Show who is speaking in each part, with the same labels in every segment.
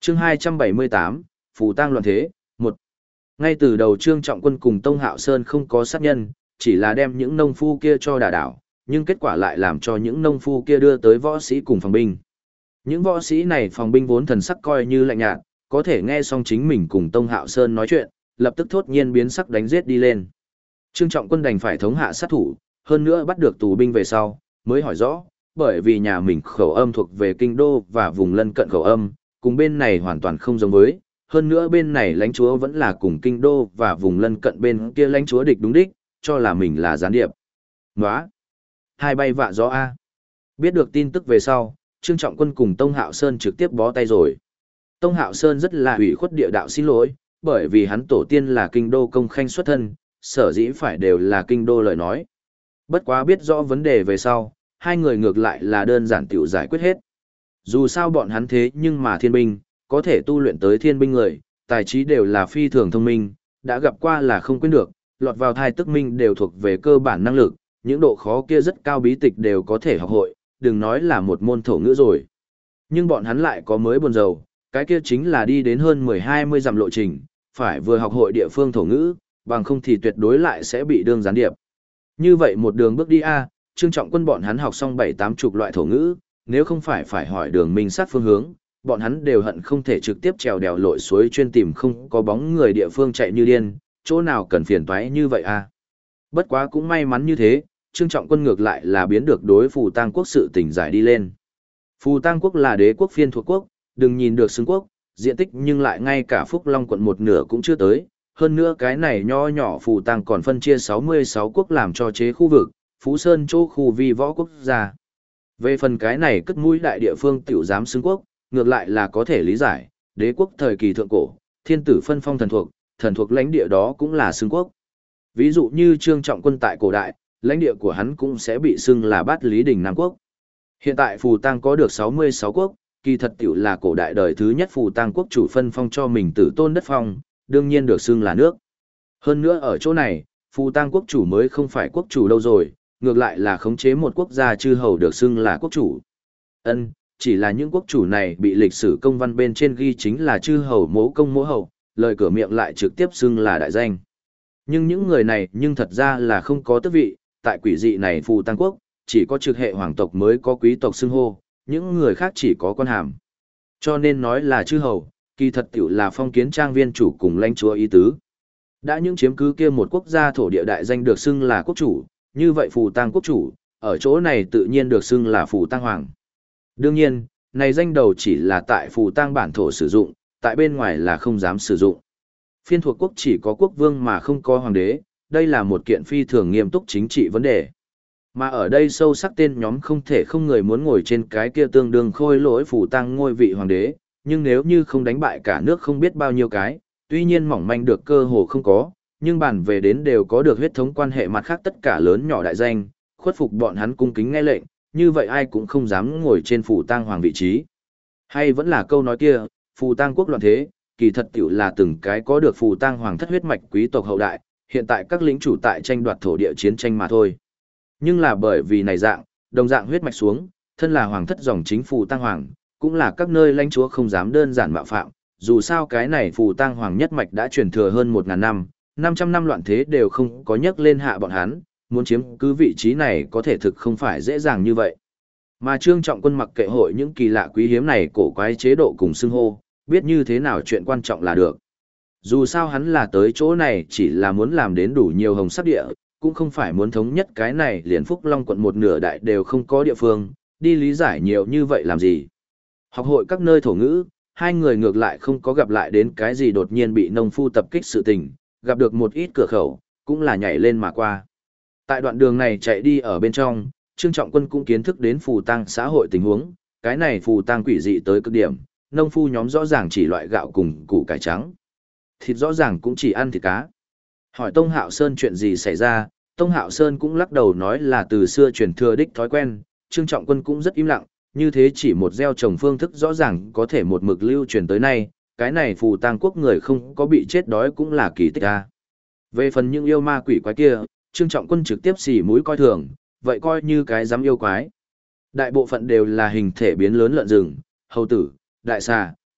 Speaker 1: Chương 278, Phù tang loạn thế, 1. Ngay từ đầu Trương Trọng Quân cùng Tông Hạo Sơn không có sát nhân, chỉ là đem những nông phu kia cho đả đảo, nhưng kết quả lại làm cho những nông phu kia đưa tới võ sĩ cùng phòng binh. Những võ sĩ này phòng binh vốn thần sắc coi như lạnh nhạt, có thể nghe xong chính mình cùng Tông Hạo Sơn nói chuyện, lập tức thốt nhiên biến sắc đánh giết đi lên. Trương Trọng Quân đành phải thống hạ sát thủ, hơn nữa bắt được tù binh về sau, mới hỏi rõ, bởi vì nhà mình khẩu âm thuộc về kinh đô và vùng lân cận khẩu âm, cùng bên này hoàn toàn không giống với, hơn nữa bên này lãnh chúa vẫn là cùng kinh đô và vùng lân cận bên kia lãnh chúa địch đúng đích, cho là mình là gián điệp. Nóa! Hai bay vạ gió A. Biết được tin tức về sau, Trương Trọng Quân cùng Tông Hạo Sơn trực tiếp bó tay rồi. Tông Hạo Sơn rất là ủy khuất địa đạo xin lỗi, bởi vì hắn tổ tiên là kinh đô công khanh xuất thân, sở dĩ phải đều là kinh đô lời nói. Bất quá biết rõ vấn đề về sau, hai người ngược lại là đơn giản tiểu giải quyết hết. Dù sao bọn hắn thế nhưng mà thiên binh, có thể tu luyện tới thiên binh người, tài trí đều là phi thường thông minh, đã gặp qua là không quên được, lọt vào thai tức minh đều thuộc về cơ bản năng lực, những độ khó kia rất cao bí tịch đều có thể học hội, đừng nói là một môn thổ ngữ rồi. Nhưng bọn hắn lại có mới buồn rầu, cái kia chính là đi đến hơn 10-20 dặm lộ trình, phải vừa học hội địa phương thổ ngữ, bằng không thì tuyệt đối lại sẽ bị đương gián điệp. Như vậy một đường bước đi a, Trương Trọng Quân bọn hắn học xong 7-8 chục loại thổ ngữ, nếu không phải hỏi đường minh sát phương hướng, bọn hắn đều hận không thể trực tiếp trèo đèo lội suối chuyên tìm không có bóng người địa phương chạy như điên, chỗ nào cần phiền toái như vậy a. Bất quá cũng may mắn như thế, Trương Trọng Quân ngược lại là biến được đối Phù Tang quốc sự tỉnh giải đi lên. Phù Tang quốc là đế quốc phiên thuộc quốc, đừng nhìn được xứng quốc, diện tích nhưng lại ngay cả Phúc Long quận một nửa cũng chưa tới. Hơn nữa cái này nho nhỏ Phù Tang còn phân chia 66 quốc làm cho chế khu vực, Phú Sơn chỗ khu vi võ quốc gia. Về phần cái này cất mũi đại địa phương tiểu giám xứng quốc, ngược lại là có thể lý giải, đế quốc thời kỳ thượng cổ, thiên tử phân phong thần thuộc lãnh địa đó cũng là xứng quốc. Ví dụ như Trương Trọng Quân tại cổ đại, lãnh địa của hắn cũng sẽ bị xưng là Bát Lý Đình Nam Quốc. Hiện tại Phù Tang có được 66 quốc, kỳ thật tiểu là cổ đại đời thứ nhất Phù Tang quốc chủ phân phong cho mình tử tôn đất phong, đương nhiên được xưng là nước. Hơn nữa ở chỗ này, Phù Tang quốc chủ mới không phải quốc chủ đâu rồi, ngược lại là khống chế một quốc gia chư hầu được xưng là quốc chủ. Ân, chỉ là những quốc chủ này bị lịch sử công văn bên trên ghi chính là chư hầu mỗ công mỗ hầu, lời cửa miệng lại trực tiếp xưng là đại danh. Nhưng những người này nhưng thật ra là không có tước vị, tại quỷ dị này Phù Tang quốc, chỉ có trực hệ hoàng tộc mới có quý tộc xưng hô, những người khác chỉ có quan hàm. Cho nên nói là chư hầu, kỳ thật tiểu là phong kiến trang viên chủ cùng lãnh chúa ý tứ. Đã những chiếm cứ kia một quốc gia thổ địa đại danh được xưng là quốc chủ, như vậy Phù Tang quốc chủ, ở chỗ này tự nhiên được xưng là Phù Tang hoàng. Đương nhiên, này danh đầu chỉ là tại Phù Tang bản thổ sử dụng, tại bên ngoài là không dám sử dụng. Phiên thuộc quốc chỉ có quốc vương mà không có hoàng đế, đây là một kiện phi thường nghiêm túc chính trị vấn đề. Mà ở đây sâu sắc tên nhóm không thể không người muốn ngồi trên cái kia tương đương khôi lỗi Phù Tang ngôi vị hoàng đế, nhưng nếu như không đánh bại cả nước không biết bao nhiêu cái, tuy nhiên mỏng manh được cơ hồ không có, nhưng bản về đến đều có được huyết thống quan hệ mặt khác tất cả lớn nhỏ đại danh, khuất phục bọn hắn cung kính nghe lệnh, như vậy ai cũng không dám ngồi trên Phù Tang hoàng vị trí. Hay vẫn là câu nói kia, Phù Tang quốc loạn thế, kỳ thật tiểu là từng cái có được Phù Tang hoàng thất huyết mạch quý tộc hậu đại, hiện tại các lĩnh chủ tại tranh đoạt thổ địa chiến tranh mà thôi. Nhưng là bởi vì này dạng, đồng dạng huyết mạch xuống, thân là hoàng thất dòng chính Phù Tang hoàng, cũng là các nơi lãnh chúa không dám đơn giản mạo phạm, dù sao cái này Phù Tang hoàng nhất mạch đã truyền thừa hơn 1000 năm, 500 năm loạn thế đều không có nhắc lên hạ bọn hắn, muốn chiếm cứ vị trí này có thể thực không phải dễ dàng như vậy. Mà Trương Trọng Quân mặc kệ hội những kỳ lạ quý hiếm này cổ quái chế độ cùng xưng hô, biết như thế nào chuyện quan trọng là được. Dù sao hắn là tới chỗ này chỉ là muốn làm đến đủ nhiều hồng sắc địa, cũng không phải muốn thống nhất cái này liền Phúc Long quận một nửa đại đều không có địa phương, đi lý giải nhiều như vậy làm gì. Học hội các nơi thổ ngữ, hai người ngược lại không có gặp lại đến cái gì đột nhiên bị nông phu tập kích sự tình, gặp được một ít cửa khẩu, cũng là nhảy lên mà qua. Tại đoạn đường này chạy đi ở bên trong, Trương Trọng Quân cũng kiến thức đến Phù Tang xã hội tình huống, cái này Phù Tang quỷ dị tới cực điểm, nông phu nhóm rõ ràng chỉ loại gạo cùng củ cải trắng. Thịt rõ ràng cũng chỉ ăn thịt cá. Hỏi Tông Hạo Sơn chuyện gì xảy ra, Tông Hạo Sơn cũng lắc đầu nói là từ xưa truyền thừa đích thói quen, Trương Trọng Quân cũng rất im lặng, như thế chỉ một gieo trồng phương thức rõ ràng có thể một mực lưu truyền tới nay, cái này Phù Tang quốc người không có bị chết đói cũng là kỳ tích a. Về phần những yêu ma quỷ quái kia, Trương Trọng Quân trực tiếp xì mũi coi thường, vậy coi như cái dám yêu quái. Đại bộ phận đều là hình thể biến lớn lợn rừng, hầu tử, đại xà,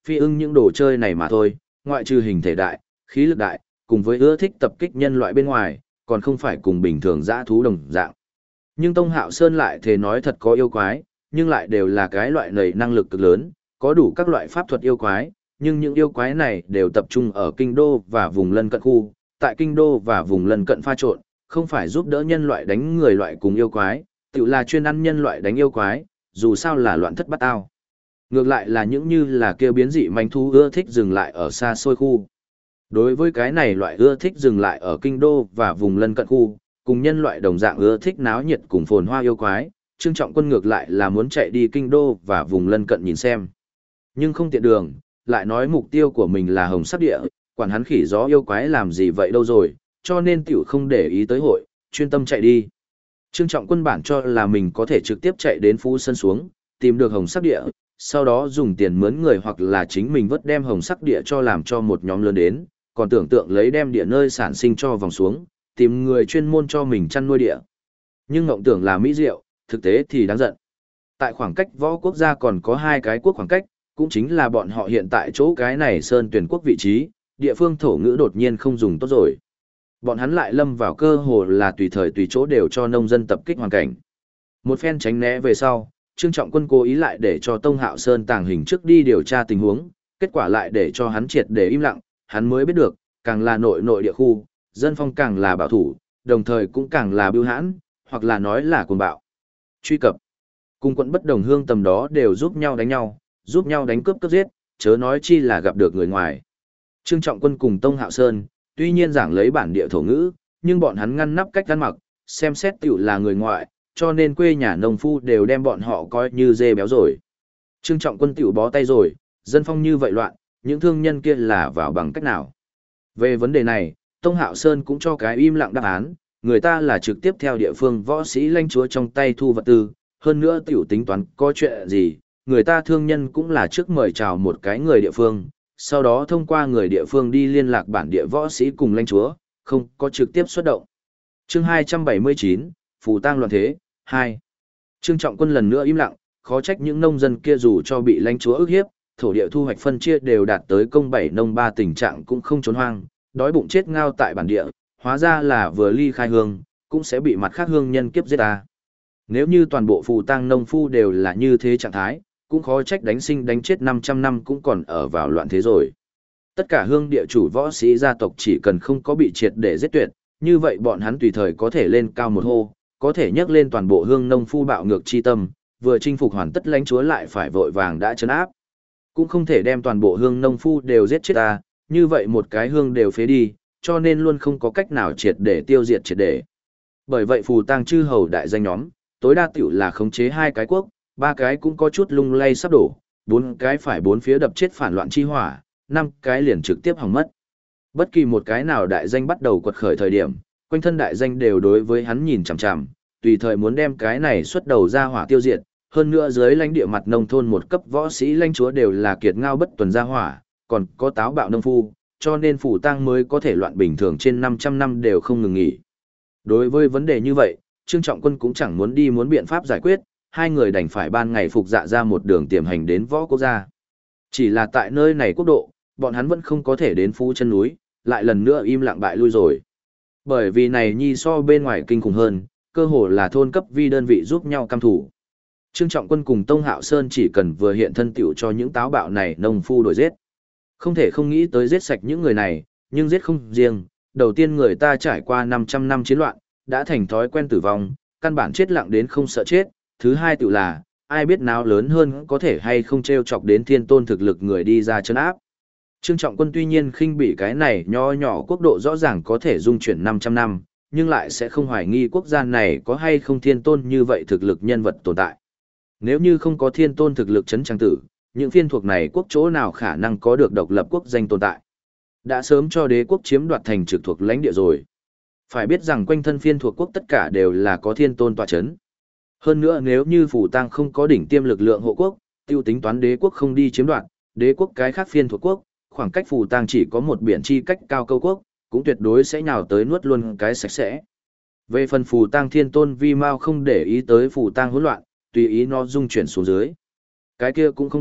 Speaker 1: phi ưng những đồ chơi này mà thôi, ngoại trừ hình thể đại, khí lực đại, cùng với ưa thích tập kích nhân loại bên ngoài, còn không phải cùng bình thường dã thú đồng dạng. Nhưng Tông Hạo Sơn lại thề nói thật có yêu quái, nhưng lại đều là cái loại nầy năng lực cực lớn, có đủ các loại pháp thuật yêu quái, nhưng những yêu quái này đều tập trung ở kinh đô và vùng lân cận khu, tại kinh đô và vùng lân cận pha trộn, không phải giúp đỡ nhân loại đánh người loại cùng yêu quái, tự là chuyên ăn nhân loại đánh yêu quái, dù sao là loạn thất bát ao. Ngược lại là những như là kêu biến dị manh thú ưa thích dừng lại ở xa xôi khu. Đối với cái này loại ưa thích dừng lại ở kinh đô và vùng lân cận khu, cùng nhân loại đồng dạng ưa thích náo nhiệt cùng phồn hoa yêu quái, Trương Trọng Quân ngược lại là muốn chạy đi kinh đô và vùng lân cận nhìn xem. Nhưng không tiện đường, lại nói mục tiêu của mình là hồng sắc địa, quản hắn khỉ gió yêu quái làm gì vậy đâu rồi, cho nên tiểu không để ý tới hội, chuyên tâm chạy đi. Trương Trọng Quân bản cho là mình có thể trực tiếp chạy đến Phú Sân xuống, tìm được hồng sắc địa, sau đó dùng tiền mướn người hoặc là chính mình vớt đem hồng sắc địa cho làm cho một nhóm lớn đến, còn tưởng tượng lấy đem địa nơi sản sinh cho vòng xuống, tìm người chuyên môn cho mình chăn nuôi địa. Nhưng ngộng tưởng là mỹ diệu, thực tế thì đáng giận. Tại khoảng cách võ quốc gia còn có 2 cái quốc khoảng cách, cũng chính là bọn họ hiện tại chỗ cái này sơn tuyển quốc vị trí, địa phương thổ ngữ đột nhiên không dùng tốt rồi. Bọn hắn lại lâm vào cơ hồ là tùy thời tùy chỗ đều cho nông dân tập kích hoàn cảnh. Một phen tránh né về sau, Trương Trọng Quân cố ý lại để cho Tông Hạo Sơn tàng hình trước đi điều tra tình huống, kết quả lại để cho hắn triệt để im lặng, hắn mới biết được, càng là nội địa khu, dân phong càng là bảo thủ, đồng thời cũng càng là bưu hãn, hoặc là nói là cuồng bạo. Truy cập, cùng quận bất đồng hương tầm đó đều giúp nhau, giúp nhau đánh cướp giết, chớ nói chi là gặp được người ngoài. Trương Trọng Quân cùng Tông Hạo Sơn, tuy nhiên giảng lấy bản địa thổ ngữ, nhưng bọn hắn ngăn nắp cách ăn mặc, xem xét tiểu là người ngoại, cho nên quê nhà nông phu đều đem bọn họ coi như dê béo rồi. Trương Trọng Quân tiểu bó tay rồi, dân phong như vậy loạn, những thương nhân kia là vào bằng cách nào? Về vấn đề này, Tông Hạo Sơn cũng cho cái im lặng đáp án, người ta là trực tiếp theo địa phương võ sĩ lãnh chúa trong tay thu vật tư, hơn nữa tiểu tính toán có chuyện gì, người ta thương nhân cũng là trước mời chào một cái người địa phương, sau đó thông qua người địa phương đi liên lạc bản địa võ sĩ cùng lãnh chúa, không có trực tiếp xuất động. Chương 279, Phù tang loạn thế, 2. Trương Trọng Quân lần nữa im lặng, khó trách những nông dân kia dù cho bị lãnh chúa ức hiếp, thổ địa thu hoạch phân chia đều đạt tới công 7 nông 3 tình trạng cũng không trốn hoang, đói bụng chết ngao tại bản địa, hóa ra là vừa ly khai hương, cũng sẽ bị mặt khác hương nhân kiếp giết ta. Nếu như toàn bộ phù tang nông phu đều là như thế trạng thái, cũng khó trách đánh sinh đánh chết 500 năm cũng còn ở vào loạn thế rồi. Tất cả hương địa chủ võ sĩ gia tộc chỉ cần không có bị triệt để giết tuyệt, như vậy bọn hắn tùy thời có thể lên cao một hô, có thể nhấc lên toàn bộ hương nông phu bạo ngược chi tâm, vừa chinh phục hoàn tất lãnh chúa lại phải vội vàng đã trấn áp. Cũng không thể đem toàn bộ hương nông phu đều giết chết ta, như vậy một cái hương đều phế đi, cho nên luôn không có cách nào triệt để tiêu diệt triệt để. Bởi vậy phù tang chư hầu đại danh nhóm, tối đa tiểu là khống chế 2 cái quốc, 3 cái cũng có chút lung lay sắp đổ, 4 cái phải 4 phía đập chết phản loạn chi hỏa, 5 cái liền trực tiếp hỏng mất. Bất kỳ một cái nào đại danh bắt đầu quật khởi thời điểm, quanh thân đại danh đều đối với hắn nhìn chằm chằm, tùy thời muốn đem cái này xuất đầu ra hỏa tiêu diệt, hơn nữa dưới lãnh địa mặt nông thôn một cấp võ sĩ lãnh chúa đều là kiệt ngao bất tuần ra hỏa, còn có táo bạo nông phu, cho nên phủ tang mới có thể loạn bình thường trên 500 năm đều không ngừng nghỉ. Đối với vấn đề như vậy, Trương Trọng Quân cũng chẳng muốn đi muốn biện pháp giải quyết, 2 người đành phải ban ngày phục dạ ra một đường tiềm hành đến võ quốc gia. Chỉ là tại nơi này quốc độ, bọn hắn vẫn không có thể đến Phú chân núi, lại lần nữa im lặng bại lui rồi. Bởi vì này nhi so bên ngoài kinh khủng hơn, cơ hồ là thôn cấp vi đơn vị giúp nhau cam thủ. Trương Trọng Quân cùng Tông Hạo Sơn chỉ cần vừa hiện thân tiểu cho những táo bạo này nông phu đổi giết. Không thể không nghĩ tới giết sạch những người này, nhưng giết không riêng, đầu tiên người ta trải qua 500 năm chiến loạn, đã thành thói quen tử vong, căn bản chết lặng đến không sợ chết. Thứ hai tự là, ai biết nào lớn hơn có thể hay không treo chọc đến thiên tôn thực lực người đi ra chân áp. Trương Trọng Quân tuy nhiên khinh bỉ cái này nho nhỏ quốc độ rõ ràng có thể dung chuyển 500 năm, nhưng lại sẽ không hoài nghi quốc gia này có hay không thiên tôn như vậy thực lực nhân vật tồn tại. Nếu như không có thiên tôn thực lực chấn trang tử, những phiên thuộc này quốc chỗ nào khả năng có được độc lập quốc danh tồn tại. Đã sớm cho đế quốc chiếm đoạt thành trực thuộc lãnh địa rồi. Phải biết rằng quanh thân phiên thuộc quốc tất cả đều là có thiên tôn tọa chấn. Hơn nữa nếu như phủ tang không có đỉnh tiêm lực lượng hộ quốc, tiêu tính toán đế quốc không đi chiếm đoạt, đế quốc cái khác phiên thuộc quốc, khoảng cách phủ tang chỉ có một biển chi cách cao câu quốc, cũng tuyệt đối sẽ nhào tới nuốt luôn cái sạch sẽ. Về phần phủ tang thiên tôn vi mau không để ý tới phủ tang hỗn loạn, tùy ý nó dung chuyển xuống dưới. Cái kia cũng không biết,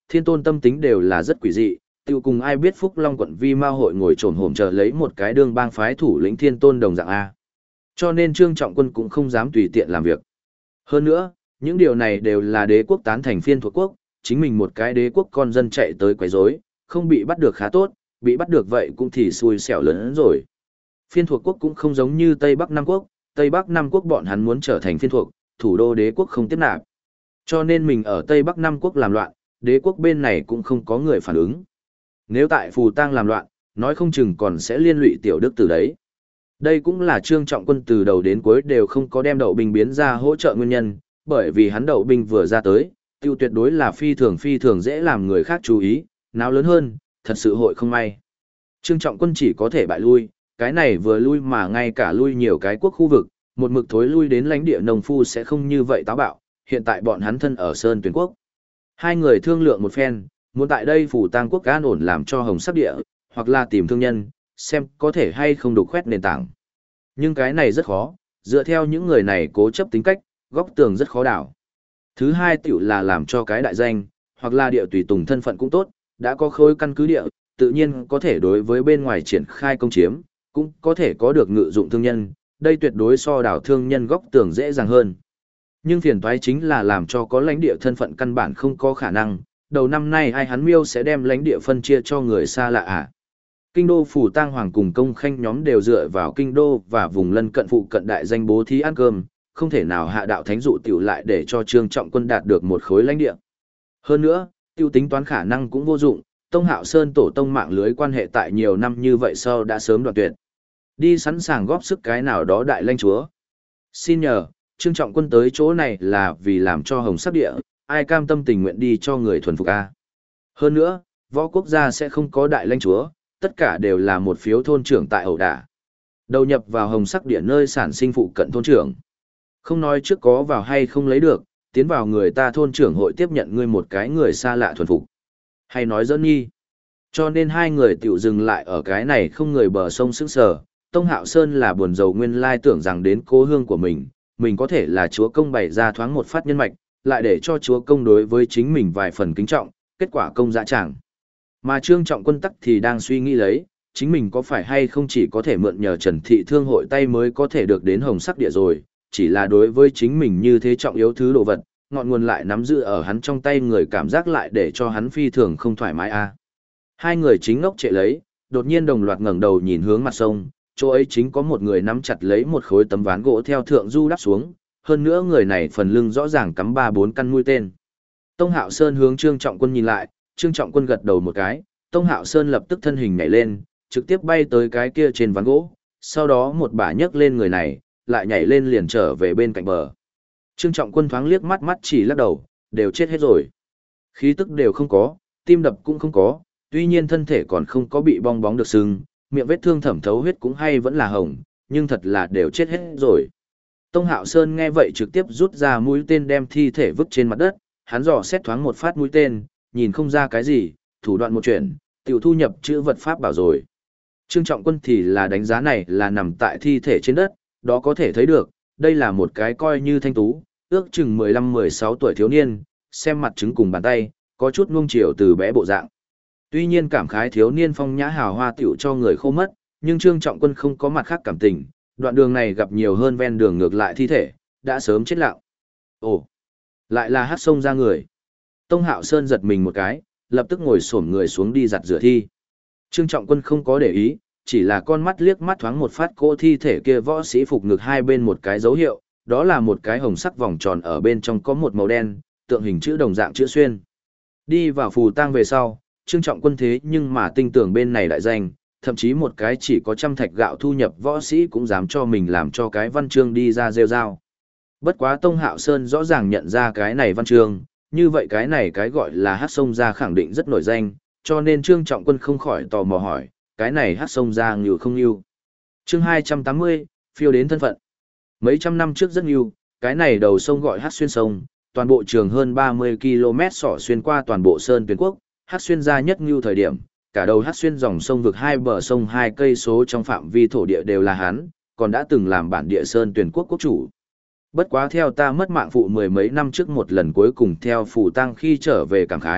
Speaker 1: Thiên Tôn tâm tính đều là rất quỷ dị, tiêu cùng ai biết Phúc Long quận Vi Mao hội ngồi trồn hổm chờ lấy một cái đương bang phái thủ lĩnh Thiên Tôn đồng dạng A. Cho nên Trương Trọng Quân cũng không dám tùy tiện làm việc. Hơn nữa, những điều này đều là đế quốc tán thành phiên thuộc quốc, chính mình một cái đế quốc con dân chạy tới quấy rối, không bị bắt được khá tốt, bị bắt được vậy cũng thì xui xẻo lớn hơn rồi. Phiên thuộc quốc cũng không giống như Tây Bắc Nam quốc, Tây Bắc Nam quốc bọn hắn muốn trở thành phiên thuộc, thủ đô đế quốc không tiếp nạp. Cho nên mình ở Tây Bắc Nam quốc làm loạn, đế quốc bên này cũng không có người phản ứng. Nếu tại Phù Tang làm loạn, nói không chừng còn sẽ liên lụy tiểu đức từ đấy. Đây cũng là Trương Trọng Quân từ đầu đến cuối đều không có đem đậu binh biến ra hỗ trợ nguyên nhân, bởi vì hắn đậu binh vừa ra tới, tiêu tuyệt đối là phi thường dễ làm người khác chú ý, nào lớn hơn, thật sự hội không may. Trương Trọng Quân chỉ có thể bại lui, cái này vừa lui mà ngay cả lui nhiều cái quốc khu vực, một mực thối lui đến lãnh địa nông phu sẽ không như vậy táo bạo, hiện tại bọn hắn thân ở Sơn Tuyển Quốc. Hai người thương lượng một phen, muốn tại đây Phù Tang quốc an ổn làm cho hồng sắc địa, hoặc là tìm thương nhân, xem có thể hay không đục khoét nền tảng. Nhưng cái này rất khó, dựa theo những người này cố chấp tính cách, góc tường rất khó đảo. Thứ hai tiểu là làm cho cái đại danh, hoặc là địa tùy tùng thân phận cũng tốt, đã có khối căn cứ địa, tự nhiên có thể đối với bên ngoài triển khai công chiếm, cũng có thể có được ngự dụng thương nhân, đây tuyệt đối so đảo thương nhân góc tường dễ dàng hơn. Nhưng phiền toái chính là làm cho có lãnh địa thân phận căn bản không có khả năng, đầu năm nay ai hắn miêu sẽ đem lãnh địa phân chia cho người xa lạ à. Kinh đô Phù Tang Hoàng cùng công khanh nhóm đều dựa vào kinh đô và vùng lân cận phụ cận đại danh bố thí ăn cơm, không thể nào hạ đạo thánh dụ tiểu lại để cho Trương Trọng Quân đạt được một khối lãnh địa. Hơn nữa, tiêu tính toán khả năng cũng vô dụng, Tông Hạo Sơn tổ tông mạng lưới quan hệ tại nhiều năm như vậy sau đã sớm đoạn tuyệt. Đi sẵn sàng góp sức cái nào đó đại lãnh chúa. Xin nhờ, Trương Trọng Quân tới chỗ này là vì làm cho hồng sắc địa, ai cam tâm tình nguyện đi cho người thuần phục a. Hơn nữa, võ quốc gia sẽ không có đại lãnh chúa, tất cả đều là một phiếu thôn trưởng tại ẩu đả. Đầu nhập vào hồng sắc địa nơi sản sinh phụ cận thôn trưởng. Không nói trước có vào hay không lấy được, tiến vào người ta thôn trưởng hội tiếp nhận ngươi một cái người xa lạ thuần phục. Hay nói dẫn nhi. Cho nên hai người tiểu dừng lại ở cái này không người bờ sông sững sờ. Tông Hạo Sơn là buồn rầu nguyên lai tưởng rằng đến cố hương của mình có thể là chúa công bày ra thoáng một phát nhân mạch, lại để cho chúa công đối với chính mình vài phần kính trọng, kết quả công dã tràng. Mà Trương Trọng Quân tắc thì đang suy nghĩ lấy, chính mình có phải hay không chỉ có thể mượn nhờ Trần Thị Thương hội tay mới có thể được đến hồng sắc địa rồi, chỉ là đối với chính mình như thế trọng yếu thứ đồ vật, ngọn nguồn lại nắm giữ ở hắn trong tay người cảm giác lại để cho hắn phi thường không thoải mái a. Hai người chính ngốc trệ lấy, đột nhiên đồng loạt ngẩng đầu nhìn hướng mặt sông, chỗ ấy chính có một người nắm chặt lấy một khối tấm ván gỗ theo thượng du đắp xuống, hơn nữa người này phần lưng rõ ràng cắm 3-4 căn mũi tên. Tông Hạo Sơn hướng Trương Trọng Quân nhìn lại, Trương Trọng Quân gật đầu một cái, Tông Hạo Sơn lập tức thân hình nhảy lên, trực tiếp bay tới cái kia trên ván gỗ, sau đó một bả nhấc lên người này, lại nhảy lên liền trở về bên cạnh bờ. Trương Trọng Quân thoáng liếc mắt chỉ lắc đầu, đều chết hết rồi. Khí tức đều không có, tim đập cũng không có, tuy nhiên thân thể còn không có bị bong bóng được sưng, miệng vết thương thẩm thấu huyết cũng hay vẫn là hồng, nhưng thật là đều chết hết rồi. Tông Hạo Sơn nghe vậy trực tiếp rút ra mũi tên đem thi thể vứt trên mặt đất, hắn dò xét thoáng một phát mũi tên, nhìn không ra cái gì, thủ đoạn một chuyện, tiểu thu nhập chữ vật pháp bảo rồi. Trương Trọng Quân thì là đánh giá này là nằm tại thi thể trên đất, đó có thể thấy được, đây là một cái coi như thanh tú, ước chừng 15-16 tuổi thiếu niên, xem mặt trứng cùng bàn tay, có chút nuông chiều từ bé bộ dạng. Tuy nhiên cảm khái thiếu niên phong nhã hào hoa tiểu cho người khô mất, nhưng Trương Trọng Quân không có mặt khác cảm tình, đoạn đường này gặp nhiều hơn ven đường ngược lại thi thể, đã sớm chết lặng. Ồ, lại là hát sông ra người. Tông Hạo Sơn giật mình một cái, lập tức ngồi xổm người xuống đi giặt rửa thi. Trương Trọng Quân không có để ý, chỉ là con mắt liếc mắt thoáng một phát cô thi thể kia võ sĩ phục ngực hai bên một cái dấu hiệu, đó là một cái hồng sắc vòng tròn ở bên trong có một màu đen, tượng hình chữ đồng dạng chữ xuyên. Đi vào Phù Tang về sau, Trương Trọng Quân thế nhưng mà tinh tưởng bên này đại danh, thậm chí một cái chỉ có 100 thạch gạo thu nhập võ sĩ cũng dám cho mình làm cho cái văn chương đi ra rêu rao. Bất quá Tông Hạo Sơn rõ ràng nhận ra cái này văn chương, như vậy cái này cái gọi là hát sông ra khẳng định rất nổi danh, cho nên Trương Trọng Quân không khỏi tò mò hỏi, cái này hát sông ra ngưu không ngưu. Chương 280, phiêu đến thân phận. Mấy trăm năm trước rất ngưu, cái này đầu sông gọi hát xuyên sông, toàn bộ trường hơn 30 km sỏ xuyên qua toàn bộ Sơn Tuyển Quốc, hát xuyên ra nhất ngưu thời điểm, cả đầu hát xuyên dòng sông vực hai bờ sông 2 cây số trong phạm vi thổ địa đều là hắn, còn đã từng làm bản địa Sơn Tuyển Quốc quốc chủ. Bất quá theo ta mất mạng phụ mười mấy năm trước một lần cuối cùng theo Phù Tang khi trở về cảm khái,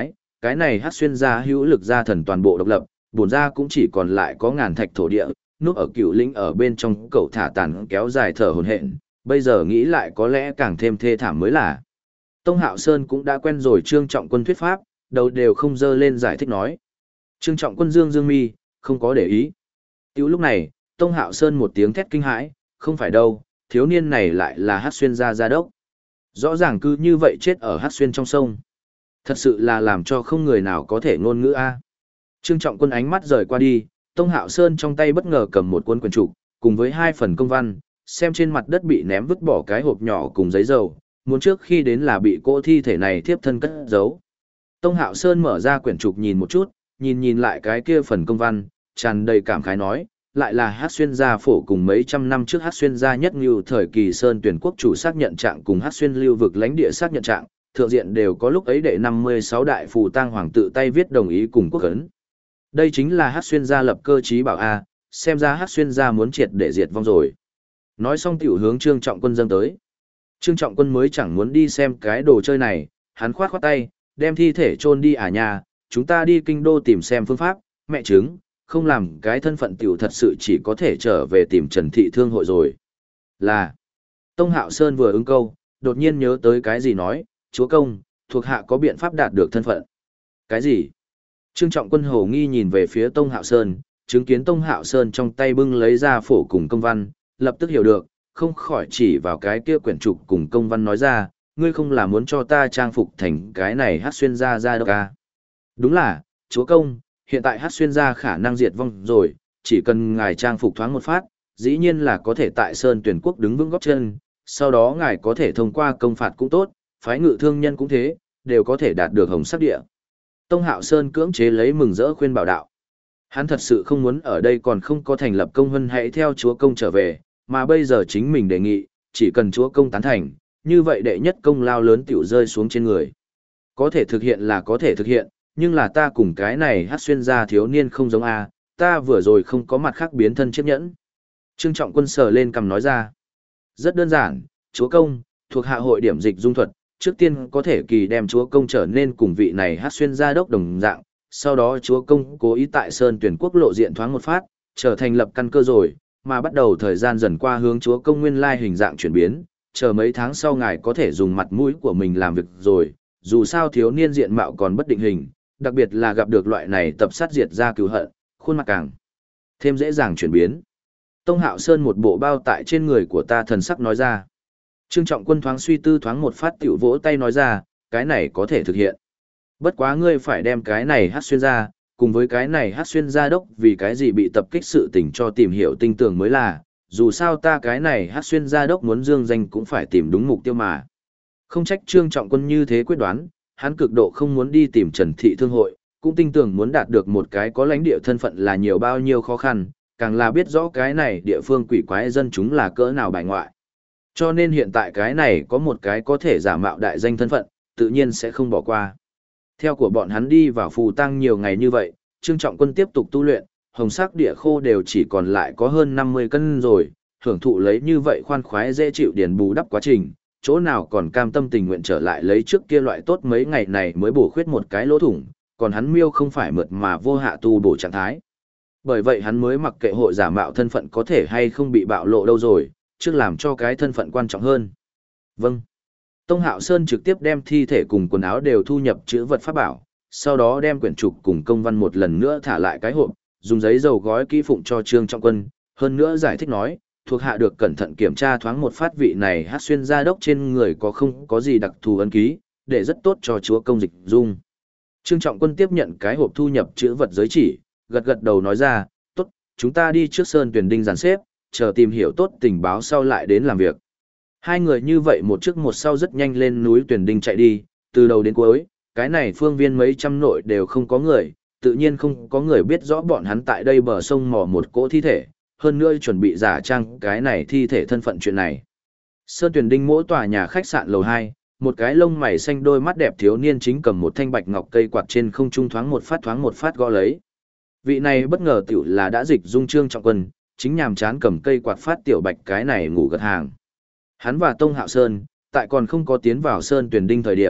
Speaker 1: cái này Hắc xuyên gia hữu lực gia thần toàn bộ độc lập, bổn gia cũng chỉ còn lại có ngàn thạch thổ địa, núp ở cựu lĩnh ở bên trong cậu thả tàn kéo dài thở hổn hển, bây giờ nghĩ lại có lẽ càng thêm thê thảm mới là. Tông Hạo Sơn cũng đã quen rồi Trương Trọng Quân thuyết pháp, đầu đều không dơ lên giải thích nói. Trương Trọng Quân dương dương mi, không có để ý. Tiểu lúc này, Tông Hạo Sơn một tiếng thét kinh hãi, không phải đâu, thiếu niên này lại là Hắc xuyên gia gia đốc. Rõ ràng cứ như vậy chết ở Hắc xuyên trong sông. Thật sự là làm cho không người nào có thể ngôn ngữ a. Trương Trọng Quân ánh mắt rời qua đi, Tông Hạo Sơn trong tay bất ngờ cầm một cuốn quyển trục, cùng với hai phần công văn, xem trên mặt đất bị ném vứt bỏ cái hộp nhỏ cùng giấy dầu, muốn trước khi đến là bị cỗ thi thể này thiếp thân cất giấu. Tông Hạo Sơn mở ra quyển trục nhìn một chút, nhìn lại cái kia phần công văn, tràn đầy cảm khái nói, lại là Hắc xuyên gia phổ cùng mấy trăm năm trước Hắc xuyên gia nhất như thời kỳ Sơn tuyển quốc chủ xác nhận trạng cùng Hắc xuyên lưu vực lãnh địa xác nhận trạng, thượng diện đều có lúc ấy đệ 56 đại phù tang hoàng tự tay viết đồng ý cùng quốc ấn. Đây chính là Hắc xuyên gia lập cơ chí bảo a, xem ra Hắc xuyên gia muốn triệt để diệt vong rồi. Nói xong tiểu hướng Trương Trọng Quân dâng tới. Trương Trọng Quân mới chẳng muốn đi xem cái đồ chơi này, hắn khoát khoát tay, đem thi thể chôn đi à nhà, chúng ta đi kinh đô tìm xem phương pháp, mẹ chứng, không làm cái thân phận tiểu thật sự chỉ có thể trở về tìm Trần Thị Thương hội rồi. Là, Tông Hạo Sơn vừa ứng câu, đột nhiên nhớ tới cái gì nói, chúa công, thuộc hạ có biện pháp đạt được thân phận. Cái gì? Trương Trọng Quân hồ nghi nhìn về phía Tông Hạo Sơn, chứng kiến Tông Hạo Sơn trong tay bưng lấy ra phổ cùng công văn, lập tức hiểu được, không khỏi chỉ vào cái kia quyển trục cùng công văn nói ra, ngươi không là muốn cho ta trang phục thành cái này Hắc xuyên gia gia đốc à? Đúng là, chúa công, hiện tại Hắc xuyên gia khả năng diệt vong rồi, chỉ cần ngài trang phục thoáng một phát, dĩ nhiên là có thể tại Sơn tuyển quốc đứng vững gót chân, sau đó ngài có thể thông qua công phạt cũng tốt, phái ngự thương nhân cũng thế, đều có thể đạt được hồng sắc địa. Tông Hạo Sơn cưỡng chế lấy mừng rỡ khuyên bảo đạo. Hắn thật sự không muốn ở đây còn không có thành lập công hân hãy theo chúa công trở về, mà bây giờ chính mình đề nghị, chỉ cần chúa công tán thành, như vậy đệ nhất công lao lớn tiểu rơi xuống trên người. Có thể thực hiện là có thể thực hiện, nhưng là ta cùng cái này Hắc xuyên gia thiếu niên không giống a, ta vừa rồi không có mặt khác biến thân chiếc nhẫn. Trương Trọng Quân sờ lên cằm nói ra. Rất đơn giản, chúa công, thuộc hạ hội điểm dịch dung thuật, trước tiên có thể kỳ đem chúa công trở nên cùng vị này Hắc xuyên gia đốc đồng dạng, sau đó chúa công cố ý tại Sơn tuyển quốc lộ diện thoáng một phát, trở thành lập căn cơ rồi, mà bắt đầu thời gian dần qua hướng chúa công nguyên lai hình dạng chuyển biến, chờ mấy tháng sau ngài có thể dùng mặt mũi của mình làm việc rồi, dù sao thiếu niên diện mạo còn bất định hình, đặc biệt là gặp được loại này tập sát diệt ra cứu hận, khuôn mặt càng thêm dễ dàng chuyển biến. Tông Hạo Sơn một bộ bao tại trên người của ta thần sắc nói ra. Trương Trọng Quân thoáng suy tư thoáng một phát tiểu vỗ tay nói ra, cái này có thể thực hiện. Bất quá ngươi phải đem cái này Hắc xuyên ra, cùng với cái này Hắc xuyên gia đốc vì cái gì bị tập kích sự tình cho tìm hiểu tinh tường mới là, dù sao ta cái này Hắc xuyên gia đốc muốn dương danh cũng phải tìm đúng mục tiêu mà. Không trách Trương Trọng Quân như thế quyết đoán, hắn cực độ không muốn đi tìm Trần Thị Thương hội, cũng tinh tường muốn đạt được một cái có lãnh địa thân phận là nhiều bao nhiêu khó khăn, càng là biết rõ cái này địa phương quỷ quái dân chúng là cỡ nào bài ngoại. Cho nên hiện tại cái này có một cái có thể giả mạo đại danh thân phận, tự nhiên sẽ không bỏ qua. Theo của bọn hắn đi vào phù tăng nhiều ngày như vậy, Trương Trọng Quân tiếp tục tu luyện, hồng sắc địa khô đều chỉ còn lại có hơn 50 cân rồi, hưởng thụ lấy như vậy khoan khoái dễ chịu điền bù đắp quá trình, chỗ nào còn cam tâm tình nguyện trở lại lấy trước kia loại tốt mấy ngày này mới bổ khuyết một cái lỗ thủng, còn hắn miêu không phải mượt mà vô hạ tu bổ trạng thái. Bởi vậy hắn mới mặc kệ hội giả mạo thân phận có thể hay không bị bạo lộ đâu rồi, trước làm cho cái thân phận quan trọng hơn. Vâng. Tông Hạo Sơn trực tiếp đem thi thể cùng quần áo đều thu nhập chữ vật pháp bảo, sau đó đem quyển trục cùng công văn một lần nữa thả lại cái hộp, dùng giấy dầu gói kỹ phụng cho Trương Trọng Quân, hơn nữa giải thích nói, thuộc hạ được cẩn thận kiểm tra thoáng một phát vị này Hắc xuyên gia đốc trên người có không có gì đặc thù ấn ký, để rất tốt cho chúa công dịch dung. Trương Trọng Quân tiếp nhận cái hộp thu nhập chữ vật giới chỉ, gật gật đầu nói ra, tốt, chúng ta đi trước Sơn Tuyển Đinh dàn xếp, chờ tìm hiểu tốt tình báo sau lại đến làm việc. Hai người như vậy một trước một sau rất nhanh lên núi Tuyển Đinh chạy đi, từ đầu đến cuối, cái này phương viên mấy trăm nội đều không có người, tự nhiên không có người biết rõ bọn hắn tại đây bờ sông mò một cỗ thi thể, hơn nữa chuẩn bị giả trang cái này thi thể thân phận chuyện này. Sơn Tuyển Đinh mỗi tòa nhà khách sạn lầu 2, một cái lông mày xanh đôi mắt đẹp thiếu niên chính cầm một thanh bạch ngọc cây quạt trên không trung thoáng một phát gõ lấy. Vị này bất ngờ tiểu là đã dịch dung Trương Trọng Quân, chính nhàm chán cầm cây quạt phát tiểu bạch cái này ngủ gật hàng. Hắn và Tông Hạo Sơn, tại còn không có tiến vào Sơn Tuyển Đinh thời điểm,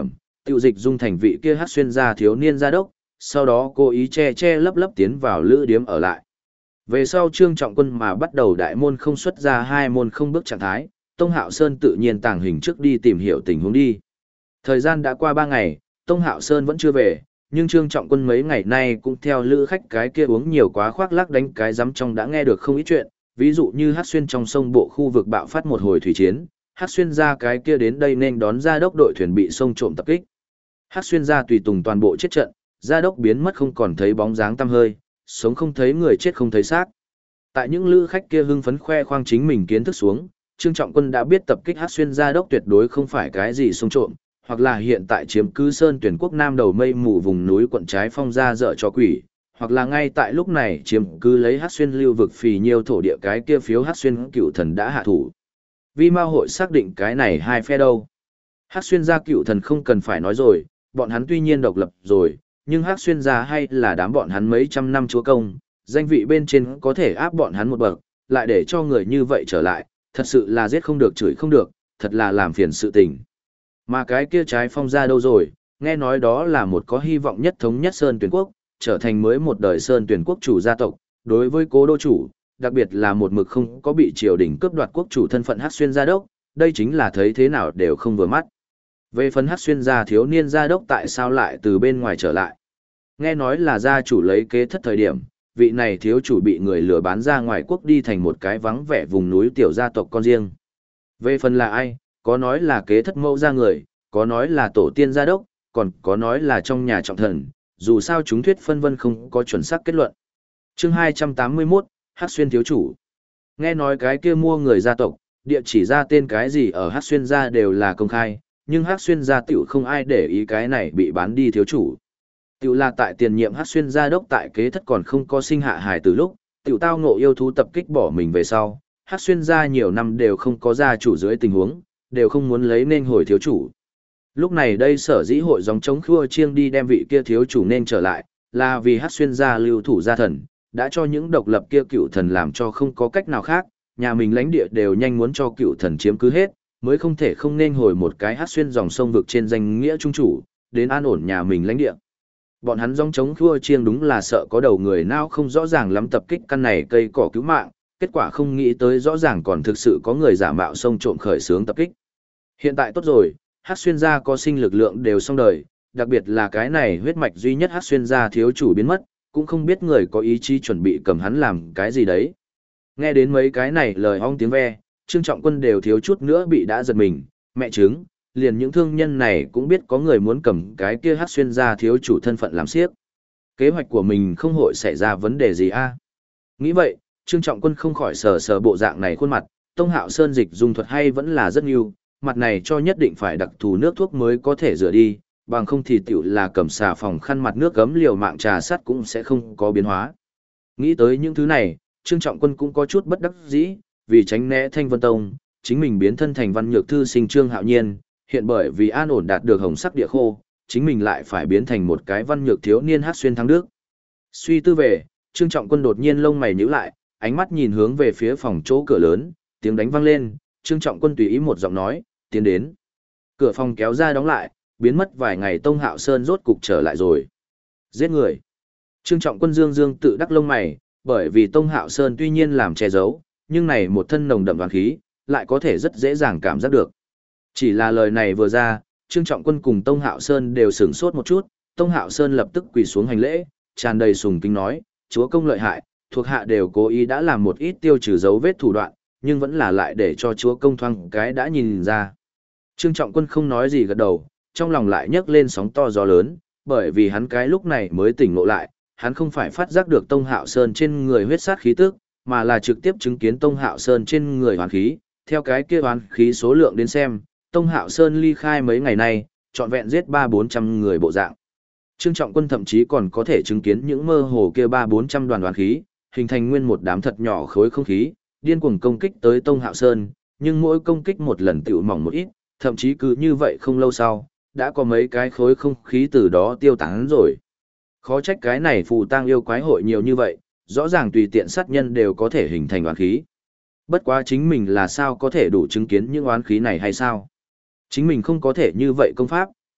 Speaker 1: Tiêu dịch dung thành vị kia hát xuyên gia thiếu niên gia đốc, sau đó cố ý che che lấp lấp tiến vào lữ điếm ở lại. Về sau Trương Trọng Quân mà bắt đầu đại môn không xuất ra hai môn không bước trạng thái, Tông Hạo Sơn tự nhiên tàng hình trước đi tìm hiểu tình huống đi. Thời gian đã qua 3 ngày, Tông Hạo Sơn vẫn chưa về, nhưng Trương Trọng Quân mấy ngày nay cũng theo lữ khách cái kia uống nhiều quá khoác lác đánh cái rắm trong đã nghe được không ít chuyện, ví dụ như hát xuyên trong sông bộ khu vực bạo phát một hồi thủy chiến, hát xuyên ra cái kia đến đây nên đón gia đốc đội thuyền bị sông trộm tập kích. Hát xuyên ra tùy tùng toàn bộ chết trận, gia đốc biến mất không còn thấy bóng dáng tăm hơi, sống không thấy người chết không thấy xác. Tại những lữ khách kia hưng phấn khoe khoang chính mình kiến thức xuống, Trương Trọng Quân đã biết tập kích hát xuyên gia đốc tuyệt đối không phải cái gì sông trộm, hoặc là hiện tại chiếm cứ Sơn Tuyển quốc Nam đầu mây mù vùng núi quận trái phong ra dở cho quỷ, hoặc là ngay tại lúc này chiếm cứ lấy hát xuyên lưu vực phì nhiêu thổ địa cái kia phiếu hát xuyên cựu thần đã hạ thủ. Vi Mao hội xác định cái này hai phe đâu. Hát xuyên gia cựu thần không cần phải nói rồi, bọn hắn tuy nhiên độc lập rồi, nhưng hát xuyên gia hay là đám bọn hắn mấy trăm năm chúa công, danh vị bên trên có thể áp bọn hắn một bậc, lại để cho người như vậy trở lại, thật sự là giết không được chửi không được, thật là làm phiền sự tình. Mà cái kia trái phong ra đâu rồi, nghe nói đó là một có hy vọng nhất thống nhất Sơn Tuyển quốc, trở thành mới một đời Sơn Tuyển quốc chủ gia tộc, đối với cố đô chủ, đặc biệt là một mực không có bị triều đình cướp đoạt quốc chủ thân phận hát xuyên gia đốc, đây chính là thấy thế nào đều không vừa mắt. Về phần hát xuyên gia thiếu niên gia đốc tại sao lại từ bên ngoài trở lại? Nghe nói là gia chủ lấy kế thất thời điểm, vị này thiếu chủ bị người lừa bán ra ngoài quốc đi thành một cái vắng vẻ vùng núi tiểu gia tộc con riêng. Về phần là ai, có nói là kế thất mẫu gia người, có nói là tổ tiên gia đốc, còn có nói là trong nhà trọng thần, dù sao chúng thuyết phân vân không có chuẩn xác kết luận. Chương 281, Hát xuyên thiếu chủ. Nghe nói cái kia mua người gia tộc, địa chỉ ra tên cái gì ở Hát xuyên gia đều là công khai, nhưng Hát xuyên gia tiểu không ai để ý cái này bị bán đi thiếu chủ. Tiểu là tại tiền nhiệm Hát xuyên gia đốc tại kế thất còn không có sinh hạ hài từ lúc, tiểu tao ngộ yêu thú tập kích bỏ mình về sau, Hát xuyên gia nhiều năm đều không có gia chủ dưới tình huống, đều không muốn lấy nên hồi thiếu chủ. Lúc này đây sở dĩ hội dòng chống khua chiêng đi đem vị kia thiếu chủ nên trở lại, là vì Hát xuyên gia lưu thủ gia thần, đã cho những độc lập kia cựu thần làm cho không có cách nào khác, nhà mình lãnh địa đều nhanh muốn cho cựu thần chiếm cứ hết, mới không thể không nên hồi một cái Hát xuyên dòng sông vực trên danh nghĩa trung chủ, đến an ổn nhà mình lãnh địa. Bọn hắn dòng chống khua chiêng đúng là sợ có đầu người nào không rõ ràng lắm tập kích căn này cây cỏ cứu mạng, kết quả không nghĩ tới rõ ràng còn thực sự có người giả mạo sông trộm khởi xướng tập kích. Hiện tại tốt rồi, Hát xuyên gia có sinh lực lượng đều xong đời, đặc biệt là cái này huyết mạch duy nhất Hát xuyên gia thiếu chủ biến mất, cũng không biết người có ý chí chuẩn bị cầm hắn làm cái gì đấy. Nghe đến mấy cái này lời ong tiếng ve, Trương Trọng Quân đều thiếu chút nữa bị đã giật mình, mẹ chứng, liền những thương nhân này cũng biết có người muốn cầm cái kia Hát xuyên gia thiếu chủ thân phận làm xiếc. Kế hoạch của mình không hội xảy ra vấn đề gì a? Nghĩ vậy, Trương Trọng Quân không khỏi sờ sờ bộ dạng này khuôn mặt, Tông Hạo Sơn dịch dung thuật hay vẫn là rất nhiều, mặt này cho nhất định phải đặc thù nước thuốc mới có thể rửa đi, bằng không thì tiểu là cầm xà phòng khăn mặt nước gấm liều mạng trà sắt cũng sẽ không có biến hóa. Nghĩ tới những thứ này, Trương Trọng Quân cũng có chút bất đắc dĩ, vì tránh né Thanh Vân Tông, chính mình biến thân thành văn nhược thư sinh Trương Hạo Nhiên, hiện bởi vì an ổn đạt được hồng sắc địa khô, chính mình lại phải biến thành một cái văn nhược thiếu niên hát xuyên thắng đức. Suy tư về, Trương Trọng Quân đột nhiên lông mày nhíu lại, ánh mắt nhìn hướng về phía phòng chỗ cửa lớn, tiếng đánh vang lên, Trương Trọng Quân tùy ý một giọng nói, tiến đến. Cửa phòng kéo ra đóng lại, biến mất vài ngày Tông Hạo Sơn rốt cục trở lại rồi. Giết người. Trương Trọng Quân dương tự đắc lông mày, bởi vì Tông Hạo Sơn tuy nhiên làm che giấu, nhưng này một thân nồng đậm đoán khí, lại có thể rất dễ dàng cảm giác được. Chỉ là lời này vừa ra, Trương Trọng Quân cùng Tông Hạo Sơn đều sửng sốt một chút, Tông Hạo Sơn lập tức quỳ xuống hành lễ, tràn đầy sùng kính nói, chúa công lợi hại, thuộc hạ đều cố ý đã làm một ít tiêu trừ dấu vết thủ đoạn, nhưng vẫn là lại để cho chúa công thoáng cái đã nhìn ra. Trương Trọng Quân không nói gì gật đầu, trong lòng lại nhấc lên sóng to gió lớn, bởi vì hắn cái lúc này mới tỉnh ngộ lại, hắn không phải phát giác được Tông Hạo Sơn trên người huyết sát khí tức, mà là trực tiếp chứng kiến Tông Hạo Sơn trên người hoàn khí, theo cái kia hoàn khí số lượng đến xem, Tông Hạo Sơn ly khai mấy ngày nay, trọn vẹn giết 300-400 người bộ dạng. Trương Trọng Quân thậm chí còn có thể chứng kiến những mơ hồ kia 300-400 đoàn hoàn khí, hình thành nguyên một đám thật nhỏ khối không khí, điên cuồng công kích tới Tông Hạo Sơn, nhưng mỗi công kích một lần tiểu mỏng một ít, thậm chí cứ như vậy không lâu sau, đã có mấy cái khối không khí từ đó tiêu tán rồi. Khó trách cái này phù tang yêu quái hội nhiều như vậy, rõ ràng tùy tiện sát nhân đều có thể hình thành oán khí. Bất quá chính mình là sao có thể đủ chứng kiến những oán khí này hay sao? Chính mình không có thể như vậy công pháp,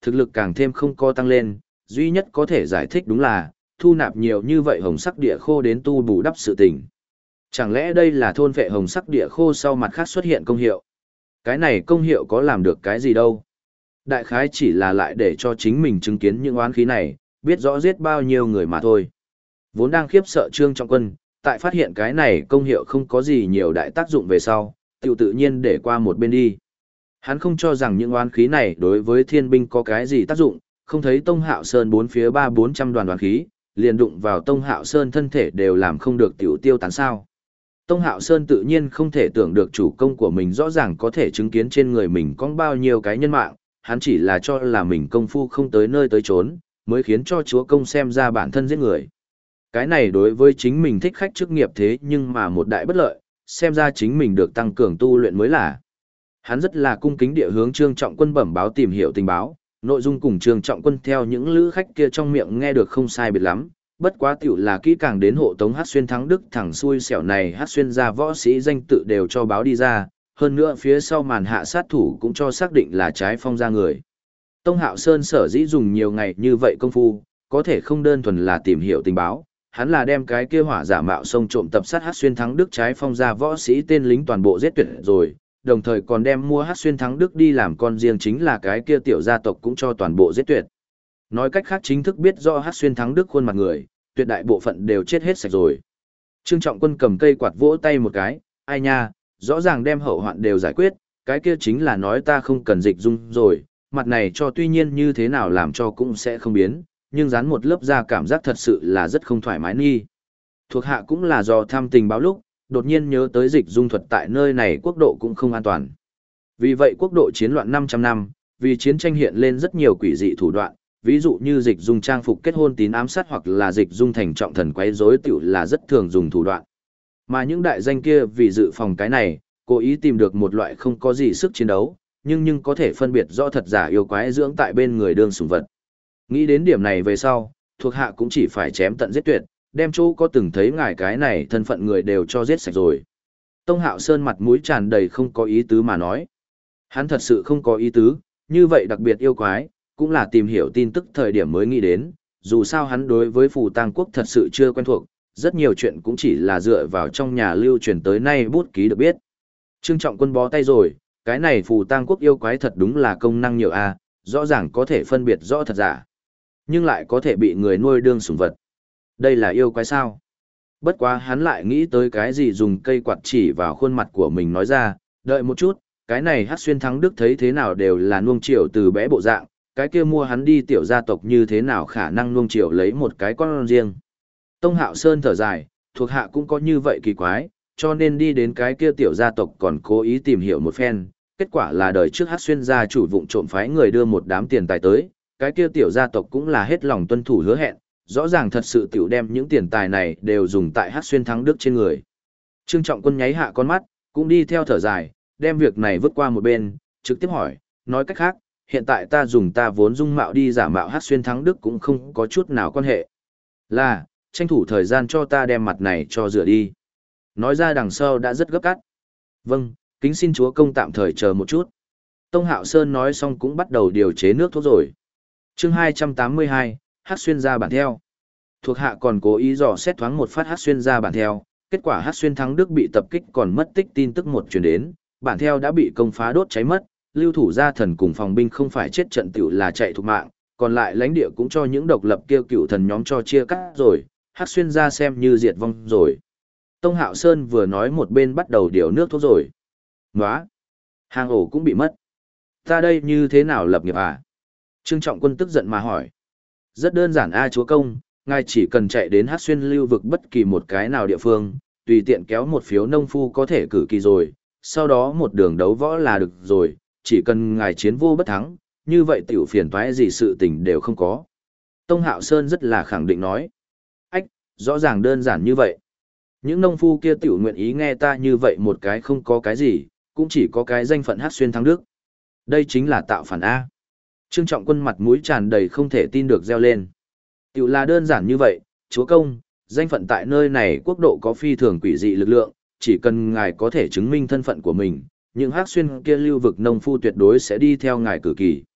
Speaker 1: thực lực càng thêm không co tăng lên, duy nhất có thể giải thích đúng là, thu nạp nhiều như vậy hồng sắc địa khô đến tu bù đắp sự tình. Chẳng lẽ đây là thôn vệ hồng sắc địa khô sau mặt khác xuất hiện công hiệu? Cái này công hiệu có làm được cái gì đâu? Đại khái chỉ là lại để cho chính mình chứng kiến những oán khí này, biết rõ giết bao nhiêu người mà thôi. Vốn đang khiếp sợ Trương Trọng Quân, tại phát hiện cái này công hiệu không có gì nhiều đại tác dụng về sau, tự nhiên để qua một bên đi. Hắn không cho rằng những oán khí này đối với thiên binh có cái gì tác dụng, không thấy Tông Hạo Sơn bốn phía 300-400 đoàn oán khí, liền đụng vào Tông Hạo Sơn thân thể đều làm không được tiểu tiêu tán sao. Tông Hạo Sơn tự nhiên không thể tưởng được chủ công của mình rõ ràng có thể chứng kiến trên người mình có bao nhiêu cái nhân mạng, hắn chỉ là cho là mình công phu không tới nơi tới chốn, mới khiến cho chúa công xem ra bản thân giết người. Cái này đối với chính mình thích khách chức nghiệp thế nhưng mà một đại bất lợi, xem ra chính mình được tăng cường tu luyện mới là. Hắn rất là cung kính địa hướng Trương Trọng Quân bẩm báo tìm hiểu tình báo, nội dung cùng Trương Trọng Quân theo những lữ khách kia trong miệng nghe được không sai biệt lắm, bất quá tiểu là kỹ càng đến hộ tống Hát Xuyên thắng đức thẳng xui xẻo này Hát Xuyên ra võ sĩ danh tự đều cho báo đi ra, hơn nữa phía sau màn hạ sát thủ cũng cho xác định là trái phong ra người. Tông Hạo Sơn sở dĩ dùng nhiều ngày như vậy công phu, có thể không đơn thuần là tìm hiểu tình báo, hắn là đem cái kia hỏa giả mạo xông trộm tập sát Hát Xuyên thắng đức trái phong ra võ sĩ tên lính toàn bộ giết tuyệt rồi, đồng thời còn đem mua Hát Xuyên thắng đức đi làm con riêng chính là cái kia tiểu gia tộc cũng cho toàn bộ giết tuyệt. Nói cách khác chính thức biết rõ Hát Xuyên thắng đức khuôn mặt người, tuyệt đại bộ phận đều chết hết sạch rồi. Trương Trọng Quân cầm cây quạt vỗ tay một cái, ai nha, rõ ràng đem hậu hoạn đều giải quyết, cái kia chính là nói ta không cần dịch dung rồi, mặt này cho tuy nhiên như thế nào làm cho cũng sẽ không biến, nhưng dán một lớp da cảm giác thật sự là rất không thoải mái nghi. Thuộc hạ cũng là do thăm tình báo lúc, đột nhiên nhớ tới dịch dung thuật tại nơi này quốc độ cũng không an toàn. Vì vậy quốc độ chiến loạn 500 năm, vì chiến tranh hiện lên rất nhiều quỷ dị thủ đoạn, ví dụ như dịch dung trang phục kết hôn tín ám sát hoặc là dịch dung thành trọng thần quấy rối tiểu là rất thường dùng thủ đoạn. Mà những đại danh kia vì dự phòng cái này, cố ý tìm được một loại không có gì sức chiến đấu, nhưng có thể phân biệt rõ thật giả yêu quái dưỡng tại bên người đương sủng vật. Nghĩ đến điểm này về sau, thuộc hạ cũng chỉ phải chém tận giết tuyệt, đem chỗ có từng thấy ngài cái này thân phận người đều cho giết sạch rồi. Tông Hạo Sơn mặt mũi tràn đầy không có ý tứ mà nói. Hắn thật sự không có ý tứ, như vậy đặc biệt yêu quái, cũng là tìm hiểu tin tức thời điểm mới nghĩ đến, dù sao hắn đối với Phù Tang Quốc thật sự chưa quen thuộc, rất nhiều chuyện cũng chỉ là dựa vào trong nhà lưu truyền tới nay bút ký được biết. Trương Trọng Quân bó tay rồi, cái này Phù Tang Quốc yêu quái thật đúng là công năng nhiều a, rõ ràng có thể phân biệt rõ thật giả, nhưng lại có thể bị người nuôi đương sủng vật. Đây là yêu quái sao? Bất quá hắn lại nghĩ tới cái gì dùng cây quạt chỉ vào khuôn mặt của mình nói ra, đợi một chút, cái này Hát Xuyên thắng đức thấy thế nào đều là nuông chiều từ bé bộ dạng, cái kia mua hắn đi tiểu gia tộc như thế nào khả năng nuông chiều lấy một cái con riêng. Tông Hạo Sơn thở dài, thuộc hạ cũng có như vậy kỳ quái, cho nên đi đến cái kia tiểu gia tộc còn cố ý tìm hiểu một phen, kết quả là đời trước Hát Xuyên gia chủ vụng trộm phái người đưa một đám tiền tài tới, cái kia tiểu gia tộc cũng là hết lòng tuân thủ hứa hẹn, rõ ràng thật sự tiểu đem những tiền tài này đều dùng tại Hát Xuyên thắng đức trên người. Trương Trọng Quân nháy hạ con mắt, cũng đi theo thở dài, đem việc này vứt qua một bên, trực tiếp hỏi, nói cách khác, hiện tại ta dùng ta vốn dung mạo đi giả mạo Hát Xuyên thắng đức cũng không có chút nào quan hệ. Là, tranh thủ thời gian cho ta đem mặt này cho rửa đi. Nói ra đằng sau đã rất gấp cắt. Vâng, kính xin chúa công tạm thời chờ một chút. Tông Hạo Sơn nói xong cũng bắt đầu điều chế nước thuốc rồi. Chương 282, Hát Xuyên ra bản theo. Thuộc hạ còn cố ý dò xét thoáng một phát Hát Xuyên ra bản theo, kết quả Hát Xuyên thắng đức bị tập kích còn mất tích tin tức một truyền đến, bản theo đã bị công phá đốt cháy mất, lưu thủ gia thần cùng phòng binh không phải chết trận tiểu là chạy thục mạng, còn lại lãnh địa cũng cho những độc lập kia cựu thần nhóm cho chia cắt rồi, Hát Xuyên ra xem như diệt vong rồi. Tông Hạo Sơn vừa nói một bên bắt đầu điều nước thuốc rồi. Nóa! Hàng ổ cũng bị mất. Ta đây như thế nào lập nghiệp à? Trương Trọng Quân tức giận mà hỏi. Rất đơn giản a chúa công, ngài chỉ cần chạy đến Hát Xuyên lưu vực bất kỳ một cái nào địa phương, tùy tiện kéo một phiếu nông phu có thể cử kỳ rồi, sau đó một đường đấu võ là được rồi, chỉ cần ngài chiến vô bất thắng, như vậy tiểu phiền toái gì sự tình đều không có. Tông Hạo Sơn rất là khẳng định nói. Ách, rõ ràng đơn giản như vậy. Những nông phu kia tiểu nguyện ý nghe ta như vậy một cái không có cái gì, cũng chỉ có cái danh phận Hát Xuyên thắng đức. Đây chính là tạo phản A. Trương Trọng Quân mặt mũi tràn đầy không thể tin được reo lên. Tiểu là đơn giản như vậy, chúa công, danh phận tại nơi này quốc độ có phi thường quỷ dị lực lượng, chỉ cần ngài có thể chứng minh thân phận của mình, những Hát Xuyên kia lưu vực nông phu tuyệt đối sẽ đi theo ngài cử kỳ.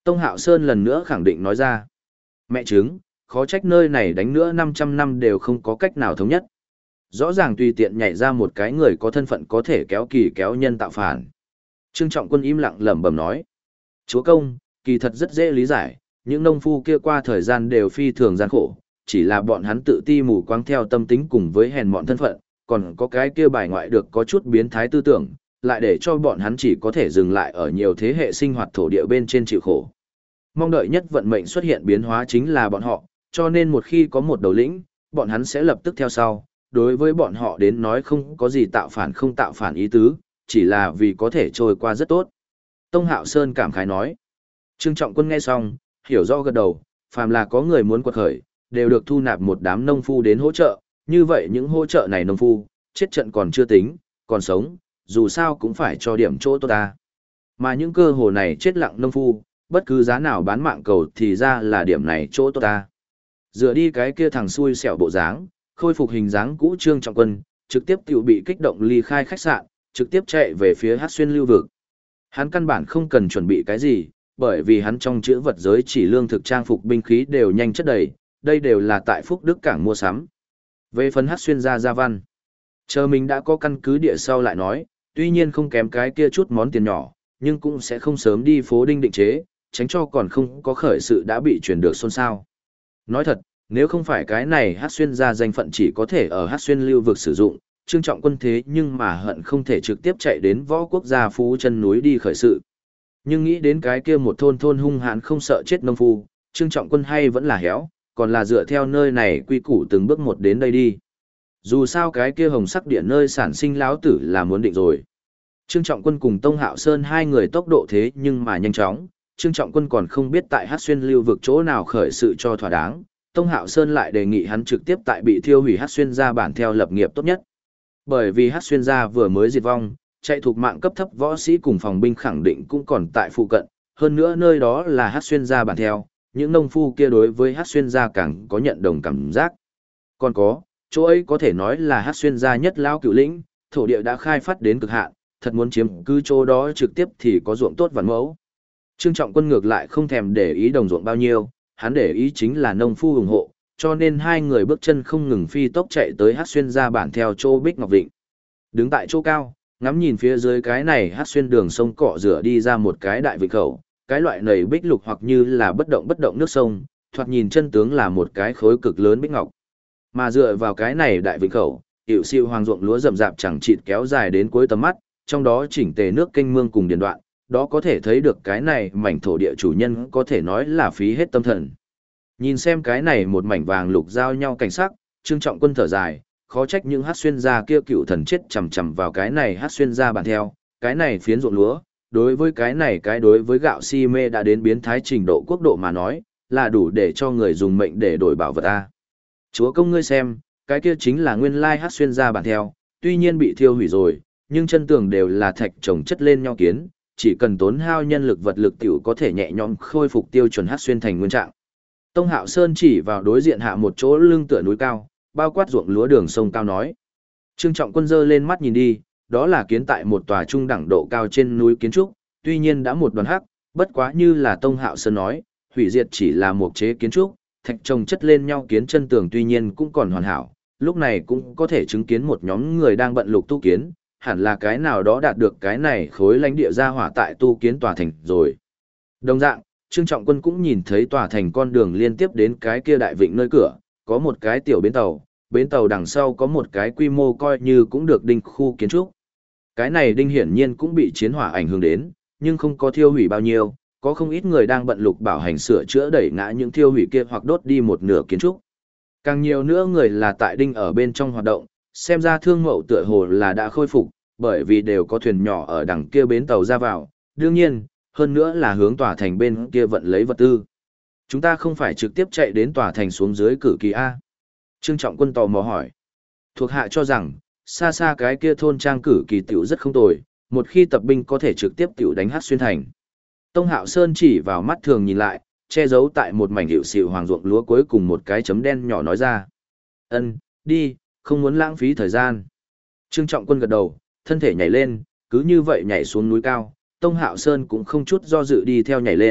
Speaker 1: Tông Hạo Sơn lần nữa khẳng định nói ra. Mẹ chứng, khó trách nơi này đánh nữa 500 năm đều không có cách nào thống nhất. Rõ ràng tùy tiện nhảy ra một cái người có thân phận có thể kéo kỳ kéo nhân tạo phản. Trương Trọng Quân im lặng lẩm bẩm nói. Chúa công, kỳ thật rất dễ lý giải, những nông phu kia qua thời gian đều phi thường gian khổ, chỉ là bọn hắn tự ti mù quáng theo tâm tính cùng với hèn mọn thân phận, còn có cái kia bài ngoại được có chút biến thái tư tưởng, lại để cho bọn hắn chỉ có thể dừng lại ở nhiều thế hệ sinh hoạt thổ địa bên trên chịu khổ. Mong đợi nhất vận mệnh xuất hiện biến hóa chính là bọn họ, cho nên một khi có một đầu lĩnh, bọn hắn sẽ lập tức theo sau. Đối với bọn họ đến nói không có gì tạo phản không tạo phản ý tứ, chỉ là vì có thể trôi qua rất tốt. Tông Hạo Sơn cảm khái nói. Trương Trọng Quân nghe xong, hiểu rõ gật đầu, phàm là có người muốn quật khởi, đều được thu nạp một đám nông phu đến hỗ trợ, như vậy những hỗ trợ này nông phu, chết trận còn chưa tính, còn sống, dù sao cũng phải cho điểm chỗ tốt ta. Mà những cơ hồ này chết lặng nông phu, bất cứ giá nào bán mạng cầu thì ra là điểm này chỗ tốt ta. Dựa đi cái kia thằng xui xẻo bộ dáng, khôi phục hình dáng cũ Trương Trọng Quân, trực tiếp tiểu bị kích động ly khai khách sạn, trực tiếp chạy về phía Hát Xuyên lưu vực. Hắn căn bản không cần chuẩn bị cái gì, bởi vì hắn trong chữ vật giới chỉ lương thực trang phục binh khí đều nhanh chất đầy, đây đều là tại Phúc Đức Cảng mua sắm. Về phần Hát Xuyên gia văn, chờ mình đã có căn cứ địa sau lại nói, tuy nhiên không kém cái kia chút món tiền nhỏ, nhưng cũng sẽ không sớm đi phố đinh định chế, tránh cho còn không có khởi sự đã bị truyền được xôn xao. Nói thật, nếu không phải cái này Hát Xuyên gia danh phận chỉ có thể ở Hát Xuyên lưu vực sử dụng, Trương Trọng Quân thế nhưng mà hận không thể trực tiếp chạy đến võ quốc gia phú chân núi đi khởi sự. Nhưng nghĩ đến cái kia một thôn thôn hung hãn không sợ chết nông phu, Trương Trọng Quân hay vẫn là héo, còn là dựa theo nơi này quy củ từng bước một đến đây đi. Dù sao cái kia hồng sắc địa nơi sản sinh lão tử là muốn định rồi. Trương Trọng Quân cùng Tông Hạo Sơn hai người tốc độ thế nhưng mà nhanh chóng, Trương Trọng Quân còn không biết tại Hát Xuyên lưu vực chỗ nào khởi sự cho thỏa đáng, Tông Hạo Sơn lại đề nghị hắn trực tiếp tại bị thiêu hủy Hát Xuyên gia bản theo lập nghiệp tốt nhất. Bởi vì Hát Xuyên gia vừa mới diệt vong, chạy thuộc mạng cấp thấp võ sĩ cùng phòng binh khẳng định cũng còn tại phụ cận, hơn nữa nơi đó là Hát Xuyên gia bản theo, những nông phu kia đối với Hát Xuyên gia càng có nhận đồng cảm giác. Còn có, chỗ ấy có thể nói là Hát Xuyên gia nhất lao cửu lĩnh, thổ địa đã khai phát đến cực hạn, thật muốn chiếm cứ chỗ đó trực tiếp thì có ruộng tốt vạn mẫu. Trương Trọng Quân ngược lại không thèm để ý đồng ruộng bao nhiêu, hắn để ý chính là nông phu ủng hộ, cho nên hai người bước chân không ngừng phi tốc chạy tới Hát Xuyên gia bản theo chỗ Bích Ngọc Vịnh. Đứng tại chỗ cao, ngắm nhìn phía dưới cái này Hát Xuyên đường sông cọ rửa đi ra một cái đại vịnh khẩu, cái loại nầy bích lục hoặc như là bất động nước sông, thoạt nhìn chân tướng là một cái khối cực lớn bích ngọc. Mà dựa vào cái này đại vịnh khẩu, hiệu siêu hoàng ruộng lúa rậm rạp chẳng chịt kéo dài đến cuối tầm mắt, trong đó chỉnh tề nước kênh mương cùng điền đoạn, đó có thể thấy được cái này mảnh thổ địa chủ nhân có thể nói là phí hết tâm thần. Nhìn xem cái này một mảnh vàng lục giao nhau cảnh sắc, Trương Trọng Quân thở dài, khó trách những Hát Xuyên gia kia cựu thần chết chằm chằm vào cái này Hát Xuyên gia bản theo, cái này phiến ruộng lúa, đối với cái này đối với gạo si mê đã đến biến thái trình độ quốc độ mà nói, là đủ để cho người dùng mệnh để đổi bảo vật a. Chúa công ngươi xem, cái kia chính là nguyên lai Hát Xuyên gia bản theo, tuy nhiên bị thiêu hủy rồi, nhưng chân tường đều là thạch chồng chất lên nhau kiến, chỉ cần tốn hao nhân lực vật lực tiểu có thể nhẹ nhõm khôi phục tiêu chuẩn Hát Xuyên thành nguyên trạng. Tông Hạo Sơn chỉ vào đối diện hạ một chỗ lưng tựa núi cao, bao quát ruộng lúa đường sông cao nói. Trương Trọng Quân giơ lên mắt nhìn đi, đó là kiến tại một tòa trung đẳng độ cao trên núi kiến trúc, tuy nhiên đã một đoàn hắc, bất quá như là Tông Hạo Sơn nói, hủy diệt chỉ là một chế kiến trúc, thạch chồng chất lên nhau kiến chân tường tuy nhiên cũng còn hoàn hảo, lúc này cũng có thể chứng kiến một nhóm người đang bận lục tu kiến, hẳn là cái nào đó đạt được cái này khối lãnh địa ra hỏa tại tu kiến tòa thành rồi. Đồng dạng, Trương Trọng Quân cũng nhìn thấy tòa thành con đường liên tiếp đến cái kia đại vịnh nơi cửa, có một cái tiểu bến tàu đằng sau có một cái quy mô coi như cũng được đinh khu kiến trúc. Cái này đinh hiển nhiên cũng bị chiến hỏa ảnh hưởng đến, nhưng không có thiêu hủy bao nhiêu, có không ít người đang bận lục bảo hành sửa chữa đẩy ngã những thiêu hủy kia hoặc đốt đi một nửa kiến trúc. Càng nhiều nữa người là tại đinh ở bên trong hoạt động, xem ra thương mậu tựa hồ là đã khôi phục, bởi vì đều có thuyền nhỏ ở đằng kia bến tàu ra vào, đương nhiên, hơn nữa là hướng tòa thành bên kia vận lấy vật tư. Chúng ta không phải trực tiếp chạy đến tòa thành xuống dưới cử kỳ A. Trương Trọng Quân tò mò hỏi. Thuộc hạ cho rằng, xa xa cái kia thôn trang cử kỳ tiểu rất không tồi, một khi tập binh có thể trực tiếp tiểu đánh Hát Xuyên thành. Tông Hạo Sơn chỉ vào mắt thường nhìn lại, che giấu tại một mảnh hiệu xịu hoàng ruộng lúa cuối cùng một cái chấm đen nhỏ nói ra. Ân, đi, không muốn lãng phí thời gian. Trương Trọng Quân gật đầu, thân thể nhảy lên, cứ như vậy nhảy xuống núi cao, Tông Hạo Sơn cũng không chút do dự đi theo nhảy lên,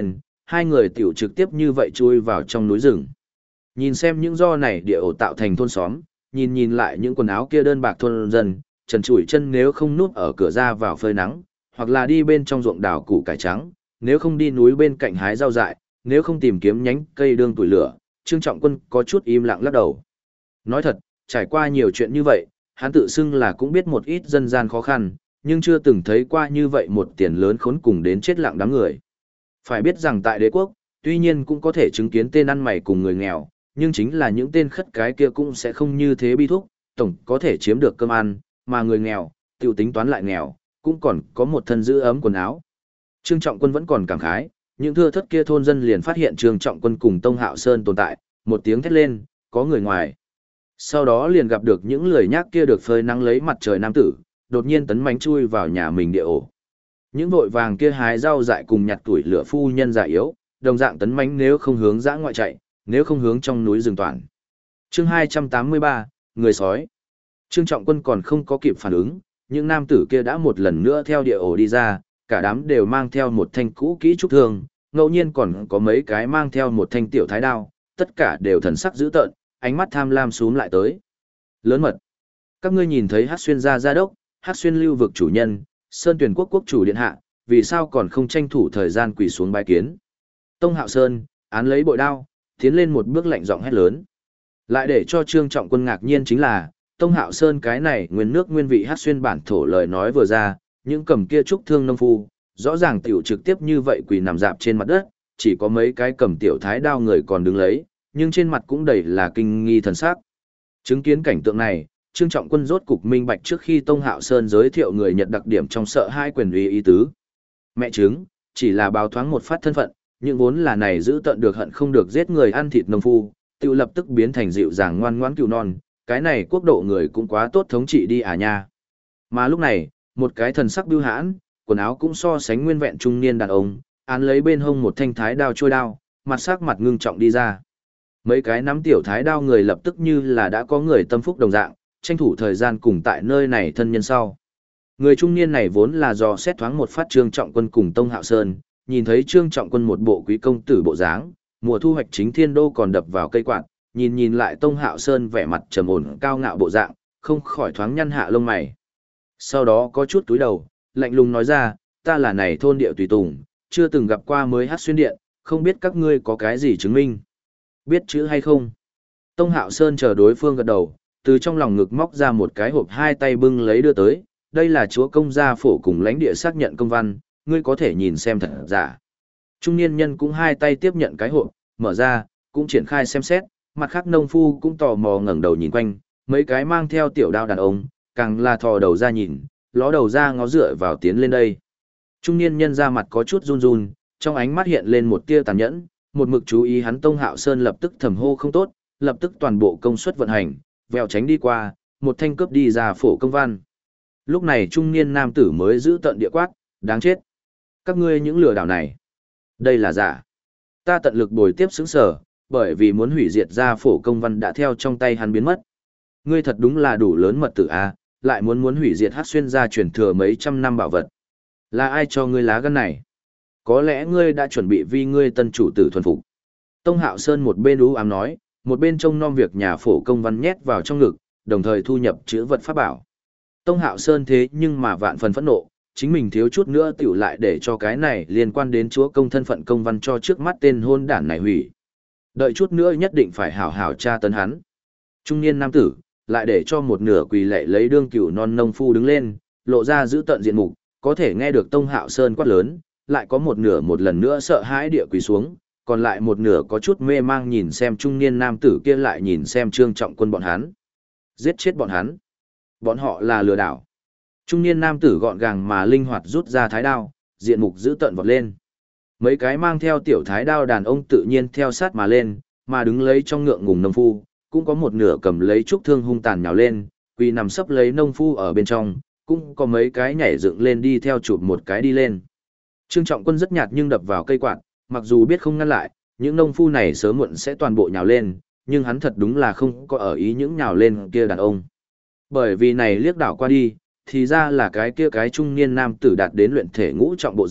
Speaker 1: hai người tiểu trực tiếp như vậy chui vào trong núi rừng. Nhìn xem những do này địa ổ tạo thành thôn xóm, nhìn lại những quần áo kia đơn bạc thôn dân, trần trụi chân nếu không núp ở cửa ra vào phơi nắng, hoặc là đi bên trong ruộng đào củ cải trắng, nếu không đi núi bên cạnh hái rau dại, nếu không tìm kiếm nhánh cây đương tuổi lửa, Trương Trọng Quân có chút im lặng lắc đầu. Nói thật, trải qua nhiều chuyện như vậy, hắn tự xưng là cũng biết một ít dân gian khó khăn, nhưng chưa từng thấy qua như vậy một tiền lớn khốn cùng đến chết lặng đám người. Phải biết rằng tại đế quốc, tuy nhiên cũng có thể chứng kiến tên ăn mày cùng người nghèo, nhưng chính là những tên khất cái kia cũng sẽ không như thế bi thúc, tổng có thể chiếm được cơm ăn, mà người nghèo, tiểu tính toán lại nghèo, cũng còn có một thân giữ ấm quần áo. Trương Trọng Quân vẫn còn cảm khái, những thưa thất kia thôn dân liền phát hiện Trương Trọng Quân cùng Tông Hạo Sơn tồn tại, một tiếng thét lên, có người ngoài. Sau đó liền gặp được những lười nhác kia được phơi nắng lấy mặt trời nam tử, đột nhiên tấn mãnh chui vào nhà mình địa ổ. Những vội vàng kia hái rau dại cùng nhặt tuổi lửa phu nhân già yếu, đồng dạng tấn mãnh nếu không hướng dã ngoại chạy, nếu không hướng trong núi rừng toàn. Chương 283, người sói. Trương Trọng Quân còn không có kịp phản ứng, những nam tử kia đã một lần nữa theo địa ổ đi ra, cả đám đều mang theo một thanh cũ kỹ trúc thương, ngẫu nhiên còn có mấy cái mang theo một thanh tiểu thái đao, tất cả đều thần sắc dữ tợn, ánh mắt tham lam xuống lại tới. Lớn mật. Các ngươi nhìn thấy Hắc Xuyên gia đốc, Hắc Xuyên lưu vực chủ nhân, Sơn Tuyển quốc quốc chủ điện hạ, vì sao còn không tranh thủ thời gian quỳ xuống bái kiến? Tông Hạo Sơn, án lấy bội đao, tiến lên một bước lạnh giọng hét lớn. Lại để cho Trương Trọng Quân ngạc nhiên chính là, Tông Hạo Sơn cái này nguyên nước nguyên vị Hắc Xuyên bản thổ lời nói vừa ra, những cầm kia trúc thương nông phu, rõ ràng tiểu trực tiếp như vậy quỳ nằm dạp trên mặt đất, chỉ có mấy cái cầm tiểu thái đao người còn đứng lấy, nhưng trên mặt cũng đầy là kinh nghi thần sắc. Chứng kiến cảnh tượng này, Trương Trọng Quân rốt cục minh bạch trước khi Tông Hạo Sơn giới thiệu người Nhật đặc điểm trong sợ hai quyền uy ý tứ. Mẹ chứng, chỉ là báo thoáng một phát thân phận, những vốn là này giữ tận được hận không được giết người ăn thịt nông phu, tự lập tức biến thành dịu dàng ngoan ngoãn cừu non, cái này quốc độ người cũng quá tốt thống trị đi à nha. Mà lúc này, một cái thần sắc bưu hãn, quần áo cũng so sánh nguyên vẹn trung niên đàn ông, án lấy bên hông một thanh thái đao trôi đao, mặt sắc mặt ngưng trọng đi ra. Mấy cái nắm tiểu thái đao người lập tức như là đã có người tâm phúc đồng dạng, tranh thủ thời gian cùng tại nơi này thân nhân sau. Người trung niên này vốn là do xét thoáng một phát Trương Trọng Quân cùng Tông Hạo Sơn, nhìn thấy Trương Trọng Quân một bộ quý công tử bộ dáng, mùa thu hoạch chính thiên đô còn đập vào cây quạt, nhìn lại Tông Hạo Sơn vẻ mặt trầm ổn cao ngạo bộ dạng, không khỏi thoáng nhăn hạ lông mày. Sau đó có chút túi đầu, lạnh lùng nói ra, ta là này thôn địa tùy tùng, chưa từng gặp qua mới Hắc Xuyên điện, không biết các ngươi có cái gì chứng minh. Biết chữ hay không? Tông Hạo Sơn chờ đối phương gật đầu, từ trong lòng ngực móc ra một cái hộp hai tay bưng lấy đưa tới, đây là chúa công gia phổ cùng lãnh địa xác nhận công văn, ngươi có thể nhìn xem thật giả. Trung niên nhân cũng hai tay tiếp nhận cái hộp, mở ra, cũng triển khai xem xét, mặt khác nông phu cũng tò mò ngẩng đầu nhìn quanh, mấy cái mang theo tiểu đao đàn ông, càng là thò đầu ra nhìn, ló đầu ra ngó dựa vào tiến lên đây. Trung niên nhân ra mặt có chút run run, trong ánh mắt hiện lên một tia tàn nhẫn, một mực chú ý hắn Tông Hạo Sơn lập tức thầm hô không tốt, lập tức toàn bộ công suất vận hành, vèo tránh đi qua, một thanh cướp đi ra phổ công văn. Lúc này trung niên nam tử mới giữ tận địa quát, đáng chết. Các ngươi những lừa đảo này. Đây là giả. Ta tận lực bồi tiếp xứng sở, bởi vì muốn hủy diệt ra phổ công văn đã theo trong tay hắn biến mất. Ngươi thật đúng là đủ lớn mật tử a, lại muốn hủy diệt Hắc Xuyên gia truyền thừa mấy trăm năm bảo vật. Là ai cho ngươi lá gan này? Có lẽ ngươi đã chuẩn bị vì ngươi tân chủ tử thuần phục. Tông Hạo Sơn một bên ú ám nói, một bên trông nom việc nhà phổ công văn nhét vào trong ngực, đồng thời thu nhập chữ vật pháp bảo. Tông Hạo Sơn thế nhưng mà vạn phần phẫn nộ, chính mình thiếu chút nữa tiểu lại để cho cái này liên quan đến chúa công thân phận công văn cho trước mắt tên hôn đản này hủy. Đợi chút nữa nhất định phải hảo hảo tra tấn hắn. Trung niên nam tử, lại để cho một nửa quỳ lệ lấy đương cửu non nông phu đứng lên, lộ ra giữ tận diện mục, có thể nghe được Tông Hạo Sơn quát lớn, lại có một nửa một lần nữa sợ hãi địa quỳ xuống, còn lại một nửa có chút mê mang nhìn xem trung niên nam tử kia lại nhìn xem Trương Trọng Quân bọn hắn. Giết chết bọn hắn. Bọn họ là lừa đảo. Trung niên nam tử gọn gàng mà linh hoạt rút ra thái đao, diện mục giữ tận vọt lên. Mấy cái mang theo tiểu thái đao đàn ông tự nhiên theo sát mà lên, mà đứng lấy trong ngượng ngùng nông phu, cũng có một nửa cầm lấy trúc thương hung tàn nhào lên, quỳ nằm sấp lấy nông phu ở bên trong, cũng có mấy cái nhảy dựng lên đi theo chụp một cái đi lên. Trương Trọng Quân rất nhạt nhưng đập vào cây quạt, mặc dù biết không ngăn lại, những nông phu này sớm muộn sẽ toàn bộ nhào lên, nhưng hắn thật đúng là không có ở ý những nhào lên kia đàn ông. Bởi vì này liếc đảo qua đi, thì ra là cái kia cái trung niên nam tử đạt đến luyện thể ngũ trọng bộ dạng,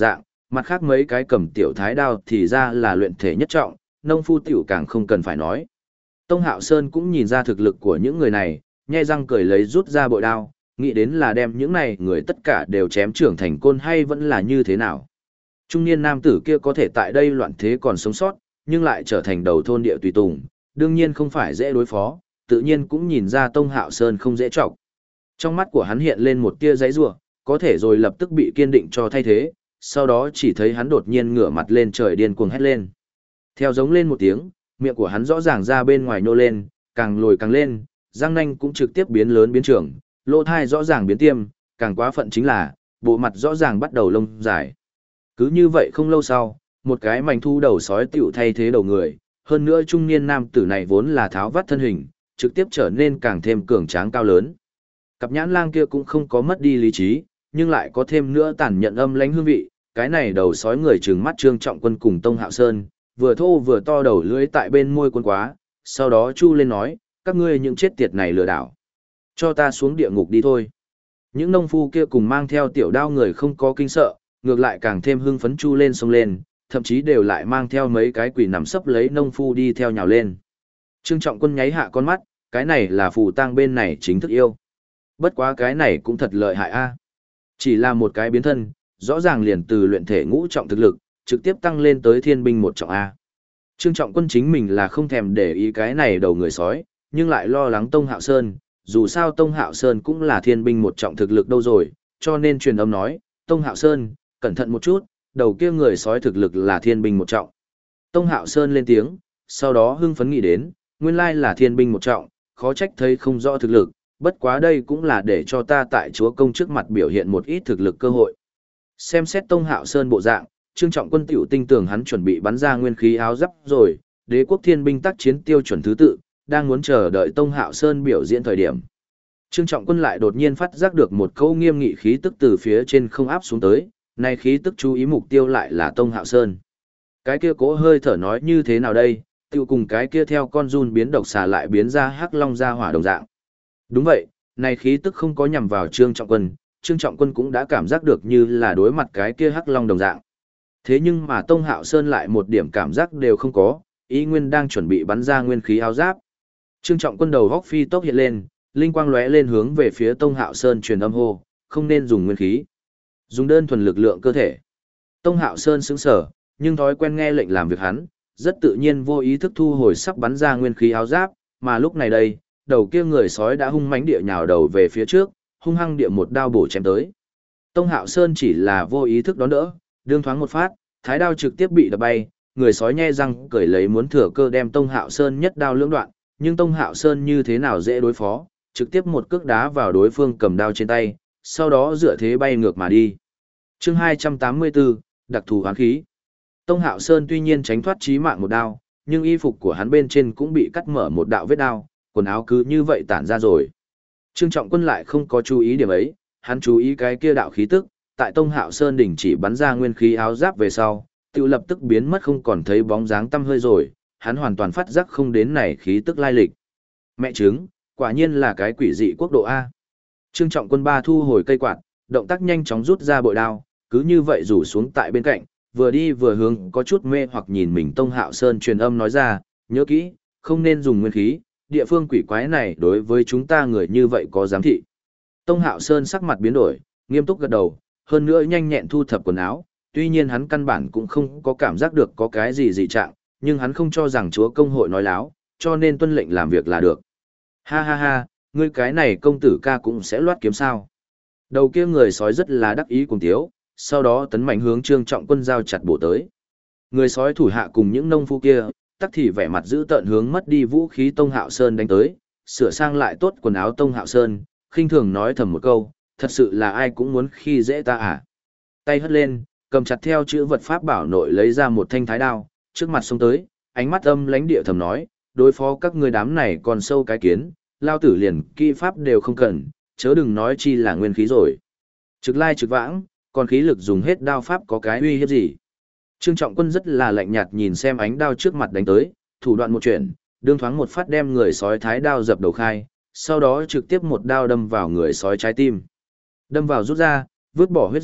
Speaker 1: Mặt khác mấy cái cầm tiểu thái đao thì ra là luyện thể nhất trọng, nông phu tiểu càng không cần phải nói. Tông Hạo Sơn cũng nhìn ra thực lực của những người này, nhe răng cười lấy rút ra bội đao, nghĩ đến là đem những này người tất cả đều chém trưởng thành côn hay vẫn là như thế nào. Trung niên nam tử kia có thể tại đây loạn thế còn sống sót, nhưng lại trở thành đầu thôn địa tùy tùng, đương nhiên không phải dễ đối phó, tự nhiên cũng nhìn ra Tông Hạo Sơn không dễ trọng. Trong mắt của hắn hiện lên một tia giấy rủa, có thể rồi lập tức bị kiên định cho thay thế, sau đó chỉ thấy hắn đột nhiên ngửa mặt lên trời điên cuồng hét lên. Theo giống lên một tiếng, miệng của hắn rõ ràng ra bên ngoài nhô lên, càng lồi càng lên, răng nanh cũng trực tiếp biến lớn biến trưởng, lỗ thai rõ ràng biến tiêm, càng quá phận chính là, bộ mặt rõ ràng bắt đầu lông dài. Cứ như vậy không lâu sau, một cái mảnh thu đầu sói tiểu thay thế đầu người, hơn nữa trung niên nam tử này vốn là tháo vắt thân hình, trực tiếp trở nên càng thêm cường tráng cao lớn. Cặp nhãn lang kia cũng không có mất đi lý trí, nhưng lại có thêm nữa tàn nhận âm lãnh hương vị, cái này đầu sói người trừng mắt Trương Trọng Quân cùng Tông Hạo Sơn, vừa thô vừa to đầu lưỡi tại bên môi quân quá, sau đó chu lên nói, các ngươi những chết tiệt này lừa đảo. Cho ta xuống địa ngục đi thôi. Những nông phu kia cùng mang theo tiểu đao người không có kinh sợ, ngược lại càng thêm hưng phấn chu lên sông lên, thậm chí đều lại mang theo mấy cái quỷ nằm sấp lấy nông phu đi theo nhào lên. Trương Trọng Quân nháy hạ con mắt, cái này là phù tang bên này chính thức yêu. Bất quá cái này cũng thật lợi hại a. Chỉ là một cái biến thân, rõ ràng liền từ luyện thể ngũ trọng thực lực, trực tiếp tăng lên tới thiên binh một trọng A. Trương Trọng Quân chính mình là không thèm để ý cái này đầu người sói, nhưng lại lo lắng Tông Hạo Sơn, dù sao Tông Hạo Sơn cũng là thiên binh một trọng thực lực đâu rồi, cho nên truyền âm nói, Tông Hạo Sơn, cẩn thận một chút, đầu kia người sói thực lực là thiên binh một trọng. Tông Hạo Sơn lên tiếng, sau đó hưng phấn nghĩ đến, nguyên lai là thiên binh một trọng, khó trách thấy không rõ thực lực, bất quá đây cũng là để cho ta tại chúa công trước mặt biểu hiện một ít thực lực cơ hội. Xem xét Tông Hạo Sơn bộ dạng, Trương Trọng Quân tiểu tinh tưởng hắn chuẩn bị bắn ra nguyên khí áo giáp rồi, đế quốc thiên binh tác chiến tiêu chuẩn thứ tự, đang muốn chờ đợi Tông Hạo Sơn biểu diễn thời điểm. Trương Trọng Quân lại đột nhiên phát giác được một câu nghiêm nghị khí tức từ phía trên không áp xuống tới, này khí tức chú ý mục tiêu lại là Tông Hạo Sơn. Cái kia cố hơi thở nói như thế nào đây, tiêu cùng cái kia theo con run biến độc xà lại biến ra hắc long ra hỏa đồng dạng. Đúng vậy, này khí tức không có nhằm vào Trương Trọng Quân, Trương Trọng Quân cũng đã cảm giác được như là đối mặt cái kia hắc long đồng dạng. Thế nhưng mà Tông Hạo Sơn lại một điểm cảm giác đều không có, ý nguyên đang chuẩn bị bắn ra nguyên khí áo giáp. Trương Trọng Quân đầu góc phi tốc hiện lên, linh quang lóe lên hướng về phía Tông Hạo Sơn truyền âm hô, không nên dùng nguyên khí, dùng đơn thuần lực lượng cơ thể. Tông Hạo Sơn sững sờ, nhưng thói quen nghe lệnh làm việc hắn, rất tự nhiên vô ý thức thu hồi sắp bắn ra nguyên khí áo giáp, mà lúc này đây, đầu kia người sói đã hung mãnh địa nhào đầu về phía trước, hung hăng địa một đao bổ chém tới. Tông Hạo Sơn chỉ là vô ý thức đón đỡ, đương thoáng một phát, thái đao trực tiếp bị đập bay, người sói nhe răng cười lấy muốn thừa cơ đem Tông Hạo Sơn nhất đao lưỡng đoạn, nhưng Tông Hạo Sơn như thế nào dễ đối phó, trực tiếp một cước đá vào đối phương cầm đao trên tay, sau đó dựa thế bay ngược mà đi. Chương 284, đặc thù hoán khí. Tông Hạo Sơn tuy nhiên tránh thoát chí mạng một đao, nhưng y phục của hắn bên trên cũng bị cắt mở một đạo vết đao, quần áo cứ như vậy tản ra rồi. Trương Trọng Quân lại không có chú ý điểm ấy, hắn chú ý cái kia đạo khí tức, tại Tông Hạo Sơn đỉnh chỉ bắn ra nguyên khí áo giáp về sau, tự lập tức biến mất không còn thấy bóng dáng tăm hơi rồi, hắn hoàn toàn phát giác không đến này khí tức lai lịch. Mẹ chứng, quả nhiên là cái quỷ dị quốc độ A. Trương Trọng Quân ba thu hồi cây quạt, động tác nhanh chóng rút ra bội đao, cứ như vậy rủ xuống tại bên cạnh, vừa đi vừa hướng có chút mê hoặc nhìn mình Tông Hạo Sơn truyền âm nói ra, nhớ kỹ, không nên dùng nguyên khí, địa phương quỷ quái này đối với chúng ta người như vậy có giám thị. Tông Hạo Sơn sắc mặt biến đổi, nghiêm túc gật đầu, hơn nữa nhanh nhẹn thu thập quần áo, tuy nhiên hắn căn bản cũng không có cảm giác được có cái gì dị trạng, nhưng hắn không cho rằng chúa công hội nói láo, cho nên tuân lệnh làm việc là được. Ha ha ha, ngươi cái này công tử ca cũng sẽ loát kiếm sao. Đầu kia người sói rất là đắc ý cùng tiếu, sau đó tấn mạnh hướng Trương Trọng Quân giao chặt bổ tới. Người sói thủ hạ cùng những nông phu kia, tắc thì vẻ mặt giữ tợn hướng mất đi vũ khí Tông Hạo Sơn đánh tới, sửa sang lại tốt quần áo Tông Hạo Sơn, khinh thường nói thầm một câu, thật sự là ai cũng muốn khi dễ ta à. Tay hất lên, cầm chặt theo chữ vật pháp bảo nội lấy ra một thanh thái đao, trước mặt xông tới, ánh mắt âm lãnh địa thầm nói, đối phó các ngươi đám này còn sâu cái kiến, lao tử liền kỹ pháp đều không cần, chớ đừng nói chi là nguyên khí rồi. Trực lai trực vãng, còn khí lực dùng hết đao pháp có cái uy hiếp gì. Trương Trọng Quân rất là lạnh nhạt nhìn xem ánh đao trước mặt đánh tới, thủ đoạn một chuyển, đương thoáng một phát đem người sói thái đao dập đầu khai, sau đó trực tiếp một đao đâm vào người sói trái tim. Đâm vào rút ra, vứt bỏ huyết dịch,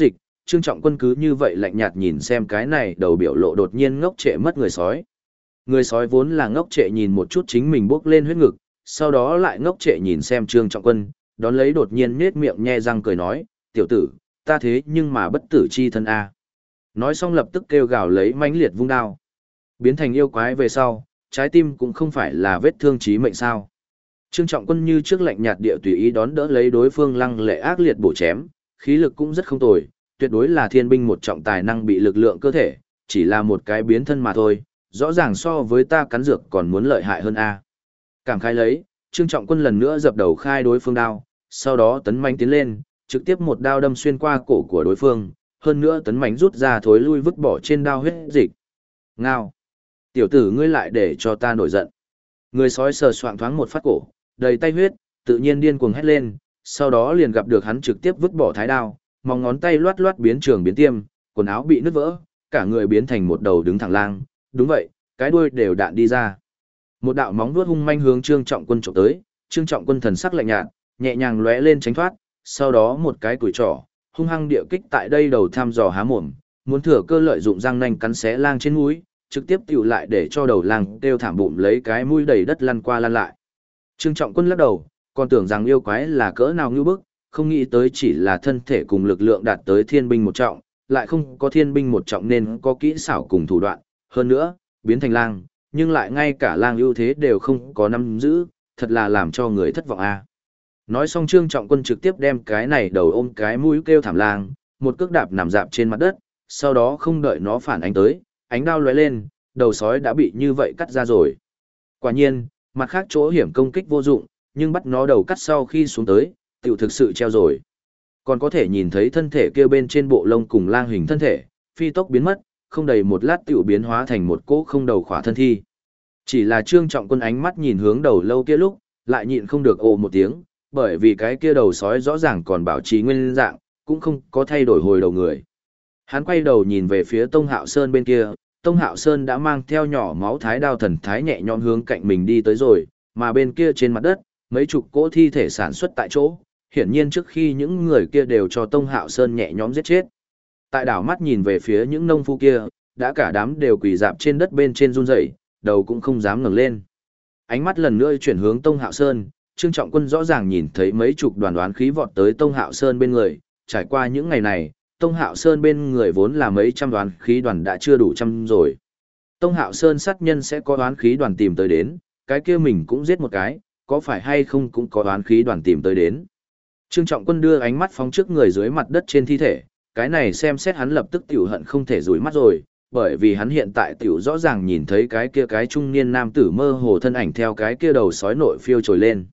Speaker 1: Trương Trọng Quân cứ như vậy lạnh nhạt nhìn xem cái này đầu biểu lộ đột nhiên ngốc trệ mất người sói. Người sói vốn là ngốc trệ nhìn một chút chính mình bốc lên huyết ngực, sau đó lại ngốc trệ nhìn xem Trương Trọng Quân, đón lấy đột nhiên nhếch miệng nhe răng cười nói, tiểu tử, ta thế nhưng mà bất tử chi thân a. Nói xong lập tức kêu gào lấy mãnh liệt vung đao. Biến thành yêu quái về sau, trái tim cũng không phải là vết thương chí mệnh sao. Trương Trọng Quân như trước lạnh nhạt địa tùy ý đón đỡ lấy đối phương lăng lệ ác liệt bổ chém, khí lực cũng rất không tồi, tuyệt đối là thiên binh một trọng tài năng bị lực lượng cơ thể, chỉ là một cái biến thân mà thôi, rõ ràng so với ta cắn dược còn muốn lợi hại hơn a. Cảm khái lấy, Trương Trọng Quân lần nữa dập đầu khai đối phương đao, sau đó tấn mãnh tiến lên, trực tiếp một đao đâm xuyên qua cổ của đối phương, hơn nữa tấn mãnh rút ra thối lui vứt bỏ trên đao huyết dịch. Ngao! Tiểu tử ngươi lại để cho ta nổi giận. Người sói sờ soạng thoáng một phát cổ, đầy tay huyết, tự nhiên điên cuồng hét lên, sau đó liền gặp được hắn trực tiếp vứt bỏ thái đao, mong ngón tay loát loát biến trường biến tiêm, quần áo bị nứt vỡ, cả người biến thành một đầu đứng thẳng lang, đúng vậy, cái đuôi đều đạn đi ra. Một đạo móng vuốt hung manh hướng Trương Trọng Quân chụp tới, Trương Trọng Quân thần sắc lạnh nhạt, nhẹ nhàng lóe lên tránh thoát, sau đó một cái cùi trỏ, hung hăng địa kích tại đây đầu thăm dò há mồm, muốn thừa cơ lợi dụng răng nanh cắn xé lang trên mũi, trực tiếp tiểu lại để cho đầu lang kêu thảm bụng lấy cái mũi đầy đất lăn qua lăn lại. Trương Trọng Quân lắc đầu, còn tưởng rằng yêu quái là cỡ nào ngưu bức, không nghĩ tới chỉ là thân thể cùng lực lượng đạt tới thiên binh một trọng, lại không có thiên binh một trọng nên có kỹ xảo cùng thủ đoạn, hơn nữa, biến thành lang, nhưng lại ngay cả lang ưu thế đều không có nắm giữ, thật là làm cho người thất vọng a. Nói xong Trương Trọng Quân trực tiếp đem cái này đầu ôm cái mũi kêu thảm lang, một cước đạp nằm dạp trên mặt đất, sau đó không đợi nó phản ánh tới, ánh đao lóe lên, đầu sói đã bị như vậy cắt ra rồi. Quả nhiên, mặt khác chỗ hiểm công kích vô dụng, nhưng bắt nó đầu cắt sau khi xuống tới, tiểu thực sự treo rồi. Còn có thể nhìn thấy thân thể kia bên trên bộ lông cùng lang hình thân thể, phi tốc biến mất, không đầy một lát tiểu biến hóa thành một cỗ không đầu khỏa thân thi. Chỉ là Trương Trọng Quân ánh mắt nhìn hướng đầu lâu kia lúc, lại nhịn không được ồ một tiếng, bởi vì cái kia đầu sói rõ ràng còn bảo trì nguyên dạng, cũng không có thay đổi hồi đầu người. Hắn quay đầu nhìn về phía Tông Hạo Sơn bên kia, Tông Hạo Sơn đã mang theo nhỏ máu thái đao thần thái nhẹ nhõm hướng cạnh mình đi tới rồi, mà bên kia trên mặt đất, mấy chục cỗ thi thể sản xuất tại chỗ, hiển nhiên trước khi những người kia đều cho Tông Hạo Sơn nhẹ nhõm giết chết. Tại đảo mắt nhìn về phía những nông phu kia, đã cả đám đều quỳ dạp trên đất bên trên run rẩy, đầu cũng không dám ngẩng lên. Ánh mắt lần nữa chuyển hướng Tông Hạo Sơn, Trương Trọng Quân rõ ràng nhìn thấy mấy chục đoàn đoán khí vọt tới Tông Hạo Sơn bên người, trải qua những ngày này, Tông Hạo Sơn bên người vốn là mấy trăm đoán khí đoàn đã chưa đủ trăm rồi. Tông Hạo Sơn sát nhân sẽ có đoán khí đoàn tìm tới đến, cái kia mình cũng giết một cái, có phải hay không cũng có đoán khí đoàn tìm tới đến. Trương Trọng Quân đưa ánh mắt phóng trước người dưới mặt đất trên thi thể, cái này xem xét hắn lập tức tiểu hận không thể rủi mắt rồi, bởi vì hắn hiện tại tiểu rõ ràng nhìn thấy cái kia cái trung niên nam tử mơ hồ thân ảnh theo cái kia đầu sói nội phiêu trồi lên.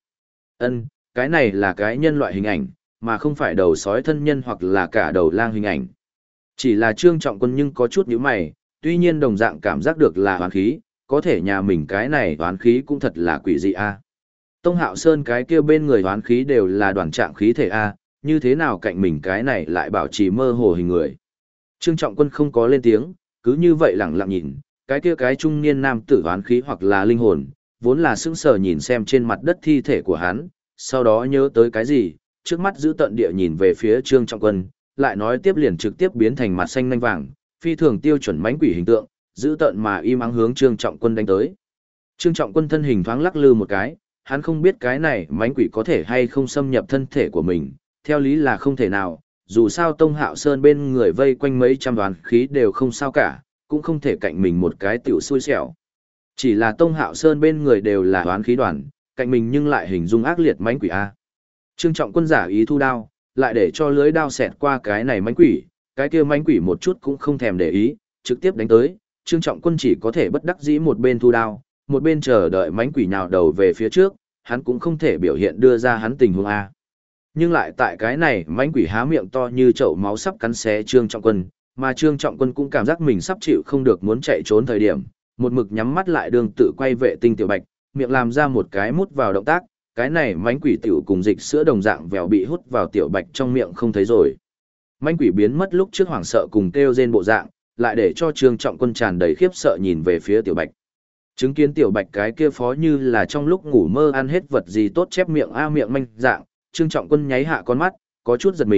Speaker 1: Cái này là cái nhân loại hình ảnh, mà không phải đầu sói thân nhân hoặc là cả đầu lang hình ảnh. Chỉ là Trương Trọng Quân nhưng có chút nhíu mày, tuy nhiên đồng dạng cảm giác được là hoán khí, có thể nhà mình cái này hoán khí cũng thật là quỷ dị a. Tông Hạo Sơn cái kia bên người hoán khí đều là đoàn trạng khí thể a, như thế nào cạnh mình cái này lại bảo trì mơ hồ hình người. Trương Trọng Quân không có lên tiếng, cứ như vậy lặng lặng nhìn, cái kia cái trung niên nam tử hoán khí hoặc là linh hồn, vốn là sững sờ nhìn xem trên mặt đất thi thể của hắn, sau đó nhớ tới cái gì, trước mắt giữ tận địa nhìn về phía Trương Trọng Quân, lại nói tiếp liền trực tiếp biến thành mặt xanh nanh vàng, phi thường tiêu chuẩn mãnh quỷ hình tượng, giữ tận mà im ắng hướng Trương Trọng Quân đánh tới. Trương Trọng Quân thân hình thoáng lắc lư một cái, hắn không biết cái này mãnh quỷ có thể hay không xâm nhập thân thể của mình, theo lý là không thể nào, dù sao Tông Hạo Sơn bên người vây quanh mấy trăm đoàn khí đều không sao cả, cũng không thể cạnh mình một cái tiểu xui xẻo. Chỉ là Tông Hạo Sơn bên người đều là đoán khí đoàn, cạnh mình nhưng lại hình dung ác liệt mãnh quỷ a. Trương Trọng Quân giả ý thu đao, lại để cho lưới đao xẹt qua cái này mãnh quỷ, cái kia mãnh quỷ một chút cũng không thèm để ý, trực tiếp đánh tới, Trương Trọng Quân chỉ có thể bất đắc dĩ một bên thu đao, một bên chờ đợi mãnh quỷ nhào đầu về phía trước, hắn cũng không thể biểu hiện đưa ra hắn tình huống a. Nhưng lại tại cái này mãnh quỷ há miệng to như chậu máu sắp cắn xé Trương Trọng Quân, mà Trương Trọng Quân cũng cảm giác mình sắp chịu không được muốn chạy trốn thời điểm, một mực nhắm mắt lại đường tự quay vệ tinh tiểu bạch, miệng làm ra một cái mút vào động tác, cái này mãnh quỷ tiểu cùng dịch sữa đồng dạng vèo bị hút vào tiểu bạch trong miệng không thấy rồi. Mãnh quỷ biến mất lúc trước hoảng sợ cùng kêu rên bộ dạng, lại để cho Trương Trọng Quân tràn đầy khiếp sợ nhìn về phía tiểu bạch. Chứng kiến tiểu bạch cái kia phó như là trong lúc ngủ mơ ăn hết vật gì tốt chép miệng miệng manh dạng, Trương Trọng Quân nháy hạ con mắt, có chút giật mình,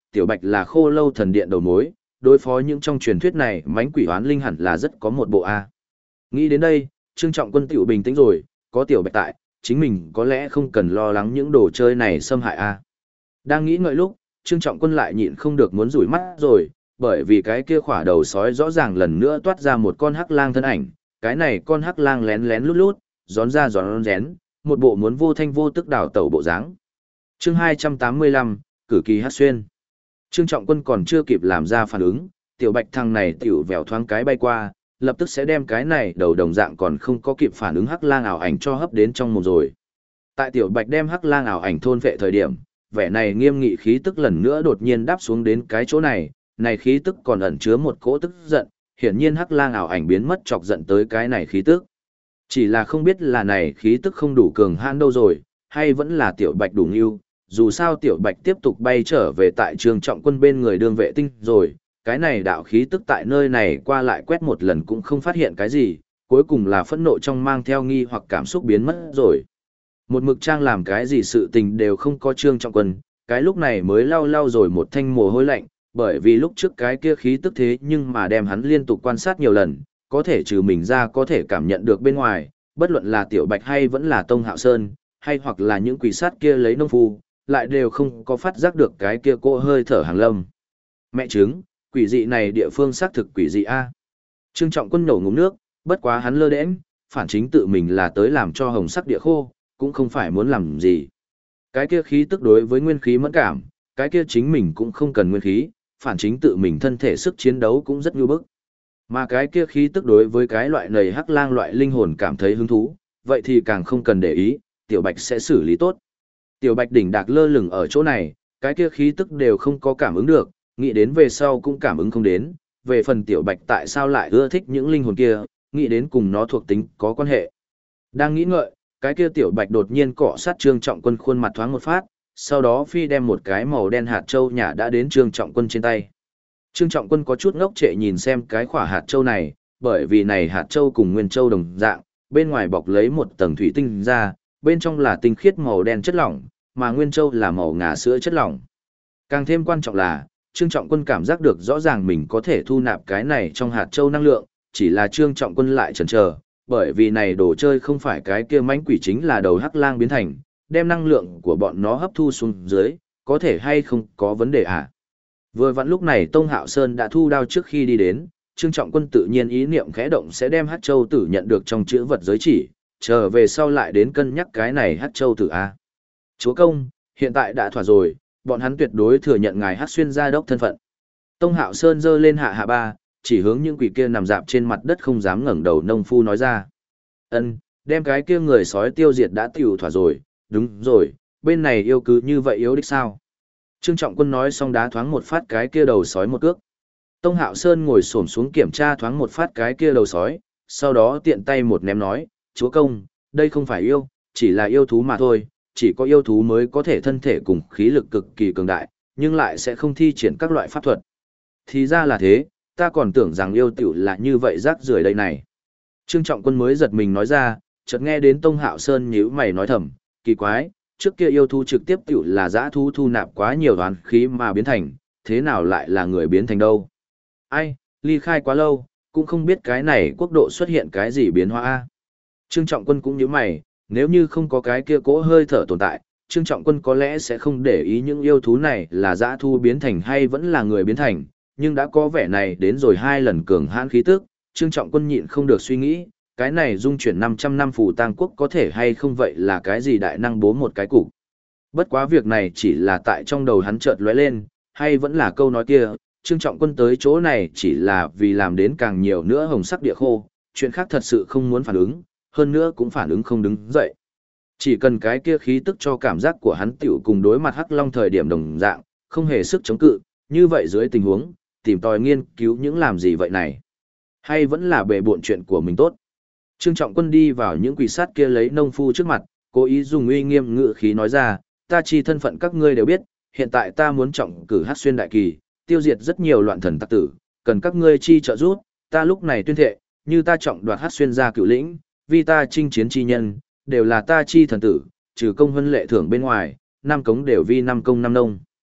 Speaker 1: Tiểu Bạch là Khô Lâu thần điện đầu mối, đối phó những trong truyền thuyết này mánh quỷ hoán linh hẳn là rất có một bộ A. Nghĩ đến đây, Trương Trọng Quân tiểu bình tĩnh rồi, có Tiểu Bạch tại, chính mình có lẽ không cần lo lắng những đồ chơi này xâm hại A. Đang nghĩ ngợi lúc, Trương Trọng Quân lại nhịn không được muốn rủi mắt rồi, bởi vì cái kia khỏa đầu sói rõ ràng lần nữa toát ra một con hắc lang thân ảnh, cái này con hắc lang lén lén lút lút, gión ra gión rén, một bộ muốn vô thanh vô tức đảo tẩu bộ dáng. Chương 285, cử kỳ hắc xuyên. Trương Trọng Quân còn chưa kịp làm ra phản ứng, Tiểu Bạch thằng này tiểu vèo thoáng cái bay qua, lập tức sẽ đem cái này đầu đồng dạng còn không có kịp phản ứng hắc lang ảo ảnh cho hấp đến trong mồm rồi. Tại Tiểu Bạch đem hắc lang ảo ảnh thôn vệ thời điểm, vẻ này nghiêm nghị khí tức lần nữa đột nhiên đáp xuống đến cái chỗ này, này khí tức còn ẩn chứa một cỗ tức giận, hiển nhiên hắc lang ảo ảnh biến mất chọc giận tới cái này khí tức. Chỉ là không biết là này khí tức không đủ cường hãn đâu rồi, hay vẫn là Tiểu Bạch đủ ngưu, dù sao Tiểu Bạch tiếp tục bay trở về tại Trương Trọng Quân bên người Đường Vệ Tinh rồi, cái này đạo khí tức tại nơi này qua lại quét một lần cũng không phát hiện cái gì, cuối cùng là phẫn nộ trong mang theo nghi hoặc cảm xúc biến mất rồi. Một mực trang làm cái gì sự tình đều không có Trương Trọng Quân, cái lúc này mới lau lau rồi một thanh mồ hôi lạnh, bởi vì lúc trước cái kia khí tức thế nhưng mà đem hắn liên tục quan sát nhiều lần, có thể trừ mình ra có thể cảm nhận được bên ngoài, bất luận là Tiểu Bạch hay vẫn là Tông Hạo Sơn, hay hoặc là những quỷ sát kia lấy nông phu, lại đều không có phát giác được cái kia cô hơi thở hàng lâm. Mẹ chứng, quỷ dị này địa phương xác thực quỷ dị a. Trương Trọng Quân nổ ngụm nước, bất quá hắn lơ đễnh, phản chính tự mình là tới làm cho hồng sắc địa khô, cũng không phải muốn làm gì. Cái kia khí tức đối với nguyên khí mẫn cảm, cái kia chính mình cũng không cần nguyên khí, phản chính tự mình thân thể sức chiến đấu cũng rất nhu bức. Mà cái kia khí tức đối với cái loại nầy hắc lang loại linh hồn cảm thấy hứng thú, vậy thì càng không cần để ý, Tiểu Bạch sẽ xử lý tốt. Tiểu Bạch đỉnh đạc lơ lửng ở chỗ này, cái kia khí tức đều không có cảm ứng được, nghĩ đến về sau cũng cảm ứng không đến, về phần Tiểu Bạch tại sao lại ưa thích những linh hồn kia, nghĩ đến cùng nó thuộc tính có quan hệ. Đang nghĩ ngợi, cái kia Tiểu Bạch đột nhiên cọ sát Trương Trọng Quân khuôn mặt thoáng một phát, sau đó phi đem một cái màu đen hạt châu nhả đã đến Trương Trọng Quân trên tay. Trương Trọng Quân có chút ngốc trệ nhìn xem cái khỏa hạt châu này, bởi vì này hạt châu cùng nguyên châu đồng dạng, bên ngoài bọc lấy một tầng thủy tinh ra, bên trong là tinh khiết màu đen chất lỏng, mà nguyên châu là màu ngà sữa chất lỏng. Càng thêm quan trọng là, Trương Trọng Quân cảm giác được rõ ràng mình có thể thu nạp cái này trong hạt châu năng lượng, chỉ là Trương Trọng Quân lại chần chờ, bởi vì này đồ chơi không phải cái kia mãnh quỷ chính là đầu hắc lang biến thành, đem năng lượng của bọn nó hấp thu xuống dưới, có thể hay không có vấn đề à? Vừa vặn lúc này Tông Hạo Sơn đã thu đao trước khi đi đến, Trương Trọng Quân tự nhiên ý niệm khẽ động sẽ đem Hắc Châu Tử nhận được trong chữ vật giới chỉ, trở về sau lại đến cân nhắc cái này Hắc Châu Tử a. Chúa công, hiện tại đã thỏa rồi, bọn hắn tuyệt đối thừa nhận ngài Hắc Xuyên gia đốc thân phận. Tông Hạo Sơn giơ lên hạ hạ ba, chỉ hướng những quỷ kia nằm dạp trên mặt đất không dám ngẩng đầu nông phu nói ra. Ân, đem cái kia người sói tiêu diệt đã tiểu thỏa rồi, đúng rồi, bên này yêu cứ như vậy yếu đích sao? Trương Trọng Quân nói xong đá thoáng một phát cái kia đầu sói một cước. Tông Hạo Sơn ngồi xổm xuống kiểm tra thoáng một phát cái kia đầu sói, sau đó tiện tay một ném nói, chúa công, đây không phải yêu, chỉ là yêu thú mà thôi, chỉ có yêu thú mới có thể thân thể cùng khí lực cực kỳ cường đại, nhưng lại sẽ không thi triển các loại pháp thuật. Thì ra là thế, ta còn tưởng rằng yêu tiểu là như vậy rác rưởi đây này. Trương Trọng Quân mới giật mình nói ra, chợt nghe đến Tông Hạo Sơn nhíu mày nói thầm, kỳ quái, trước kia yêu thú trực tiếp tiểu là dã thú thu nạp quá nhiều toán khí mà biến thành, thế nào lại là người biến thành đâu. Ai, ly khai quá lâu, cũng không biết cái này quốc độ xuất hiện cái gì biến hóa a. Trương Trọng Quân cũng nhíu mày, nếu như không có cái kia cỗ hơi thở tồn tại, Trương Trọng Quân có lẽ sẽ không để ý những yêu thú này là dã thú biến thành hay vẫn là người biến thành, nhưng đã có vẻ này đến rồi 2 lần cường hãn khí tức, Trương Trọng Quân nhịn không được suy nghĩ, cái này dung chuyển 500 năm phù tang quốc có thể hay không vậy là cái gì đại năng bố một cái cục. Bất quá việc này chỉ là tại trong đầu hắn chợt lóe lên, hay vẫn là câu nói kia, Trương Trọng Quân tới chỗ này chỉ là vì làm đến càng nhiều nữa hồng sắc địa khô, chuyện khác thật sự không muốn phản ứng, hơn nữa cũng phản ứng không đứng dậy. Chỉ cần cái kia khí tức cho cảm giác của hắn tiểu cùng đối mặt Hắc Long thời điểm đồng dạng, không hề sức chống cự, như vậy dưới tình huống, tìm tòi nghiên cứu những làm gì vậy này. Hay vẫn là bề bộn chuyện của mình tốt. Trương Trọng Quân đi vào những quỷ sát kia lấy nông phu trước mặt, cố ý dùng uy nghiêm ngự khí nói ra, ta chi thân phận các ngươi đều biết, hiện tại ta muốn trọng cử Hắc Xuyên đại kỳ, tiêu diệt rất nhiều loạn thần tặc tử, cần các ngươi chi trợ giúp, ta lúc này tuyên thệ, như ta trọng đoạt Hắc Xuyên gia cựu lĩnh, vì ta chinh chiến chi nhân, đều là ta chi thần tử, trừ công huân lệ thưởng bên ngoài, 5 cống đều vi 5 công 5 nông.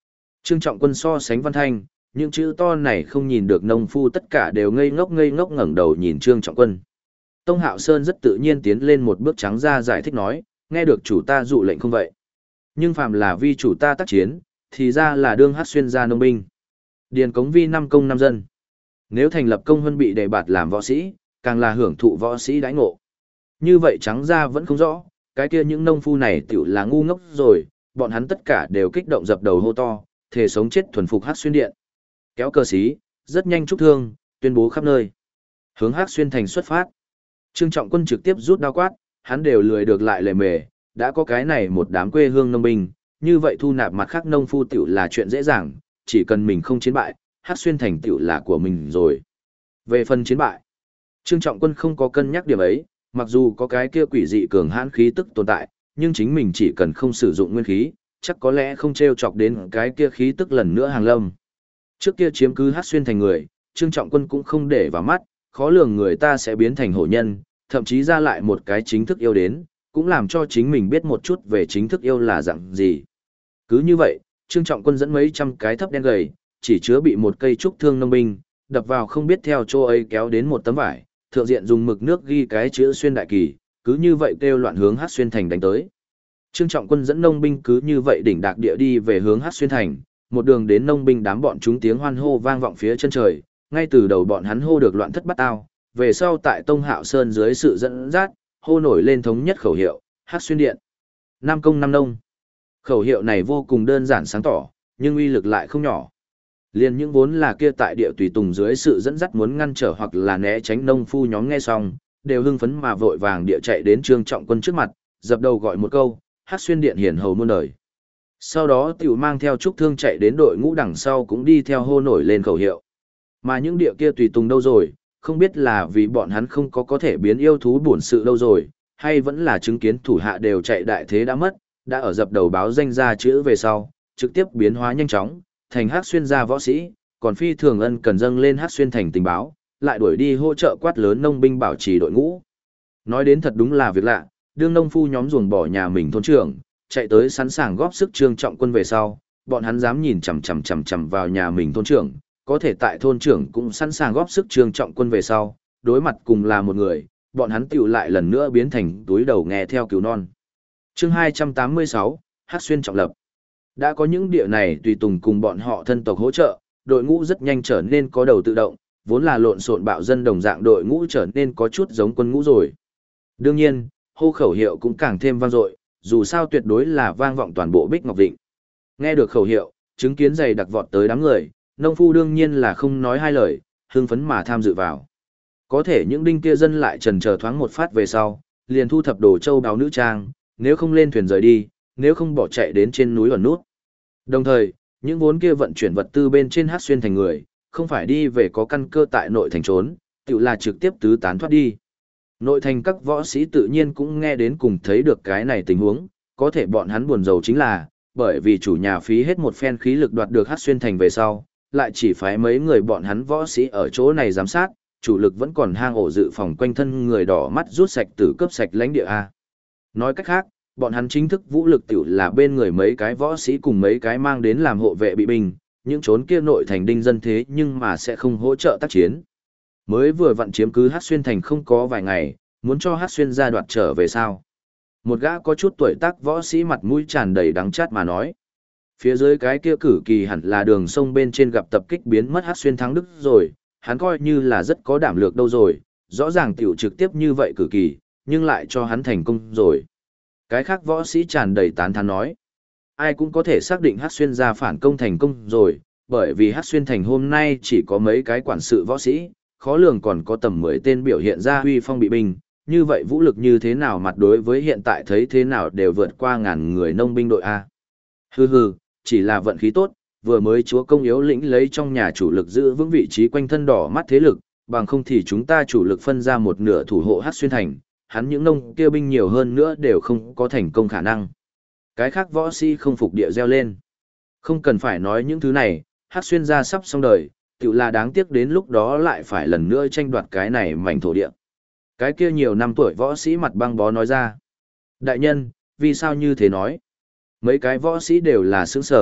Speaker 1: Trương Trọng Quân so sánh văn thanh, những chữ to này không nhìn được nông phu tất cả đều ngây ngốc ngẩng đầu nhìn Trương Trọng Quân. Tông Hạo Sơn rất tự nhiên tiến lên một bước trắng ra giải thích nói, nghe được chủ ta dụ lệnh không vậy. Nhưng phàm là vi chủ ta tác chiến, thì ra là đương hát xuyên gia nông binh. Điền cống vi 5 công 5 dân. Nếu thành lập công hơn bị đề bạt làm võ sĩ, càng là hưởng thụ võ sĩ đãi ngộ. Như vậy trắng ra vẫn không rõ, cái kia những nông phu này tiểu là ngu ngốc rồi, bọn hắn tất cả đều kích động dập đầu hô to, thề sống chết thuần phục hát xuyên điện. Kéo cờ xí, rất nhanh trúc thương, tuyên bố khắp nơi. Hướng hát xuyên thành xuất phát. Trương Trọng Quân trực tiếp rút đao quát, hắn đều lười được lại lề mề, đã có cái này một đám quê hương nông binh, như vậy thu nạp mặt khác nông phu tiểu là chuyện dễ dàng, chỉ cần mình không chiến bại, hát xuyên thành tiểu là của mình rồi. Về phần chiến bại, Trương Trọng Quân không có cân nhắc điểm ấy, mặc dù có cái kia quỷ dị cường hãn khí tức tồn tại, nhưng chính mình chỉ cần không sử dụng nguyên khí, chắc có lẽ không treo chọc đến cái kia khí tức lần nữa hàng lâm. Trước kia chiếm cứ hát xuyên thành người, Trương Trọng Quân cũng không để vào mắt, khó lường người ta sẽ biến thành hổ nhân, thậm chí ra lại một cái chính thức yêu đến, cũng làm cho chính mình biết một chút về chính thức yêu là dạng gì. Cứ như vậy, Trương Trọng Quân dẫn mấy trăm cái thấp đen gầy, chỉ chứa bị một cây trúc thương nông binh, đập vào không biết theo chỗ ấy kéo đến một tấm vải, thượng diện dùng mực nước ghi cái chữ xuyên đại kỳ, cứ như vậy kêu loạn hướng hát xuyên thành đánh tới. Trương Trọng Quân dẫn nông binh cứ như vậy đỉnh đạc địa đi về hướng hát xuyên thành, một đường đến nông binh đám bọn chúng tiếng hoan hô vang vọng phía chân trời, ngay từ đầu bọn hắn hô được loạn thất bát ao, về sau tại Tông Hạo Sơn dưới sự dẫn dắt, hô nổi lên thống nhất khẩu hiệu, hát xuyên điện. 5 công 5 nông. Khẩu hiệu này vô cùng đơn giản sáng tỏ, nhưng uy lực lại không nhỏ. Liên những vốn là kia tại địa tùy tùng dưới sự dẫn dắt muốn ngăn trở hoặc là né tránh nông phu nhóm nghe xong, đều hưng phấn mà vội vàng địa chạy đến Trương Trọng Quân trước mặt, dập đầu gọi một câu, hát xuyên điện hiển hầu muôn đời. Sau đó tiểu mang theo trúc thương chạy đến đội ngũ đằng sau cũng đi theo hô nổi lên khẩu hiệu. Mà những địa kia tùy tùng đâu rồi, không biết là vì bọn hắn không có thể biến yêu thú bổn sự đâu rồi, hay vẫn là chứng kiến thủ hạ đều chạy đại thế đã mất, đã ở dập đầu báo danh ra chữ về sau, trực tiếp biến hóa nhanh chóng, thành hát xuyên gia võ sĩ, còn phi thường ân cần dâng lên hát xuyên thành tình báo, lại đuổi đi hỗ trợ quát lớn nông binh bảo trì đội ngũ. Nói đến thật đúng là việc lạ, đương nông phu nhóm ruồng bỏ nhà mình thôn trưởng, chạy tới sẵn sàng góp sức Trương Trọng Quân về sau, bọn hắn dám nhìn chằm vào nhà mình thôn trưởng, có thể tại thôn trưởng cũng sẵn sàng góp sức Trương Trọng Quân về sau, đối mặt cùng là một người, bọn hắn tiểu lại lần nữa biến thành túi đầu nghe theo cứu non. Chương 286, Hát xuyên trọng lập. Đã có những địa này tùy tùng cùng bọn họ thân tộc hỗ trợ, đội ngũ rất nhanh trở nên có đầu tự động, vốn là lộn xộn bạo dân đồng dạng đội ngũ trở nên có chút giống quân ngũ rồi. Đương nhiên, hô khẩu hiệu cũng càng thêm vang dội, dù sao tuyệt đối là vang vọng toàn bộ Bích Ngọc Vịnh. Nghe được khẩu hiệu, chứng kiến dày đặc vọt tới đám người, nông phu đương nhiên là không nói hai lời, hưng phấn mà tham dự vào. Có thể những đinh kia dân lại trần chờ thoáng một phát về sau, liền thu thập đồ châu báu nữ trang, nếu không lên thuyền rời đi, nếu không bỏ chạy đến trên núi ẩn nút. Đồng thời, những vốn kia vận chuyển vật tư bên trên hát xuyên thành người, không phải đi về có căn cơ tại nội thành trốn, tự là trực tiếp tứ tán thoát đi. Nội thành các võ sĩ tự nhiên cũng nghe đến cùng thấy được cái này tình huống, có thể bọn hắn buồn rầu chính là, bởi vì chủ nhà phí hết một phen khí lực đoạt được hát xuyên thành về sau, lại chỉ phái mấy người bọn hắn võ sĩ ở chỗ này giám sát, chủ lực vẫn còn hang ổ dự phòng quanh thân người đỏ mắt rút sạch tử cướp sạch lãnh địa A. Nói cách khác, bọn hắn chính thức vũ lực tiểu là bên người mấy cái võ sĩ cùng mấy cái mang đến làm hộ vệ bị binh, những trốn kia nội thành đinh dân thế nhưng mà sẽ không hỗ trợ tác chiến. Mới vừa vặn chiếm cứ Hát xuyên thành không có vài ngày, muốn cho Hát xuyên gia đoạt trở về sao. Một gã có chút tuổi tác võ sĩ mặt mũi tràn đầy đắng chát mà nói. Phía dưới cái kia cử kỳ hẳn là đường sông bên trên gặp tập kích biến mất Hát xuyên thắng đức rồi, hắn coi như là rất có đảm lược đâu rồi, rõ ràng tiểu trực tiếp như vậy cử kỳ, nhưng lại cho hắn thành công rồi. Cái khác võ sĩ tràn đầy tán thán nói. Ai cũng có thể xác định Hát xuyên gia phản công thành công rồi, bởi vì Hát xuyên thành hôm nay chỉ có mấy cái quản sự võ sĩ, khó lường còn có tầm 10 tên biểu hiện ra huy phong bị binh, như vậy vũ lực như thế nào mặt đối với hiện tại thấy thế nào đều vượt qua ngàn người nông binh đội A. Hừ hừ, chỉ là vận khí tốt, vừa mới chúa công yếu lĩnh lấy trong nhà chủ lực giữ vững vị trí quanh thân đỏ mắt thế lực, bằng không thì chúng ta chủ lực phân ra một nửa thủ hộ Hát xuyên thành, hắn những nông kia binh nhiều hơn nữa đều không có thành công khả năng. Cái khác võ sĩ không phục địa reo lên. Không cần phải nói những thứ này, Hát xuyên gia sắp xong đời, tự là đáng tiếc đến lúc đó lại phải lần nữa tranh đoạt cái này mảnh thổ địa. Cái kia nhiều năm tuổi võ sĩ mặt băng bó nói ra. Đại nhân, vì sao như thế nói? Mấy cái võ sĩ đều là sướng sở,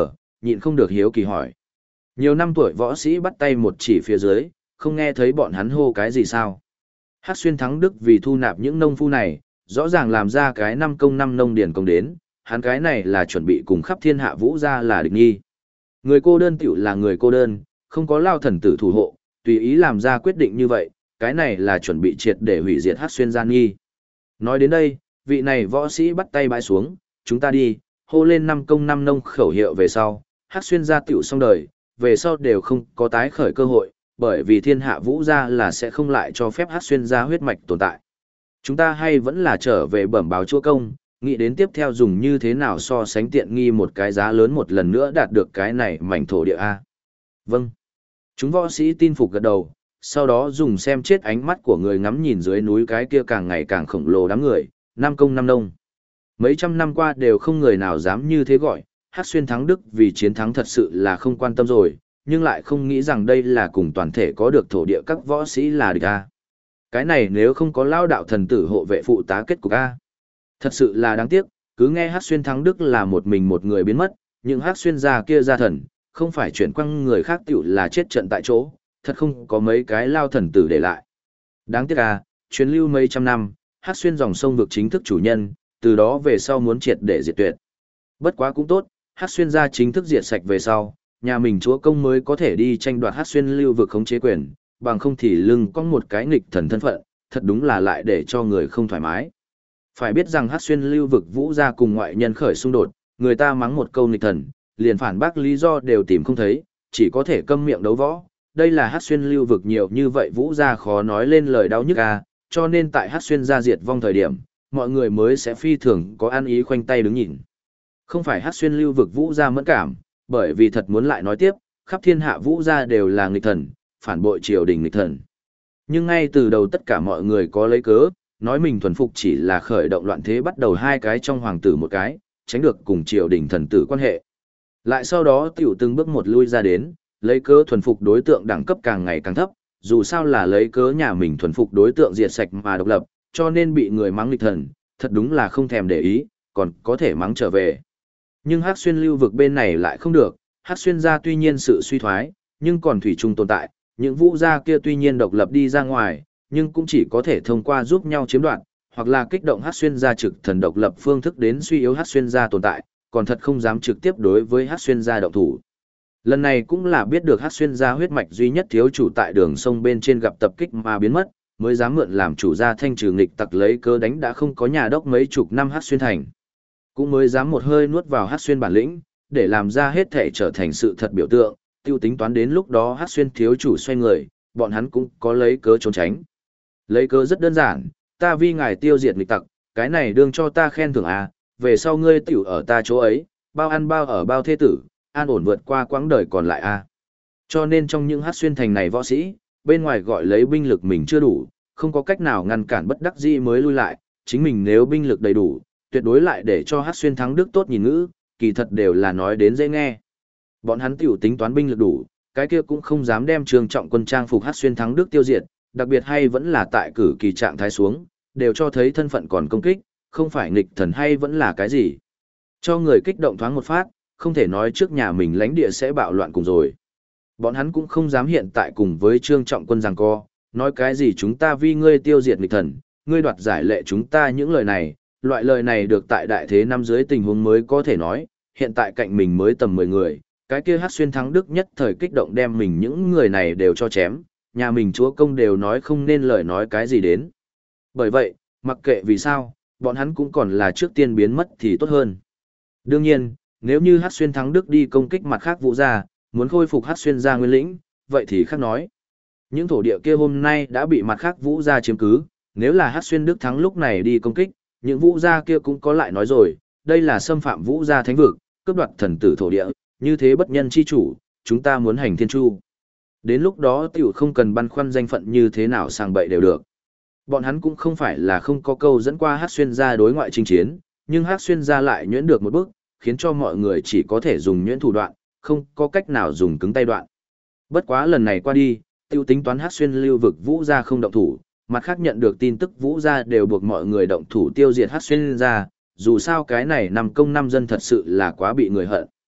Speaker 1: nhịn không được hiếu kỳ hỏi. Nhiều năm tuổi võ sĩ bắt tay một chỉ phía dưới, không nghe thấy bọn hắn hô cái gì sao. Hắc Xuyên Thắng Đức vì thu nạp những nông phu này, rõ ràng làm ra cái năm công năm nông điển công đến, hắn cái này là chuẩn bị cùng khắp thiên hạ vũ ra là địch nghi. Người cô đơn tiểu là người cô đơn, không có lao thần tử thủ hộ, tùy ý làm ra quyết định như vậy, cái này là chuẩn bị triệt để hủy diệt Hắc Xuyên gian nghi. Nói đến đây, vị này võ sĩ bắt tay bãi xuống, chúng ta đi, hô lên năm công năm nông khẩu hiệu về sau, Hắc Xuyên gia tiểu xong đời, về sau đều không có tái khởi cơ hội, bởi vì thiên hạ vũ gia là sẽ không lại cho phép Hắc Xuyên gia huyết mạch tồn tại. Chúng ta hay vẫn là trở về bẩm báo chúa công, nghĩ đến tiếp theo dùng như thế nào so sánh tiện nghi một cái giá lớn một lần nữa đạt được cái này mảnh thổ địa A. Vâng. Chúng võ sĩ tin phục gật đầu, sau đó dùng xem chết ánh mắt của người ngắm nhìn dưới núi cái kia càng ngày càng khổng lồ đám người, năm công năm nông. Mấy trăm năm qua đều không người nào dám như thế gọi, Hắc Xuyên Thắng Đức vì chiến thắng thật sự là không quan tâm rồi, nhưng lại không nghĩ rằng đây là cùng toàn thể có được thổ địa các võ sĩ là địch A. Cái này nếu không có lao đạo thần tử hộ vệ phụ tá kết cục A. Thật sự là đáng tiếc, cứ nghe Hắc Xuyên Thắng Đức là một mình một người biến mất, nhưng Hắc Xuyên gia kia gia thần, không phải chuyển quăng người khác tiểu là chết trận tại chỗ, thật không có mấy cái lao thần tử để lại. Đáng tiếc à, truyền lưu mấy trăm năm, Hắc Xuyên dòng sông vực chính thức chủ nhân, từ đó về sau muốn triệt để diệt tuyệt. Bất quá cũng tốt, Hắc Xuyên gia chính thức diệt sạch về sau, nhà mình chúa công mới có thể đi tranh đoạt Hắc Xuyên lưu vực khống chế quyền, bằng không thì lưng có một cái nghịch thần thân phận, thật đúng là lại để cho người không thoải mái. Phải biết rằng Hắc Xuyên lưu vực vũ gia cùng ngoại nhân khởi xung đột, người ta mắng một câu nghịch thần, liền phản bác lý do đều tìm không thấy, chỉ có thể câm miệng đấu võ. Đây là Hắc Xuyên lưu vực nhiều như vậy vũ gia khó nói lên lời đau nhức a, cho nên tại Hắc Xuyên gia diệt vong thời điểm, mọi người mới sẽ phi thường có ăn ý khoanh tay đứng nhìn. Không phải Hắc Xuyên lưu vực vũ gia mẫn cảm, bởi vì thật muốn lại nói tiếp, khắp thiên hạ vũ gia đều là nghịch thần, phản bội triều đình nghịch thần. Nhưng ngay từ đầu tất cả mọi người có lấy cớ, nói mình thuần phục chỉ là khởi động loạn thế bắt đầu hai cái trong hoàng tử một cái, tránh được cùng triều đình thần tử quan hệ. Lại sau đó tiểu từng bước một lui ra đến, lấy cớ thuần phục đối tượng đẳng cấp càng ngày càng thấp, dù sao là lấy cớ nhà mình thuần phục đối tượng diệt sạch mà độc lập, cho nên bị người mắng nghịch thần, thật đúng là không thèm để ý, còn có thể mắng trở về. Nhưng Hắc Xuyên lưu vực bên này lại không được, Hắc Xuyên gia tuy nhiên sự suy thoái, nhưng còn thủy chung tồn tại, những vũ gia kia tuy nhiên độc lập đi ra ngoài, nhưng cũng chỉ có thể thông qua giúp nhau chiếm đoạt, hoặc là kích động Hắc Xuyên gia trực thần độc lập phương thức đến suy yếu Hắc Xuyên gia tồn tại, còn thật không dám trực tiếp đối với Hắc Xuyên gia động thủ. Lần này cũng là biết được Hắc Xuyên gia huyết mạch duy nhất thiếu chủ tại đường sông bên trên gặp tập kích mà biến mất, mới dám mượn làm chủ gia thanh trừ nghịch tặc lấy cớ đánh đã không có nhà đốc mấy chục năm Hắc Xuyên thành. Cũng mới dám một hơi nuốt vào Hắc Xuyên bản lĩnh, để làm ra hết thể trở thành sự thật biểu tượng, tiêu tính toán đến lúc đó Hắc Xuyên thiếu chủ xoay người, bọn hắn cũng có lấy cớ trốn tránh. Lấy cớ rất đơn giản, ta vi ngài tiêu diệt nghịch tặc, cái này đương cho ta khen thưởng à, về sau ngươi tiểu ở ta chỗ ấy, bao ăn bao ở bao thế tử, an ổn vượt qua quãng đời còn lại à. Cho nên trong những Hắc Xuyên thành này võ sĩ, bên ngoài gọi lấy binh lực mình chưa đủ, không có cách nào ngăn cản bất đắc dĩ mới lui lại, chính mình nếu binh lực đầy đủ, tuyệt đối lại để cho Hắc Xuyên Thắng Đức tốt nhìn ngữ, kỳ thật đều là nói đến dễ nghe. Bọn hắn tiểu tính toán binh lực đủ, cái kia cũng không dám đem Trương Trọng Quân trang phục Hắc Xuyên Thắng Đức tiêu diệt, đặc biệt hay vẫn là tại cử kỳ trạng thái xuống, đều cho thấy thân phận còn công kích, không phải nghịch thần hay vẫn là cái gì. Cho người kích động thoáng một phát, không thể nói trước nhà mình lãnh địa sẽ bạo loạn cùng rồi. Bọn hắn cũng không dám hiện tại cùng với Trương Trọng Quân giằng co, nói cái gì chúng ta vì ngươi tiêu diệt nghịch thần, ngươi đoạt giải lệ chúng ta những lời này, loại lời này được tại đại thế năm dưới tình huống mới có thể nói, hiện tại cạnh mình mới tầm 10 người, cái kia Hắc Xuyên Thắng Đức nhất thời kích động đem mình những người này đều cho chém, nhà mình chúa công đều nói không nên lời nói cái gì đến. Bởi vậy, mặc kệ vì sao, bọn hắn cũng còn là trước tiên biến mất thì tốt hơn. Đương nhiên, nếu như Hắc Xuyên Thắng Đức đi công kích mặt khác vũ gia, muốn khôi phục Hắc Xuyên gia nguyên lĩnh, vậy thì khác nói. Những thổ địa kia hôm nay đã bị mặt khác vũ gia chiếm cứ, nếu là Hắc Xuyên Đức thắng lúc này đi công kích, những vũ gia kia cũng có lại nói rồi, đây là xâm phạm vũ gia thánh vực, cướp đoạt thần tử thổ địa, như thế bất nhân chi chủ, chúng ta muốn hành thiên chu. Đến lúc đó tiểu không cần băn khoăn danh phận như thế nào sang bậy đều được. Bọn hắn cũng không phải là không có câu dẫn qua Hắc Xuyên gia đối ngoại chinh chiến, nhưng Hắc Xuyên gia lại nhuyễn được một bước, khiến cho mọi người chỉ có thể dùng nhuyễn thủ đoạn, không có cách nào dùng cứng tay đoạn. Bất quá lần này qua đi, tiêu tính toán Hắc Xuyên lưu vực vũ gia không động thủ, mặt khác nhận được tin tức vũ gia đều buộc mọi người động thủ tiêu diệt Hắc Xuyên gia, dù sao cái này nằm công năm dân thật sự là quá bị người hận.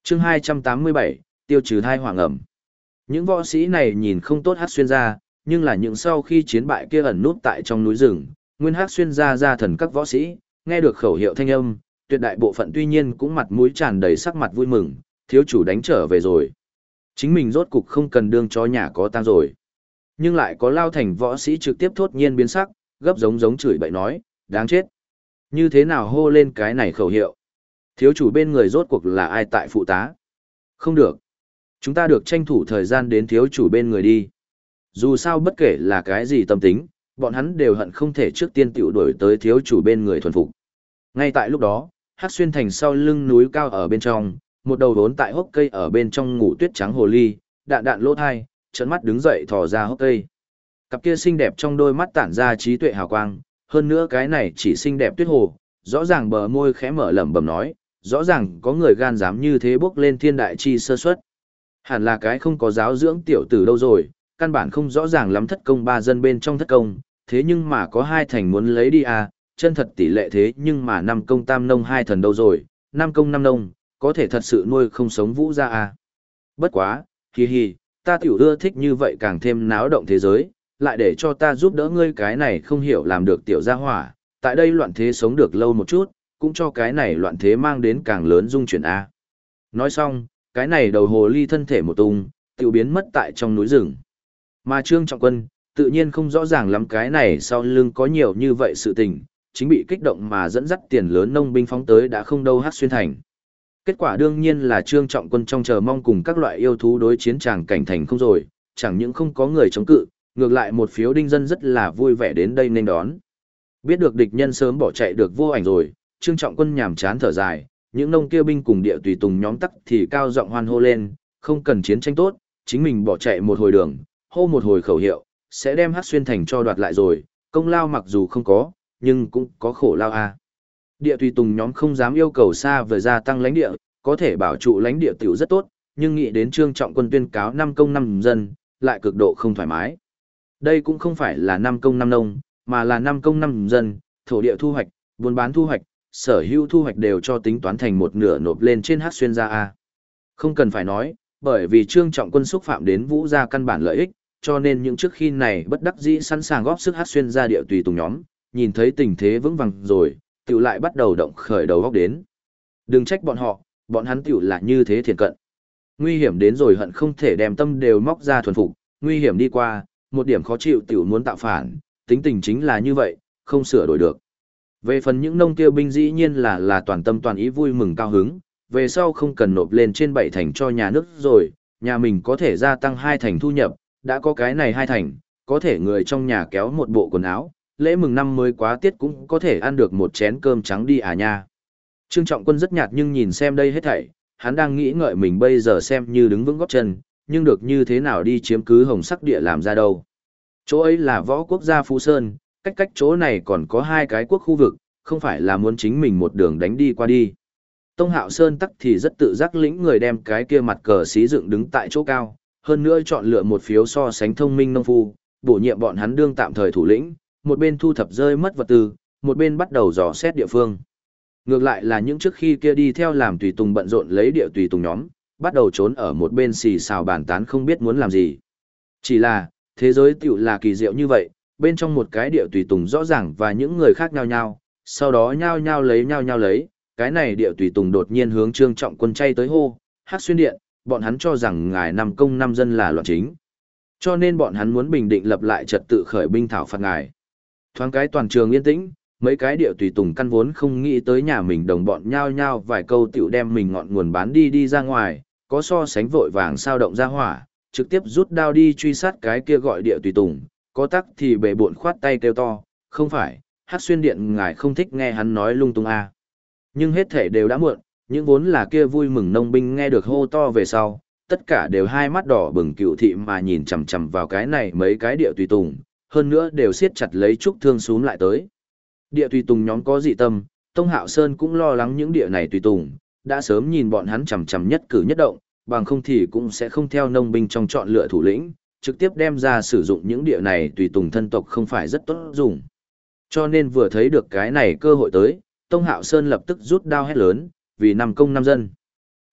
Speaker 1: Chương 287, tiêu trừ thai hoàng ẩm. Những võ sĩ này nhìn không tốt Hắc Xuyên gia, nhưng là những sau khi chiến bại kia ẩn nút tại trong núi rừng, nguyên Hắc Xuyên gia gia thần các võ sĩ, nghe được khẩu hiệu thanh âm, tuyệt đại bộ phận tuy nhiên cũng mặt mũi tràn đầy sắc mặt vui mừng, thiếu chủ đánh trở về rồi. Chính mình rốt cục không cần đương cho nhà có tang rồi. Nhưng lại có lao thành võ sĩ trực tiếp thốt nhiên biến sắc, gấp giống chửi bậy nói, đáng chết. Như thế nào hô lên cái này khẩu hiệu? Thiếu chủ bên người rốt cuộc là ai tại phụ tá? Không được. Chúng ta được tranh thủ thời gian đến thiếu chủ bên người đi. Dù sao bất kể là cái gì tâm tính, bọn hắn đều hận không thể trước tiên tiểu đuổi tới thiếu chủ bên người thuần phục. Ngay tại lúc đó, Hắc Xuyên thành sau lưng núi cao ở bên trong, một đầu đốn tại hốc cây ở bên trong ngủ tuyết trắng hồ ly, đạn lỗ thai, trợn mắt đứng dậy thò ra hốc cây. Cặp kia xinh đẹp trong đôi mắt tản ra trí tuệ hào quang, hơn nữa cái này chỉ xinh đẹp tuyết hồ, rõ ràng bờ môi khẽ mở lẩm bẩm nói, rõ ràng có người gan dám như thế bước lên thiên đại chi sơ suất. Hẳn là cái không có giáo dưỡng tiểu tử đâu rồi, căn bản không rõ ràng lắm thất công ba dân bên trong thất công, thế nhưng mà có hai thành muốn lấy đi à, chân thật tỷ lệ thế nhưng mà năm công tam nông hai thần đâu rồi, năm công năm nông, có thể thật sự nuôi không sống vũ ra à. Bất quá, hi hi, ta tiểu ưa thích như vậy càng thêm náo động thế giới, lại để cho ta giúp đỡ ngươi cái này không hiểu làm được tiểu gia hỏa, tại đây loạn thế sống được lâu một chút, cũng cho cái này loạn thế mang đến càng lớn dung chuyển a. Nói xong, cái này đầu hồ ly thân thể một tung, tiểu biến mất tại trong núi rừng. Mà Trương Trọng Quân, tự nhiên không rõ ràng lắm cái này sau lưng có nhiều như vậy sự tình, chính bị kích động mà dẫn dắt tiền lớn nông binh phóng tới đã không đâu Hắc Xuyên thành. Kết quả đương nhiên là Trương Trọng Quân trong chờ mong cùng các loại yêu thú đối chiến tràng cảnh thành không rồi, chẳng những không có người chống cự, ngược lại một phiếu đinh dân rất là vui vẻ đến đây nên đón. Biết được địch nhân sớm bỏ chạy được vô ảnh rồi, Trương Trọng Quân nhàm chán thở dài, những nông kia binh cùng địa tùy tùng nhóm tắc thì cao giọng hoan hô lên, không cần chiến tranh tốt, chính mình bỏ chạy một hồi đường, hô một hồi khẩu hiệu, sẽ đem Hắc Xuyên thành cho đoạt lại rồi, công lao mặc dù không có, nhưng cũng có khổ lao a. Địa tùy tùng nhóm không dám yêu cầu xa vời gia tăng lãnh địa, có thể bảo trụ lãnh địa tiểu rất tốt, nhưng nghĩ đến Trương Trọng Quân tuyên cáo 5 công 5 dân, lại cực độ không thoải mái. Đây cũng không phải là 5 công 5 nông, mà là 5 công 5 dân, thổ địa thu hoạch, buôn bán thu hoạch, sở hữu thu hoạch đều cho tính toán thành một nửa nộp lên trên Hắc Xuyên gia a. Không cần phải nói, bởi vì Trương Trọng Quân xúc phạm đến Vũ gia căn bản lợi ích, cho nên những trước khi này bất đắc dĩ sẵn sàng góp sức Hắc Xuyên gia địa tùy tùng nhóm, nhìn thấy tình thế vững vàng rồi, tiểu lại bắt đầu động khởi đầu góc đến. Đừng trách bọn họ, bọn hắn tiểu là như thế thiền cận. Nguy hiểm đến rồi hận không thể đem tâm đều móc ra thuần phục, nguy hiểm đi qua, một điểm khó chịu tiểu muốn tạo phản, tính tình chính là như vậy, không sửa đổi được. Về phần những nông tiêu binh dĩ nhiên là toàn tâm toàn ý vui mừng cao hứng, về sau không cần nộp lên trên 7 thành cho nhà nước rồi, nhà mình có thể gia tăng 2 thành thu nhập, đã có cái này 2 thành, có thể người trong nhà kéo một bộ quần áo, lễ mừng năm mới quá tiết cũng có thể ăn được một chén cơm trắng đi à nha. Trương Trọng Quân rất nhạt nhưng nhìn xem đây hết thảy, hắn đang nghĩ ngợi mình bây giờ xem như đứng vững góp chân, nhưng được như thế nào đi chiếm cứ hồng sắc địa làm ra đâu. Chỗ ấy là võ quốc gia Phú Sơn, cách chỗ này còn có 2 cái quốc khu vực, không phải là muốn chính mình một đường đánh đi qua đi. Tông Hạo Sơn tắc thì rất tự giác lĩnh người đem cái kia mặt cờ xí dựng đứng tại chỗ cao, hơn nữa chọn lựa một phiếu so sánh thông minh nông phu, bổ nhiệm bọn hắn đương tạm thời thủ lĩnh, một bên thu thập rơi mất vật tư, một bên bắt đầu dò xét địa phương. Ngược lại là những trước khi kia đi theo làm tùy tùng bận rộn lấy địa tùy tùng nhóm, bắt đầu trốn ở một bên xì xào bàn tán không biết muốn làm gì. Chỉ là, thế giới tiểu là kỳ diệu như vậy, bên trong một cái địa tùy tùng rõ ràng và những người khác nhau nhau, sau đó nhau nhau lấy, cái này địa tùy tùng đột nhiên hướng Trương Trọng Quân chay tới hô, Hắc Xuyên điện, bọn hắn cho rằng ngài 5 công 5 dân là loạn chính. Cho nên bọn hắn muốn bình định lập lại trật tự khởi binh thảo phạt ngài. Thoáng cái toàn trường yên tĩnh, mấy cái địa tùy tùng căn vốn không nghĩ tới nhà mình đồng bọn nhau nhau vài câu tiểu đem mình ngọn nguồn bán đi ra ngoài, có so sánh vội vàng sao động ra hỏa, trực tiếp rút đao đi truy sát cái kia gọi địa tùy tùng, có tắc thì bệ bộn khoát tay kêu to, không phải, Hắc Xuyên điện ngài không thích nghe hắn nói lung tung à. Nhưng hết thể đều đã muộn, những vốn là kia vui mừng nông binh nghe được hô to về sau, tất cả đều hai mắt đỏ bừng cựu thị mà nhìn chằm chằm vào cái này mấy cái địa tùy tùng, hơn nữa đều siết chặt lấy trúc thương xuống lại tới. Địa tùy tùng nhóm có dị tâm, Tông Hạo Sơn cũng lo lắng những địa này tùy tùng, đã sớm nhìn bọn hắn chằm chằm nhất cử nhất động, bằng không thì cũng sẽ không theo nông binh trong chọn lựa thủ lĩnh, trực tiếp đem ra sử dụng những địa này tùy tùng thân tộc không phải rất tốt dùng. Cho nên vừa thấy được cái này cơ hội tới, Tông Hạo Sơn lập tức rút đao hét lớn, vì 5 công 5 dân.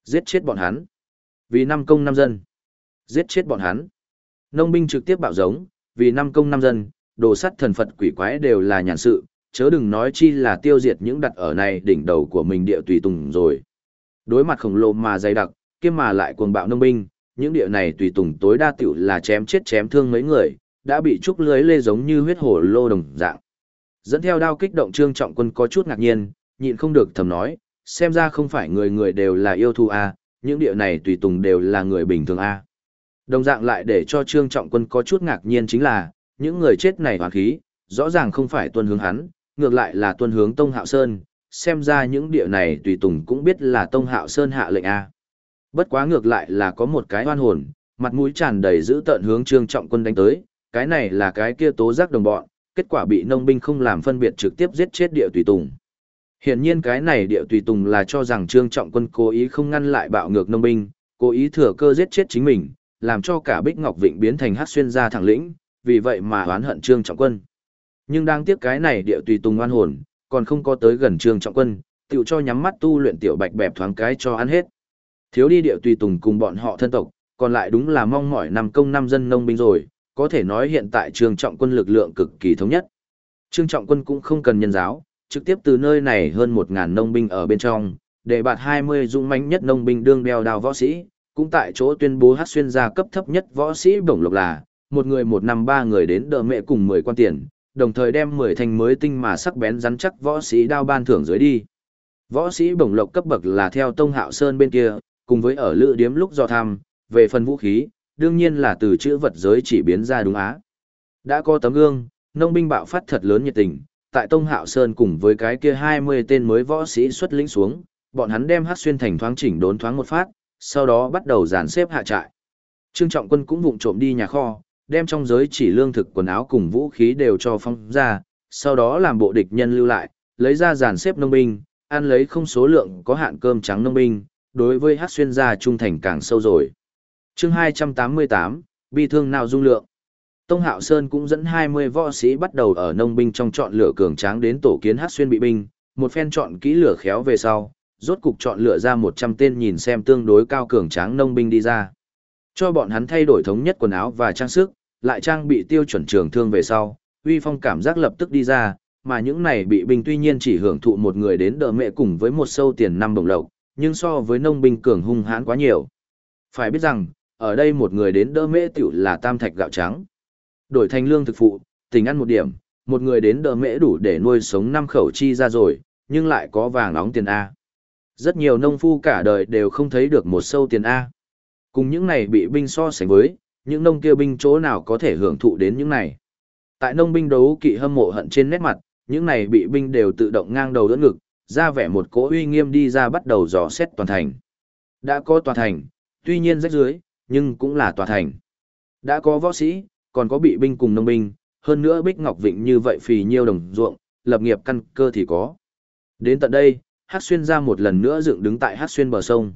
Speaker 1: Giết chết bọn hắn. Vì 5 công 5 dân. Giết chết bọn hắn. Nông binh trực tiếp bạo giống, vì 5 công 5 dân, đồ sắt thần Phật quỷ quái đều là nhàn sự, chớ đừng nói chi là tiêu diệt những đặt ở này đỉnh đầu của mình địa tùy tùng rồi. Đối mặt khổng lồ mà dày đặc, kiêm mà lại cuồng bạo nông binh, những địa này tùy tùng tối đa tiểu là chém chết chém thương mấy người, đã bị trúc lưới lê giống như huyết hổ lô đồng dạng. Dẫn theo đao kích động Trương Trọng Quân có chút ngạc nhiên, nhịn không được thầm nói, xem ra không phải người người đều là yêu thú a, những địa này tùy tùng đều là người bình thường a. Đồng dạng lại để cho Trương Trọng Quân có chút ngạc nhiên chính là, những người chết này hoàn khí, rõ ràng không phải tuân hướng hắn, ngược lại là tuân hướng Tông Hạo Sơn, xem ra những địa này tùy tùng cũng biết là Tông Hạo Sơn hạ lệnh a. Bất quá ngược lại là có một cái oan hồn, mặt mũi tràn đầy dữ tợn hướng Trương Trọng Quân đánh tới, cái này là cái kia tố giác đồng bọn, kết quả bị nông binh không làm phân biệt trực tiếp giết chết địa tùy tùng. Hiển nhiên cái này địa tùy tùng là cho rằng Trương Trọng Quân cố ý không ngăn lại bạo ngược nông binh, cố ý thừa cơ giết chết chính mình, làm cho cả Bích Ngọc Vịnh biến thành Hắc Xuyên gia thẳng lĩnh, vì vậy mà oán hận Trương Trọng Quân. Nhưng đáng tiếc cái này địa tùy tùng oan hồn, còn không có tới gần Trương Trọng Quân, tựu cho nhắm mắt tu luyện tiểu bạch bẹp thoáng cái cho ăn hết. Thiếu đi địa tùy tùng cùng bọn họ thân tộc, còn lại đúng là mong mỏi 5 công 5 dân nông binh rồi, có thể nói hiện tại Trương Trọng Quân lực lượng cực kỳ thống nhất. Trương Trọng Quân cũng không cần nhân giáo, trực tiếp từ nơi này hơn 1.000 nông binh ở bên trong, để bạt 20 dũng mãnh nhất nông binh đương đeo đao võ sĩ, cũng tại chỗ tuyên bố Hắc Xuyên gia cấp thấp nhất võ sĩ bổng lộc là, một người 1 năm 3 người đến đỡ mẹ cùng 10 quan tiền, đồng thời đem 10 thanh mới tinh mà sắc bén rắn chắc võ sĩ đao ban thưởng dưới đi. Võ sĩ bổng lộc cấp bậc là theo Tông Hạo Sơn bên kia, cùng với ở lữ điếm lúc do tham, về phần vũ khí, đương nhiên là từ chữ vật giới chỉ biến ra đúng á. Đã có tấm gương, nông binh bạo phát thật lớn nhiệt tình, tại Tông Hạo Sơn cùng với cái kia 20 tên mới võ sĩ xuất lĩnh xuống, bọn hắn đem Hắc Xuyên thành thoáng chỉnh đốn thoáng một phát, sau đó bắt đầu dàn xếp hạ trại. Trương Trọng Quân cũng vụng trộm đi nhà kho, đem trong giới chỉ lương thực quần áo cùng vũ khí đều cho phong ra, sau đó làm bộ địch nhân lưu lại, lấy ra dàn xếp nông binh, ăn lấy không số lượng có hạn cơm trắng nông binh, đối với Hắc Xuyên gia trung thành càng sâu rồi. Chương 288, bi thương nào dung lượng. Tông Hạo Sơn cũng dẫn 20 võ sĩ bắt đầu ở nông binh trong chọn lựa cường tráng đến tổ kiến Hắc Xuyên bị binh, một phen chọn kỹ lửa khéo về sau, rốt cục chọn lựa ra 100 tên nhìn xem tương đối cao cường tráng nông binh đi ra. Cho bọn hắn thay đổi thống nhất quần áo và trang sức, lại trang bị tiêu chuẩn trường thương về sau, uy phong cảm giác lập tức đi ra, mà những này bị binh tuy nhiên chỉ hưởng thụ một người đến đỡ mẹ cùng với một sâu tiền 5 đồng lộc, nhưng so với nông binh cường hung hãn quá nhiều. Phải biết rằng, ở đây một người đến đỡ mễ tiểu là tam thạch gạo trắng. Đổi thành lương thực phụ, tình ăn một điểm, một người đến đỡ mễ đủ để nuôi sống 5 khẩu chi ra rồi, nhưng lại có vàng nóng tiền A. Rất nhiều nông phu cả đời đều không thấy được một sâu tiền A. Cùng những này bị binh so sánh với, những nông kia binh chỗ nào có thể hưởng thụ đến những này. Tại nông binh đấu kỵ hâm mộ hận trên nét mặt, những này bị binh đều tự động ngang đầu đỡ ngực, ra vẻ một cỗ uy nghiêm đi ra bắt đầu dò xét toàn thành. Đã có tòa thành, tuy nhiên rách dưới, nhưng cũng là tòa thành. Đã có võ sĩ, còn có bị binh cùng nông binh, hơn nữa Bích Ngọc Vịnh như vậy phì nhiêu đồng ruộng, lập nghiệp căn cơ thì có. Đến tận đây, Hắc Xuyên ra một lần nữa dựng đứng tại Hắc Xuyên bờ sông.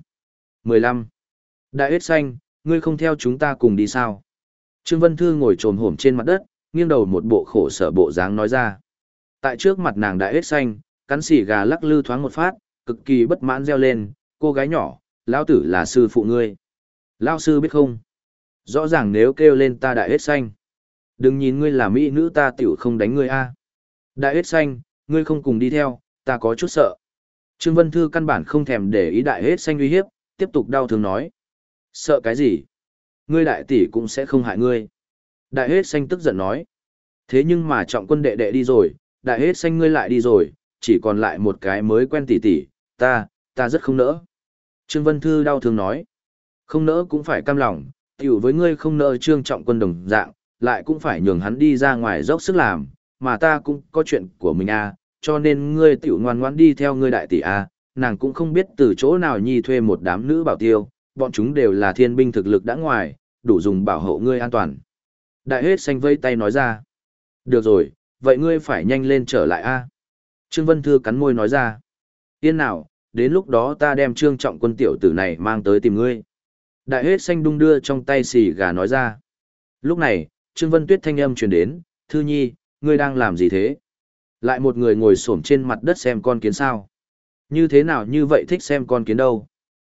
Speaker 1: 15. Đại Hết Xanh, ngươi không theo chúng ta cùng đi sao? Trương Vân Thư ngồi trồm hổm trên mặt đất, nghiêng đầu một bộ khổ sở bộ dáng nói ra. Tại trước mặt nàng Đại Hết Xanh, cắn xỉ gà lắc lư thoáng một phát, cực kỳ bất mãn reo lên, cô gái nhỏ, lão tử là sư phụ ngươi. Lão sư biết không? Rõ ràng nếu kêu lên ta Đại Hết Xanh. Đừng nhìn ngươi là mỹ nữ ta tiểu không đánh ngươi a. Đại Hết Xanh, ngươi không cùng đi theo, ta có chút sợ. Trương Vân Thư căn bản không thèm để ý Đại Hết Xanh uy hiếp, tiếp tục đau thương nói. Sợ cái gì? Ngươi đại tỷ cũng sẽ không hại ngươi. Đại Hết Xanh tức giận nói. Thế nhưng mà Trọng Quân đệ đệ đi rồi, Đại Hết Xanh ngươi lại đi rồi, chỉ còn lại một cái mới quen tỷ tỷ, ta rất không nỡ. Trương Vân Thư đau thương nói. Không nỡ cũng phải cam lòng, tiểu với ngươi không nỡ Trương Trọng Quân đồng dạng, lại cũng phải nhường hắn đi ra ngoài dốc sức làm, mà ta cũng có chuyện của mình a, cho nên ngươi tiểu ngoan ngoãn đi theo ngươi đại tỷ a, nàng cũng không biết từ chỗ nào nhi thuê một đám nữ bảo tiêu, bọn chúng đều là thiên binh thực lực đã ngoài, đủ dùng bảo hộ ngươi an toàn. Đại Hết Xanh vây tay nói ra. Được rồi, vậy ngươi phải nhanh lên trở lại a. Trương Vân Thư cắn môi nói ra. Yên nào, đến lúc đó ta đem Trương Trọng Quân tiểu tử này mang tới tìm ngươi. Đại Hết Xanh đung đưa trong tay xì gà nói ra. Lúc này, Trương Vân Tuyết thanh âm truyền đến, Thư Nhi, ngươi đang làm gì thế? Lại một người ngồi xổm trên mặt đất xem con kiến sao? Như thế nào như vậy thích xem con kiến đâu?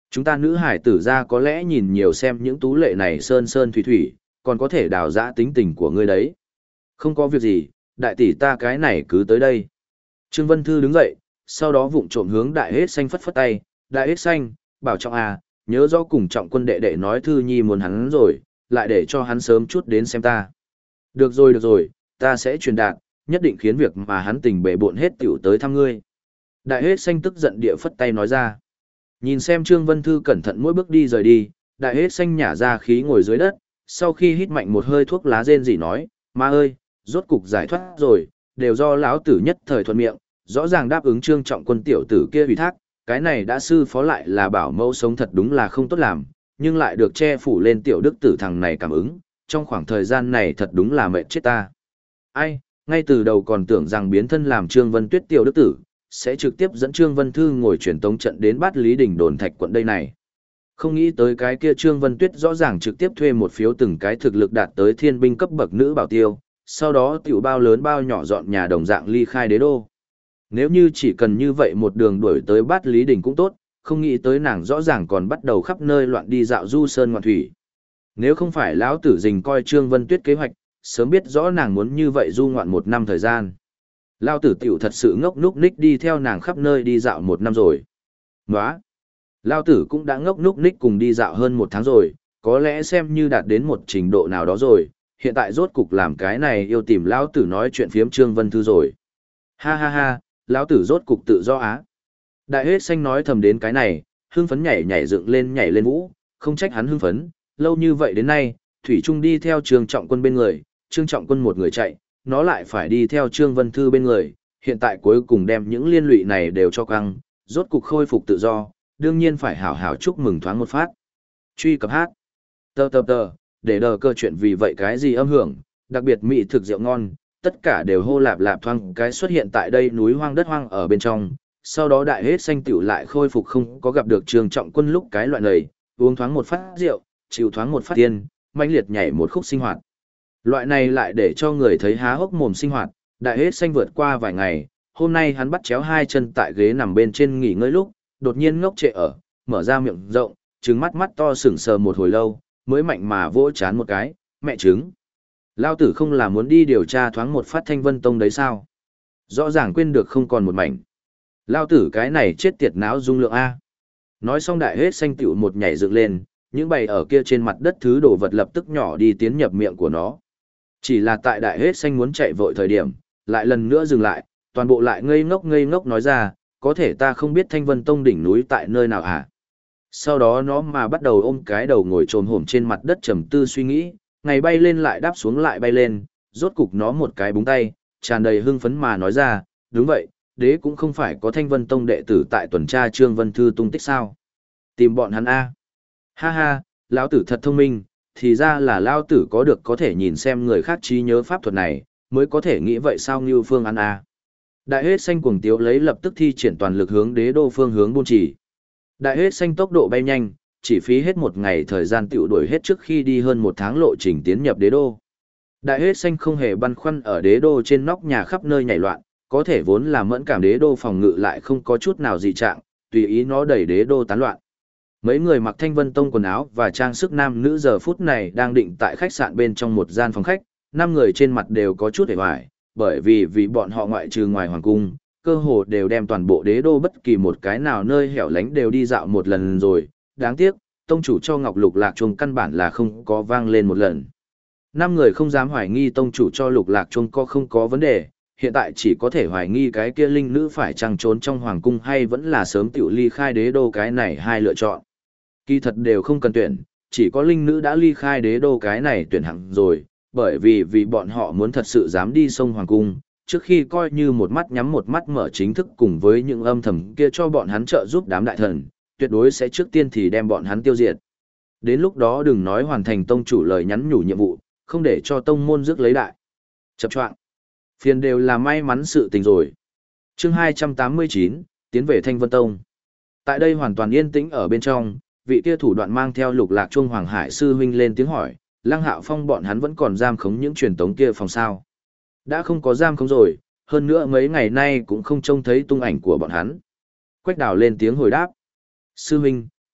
Speaker 1: Chúng ta nữ hải tử ra có lẽ nhìn nhiều xem những tú lệ này sơn sơn thủy thủy, còn có thể đào giã tính tình của ngươi đấy. Không có việc gì, đại tỷ ta cái này cứ tới đây. Trương Vân Thư đứng dậy, sau đó vụng trộm hướng đại hết xanh phất phất tay, đại hết xanh, bảo trọng à, nhớ rõ cùng trọng quân đệ đệ nói Thư Nhi muốn hắn rồi, lại để cho hắn sớm chút đến xem ta. Được rồi, ta sẽ truyền đạt, nhất định khiến việc mà hắn tình bể bộn hết tiểu tới thăm ngươi. Đại hết xanh tức giận địa phất tay nói ra. Nhìn xem Trương Vân Thư cẩn thận mỗi bước đi rời đi, đại hết xanh nhả ra khí ngồi dưới đất, sau khi hít mạnh một hơi thuốc lá rên rỉ nói, ma ơi, rốt cục giải thoát rồi, đều do lão tử nhất thời thuận miệng, rõ ràng đáp ứng Trương Trọng Quân tiểu tử kia ủy thác, cái này đã sư phó lại là bảo mẫu sống thật đúng là không tốt làm, nhưng lại được che phủ lên tiểu đức tử thằng này cảm ứng, trong khoảng thời gian này thật đúng là mệt chết ta. Ai, ngay từ đầu còn tưởng rằng biến thân làm Trương Vân Tuyết tiểu đức tử, sẽ trực tiếp dẫn Trương Vân Thư ngồi truyền tống trận đến Bát Lý Đỉnh đồn thạch quận đây này. Không nghĩ tới cái kia Trương Vân Tuyết rõ ràng trực tiếp thuê một phiếu từng cái thực lực đạt tới thiên binh cấp bậc nữ bảo tiêu, sau đó tiểu bao lớn bao nhỏ dọn nhà đồng dạng ly khai đế đô. Nếu như chỉ cần như vậy một đường đuổi tới Bát Lý Đỉnh cũng tốt, không nghĩ tới nàng rõ ràng còn bắt đầu khắp nơi loạn đi dạo du sơn ngoạn thủy. Nếu không phải lão tử dình coi Trương Vân Tuyết kế hoạch, sớm biết rõ nàng muốn như vậy du ngoạn một năm thời gian. Lão tử tiểu thật sự ngốc núc ních đi theo nàng khắp nơi đi dạo một năm rồi. Nóa! Lão tử cũng đã ngốc núc ních cùng đi dạo hơn một tháng rồi, có lẽ xem như đạt đến một trình độ nào đó rồi, hiện tại rốt cục làm cái này yêu tìm lão tử nói chuyện phiếm Trương Vân Thư rồi. Ha ha ha, lão tử rốt cục tự do á. Đại hết xanh nói thầm đến cái này, hưng phấn nhảy nhảy lên vũ, không trách hắn hưng phấn, lâu như vậy đến nay, Thủy Trung đi theo Trương Trọng Quân bên người, Trương Trọng Quân một người chạy, nó lại phải đi theo Trương Vân Thư bên người, hiện tại cuối cùng đem những liên lụy này đều cho căng, rốt cục khôi phục tự do, đương nhiên phải hảo hảo chúc mừng thoáng một phát. Truy cập hát. Tờ, để đờ cơ chuyện vì vậy cái gì âm hưởng, đặc biệt mỹ thực rượu ngon, tất cả đều hô lạp lạp thoang cái xuất hiện tại đây núi hoang đất hoang ở bên trong. Sau đó đại hết xanh tiểu lại khôi phục không có gặp được Trương Trọng Quân lúc cái loại này, uống thoáng một phát rượu, chịu thoáng một phát tiên, mãnh liệt nhảy một khúc sinh hoạt. Loại này lại để cho người thấy há hốc mồm sinh hoạt, đại hết xanh vượt qua vài ngày, hôm nay hắn bắt chéo hai chân tại ghế nằm bên trên nghỉ ngơi lúc, đột nhiên ngốc trệ ở, mở ra miệng rộng, trừng mắt mắt to sững sờ một hồi lâu, mới mạnh mà vỗ chán một cái, mẹ trứng. Lao tử không là muốn đi điều tra thoáng một phát Thanh Vân Tông đấy sao? Rõ ràng quên được không còn một mảnh. Lao tử cái này chết tiệt não dung lượng A. Nói xong đại hết xanh tiểu một nhảy dựng lên, những bày ở kia trên mặt đất thứ đồ vật lập tức nhỏ đi tiến nhập miệng của nó. Chỉ là tại đại hết xanh muốn chạy vội thời điểm, lại lần nữa dừng lại, toàn bộ lại ngây ngốc nói ra, có thể ta không biết Thanh Vân Tông đỉnh núi tại nơi nào hả? Sau đó nó mà bắt đầu ôm cái đầu ngồi trồm hổm trên mặt đất trầm tư suy nghĩ, ngày bay lên lại đáp xuống lại bay lên, rốt cục nó một cái búng tay, tràn đầy hưng phấn mà nói ra, đúng vậy, đế cũng không phải có Thanh Vân Tông đệ tử tại tuần tra Trương Vân Thư tung tích sao? Tìm bọn hắn a. Ha ha, lão tử thật thông minh, thì ra là lão tử có được có thể nhìn xem người khác trí nhớ pháp thuật này, mới có thể nghĩ vậy sao Ngưu Phương ăn a. Đại hết xanh cuồng tiếu lấy lập tức thi triển toàn lực hướng đế đô phương hướng buôn chỉ. Đại hết xanh tốc độ bay nhanh, chỉ phí hết một ngày thời gian tiểu đuổi hết trước khi đi hơn một tháng lộ trình tiến nhập đế đô. Đại hết xanh không hề băn khoăn ở đế đô trên nóc nhà khắp nơi nhảy loạn, có thể vốn là mẫn cảm đế đô phòng ngự lại không có chút nào dị trạng, tùy ý nó đẩy đế đô tán loạn. Mấy người mặc Thanh Vân Tông quần áo và trang sức nam nữ giờ phút này đang định tại khách sạn bên trong một gian phòng khách, 5 người trên mặt đều có chút hề hoài, bởi vì bọn họ ngoại trừ ngoài hoàng cung, cơ hồ đều đem toàn bộ đế đô bất kỳ một cái nào nơi hẻo lánh đều đi dạo một lần rồi, đáng tiếc, tông chủ cho Ngọc Lục Lạc Chuông căn bản là không có vang lên một lần. 5 người không dám hoài nghi tông chủ cho Lục Lạc Chuông không có vấn đề, hiện tại chỉ có thể hoài nghi cái kia linh nữ phải chăng trốn trong hoàng cung hay vẫn là sớm tiểu ly khai đế đô, cái này hai lựa chọn. Kỳ thật đều không cần tuyển, chỉ có linh nữ đã ly khai đế đô cái này tuyển hẳn rồi, bởi vì bọn họ muốn thật sự dám đi sông hoàng cung, trước khi coi như một mắt nhắm một mắt mở chính thức cùng với những âm thầm kia cho bọn hắn trợ giúp đám đại thần, tuyệt đối sẽ trước tiên thì đem bọn hắn tiêu diệt. Đến lúc đó đừng nói hoàn thành tông chủ lời nhắn nhủ nhiệm vụ, không để cho tông môn rước lấy đại. Chập choạng. Phiền đều là may mắn sự tình rồi. Chương 289, tiến về Thanh Vân Tông. Tại đây hoàn toàn yên tĩnh ở bên trong, vị kia thủ đoạn mang theo Lục Lạc Chuông Hoàng Hải sư huynh lên tiếng hỏi, Lăng Hạo Phong bọn hắn vẫn còn giam khống những truyền tống kia phòng sao? Đã không có giam khống rồi, hơn nữa mấy ngày nay cũng không trông thấy tung ảnh của bọn hắn. Quách Đào lên tiếng hồi đáp. Sư huynh,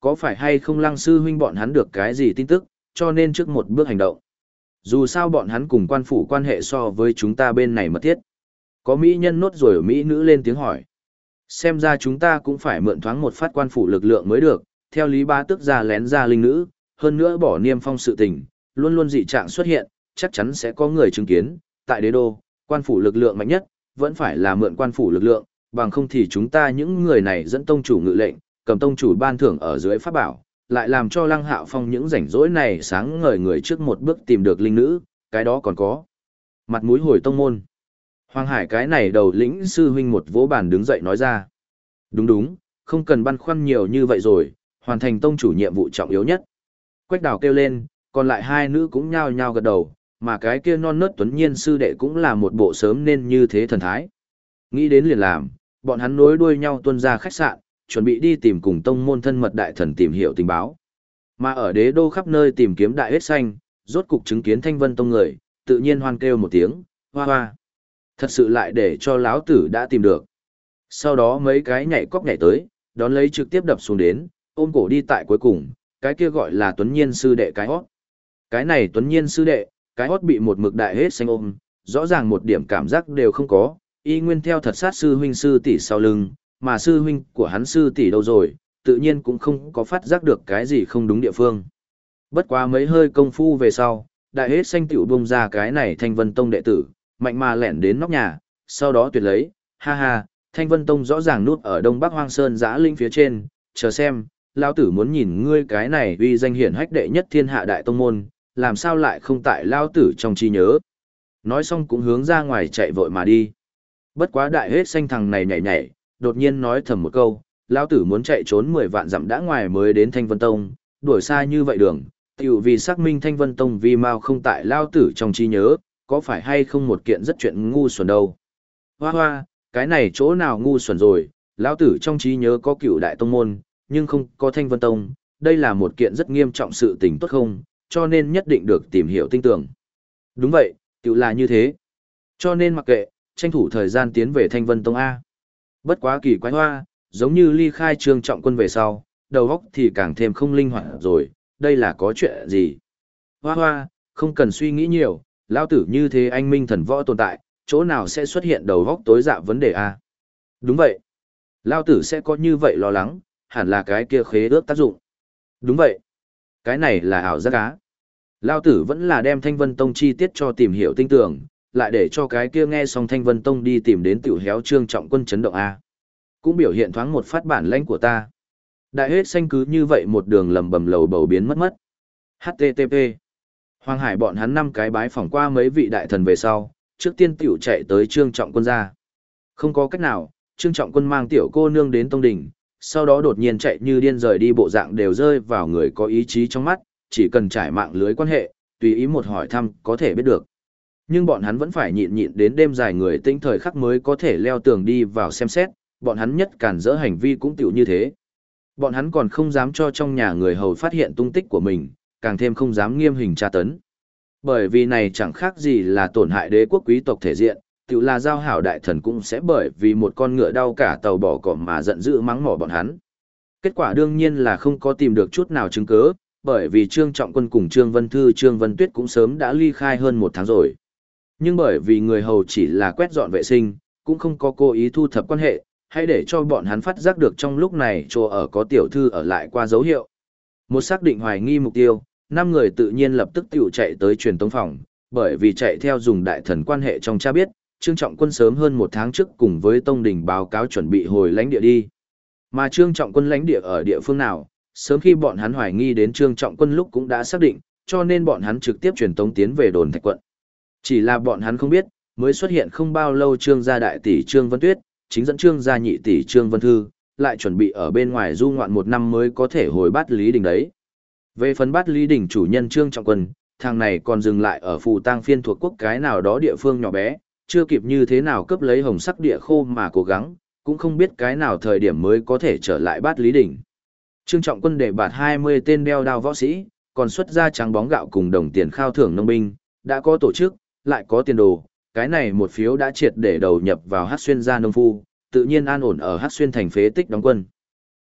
Speaker 1: có phải hay không Lăng sư huynh bọn hắn được cái gì tin tức, cho nên trước một bước hành động. Dù sao bọn hắn cùng quan phủ quan hệ so với chúng ta bên này mật thiết. Có mỹ nhân nốt rồi mỹ nữ lên tiếng hỏi. Xem ra chúng ta cũng phải mượn thoáng một phát quan phủ lực lượng mới được, theo Lý Bá Tước ra lén ra linh nữ, hơn nữa bỏ niêm phong sự tình, luôn luôn dị trạng xuất hiện, chắc chắn sẽ có người chứng kiến, tại đế đô, quan phủ lực lượng mạnh nhất, vẫn phải là mượn quan phủ lực lượng, bằng không thì chúng ta những người này dẫn tông chủ ngự lệnh, cầm tông chủ ban thưởng ở dưới pháp bảo, lại làm cho Lăng Hạo Phong những rảnh rỗi này sáng ngời người trước một bước tìm được linh nữ, cái đó còn có. Mặt mũi hồi tông môn. Hoàng Hải cái này đầu lĩnh sư huynh một vỗ bàn đứng dậy nói ra. Đúng đúng, không cần băn khoăn nhiều như vậy rồi, hoàn thành tông chủ nhiệm vụ trọng yếu nhất. Quách Đào kêu lên, còn lại hai nữ cũng nhao nhao gật đầu, mà cái kia non nớt tuấn nhiên sư đệ cũng là một bộ sớm nên như thế thần thái. Nghĩ đến liền làm, bọn hắn nối đuôi nhau tuân ra khách sạn, chuẩn bị đi tìm cùng tông môn thân mật đại thần tìm hiểu tình báo. Mà ở đế đô khắp nơi tìm kiếm đại hết xanh, rốt cục chứng kiến Thanh Vân Tông người, tự nhiên hoan kêu một tiếng, hoa hoa. Thật sự lại để cho lão tử đã tìm được. Sau đó mấy cái nhảy cóc nhảy tới, đón lấy trực tiếp đập xuống đến, ôm cổ đi tại cuối cùng, cái kia gọi là Tuấn Nhiên sư đệ cái hót. Cái này Tuấn Nhiên sư đệ, cái hót bị một mực đại hết xanh ôm, rõ ràng một điểm cảm giác đều không có, y nguyên theo thật sát sư huynh sư tỷ sau lưng, mà sư huynh của hắn sư tỷ đâu rồi, tự nhiên cũng không có phát giác được cái gì không đúng địa phương. Bất quá mấy hơi công phu về sau, đại hết xanh tiểu bung ra cái này Thanh Vân Tông đệ tử, mạnh mà lẻn đến nóc nhà, sau đó tuyệt lấy, ha ha, Thanh Vân Tông rõ ràng núp ở Đông Bắc Hoang Sơn Giã Linh phía trên, chờ xem, lão tử muốn nhìn ngươi cái này uy danh hiển hách đệ nhất thiên hạ đại tông môn, làm sao lại không tại lão tử trong trí nhớ. Nói xong cũng hướng ra ngoài chạy vội mà đi. Bất quá đại hết xanh thằng này nhảy nhảy, đột nhiên nói thầm một câu, lão tử muốn chạy trốn 10 vạn dặm đã ngoài mới đến Thanh Vân Tông, đuổi xa như vậy đường, tiểu vì xác minh Thanh Vân Tông vì mau không tại lão tử trong trí nhớ, có phải hay không một kiện rất chuyện ngu xuẩn đâu. Hoa hoa, cái này chỗ nào ngu xuẩn rồi, lão tử trong trí nhớ có cựu đại tông môn, nhưng không có Thanh Vân Tông, đây là một kiện rất nghiêm trọng sự tình tốt không, cho nên nhất định được tìm hiểu tinh tường. Đúng vậy, tiểu là như thế. Cho nên mặc kệ, tranh thủ thời gian tiến về Thanh Vân Tông A. Bất quá kỳ quái hoa, giống như ly khai Trương Trọng Quân về sau, đầu óc thì càng thêm không linh hoạt rồi, đây là có chuyện gì? Hoa hoa, không cần suy nghĩ nhiều, lão tử như thế anh minh thần võ tồn tại, chỗ nào sẽ xuất hiện đầu óc tối dạ vấn đề A? Đúng vậy. Lão tử sẽ có như vậy lo lắng, hẳn là cái kia khế ước tác dụng. Đúng vậy. Cái này là ảo giác á. Lão tử vẫn là đem Thanh Vân Tông chi tiết cho tìm hiểu tinh tường, lại để cho cái kia nghe xong Thanh Vân Tông đi tìm đến tiểu héo Trương Trọng Quân chấn động A. Cũng biểu hiện thoáng một phát bản lãnh của ta. Đại hết xanh cứ như vậy một đường lầm bầm lầu bầu biến mất mất. HTTP. Hoàng Hải bọn hắn 5 cái bái phỏng qua mấy vị đại thần về sau, trước tiên tiểu chạy tới Trương Trọng Quân ra. Không có cách nào, Trương Trọng Quân mang tiểu cô nương đến tông đỉnh, sau đó đột nhiên chạy như điên rời đi, bộ dạng đều rơi vào người có ý chí trong mắt, chỉ cần trải mạng lưới quan hệ, tùy ý một hỏi thăm có thể biết được. Nhưng bọn hắn vẫn phải nhịn nhịn đến đêm dài người tinh thời khắc mới có thể leo tường đi vào xem xét, bọn hắn nhất cản dỡ hành vi cũng tiểu như thế. Bọn hắn còn không dám cho trong nhà người hầu phát hiện tung tích của mình, càng thêm không dám nghiêm hình tra tấn. Bởi vì này chẳng khác gì là tổn hại đế quốc quý tộc thể diện, tiểu là giao hảo đại thần cũng sẽ bởi vì một con ngựa đau cả tàu bỏ cỏ mà giận dữ mắng mỏ bọn hắn. Kết quả đương nhiên là không có tìm được chút nào chứng cứ, bởi vì Trương Trọng Quân cùng Trương Vân Thư Trương Vân Tuyết cũng sớm đã ly khai hơn 1 tháng rồi. Nhưng bởi vì người hầu chỉ là quét dọn vệ sinh, cũng không có cố ý thu thập quan hệ, hãy để cho bọn hắn phát giác được trong lúc này chỗ ở có tiểu thư ở lại qua dấu hiệu. Một xác định hoài nghi mục tiêu, 5 người tự nhiên lập tức tiểu chạy tới truyền tống phòng, bởi vì chạy theo dùng đại thần quan hệ trong cha biết, Trương Trọng Quân sớm hơn 1 tháng trước cùng với Tông Đình báo cáo chuẩn bị hồi lãnh địa đi. Mà Trương Trọng Quân lãnh địa ở địa phương nào, sớm khi bọn hắn hoài nghi đến Trương Trọng Quân lúc cũng đã xác định, cho nên bọn hắn trực tiếp truyền tống tiến về đồn Thạch quận. Chỉ là bọn hắn không biết, mới xuất hiện không bao lâu Trương gia đại tỷ Trương Vân Tuyết, chính dẫn Trương gia nhị tỷ Trương Vân Thư, lại chuẩn bị ở bên ngoài du ngoạn 1 năm mới có thể hồi Bát Lý Đình đấy. Về phần Bát Lý Đình chủ nhân Trương Trọng Quân, thằng này còn dừng lại ở Phù Tang Phiên thuộc quốc cái nào đó địa phương nhỏ bé, chưa kịp như thế nào cướp lấy hồng sắc địa khô mà cố gắng, cũng không biết cái nào thời điểm mới có thể trở lại Bát Lý Đình. Trương Trọng Quân để bạt 20 tên đeo đao võ sĩ, còn xuất ra trắng bóng gạo cùng đồng tiền khao thưởng nông binh, đã có tổ chức, lại có tiền đồ, cái này một phiếu đã triệt để đầu nhập vào Hắc Xuyên gia nông phu, tự nhiên an ổn ở Hắc Xuyên thành phế tích đóng quân.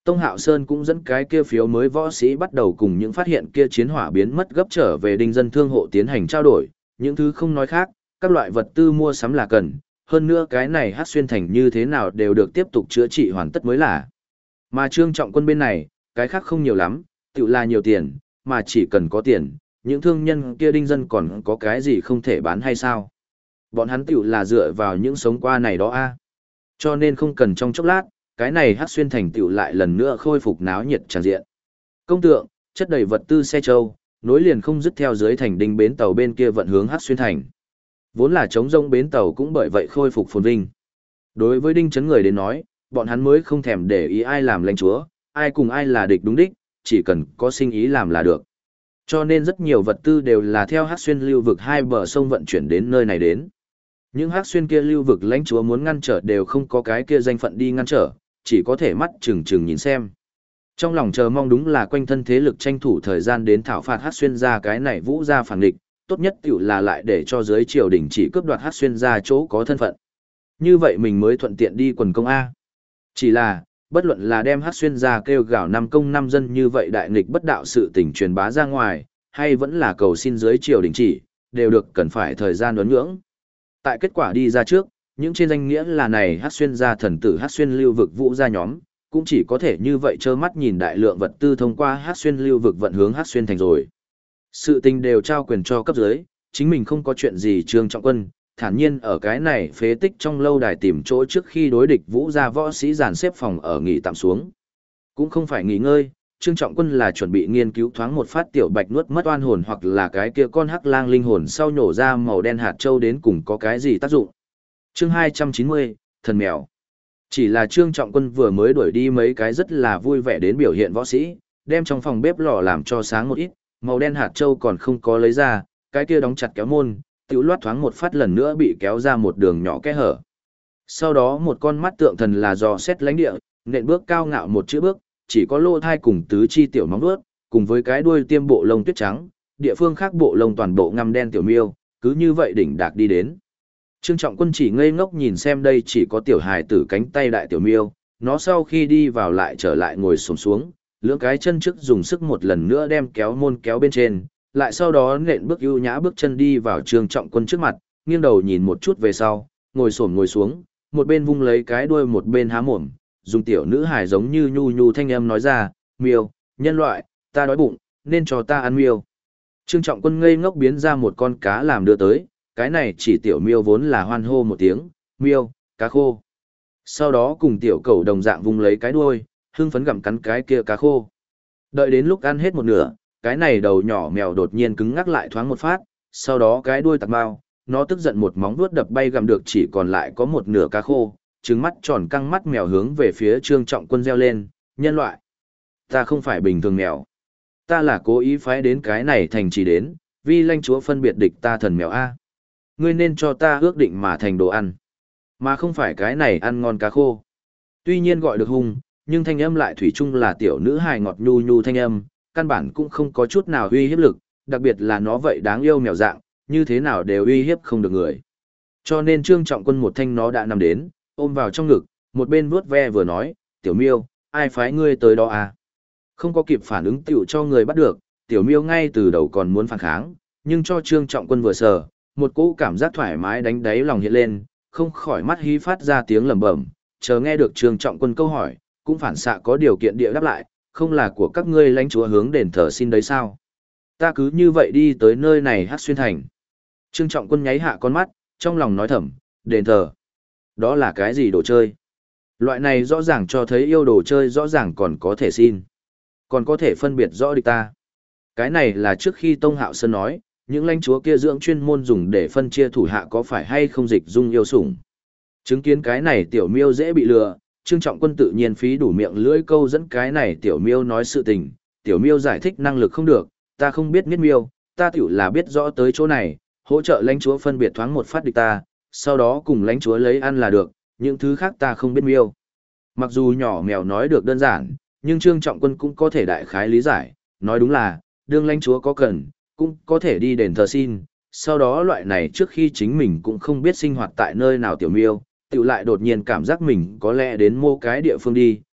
Speaker 1: Tông Hạo Sơn cũng dẫn cái kia phiếu mới võ sĩ bắt đầu cùng những phát hiện kia chiến hỏa biến mất gấp trở về đinh dân thương hộ tiến hành trao đổi, những thứ không nói khác, các loại vật tư mua sắm là cần, hơn nữa cái này Hát Xuyên thành như thế nào đều được tiếp tục chữa trị hoàn tất mới là. Mà Trương Trọng Quân bên này, cái khác không nhiều lắm, tự là nhiều tiền, mà chỉ cần có tiền, những thương nhân kia đinh dân còn có cái gì không thể bán hay sao? Bọn hắn tự là dựa vào những sống qua này đó a. Cho nên không cần trong chốc lát, cái này Hát Xuyên thành tựu lại lần nữa khôi phục náo nhiệt tràn diện. Công tượng, chất đầy vật tư xe trâu, nối liền không dứt theo dưới thành đinh bến tàu bên kia vận hướng Hát Xuyên thành. Vốn là trống rỗng bến tàu cũng bởi vậy khôi phục phồn vinh. Đối với đinh chấn người đến nói, bọn hắn mới không thèm để ý ai làm lãnh chúa, ai cùng ai là địch đúng đích, chỉ cần có sinh ý làm là được. Cho nên rất nhiều vật tư đều là theo Hát Xuyên lưu vực hai bờ sông vận chuyển đến nơi này đến. Những Hát Xuyên kia lưu vực lãnh chúa muốn ngăn trở đều không có cái kia danh phận đi ngăn trở, chỉ có thể mắt chừng chừng nhìn xem. Trong lòng chờ mong đúng là quanh thân thế lực tranh thủ thời gian đến thảo phạt Hát Xuyên ra cái này vũ ra phản địch, tốt nhất tiểu là lại để cho dưới triều đình chỉ cướp đoạt Hát Xuyên ra chỗ có thân phận. Như vậy mình mới thuận tiện đi quần công A. Chỉ là, bất luận là đem Hát Xuyên ra kêu gào năm công năm dân như vậy đại nghịch bất đạo sự tình truyền bá ra ngoài, hay vẫn là cầu xin dưới triều đình chỉ, đều được cần phải thời gian đoán ngưỡng. Tại kết quả đi ra trước, những trên danh nghĩa là này Hát Xuyên gia thần tử Hát Xuyên lưu vực vũ gia nhóm, cũng chỉ có thể như vậy trơ mắt nhìn đại lượng vật tư thông qua Hát Xuyên lưu vực vận hướng Hát Xuyên thành rồi. Sự tình đều trao quyền cho cấp dưới, chính mình không có chuyện gì Trương Trọng Quân, thản nhiên ở cái này phế tích trong lâu đài tìm chỗ trước khi đối địch vũ gia võ sĩ dàn xếp phòng ở nghỉ tạm xuống. Cũng không phải nghỉ ngơi, Trương Trọng Quân là chuẩn bị nghiên cứu thoáng một phát tiểu bạch nuốt mất oan hồn hoặc là cái kia con hắc lang linh hồn sau nhổ ra màu đen hạt châu đến cùng có cái gì tác dụng. Chương 290, thần mèo. Chỉ là Trương Trọng Quân vừa mới đuổi đi mấy cái rất là vui vẻ đến biểu hiện võ sĩ, đem trong phòng bếp lò làm cho sáng một ít, màu đen hạt châu còn không có lấy ra, cái kia đóng chặt kéo môn, tiểu loát thoáng một phát lần nữa bị kéo ra một đường nhỏ kẽ hở. Sau đó một con mắt tượng thần là dò xét lãnh địa, nện bước cao ngạo một chữ bước, chỉ có lô thai cùng tứ chi tiểu móng vuốt, cùng với cái đuôi tiêm bộ lông tuyết trắng, địa phương khác bộ lông toàn bộ ngăm đen tiểu miêu, cứ như vậy đỉnh đạc đi đến. Trương Trọng Quân chỉ ngây ngốc nhìn xem đây chỉ có tiểu hài tử cánh tay đại tiểu miêu, nó sau khi đi vào lại trở lại ngồi xổm xuống, lưỡng cái chân trước dùng sức một lần nữa đem kéo môn kéo bên trên, lại sau đó nện bước ưu nhã bước chân đi vào Trương Trọng Quân trước mặt, nghiêng đầu nhìn một chút về sau, ngồi xổm ngồi xuống, một bên vung lấy cái đuôi một bên há mồm, dùng tiểu nữ hài giống như nhu nhu thanh âm nói ra, miêu, nhân loại, ta đói bụng, nên cho ta ăn miêu. Trương Trọng Quân ngây ngốc biến ra một con cá làm đưa tới, cái này chỉ tiểu miêu vốn là hoan hô một tiếng, miêu, cá khô. Sau đó cùng tiểu cẩu đồng dạng vung lấy cái đuôi, hưng phấn gặm cắn cái kia cá khô. Đợi đến lúc ăn hết một nửa, cái này đầu nhỏ mèo đột nhiên cứng ngắc lại thoáng một phát, sau đó cái đuôi tạc bao, nó tức giận một móng vuốt đập bay gặm được chỉ còn lại có một nửa cá khô, trứng mắt tròn căng mắt mèo hướng về phía Trương Trọng Quân reo lên, nhân loại. Ta không phải bình thường mèo. Ta là cố ý phái đến cái này thành trì đến, vì lãnh chúa phân biệt địch ta thần mèo A. Ngươi nên cho ta ước định mà thành đồ ăn, mà không phải cái này ăn ngon cá khô. Tuy nhiên gọi được hung, nhưng thanh âm lại thủy chung là tiểu nữ hài ngọt nhu nhu thanh âm, căn bản cũng không có chút nào uy hiếp lực, đặc biệt là nó vậy đáng yêu mèo dạng, như thế nào đều uy hiếp không được người. Cho nên Trương Trọng Quân một thanh nó đã nằm đến, ôm vào trong ngực, một bên vuốt ve vừa nói, tiểu miêu, ai phái ngươi tới đó à? Không có kịp phản ứng tiểu cho người bắt được, tiểu miêu ngay từ đầu còn muốn phản kháng, nhưng cho Trương Trọng Quân vừa sờ, một cỗ cảm giác thoải mái đánh đáy lòng hiện lên, không khỏi mắt hí phát ra tiếng lẩm bẩm, chờ nghe được Trương Trọng Quân câu hỏi, cũng phản xạ có điều kiện địa đáp lại, không là của các ngươi lãnh chúa hướng đền thờ xin đấy sao? Ta cứ như vậy đi tới nơi này Hát Xuyên thành. Trương Trọng Quân nháy hạ con mắt, trong lòng nói thầm, đền thờ. Đó là cái gì đồ chơi? Loại này rõ ràng cho thấy yêu đồ chơi rõ ràng còn có thể xin. Còn có thể phân biệt rõ địch ta. Cái này là trước khi Tông Hạo Sơn nói, những lãnh chúa kia dưỡng chuyên môn dùng để phân chia thủ hạ có phải hay không dịch dung yêu sủng. Chứng kiến cái này tiểu miêu dễ bị lừa, Trương Trọng Quân tự nhiên phí đủ miệng lưỡi câu dẫn cái này tiểu miêu nói sự tình, tiểu miêu giải thích năng lực không được, ta không biết miết miêu, ta tiểu là biết rõ tới chỗ này, hỗ trợ lãnh chúa phân biệt thoáng một phát địch ta, sau đó cùng lãnh chúa lấy ăn là được, những thứ khác ta không biết miêu. Mặc dù nhỏ mèo nói được đơn giản, nhưng Trương Trọng Quân cũng có thể đại khái lý giải, nói đúng là, đương lãnh chúa có cần, cũng có thể đi đền thờ xin, sau đó loại này trước khi chính mình cũng không biết sinh hoạt tại nơi nào tiểu miêu, tiểu lại đột nhiên cảm giác mình có lẽ đến mô cái địa phương đi,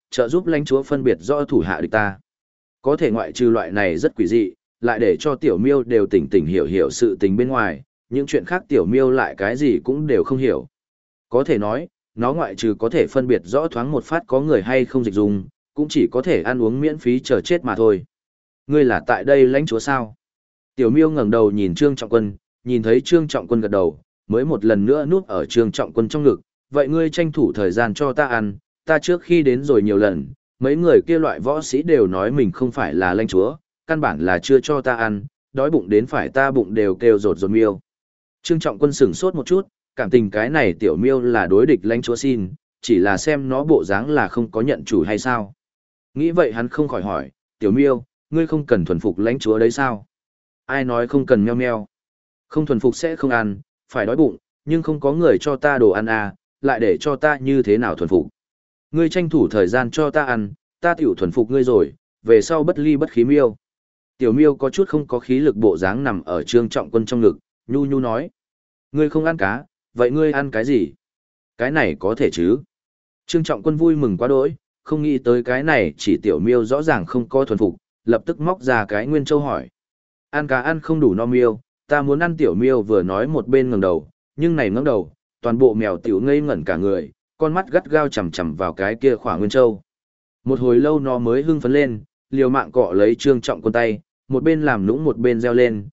Speaker 1: trợ giúp lãnh chúa phân biệt rõ thủ hạ địch ta. Có thể ngoại trừ loại này rất quỷ dị, lại để cho tiểu miêu đều tỉnh tỉnh hiểu hiểu sự tình bên ngoài, những chuyện khác tiểu miêu lại cái gì cũng đều không hiểu. Có thể nói, nó ngoại trừ có thể phân biệt rõ thoáng một phát có người hay không dịch dùng, cũng chỉ có thể ăn uống miễn phí chờ chết mà thôi. Ngươi là tại đây lãnh chúa sao? Tiểu miêu ngẩng đầu nhìn Trương Trọng Quân, nhìn thấy Trương Trọng Quân gật đầu, mới một lần nữa núp ở Trương Trọng Quân trong ngực. Vậy ngươi tranh thủ thời gian cho ta ăn, ta trước khi đến rồi nhiều lần, mấy người kia loại võ sĩ đều nói mình không phải là lãnh chúa, căn bản là chưa cho ta ăn, đói bụng đến phải ta bụng đều kêu rột rột miêu. Trương Trọng Quân sửng sốt một chút, cảm tình cái này tiểu miêu là đối địch lãnh chúa xin, chỉ là xem nó bộ dáng là không có nhận chủ hay sao. Nghĩ vậy hắn không khỏi hỏi, tiểu miêu, ngươi không cần thuần phục lãnh chúa đấy sao? Ai nói không cần meo meo? Không thuần phục sẽ không ăn, phải đói bụng, nhưng không có người cho ta đồ ăn à, lại để cho ta như thế nào thuần phục? Ngươi tranh thủ thời gian cho ta ăn, ta tiểu thuần phục ngươi rồi, về sau bất ly bất khí miêu. Tiểu miêu có chút không có khí lực bộ dáng nằm ở Trương Trọng Quân trong ngực, nhu nhu nói. Ngươi không ăn cá, vậy ngươi ăn cái gì? Cái này có thể chứ? Trương Trọng Quân vui mừng quá đỗi, không nghĩ tới cái này chỉ tiểu miêu rõ ràng không có thuần phục, lập tức móc ra cái nguyên châu hỏi. Ăn cá ăn không đủ no miêu, ta muốn ăn tiểu miêu vừa nói một bên ngẩng đầu, nhưng này ngẩng đầu, toàn bộ mèo tiểu ngây ngẩn cả người, con mắt gắt gao chằm chằm vào cái kia khỏa nguyên châu. Một hồi lâu nó mới hưng phấn lên, liều mạng cọ lấy Trương Trọng Quân tay, một bên làm nũng một bên reo lên,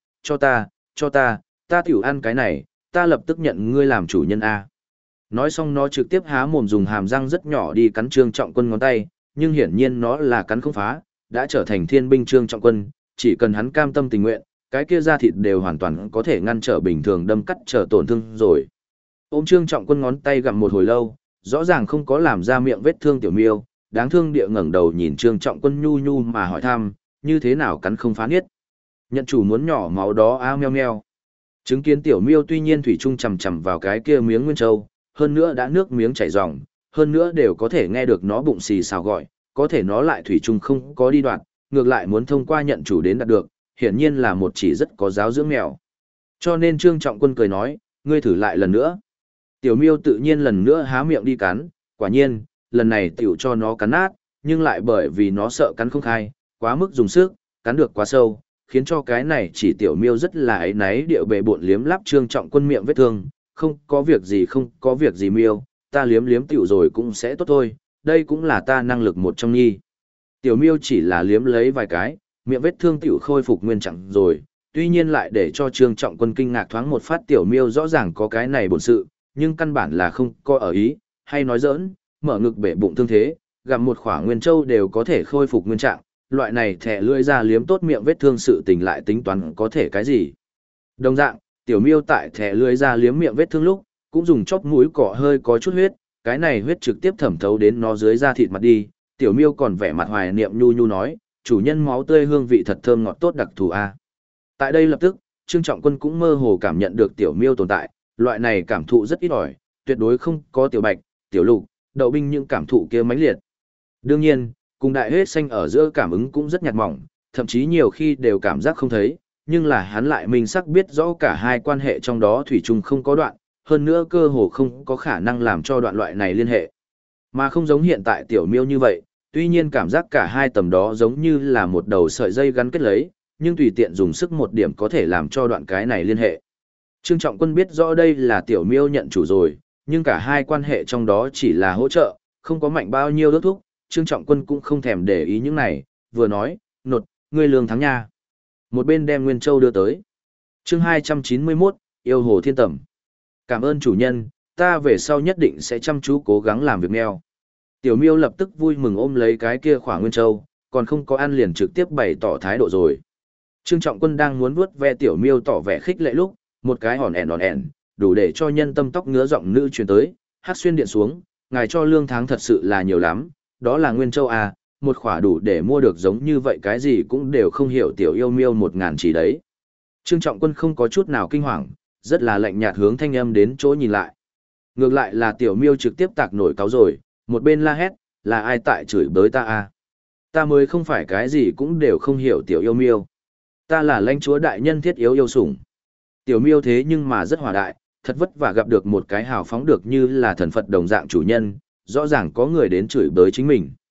Speaker 1: cho ta tiểu ăn cái này, ta lập tức nhận ngươi làm chủ nhân A. Nói xong nó trực tiếp há mồm dùng hàm răng rất nhỏ đi cắn Trương Trọng Quân ngón tay, nhưng hiển nhiên nó là cắn không phá, đã trở thành thiên binh Trương Trọng Quân, chỉ cần hắn cam tâm tình nguyện, cái kia da thịt đều hoàn toàn có thể ngăn trở bình thường đâm cắt trở tổn thương rồi. Ôm Trương Trọng Quân ngón tay gặm một hồi lâu, rõ ràng không có làm ra miệng vết thương tiểu miêu, đáng thương địa ngẩng đầu nhìn Trương Trọng Quân nhu nhu mà hỏi thăm, như thế nào cắn không phá niết. Nhận chủ muốn nhỏ máu đó a meo meo. Chứng kiến tiểu miêu tuy nhiên thủy chung chầm chầm vào cái kia miếng nguyên châu, hơn nữa đã nước miếng chảy ròng, hơn nữa đều có thể nghe được nó bụng xì xào gọi, có thể nó lại thủy chung không có đi đoạn, ngược lại muốn thông qua nhận chủ đến đạt được, hiển nhiên là một chỉ rất có giáo dưỡng mèo. Cho nên Trương Trọng Quân cười nói, ngươi thử lại lần nữa. Tiểu miêu tự nhiên lần nữa há miệng đi cắn, quả nhiên, lần này tiểu cho nó cắn nát, nhưng lại bởi vì nó sợ cắn không khai, quá mức dùng sức, cắn được quá sâu, khiến cho cái này chỉ tiểu miêu rất là ấy náy điệu bề bộn liếm lắp Trương Trọng Quân miệng vết thương, không có việc gì miêu, ta liếm liếm tiểu rồi cũng sẽ tốt thôi, đây cũng là ta năng lực một trong nhi. Tiểu miêu chỉ là liếm lấy vài cái, miệng vết thương tiểu khôi phục nguyên trạng rồi, tuy nhiên lại để cho Trương Trọng Quân kinh ngạc thoáng một phát tiểu miêu rõ ràng có cái này bổn sự, nhưng căn bản là không có ở ý, hay nói giỡn, mở ngực bể bụng thương thế, gặm một khỏa nguyên châu đều có thể khôi phục nguyên trạng, loại này thẻ lưỡi ra liếm tốt miệng vết thương sự tình lại tính toán có thể cái gì. Đồng dạng, tiểu miêu tại thẻ lưỡi ra liếm miệng vết thương lúc, cũng dùng chóp mũi cọ hơi có chút huyết, cái này huyết trực tiếp thẩm thấu đến nó dưới da thịt mặt đi, tiểu miêu còn vẻ mặt hoài niệm nhu nhu nói, chủ nhân máu tươi hương vị thật thơm ngọt tốt đặc thù a. Tại đây lập tức, Trương Trọng Quân cũng mơ hồ cảm nhận được tiểu miêu tồn tại, loại này cảm thụ rất ít ỏi, tuyệt đối không có tiểu bạch, tiểu lục, đậu binh những cảm thụ kia mãnh liệt. Đương nhiên, cùng đại hết xanh ở giữa cảm ứng cũng rất nhạt mỏng, thậm chí nhiều khi đều cảm giác không thấy, nhưng là hắn lại minh xác biết rõ cả hai quan hệ trong đó thủy chung không có đoạn, hơn nữa cơ hồ không có khả năng làm cho đoạn loại này liên hệ. Mà không giống hiện tại tiểu miêu như vậy, tuy nhiên cảm giác cả hai tầm đó giống như là một đầu sợi dây gắn kết lấy, nhưng tùy tiện dùng sức một điểm có thể làm cho đoạn cái này liên hệ. Trương Trọng Quân biết rõ đây là tiểu miêu nhận chủ rồi, nhưng cả hai quan hệ trong đó chỉ là hỗ trợ, không có mạnh bao nhiêu đốt thúc, Trương Trọng Quân cũng không thèm để ý những này, vừa nói, nột, ngươi lương thắng nha. Một bên đem Nguyên Châu đưa tới. Chương 291, yêu hồ thiên tẩm. Cảm ơn chủ nhân, ta về sau nhất định sẽ chăm chú cố gắng làm việc neo. Tiểu miêu lập tức vui mừng ôm lấy cái kia khỏa Nguyên Châu, còn không có ăn liền trực tiếp bày tỏ thái độ rồi. Trương Trọng Quân đang muốn vuốt ve tiểu miêu tỏ vẻ khích lệ lúc, một cái hòn ẻn, đủ để cho nhân tâm tóc ngứa giọng nữ truyền tới, hát xuyên điện xuống, ngài cho lương tháng thật sự là nhiều lắm, đó là Nguyên Châu à, một khỏa đủ để mua được giống như vậy cái gì cũng đều không hiểu tiểu yêu miêu 1000 chỉ đấy. Trương Trọng Quân không có chút nào kinh hoàng, rất là lạnh nhạt hướng thanh âm đến chỗ nhìn lại. Ngược lại là tiểu miêu trực tiếp tạc nổi cáu rồi, một bên la hét, là ai tại chửi bới ta à? Ta mới không phải cái gì cũng đều không hiểu tiểu yêu miêu. Ta là lãnh chúa đại nhân thiết yếu yêu sủng. Tiểu miêu thế nhưng mà rất hòa đại, thật vất vả gặp được một cái hào phóng được như là thần Phật đồng dạng chủ nhân, rõ ràng có người đến chửi bới chính mình.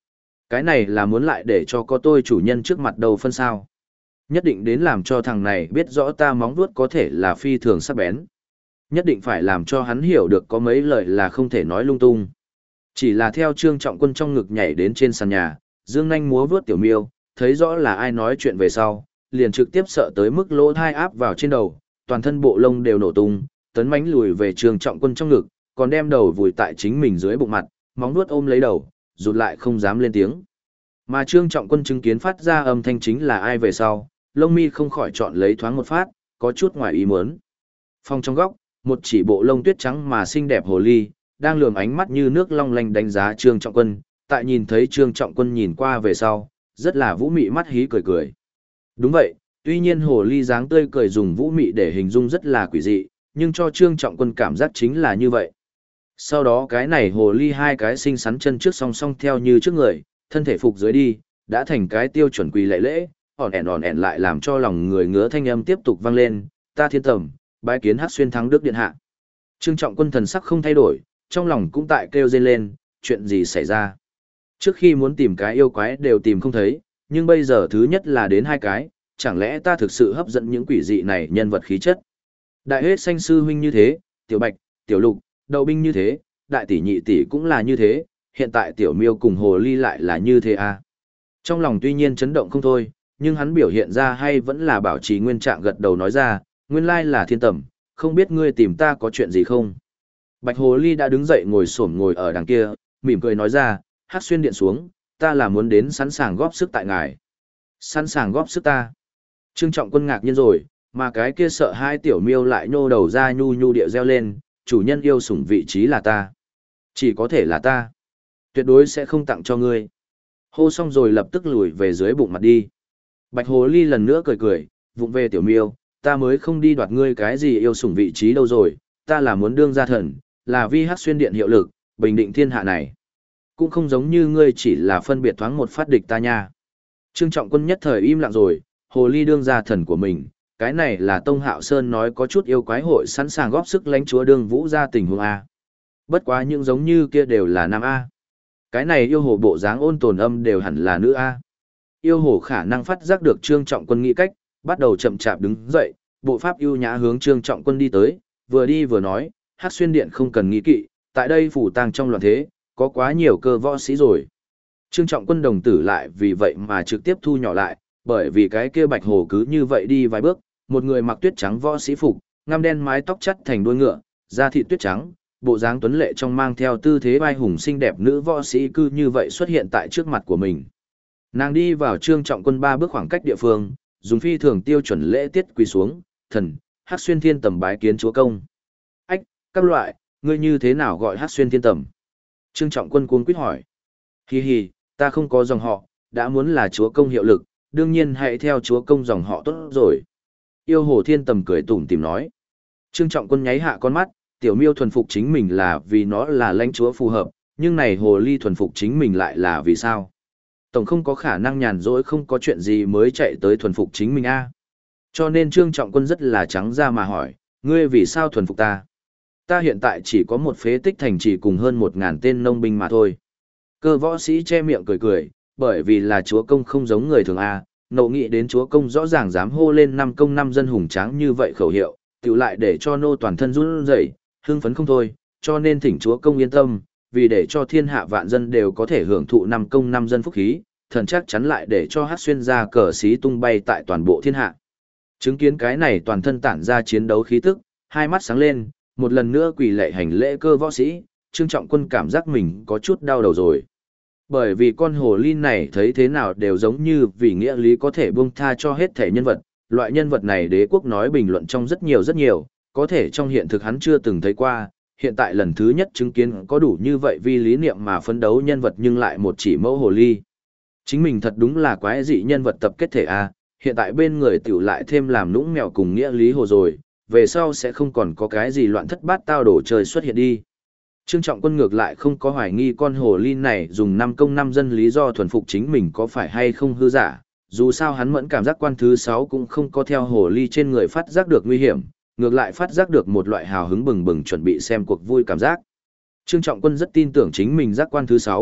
Speaker 1: Cái này là muốn lại để cho có tôi chủ nhân trước mặt đầu phân sao. Nhất định đến làm cho thằng này biết rõ ta móng vuốt có thể là phi thường sắc bén. Nhất định phải làm cho hắn hiểu được có mấy lời là không thể nói lung tung. Chỉ là theo Trương Trọng Quân trong ngực nhảy đến trên sàn nhà, dương nanh múa vướt tiểu miêu, thấy rõ là ai nói chuyện về sau, liền trực tiếp sợ tới mức lỗ thai áp vào trên đầu, toàn thân bộ lông đều nổ tung, tấn mãnh lùi về Trương Trọng Quân trong ngực, còn đem đầu vùi tại chính mình dưới bụng mặt, móng vuốt ôm lấy đầu, rụt lại không dám lên tiếng. Mà Trương Trọng Quân chứng kiến phát ra âm thanh chính là ai về sau, lông mi không khỏi chọn lấy thoáng một phát, có chút ngoài ý muốn. Phòng trong góc, một chỉ bộ lông tuyết trắng mà xinh đẹp hồ ly, đang lườm ánh mắt như nước long lanh đánh giá Trương Trọng Quân, tại nhìn thấy Trương Trọng Quân nhìn qua về sau, rất là vũ mị mắt hí cười cười. Đúng vậy, tuy nhiên hồ ly dáng tươi cười dùng vũ mị để hình dung rất là quỷ dị, nhưng cho Trương Trọng Quân cảm giác chính là như vậy. Sau đó cái này hồ ly hai cái xinh xắn chân trước song song theo như trước người, thân thể phục dưới đi, đã thành cái tiêu chuẩn quỳ lệ lễ, ỏn ẻn lại làm cho lòng người ngứa thanh âm tiếp tục vang lên, ta thiên tầm, bái kiến Hắc Xuyên thắng Đức điện hạ. Trương Trọng Quân thần sắc không thay đổi, trong lòng cũng tại kêu rên lên, chuyện gì xảy ra. Trước khi muốn tìm cái yêu quái đều tìm không thấy, nhưng bây giờ thứ nhất là đến hai cái, chẳng lẽ ta thực sự hấp dẫn những quỷ dị này nhân vật khí chất. Đại hết xanh sư huynh như thế, tiểu bạch, tiểu lục, đậu binh như thế, đại tỷ nhị tỷ cũng là như thế, hiện tại tiểu miêu cùng hồ ly lại là như thế à. Trong lòng tuy nhiên chấn động không thôi, nhưng hắn biểu hiện ra hay vẫn là bảo trì nguyên trạng gật đầu nói ra, nguyên lai là thiên tầm, không biết ngươi tìm ta có chuyện gì không. Bạch hồ ly đã đứng dậy ngồi ở đằng kia, mỉm cười nói ra, Hắc Xuyên điện xuống, ta là muốn đến sẵn sàng góp sức tại ngài. Sẵn sàng góp sức ta. Trương Trọng Quân ngạc nhiên rồi, mà cái kia sợ hai tiểu miêu lại nhô đầu ra nhu nhu địa reo lên, chủ nhân yêu sủng vị trí là ta. Chỉ có thể là ta. Tuyệt đối sẽ không tặng cho ngươi. Hô xong rồi lập tức lùi về dưới bụng mặt đi. Bạch hồ ly lần nữa cười cười, vụng về tiểu miêu, ta mới không đi đoạt ngươi cái gì yêu sủng vị trí đâu rồi, ta là muốn đương gia thần, là vi Hắc Xuyên điện hiệu lực, bình định thiên hạ này. Cũng không giống như ngươi chỉ là phân biệt thoáng một phát địch ta nha. Trương Trọng Quân nhất thời im lặng rồi, hồ ly đương gia thần của mình, cái này là Tông Hạo Sơn nói có chút yêu quái hội sẵn sàng góp sức lãnh chúa đương vũ ra tình huống A. Bất quá những giống như kia đều là nam A. Cái này yêu hồ bộ dáng ôn tồn âm đều hẳn là nữ A. Yêu hồ khả năng phát giác được Trương Trọng Quân nghĩ cách, bắt đầu chậm chạp đứng dậy, bộ pháp ưu nhã hướng Trương Trọng Quân đi tới, vừa đi vừa nói, Hắc Xuyên điện không cần nghĩ kỵ, tại đây phủ tang trong loạn thế, có quá nhiều cơ võ sĩ rồi. Trương Trọng Quân đồng tử lại vì vậy mà trực tiếp thu nhỏ lại, bởi vì cái kia bạch hồ cứ như vậy đi vài bước, một người mặc tuyết trắng võ sĩ phục, ngăm đen mái tóc chắt thành đuôi ngựa, da thịt tuyết trắng, bộ dáng tuấn lệ trong mang theo tư thế vai hùng xinh đẹp nữ võ sĩ cứ như vậy xuất hiện tại trước mặt của mình. Nàng đi vào Trương Trọng Quân 3 bước khoảng cách địa phương, dùng phi thường tiêu chuẩn lễ tiết quỳ xuống, thần, Hắc Xuyên thiên tầm bái kiến chúa công. Ách, các loại, ngươi như thế nào gọi Hắc Xuyên thiên tầm? Trương Trọng Quân cuống quýt hỏi. Hi hi, ta không có dòng họ, đã muốn là chúa công hiệu lực, đương nhiên hãy theo chúa công dòng họ tốt rồi. Yêu hồ thiên tầm cười tủm tỉm nói. Trương Trọng Quân nháy hạ con mắt, tiểu miêu thuần phục chính mình là vì nó là lãnh chúa phù hợp, nhưng này hồ ly thuần phục chính mình lại là vì sao? Tổng không có khả năng nhàn rỗi không có chuyện gì mới chạy tới thuần phục chính mình a. Cho nên Trương Trọng Quân rất là trắng ra mà hỏi, ngươi vì sao thuần phục ta? Ta hiện tại chỉ có một phế tích thành trì cùng hơn 1.000 tên nông binh mà thôi. Cơ võ sĩ che miệng cười cười, bởi vì là chúa công không giống người thường a, nộ nghĩ đến chúa công rõ ràng dám hô lên 5 công 5 dân hùng tráng như vậy khẩu hiệu, tự lại để cho nô toàn thân run rẩy, hưng phấn không thôi, cho nên thỉnh chúa công yên tâm, vì để cho thiên hạ vạn dân đều có thể hưởng thụ 5 công 5 dân phúc khí, thần chắc chắn lại để cho Hắc Xuyên ra cờ xí tung bay tại toàn bộ thiên hạ. Chứng kiến cái này toàn thân tản ra chiến đấu khí tức, hai mắt sáng lên, một lần nữa quỳ lạy hành lễ cơ võ sĩ, Trương Trọng Quân cảm giác mình có chút đau đầu rồi. Bởi vì con hồ ly này thấy thế nào đều giống như vì nghĩa lý có thể buông tha cho hết thể nhân vật, loại nhân vật này đế quốc nói bình luận trong rất nhiều, có thể trong hiện thực hắn chưa từng thấy qua, hiện tại lần thứ nhất chứng kiến có đủ như vậy vì lý niệm mà phấn đấu nhân vật nhưng lại một chỉ mẫu hồ ly. Chính mình thật đúng là quái dị nhân vật tập kết thể a, hiện tại bên người tiểu lại thêm làm nũng mèo cùng nghĩa lý hồ rồi, về sau sẽ không còn có cái gì loạn thất bát tao đổ trời xuất hiện đi. Trương Trọng Quân ngược lại không có hoài nghi con hồ ly này dùng 5 công 5 dân lý do thuần phục chính mình có phải hay không hư giả, dù sao hắn mẫn cảm giác quan thứ 6 cũng không có theo hồ ly trên người phát giác được nguy hiểm, ngược lại phát giác được một loại hào hứng bừng bừng chuẩn bị xem cuộc vui cảm giác. Trương Trọng Quân rất tin tưởng chính mình giác quan thứ 6,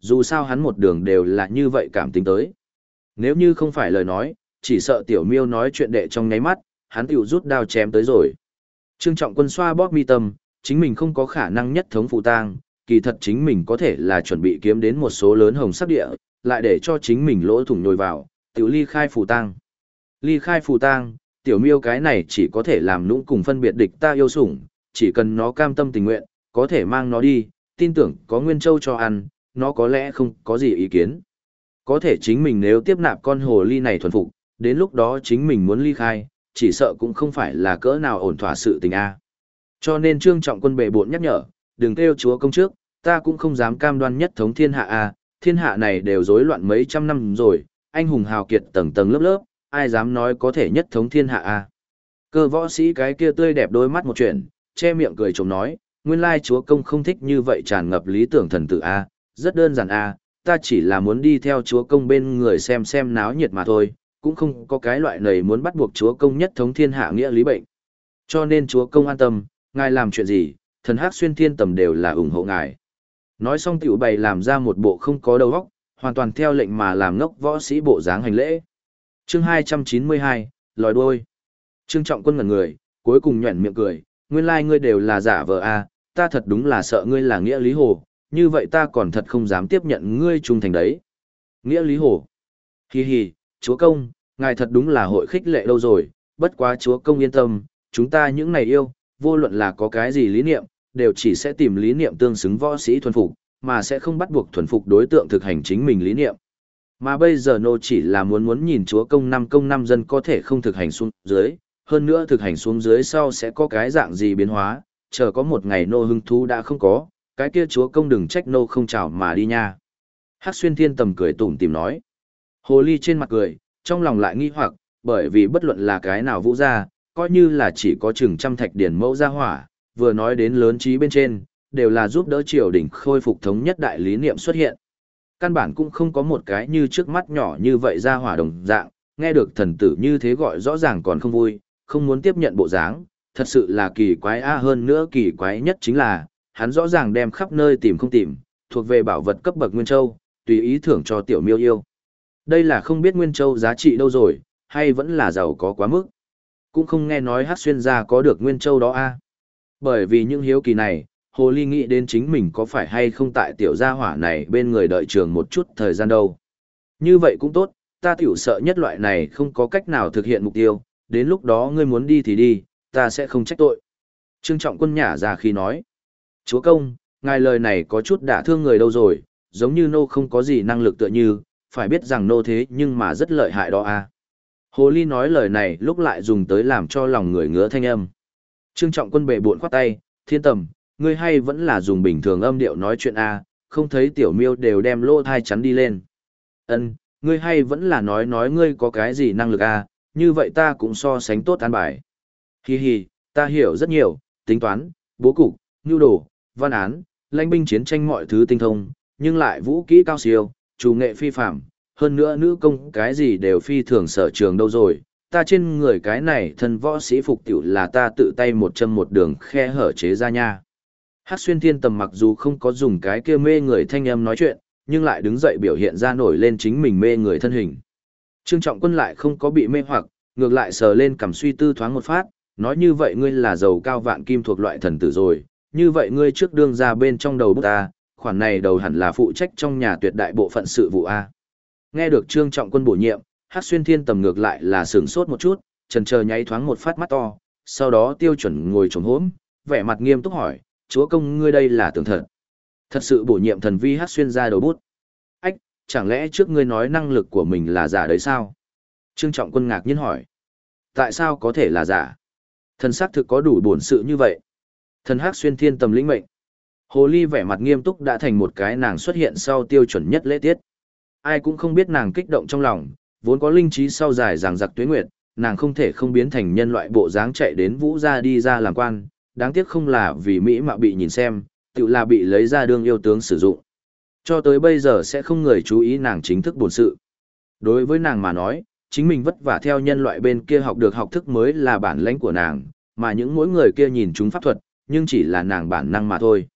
Speaker 1: dù sao hắn một đường đều là như vậy cảm tính tới. Nếu như không phải lời nói, chỉ sợ tiểu miêu nói chuyện đệ trong nháy mắt, hắn tiểu rút đao chém tới rồi. Trương Trọng Quân xoa bóp mi tâm, chính mình không có khả năng nhất thống phù tang, kỳ thật chính mình có thể là chuẩn bị kiếm đến một số lớn hồng sắc địa, lại để cho chính mình lỗ thủng nhồi vào, tiểu ly khai phù tang. Ly khai phù tang, tiểu miêu cái này chỉ có thể làm nũng cùng phân biệt địch ta yêu sủng, chỉ cần nó cam tâm tình nguyện, có thể mang nó đi, tin tưởng có Nguyên Châu cho ăn, nó có lẽ không có gì ý kiến. Có thể chính mình nếu tiếp nạp con hồ ly này thuần phục, đến lúc đó chính mình muốn ly khai, chỉ sợ cũng không phải là cỡ nào ổn thỏa sự tình a. Cho nên Trương Trọng Quân bệ bộn nhắc nhở, đừng kêu chúa công trước, ta cũng không dám cam đoan nhất thống thiên hạ a, thiên hạ này đều rối loạn mấy trăm năm rồi, anh hùng hào kiệt tầng tầng lớp lớp, ai dám nói có thể nhất thống thiên hạ a. Cơ võ sĩ cái kia tươi đẹp đôi mắt một chuyện, che miệng cười trống nói, nguyên lai chúa công không thích như vậy tràn ngập lý tưởng thần tử a, rất đơn giản a, ta chỉ là muốn đi theo chúa công bên người xem náo nhiệt mà thôi, cũng không có cái loại này muốn bắt buộc chúa công nhất thống thiên hạ nghĩa lý bệnh. Cho nên chúa công an tâm, ngài làm chuyện gì, thần hắc xuyên thiên tầm đều là ủng hộ ngài. Nói xong tiểu bày làm ra một bộ không có đầu óc, hoàn toàn theo lệnh mà làm ngốc võ sĩ bộ dáng hành lễ. Chương 292, lòi đuôi. Trương Trọng Quân ngẩn người, cuối cùng nhoẻn miệng cười, nguyên lai ngươi đều là giả vờ a, ta thật đúng là sợ ngươi là nghĩa lý hồ, như vậy ta còn thật không dám tiếp nhận ngươi trung thành đấy. Nghĩa lý hồ. Hi hi, chúa công, ngài thật đúng là hội khích lệ đâu rồi, bất quá chúa công yên tâm, chúng ta những này yêu, vô luận là có cái gì lý niệm, đều chỉ sẽ tìm lý niệm tương xứng võ sĩ thuần phục, mà sẽ không bắt buộc thuần phục đối tượng thực hành chính mình lý niệm. Mà bây giờ nô chỉ là muốn nhìn chúa công năm dân có thể không thực hành xuống dưới, hơn nữa thực hành xuống dưới sau sẽ có cái dạng gì biến hóa, chờ có một ngày nô hứng thú đã không có, cái kia chúa công đừng trách nô không chào mà đi nha. Hắc xuyên thiên tầm cười tủm tìm nói. Hồ ly trên mặt cười, trong lòng lại nghi hoặc, bởi vì bất luận là cái nào vũ ra, coi như là chỉ có chừng trăm thạch điển mẫu ra hỏa, vừa nói đến lớn trí bên trên, đều là giúp đỡ triều đình khôi phục thống nhất đại lý niệm xuất hiện. Căn bản cũng không có một cái như trước mắt nhỏ như vậy ra hỏa đồng dạng, nghe được thần tử như thế gọi rõ ràng còn không vui, không muốn tiếp nhận bộ dáng, thật sự là kỳ quái hơn nữa kỳ quái nhất chính là, hắn rõ ràng đem khắp nơi tìm không tìm, thuộc về bảo vật cấp bậc Nguyên Châu, tùy ý thưởng cho tiểu miêu yêu. Đây là không biết Nguyên Châu giá trị đâu rồi, hay vẫn là giàu có quá mức. Cũng không nghe nói Hắc xuyên gia có được Nguyên Châu đó a. Bởi vì những hiếu kỳ này, Hồ Ly nghĩ đến chính mình có phải hay không tại tiểu gia hỏa này bên người đợi trường một chút thời gian đâu. Như vậy cũng tốt, ta tiểu sợ nhất loại này không có cách nào thực hiện mục tiêu, đến lúc đó ngươi muốn đi thì đi, ta sẽ không trách tội. Trương Trọng Quân nhả ra khi nói, chúa công, ngài lời này có chút đả thương người đâu rồi, giống như nô không có gì năng lực tựa như, phải biết rằng nô thế nhưng mà rất lợi hại đó a. Hồ Ly nói lời này lúc lại dùng tới làm cho lòng người ngứa thanh âm. Trương Trọng Quân bệ bộn khoát tay, thiên tầm, ngươi hay vẫn là dùng bình thường âm điệu nói chuyện a, không thấy tiểu miêu đều đem lỗ thai chắn đi lên. Ân, ngươi hay vẫn là nói ngươi có cái gì năng lực a, như vậy ta cũng so sánh tốt an bài. Hi hi, ta hiểu rất nhiều, tính toán, bố cục, nhu đồ, văn án, lãnh binh chiến tranh mọi thứ tinh thông, nhưng lại vũ kỹ cao siêu, chủ nghệ phi phạm, hơn nữa nữ công cái gì đều phi thường sở trường đâu rồi. Ta trên người cái này thân võ sĩ phục tiểu là ta tự tay một châm một đường khe hở chế ra nha. Hắc xuyên thiên tầm mặc dù không có dùng cái kia mê người thanh âm nói chuyện, nhưng lại đứng dậy biểu hiện ra nổi lên chính mình mê người thân hình. Trương Trọng Quân lại không có bị mê hoặc, ngược lại sờ lên cầm suy tư thoáng một phát, nói như vậy ngươi là giàu cao vạn kim thuộc loại thần tử rồi, như vậy ngươi trước đương ra bên trong đầu bút ta, khoản này đầu hẳn là phụ trách trong nhà tuyệt đại bộ phận sự vụ A. Nghe được Trương Trọng Quân bổ nhiệm, Hắc xuyên thiên tầm ngược lại là sửng sốt một chút, chần chờ nháy thoáng một phát mắt to, sau đó tiêu chuẩn ngồi trống hốm, vẻ mặt nghiêm túc hỏi, chúa công ngươi đây là tưởng thật. Thật sự bổ nhiệm thần vi Hắc xuyên ra đầu bút. Ách, chẳng lẽ trước ngươi nói năng lực của mình là giả đấy sao? Trương Trọng Quân ngạc nhiên hỏi. Tại sao có thể là giả? Thần xác thực có đủ bổn sự như vậy. Thần Hắc xuyên thiên tầm lĩnh mệnh. Hồ Ly vẻ mặt nghiêm túc đã thành một cái nàng xuất hiện sau tiêu chuẩn nhất lễ tiết. Ai cũng không biết nàng kích động trong lòng, vốn có linh trí sau dài ràng giặc tuế nguyệt, nàng không thể không biến thành nhân loại bộ dáng chạy đến Vũ gia đi ra làm quan, đáng tiếc không là vì Mỹ mà bị nhìn xem, tự là bị lấy ra đương yêu tướng sử dụng. Cho tới bây giờ sẽ không người chú ý nàng chính thức bổn sự. Đối với nàng mà nói, chính mình vất vả theo nhân loại bên kia học được học thức mới là bản lãnh của nàng, mà những mỗi người kia nhìn chúng pháp thuật, nhưng chỉ là nàng bản năng mà thôi.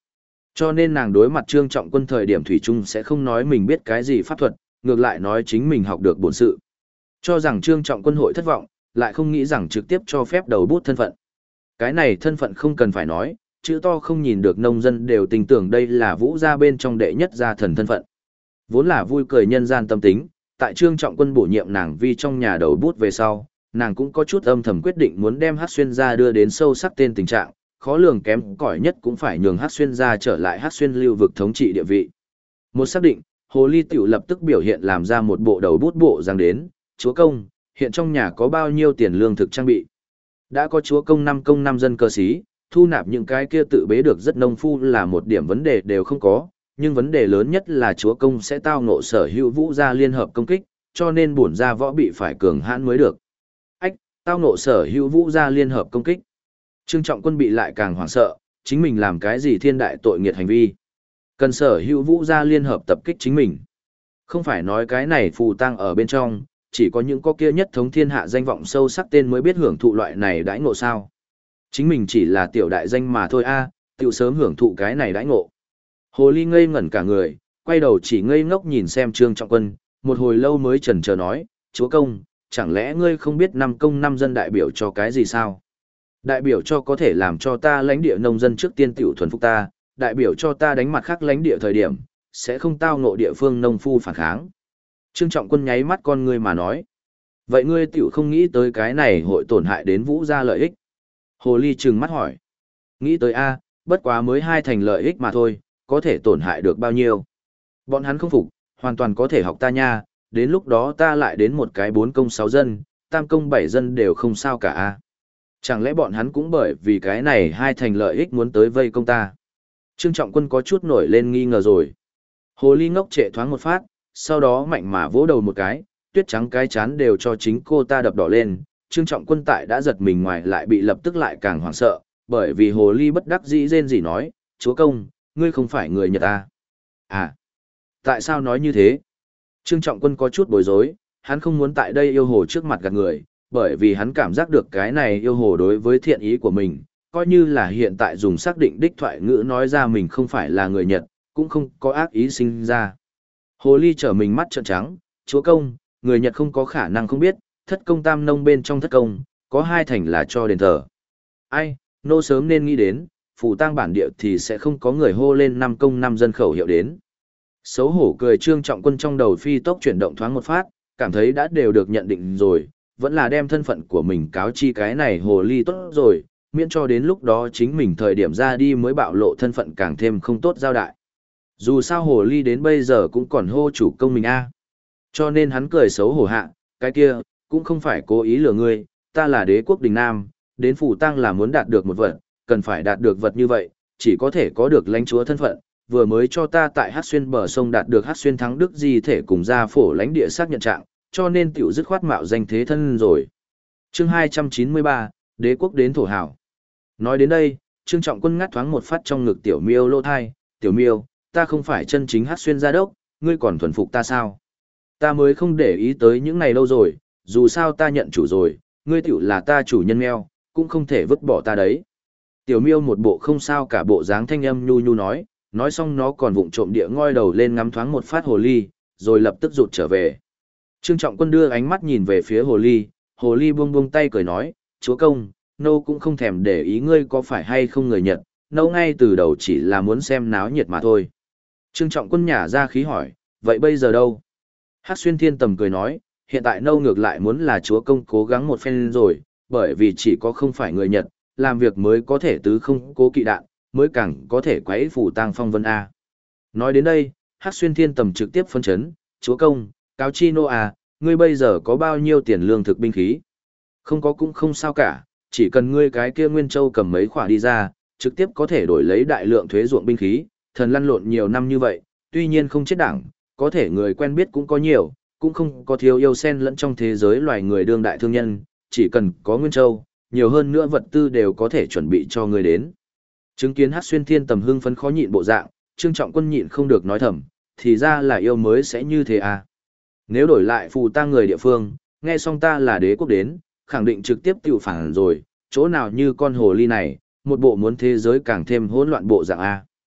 Speaker 1: Cho nên nàng đối mặt Trương Trọng Quân thời điểm thủy chung sẽ không nói mình biết cái gì pháp thuật, ngược lại nói chính mình học được bổn sự. Cho rằng Trương Trọng Quân hội thất vọng, lại không nghĩ rằng trực tiếp cho phép đầu bút thân phận. Cái này thân phận không cần phải nói, chữ to không nhìn được nông dân đều tin tưởng đây là Vũ gia bên trong đệ nhất gia thần thân phận. Vốn là vui cười nhân gian tâm tính, tại Trương Trọng Quân bổ nhiệm nàng vi trong nhà đầu bút về sau, nàng cũng có chút âm thầm quyết định muốn đem Hắc Xuyên gia đưa đến sâu sắc tên tình trạng, khó lường kém cỏi nhất cũng phải nhường Hắc Xuyên gia trở lại Hắc Xuyên lưu vực thống trị địa vị. Một xác định, Hồ Ly tiểu lập tức biểu hiện làm ra một bộ đầu bút bộ rằng đến, chúa công, hiện trong nhà có bao nhiêu tiền lương thực trang bị. Đã có chúa công năm dân cơ sĩ, thu nạp những cái kia tự bế được rất nông phu là một điểm vấn đề đều không có, nhưng vấn đề lớn nhất là chúa công sẽ tao ngộ sở hữu Vũ gia liên hợp công kích, cho nên bổn gia võ bị phải cường hãn mới được. Ách, tao ngộ sở hữu Vũ gia liên hợp công kích. Trương Trọng Quân bị lại càng hoảng sợ, chính mình làm cái gì thiên đại tội nghiệt hành vi. Cần sở hữu Vũ gia liên hợp tập kích chính mình. Không phải nói cái này phù tang ở bên trong, chỉ có những có kia nhất thống thiên hạ danh vọng sâu sắc tên mới biết hưởng thụ loại này đãi ngộ sao. Chính mình chỉ là tiểu đại danh mà thôi a, tiểu sớm hưởng thụ cái này đãi ngộ. Hồ Ly ngây ngẩn cả người, quay đầu chỉ ngây ngốc nhìn xem Trương Trọng Quân, một hồi lâu mới chần chờ nói, chúa công, chẳng lẽ ngươi không biết năm công năm dân đại biểu cho cái gì sao? Đại biểu cho có thể làm cho ta lãnh địa nông dân trước tiên tiểu thuần phục ta, đại biểu cho ta đánh mặt khác lãnh địa thời điểm, sẽ không tao ngộ địa phương nông phu phản kháng. Trương Trọng Quân nháy mắt con ngươi mà nói, vậy ngươi tiểu không nghĩ tới cái này hội tổn hại đến Vũ gia lợi ích? Hồ Ly trừng mắt hỏi, nghĩ tới a, bất quá mới 2 thành lợi ích mà thôi, có thể tổn hại được bao nhiêu? Bọn hắn không phục, hoàn toàn có thể học ta nha, đến lúc đó ta lại đến một cái 4 công 6 dân, tam công 7 dân đều không sao cả a. Chẳng lẽ bọn hắn cũng bởi vì cái này 2 thành lợi ích muốn tới vây công ta? Trương Trọng Quân có chút nổi lên nghi ngờ rồi. Hồ Ly ngốc trệ thoáng một phát, sau đó mạnh mà vỗ đầu một cái, tuyết trắng cái chán đều cho chính cô ta đập đỏ lên. Trương Trọng Quân tại đã giật mình ngoài lại bị lập tức lại càng hoảng sợ, bởi vì Hồ Ly bất đắc dĩ rên rỉ nói, chúa công, ngươi không phải người Nhật à? À, tại sao nói như thế? Trương Trọng Quân có chút bối rối, hắn không muốn tại đây yêu hồ trước mặt gạt người, bởi vì hắn cảm giác được cái này yêu hồ đối với thiện ý của mình, coi như là hiện tại dùng xác định đích thoại ngữ nói ra mình không phải là người Nhật, cũng không có ác ý sinh ra. Hồ Ly trở mình mắt trợn trắng, chúa công, người Nhật không có khả năng không biết, thất công tam nông bên trong thất công, có 2 thành là cho đền thờ. Ai, nô sớm nên nghĩ đến, phù tang bản địa thì sẽ không có người hô lên 5 công 5 dân khẩu hiệu đến. Xấu hổ cười Trương Trọng Quân trong đầu phi tốc chuyển động thoáng một phát, cảm thấy đã đều được nhận định rồi, vẫn là đem thân phận của mình cáo chi cái này Hồ Ly tốt rồi, miễn cho đến lúc đó chính mình thời điểm ra đi mới bạo lộ thân phận càng thêm không tốt giao đại. Dù sao Hồ Ly đến bây giờ cũng còn hô chủ công mình a. Cho nên hắn cười xấu hổ hạ, cái kia, cũng không phải cố ý lừa ngươi, ta là đế quốc đình Nam, đến phù tang là muốn đạt được một vật, cần phải đạt được vật như vậy, chỉ có thể có được lãnh chúa thân phận, vừa mới cho ta tại Hắc Xuyên bờ sông đạt được Hắc Xuyên thắng đức di thể cùng gia phổ lãnh địa xác nhận trạng, cho nên tiểu dứt khoát mạo danh thế thân rồi. Chương 293, đế quốc đến thổ hảo. Nói đến đây, Trương Trọng Quân ngắt thoáng một phát trong ngực tiểu miêu lô thai, tiểu miêu, ta không phải chân chính Hắc Xuyên gia đốc, ngươi còn thuần phục ta sao? Ta mới không để ý tới những này lâu rồi, dù sao ta nhận chủ rồi, ngươi tiểu là ta chủ nhân mèo, cũng không thể vứt bỏ ta đấy. Tiểu miêu một bộ không sao cả bộ dáng thanh âm nhu nhu nói xong nó còn vụng trộm địa ngoi đầu lên ngắm thoáng một phát Hồ Ly, rồi lập tức rụt trở về. Trương Trọng Quân đưa ánh mắt nhìn về phía Hồ Ly buông buông tay cười nói, chúa công, nô cũng không thèm để ý ngươi có phải hay không người Nhật, nô ngay từ đầu chỉ là muốn xem náo nhiệt mà thôi. Trương Trọng Quân nhả ra khí hỏi, vậy bây giờ đâu? Hắc Xuyên Thiên Tầm cười nói, hiện tại nô ngược lại muốn là chúa công cố gắng một phen rồi, bởi vì chỉ có không phải người Nhật, làm việc mới có thể tứ không cố kỵ đạn, mới càng có thể quấy phủ tang phong vân A. Nói đến đây, Hắc Xuyên Thiên Tầm trực tiếp phân chấn, chúa công, cáo chi nô à, ngươi bây giờ có bao nhiêu tiền lương thực binh khí? Không có cũng không sao cả, chỉ cần ngươi cái kia Nguyên Châu cầm mấy khỏa đi ra, trực tiếp có thể đổi lấy đại lượng thuế ruộng binh khí, thần lăn lộn nhiều năm như vậy, tuy nhiên không chết đảng, có thể người quen biết cũng có nhiều, cũng không có thiếu yêu sen lẫn trong thế giới loài người đương đại thương nhân, chỉ cần có Nguyên Châu, nhiều hơn nữa vật tư đều có thể chuẩn bị cho ngươi đến. Chứng kiến Hắc Xuyên Thiên Tầm hưng phấn khó nhịn bộ dạng, Trương Trọng Quân nhịn không được nói thầm, thì ra là yêu mới sẽ như thế à. Nếu đổi lại phù tang người địa phương, nghe xong ta là đế quốc đến, khẳng định trực tiếp tiêu phản rồi, chỗ nào như con Hồ Ly này, một bộ muốn thế giới càng thêm hỗn loạn bộ dạng a.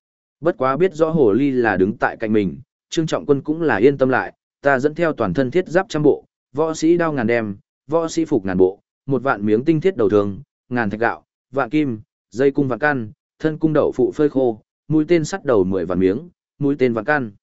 Speaker 1: Bất quá biết rõ hồ ly là đứng tại cạnh mình, Trương Trọng Quân cũng là yên tâm lại, ta dẫn theo toàn thân thiết giáp trăm bộ, võ sĩ đao ngàn đem, võ sĩ phục ngàn bộ, 1 vạn miếng tinh thiết đầu thường, ngàn thạch gạo, vạn kim, dây cung vạn căn, thân cung đậu phụ phơi khô, mũi tên sắt đầu 10 vạn miếng, mũi tên vạn căn.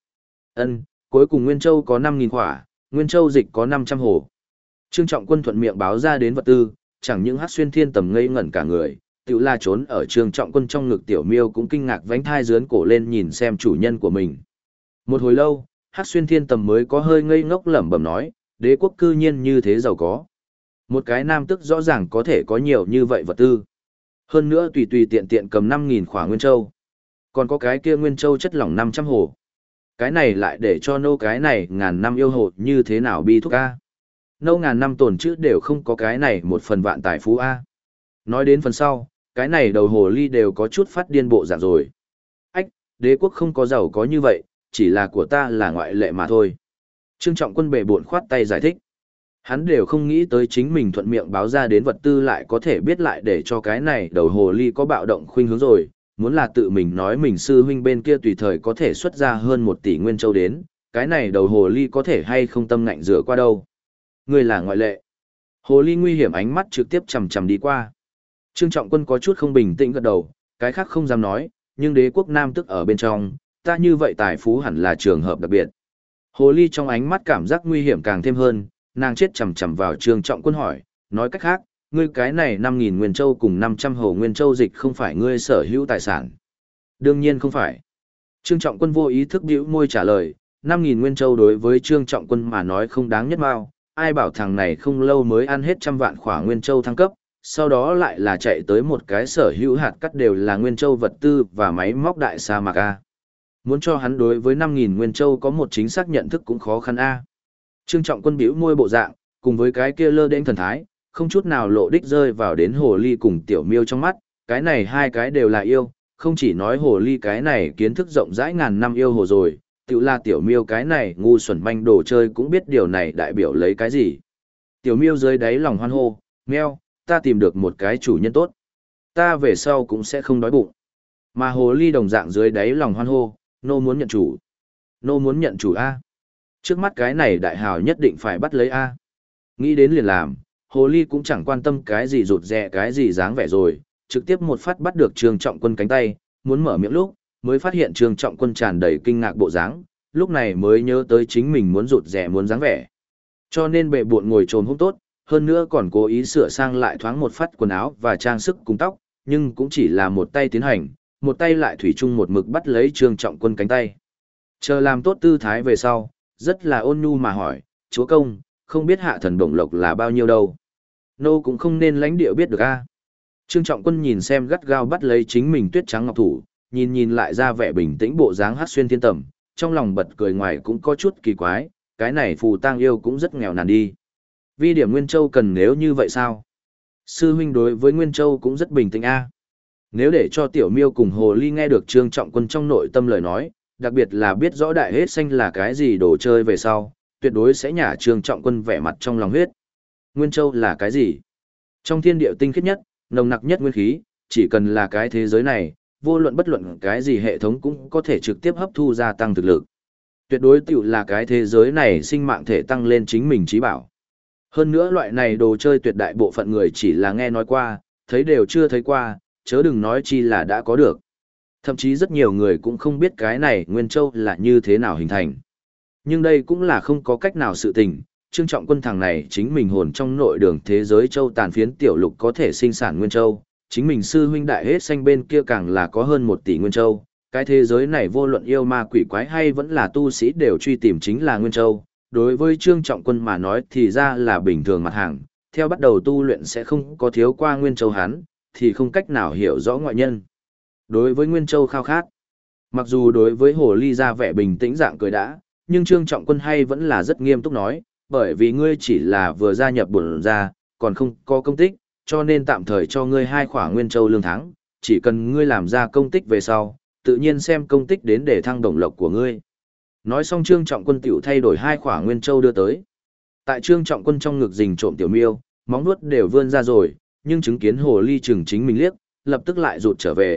Speaker 1: Cuối cùng Nguyên Châu có 5.000 khỏa, Nguyên Châu dịch có 500 hồ. Trương Trọng Quân thuận miệng báo ra đến vật tư, chẳng những Hắc Xuyên Thiên Tầm ngây ngẩn cả người, tiểu la trốn ở Trương Trọng Quân trong ngực tiểu miêu cũng kinh ngạc vánh thai dướn cổ lên nhìn xem chủ nhân của mình. Một hồi lâu, Hắc Xuyên Thiên Tầm mới có hơi ngây ngốc lẩm bẩm nói, đế quốc cư nhiên như thế giàu có. Một cái nam tức rõ ràng có thể có nhiều như vậy vật tư. Hơn nữa tùy tùy tiện tiện cầm 5.000 khỏa Nguyên Châu. Còn có cái kia Nguyên Châu chất lỏng 500 hồ. Cái này lại để cho nô cái này ngàn năm yêu hồ như thế nào bi thúc a. Nô ngàn năm tồn chữ đều không có cái này 1/1000 tài phú a. Nói đến phần sau, cái này đầu hồ ly đều có chút phát điên bộ dạng rồi. Ách, đế quốc không có giàu có như vậy, chỉ là của ta là ngoại lệ mà thôi. Trương Trọng Quân bệ bộn khoát tay giải thích. Hắn đều không nghĩ tới chính mình thuận miệng báo ra đến vật tư lại có thể biết lại để cho cái này đầu hồ ly có bạo động khuynh hướng rồi, muốn là tự mình nói mình sư huynh bên kia tùy thời có thể xuất ra hơn 1 tỷ Nguyên Châu đến, cái này đầu hồ ly có thể hay không tâm ngạnh rửa qua đâu. Ngươi là ngoại lệ. Hồ ly nguy hiểm ánh mắt trực tiếp chầm chầm đi qua. Trương Trọng Quân có chút không bình tĩnh gật đầu, cái khác không dám nói, nhưng đế quốc nam tức ở bên trong, ta như vậy tài phú hẳn là trường hợp đặc biệt. Hồ ly trong ánh mắt cảm giác nguy hiểm càng thêm hơn, nàng chết chầm chầm vào Trương Trọng Quân hỏi, nói cách khác, ngươi cái này 5.000 Nguyên Châu cùng 500 hồ Nguyên Châu dịch không phải ngươi sở hữu tài sản. Đương nhiên không phải. Trương Trọng Quân vô ý thức bĩu môi trả lời, 5.000 Nguyên Châu đối với Trương Trọng Quân mà nói không đáng nhất mao, ai bảo thằng này không lâu mới ăn hết 100 vạn khỏa Nguyên Châu thăng cấp, sau đó lại là chạy tới một cái sở hữu hạt cắt đều là Nguyên Châu vật tư và máy móc đại sa mạc A. Muốn cho hắn đối với 5.000 Nguyên Châu có một chính xác nhận thức cũng khó khăn A. Trương Trọng Quân bĩu môi bộ dạng, cùng với cái kia lơ đễnh thần thái, không chút nào lộ đích rơi vào đến hồ ly cùng tiểu miêu trong mắt, cái này hai cái đều là yêu, không chỉ nói hồ ly cái này kiến thức rộng rãi ngàn năm yêu hồ rồi, tiểu là tiểu miêu cái này ngu xuẩn manh đồ chơi cũng biết điều này đại biểu lấy cái gì. Tiểu miêu dưới đáy lòng hoan hô, meo, ta tìm được một cái chủ nhân tốt. Ta về sau cũng sẽ không đói bụng. Mà hồ ly đồng dạng dưới đáy lòng hoan hô, nô muốn nhận chủ. Nô muốn nhận chủ A. Trước mắt cái này đại hào nhất định phải bắt lấy A. Nghĩ đến liền làm, hồ ly cũng chẳng quan tâm cái gì rụt rè cái gì dáng vẻ rồi, trực tiếp một phát bắt được Trương Trọng Quân cánh tay, muốn mở miệng lúc, mới phát hiện Trương Trọng Quân tràn đầy kinh ngạc bộ dáng, lúc này mới nhớ tới chính mình muốn rụt rè muốn dáng vẻ. Cho nên bệ buộn ngồi trồm húc tốt, hơn nữa còn cố ý sửa sang lại thoáng một phát quần áo và trang sức cùng tóc, nhưng cũng chỉ là một tay tiến hành, một tay lại thủy chung một mực bắt lấy Trương Trọng Quân cánh tay. Chờ làm tốt tư thái về sau, rất là ôn nhu mà hỏi, chúa công, không biết hạ thần bổng lộc là bao nhiêu đâu. Nô cũng không nên lãnh địa biết được a. Trương Trọng Quân nhìn xem gắt gao bắt lấy chính mình tuyết trắng ngọc thủ, nhìn nhìn lại ra vẻ bình tĩnh bộ dáng hát xuyên thiên tầm, trong lòng bật cười ngoài cũng có chút kỳ quái, cái này phù tang yêu cũng rất nghèo nàn đi. Vi điểm Nguyên Châu cần nếu như vậy sao? Sư huynh đối với Nguyên Châu cũng rất bình tĩnh a. Nếu để cho tiểu miêu cùng hồ ly nghe được Trương Trọng Quân trong nội tâm lời nói, đặc biệt là biết rõ đại hết xanh là cái gì đồ chơi về sau, tuyệt đối sẽ nhả Trương Trọng Quân vẻ mặt trong lòng huyết. Nguyên Châu là cái gì? Trong thiên địa tinh khiết nhất, nồng nặc nhất nguyên khí, chỉ cần là cái thế giới này, vô luận bất luận cái gì hệ thống cũng có thể trực tiếp hấp thu gia tăng thực lực. Tuyệt đối tiểu là cái thế giới này sinh mạng thể tăng lên chính mình trí bảo. Hơn nữa loại này đồ chơi tuyệt đại bộ phận người chỉ là nghe nói qua, thấy đều chưa thấy qua, chớ đừng nói chi là đã có được. Thậm chí rất nhiều người cũng không biết cái này Nguyên Châu là như thế nào hình thành. Nhưng đây cũng là không có cách nào sự tình, Trương Trọng Quân thằng này chính mình hồn trong nội đường thế giới châu tàn phiến tiểu lục có thể sinh sản Nguyên Châu, chính mình sư huynh đại hết xanh bên kia càng là có hơn 1 tỷ Nguyên Châu, cái thế giới này vô luận yêu ma quỷ quái hay vẫn là tu sĩ đều truy tìm chính là Nguyên Châu, đối với Trương Trọng Quân mà nói thì ra là bình thường mặt hàng, theo bắt đầu tu luyện sẽ không có thiếu qua Nguyên Châu hắn, thì không cách nào hiểu rõ ngoại nhân. Đối với Nguyên Châu khao khát, mặc dù đối với hồ ly ra vẻ bình tĩnh dạng cười đã, nhưng Trương Trọng Quân hay vẫn là rất nghiêm túc nói, bởi vì ngươi chỉ là vừa gia nhập bổn ra, còn không có công tích, cho nên tạm thời cho ngươi 2 khỏa Nguyên Châu lương tháng, chỉ cần ngươi làm ra công tích về sau, tự nhiên xem công tích đến để thăng đồng lộc của ngươi. Nói xong Trương Trọng Quân tiểu thay đổi 2 khỏa Nguyên Châu đưa tới. Tại Trương Trọng Quân trong ngực rình trộm tiểu miêu, móng vuốt đều vươn ra rồi, nhưng chứng kiến hồ ly chừng chính mình liếc, lập tức lại rụt trở về,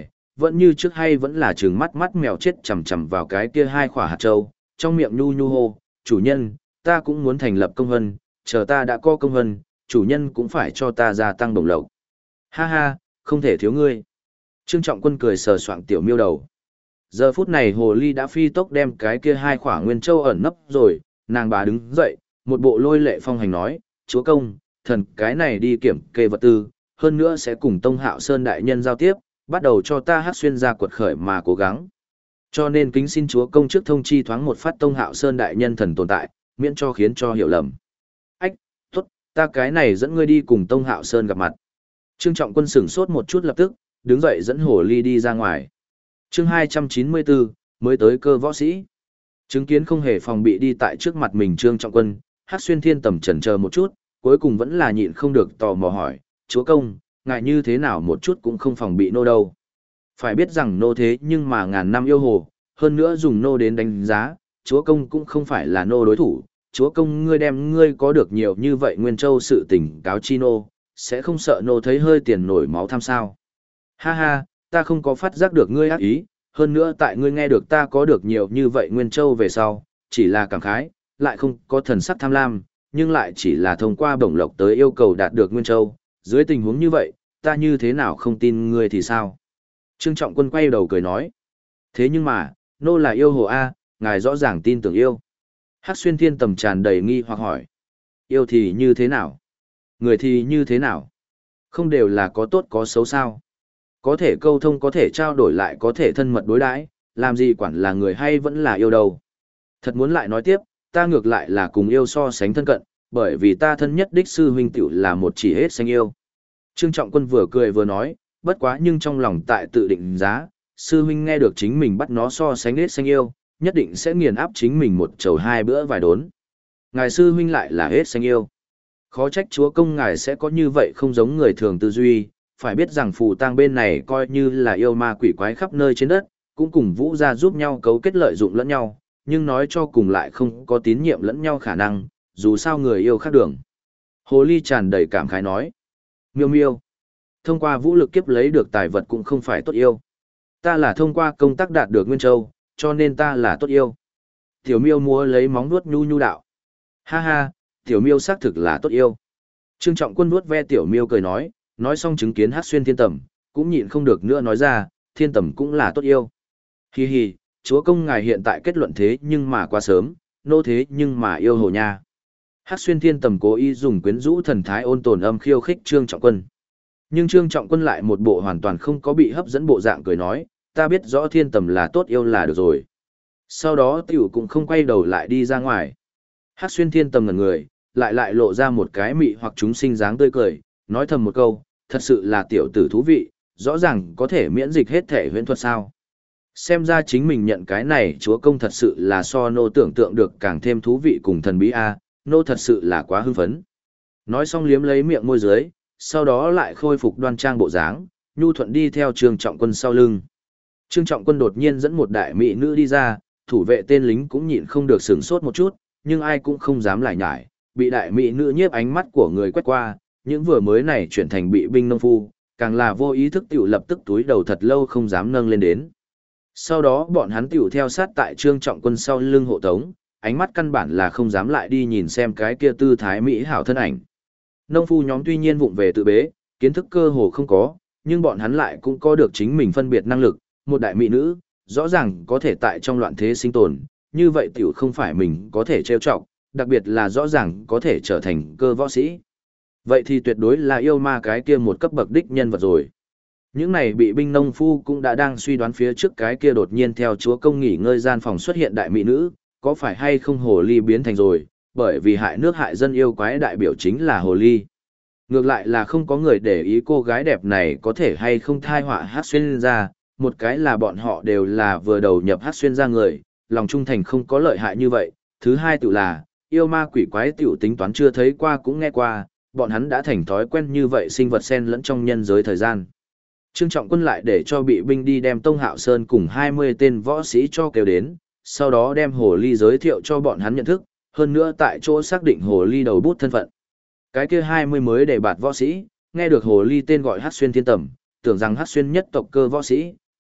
Speaker 1: vẫn như trước hay vẫn là trừng mắt mắt mèo chết chằm chằm vào cái kia hai quả hạt châu, trong miệng nhu nhu hô, chủ nhân, ta cũng muốn thành lập công hân, chờ ta đã có công hân, chủ nhân cũng phải cho ta gia tăng đồng lộc. Ha ha, không thể thiếu ngươi. Trương Trọng Quân cười sờ soạng tiểu miêu đầu. Giờ phút này hồ ly đã phi tốc đem cái kia hai quả nguyên châu ẩn nấp rồi, nàng bà đứng dậy, một bộ lôi lệ phong hành nói, chúa công, thần cái này đi kiểm kê vật tư, hơn nữa sẽ cùng Tông Hạo Sơn đại nhân giao tiếp, bắt đầu cho ta Hắc Xuyên ra quật khởi mà cố gắng. Cho nên kính xin chúa công trước thông chi thoáng một phát Tông Hạo Sơn đại nhân thần tồn tại, miễn cho khiến cho hiểu lầm. Ách, tốt, ta cái này dẫn ngươi đi cùng Tông Hạo Sơn gặp mặt. Trương Trọng Quân sửng sốt một chút lập tức, đứng dậy dẫn hồ ly đi ra ngoài. Chương 294, mới tới cơ võ sĩ. Chứng kiến không hề phòng bị đi tại trước mặt mình Trương Trọng Quân, Hắc Xuyên Thiên Tầm chần chờ một chút, cuối cùng vẫn là nhịn không được tò mò hỏi, chúa công, ngài như thế nào một chút cũng không phòng bị nô đâu. Phải biết rằng nô thế nhưng mà ngàn năm yêu hồ, hơn nữa dùng nô đến đánh giá, chúa công cũng không phải là nô đối thủ, chúa công ngươi đem ngươi có được nhiều như vậy Nguyên Châu sự tình cáo chi nô, sẽ không sợ nô thấy hơi tiền nổi máu tham sao. Ha ha, ta không có phát giác được ngươi ác ý, hơn nữa tại ngươi nghe được ta có được nhiều như vậy Nguyên Châu về sau, chỉ là cảm khái, lại không có thần sắc tham lam, nhưng lại chỉ là thông qua bổng lộc tới yêu cầu đạt được Nguyên Châu, dưới tình huống như vậy, ta như thế nào không tin ngươi thì sao? Trương Trọng Quân quay đầu cười nói, thế nhưng mà, nô là yêu hồ A, ngài rõ ràng tin tưởng yêu. Hắc Xuyên Thiên Tầm tràn đầy nghi hoặc hỏi, yêu thì như thế nào? Người thì như thế nào? Không đều là có tốt có xấu sao? Có thể câu thông có thể trao đổi lại có thể thân mật đối đãi, làm gì quản là người hay vẫn là yêu đâu. Thật muốn lại nói tiếp, ta ngược lại là cùng yêu so sánh thân cận, bởi vì ta thân nhất đích sư huynh tiểu là một chỉ hết xanh yêu. Trương Trọng Quân vừa cười vừa nói, bất quá nhưng trong lòng tại tự định giá, sư huynh nghe được chính mình bắt nó so sánh hết xanh yêu, nhất định sẽ nghiền áp chính mình một chầu hai bữa vài đốn. Ngài sư huynh lại là hết xanh yêu. Khó trách chúa công ngài sẽ có như vậy không giống người thường tư duy, phải biết rằng phù tang bên này coi như là yêu ma quỷ quái khắp nơi trên đất, cũng cùng vũ gia giúp nhau cấu kết lợi dụng lẫn nhau, nhưng nói cho cùng lại không có tín nhiệm lẫn nhau khả năng, dù sao người yêu khác đường. Hồ ly tràn đầy cảm khái nói, miêu miêu, thông qua vũ lực kiếp lấy được tài vật cũng không phải tốt yêu. Ta là thông qua công tác đạt được Nguyên Châu, cho nên ta là tốt yêu. Tiểu miêu múa lấy móng nuốt nhu nhu đạo. Ha ha, tiểu miêu xác thực là tốt yêu. Trương Trọng Quân nuốt ve tiểu miêu cười nói xong chứng kiến Hắc Xuyên Thiên Tầm, cũng nhịn không được nữa nói ra, Thiên Tầm cũng là tốt yêu. Hi hi, chúa công ngài hiện tại kết luận thế nhưng mà quá sớm, nô thế nhưng mà yêu hồ nha. Hắc Xuyên Thiên Tầm cố ý dùng quyến rũ thần thái ôn tồn âm khiêu khích Trương Trọng Quân. Nhưng Trương Trọng Quân lại một bộ hoàn toàn không có bị hấp dẫn bộ dạng cười nói, ta biết rõ Thiên Tầm là tốt yêu là được rồi. Sau đó tiểu cũng không quay đầu lại đi ra ngoài. Hắc Xuyên Thiên Tầm ngẩn người, lại lộ ra một cái mị hoặc chúng sinh dáng tươi cười, nói thầm một câu, thật sự là tiểu tử thú vị, rõ ràng có thể miễn dịch hết thể huyễn thuật sao. Xem ra chính mình nhận cái này chúa công thật sự là so nô tưởng tượng được càng thêm thú vị cùng thần bí a, nô thật sự là quá hưng phấn. Nói xong liếm lấy miệng môi dưới, sau đó lại khôi phục đoan trang bộ dáng, nhu thuận đi theo Trương Trọng Quân sau lưng. Trương Trọng Quân đột nhiên dẫn một đại mỹ nữ đi ra, thủ vệ tên lính cũng nhịn không được sửng sốt một chút, nhưng ai cũng không dám lải nhải, bị đại mỹ nữ nhiếp ánh mắt của người quét qua, những vừa mới này chuyển thành bị binh nông phu, càng là vô ý thức tiểu lập tức túi đầu thật lâu không dám nâng lên đến. Sau đó bọn hắn tiểu theo sát tại Trương Trọng Quân sau lưng hộ tống, ánh mắt căn bản là không dám lại đi nhìn xem cái kia tư thái mỹ hảo thân ảnh. Nông phu nhóm tuy nhiên vụng về tự bế, kiến thức cơ hồ không có, nhưng bọn hắn lại cũng có được chính mình phân biệt năng lực, một đại mỹ nữ, rõ ràng có thể tại trong loạn thế sinh tồn, như vậy tiểu không phải mình có thể trêu chọc, đặc biệt là rõ ràng có thể trở thành cơ võ sĩ. Vậy thì tuyệt đối là yêu ma cái kia một cấp bậc đích nhân vật rồi. Những này bị binh nông phu cũng đã đang suy đoán phía trước cái kia đột nhiên theo chúa công nghỉ ngơi gian phòng xuất hiện đại mỹ nữ, có phải hay không hồ ly biến thành rồi, bởi vì hại nước hại dân yêu quái đại biểu chính là hồ ly. Ngược lại là không có người để ý cô gái đẹp này có thể hay không thai họa Hắc Xuyên ra, một cái là bọn họ đều là vừa đầu nhập Hắc Xuyên ra người, lòng trung thành không có lợi hại như vậy, thứ hai tự là, yêu ma quỷ quái tiểu tính toán chưa thấy qua cũng nghe qua, bọn hắn đã thành thói quen như vậy sinh vật xen lẫn trong nhân giới thời gian. Trương Trọng Quân lại để cho bị binh đi đem Tông Hạo Sơn cùng 20 tên võ sĩ cho kêu đến, sau đó đem hồ ly giới thiệu cho bọn hắn nhận thức, hơn nữa tại chỗ xác định hồ ly đầu bút thân phận. Cái kia 20 mới để bạt võ sĩ, nghe được hồ ly tên gọi Hắc Xuyên Thiên Tầm, tưởng rằng Hắc Xuyên nhất tộc cơ võ sĩ,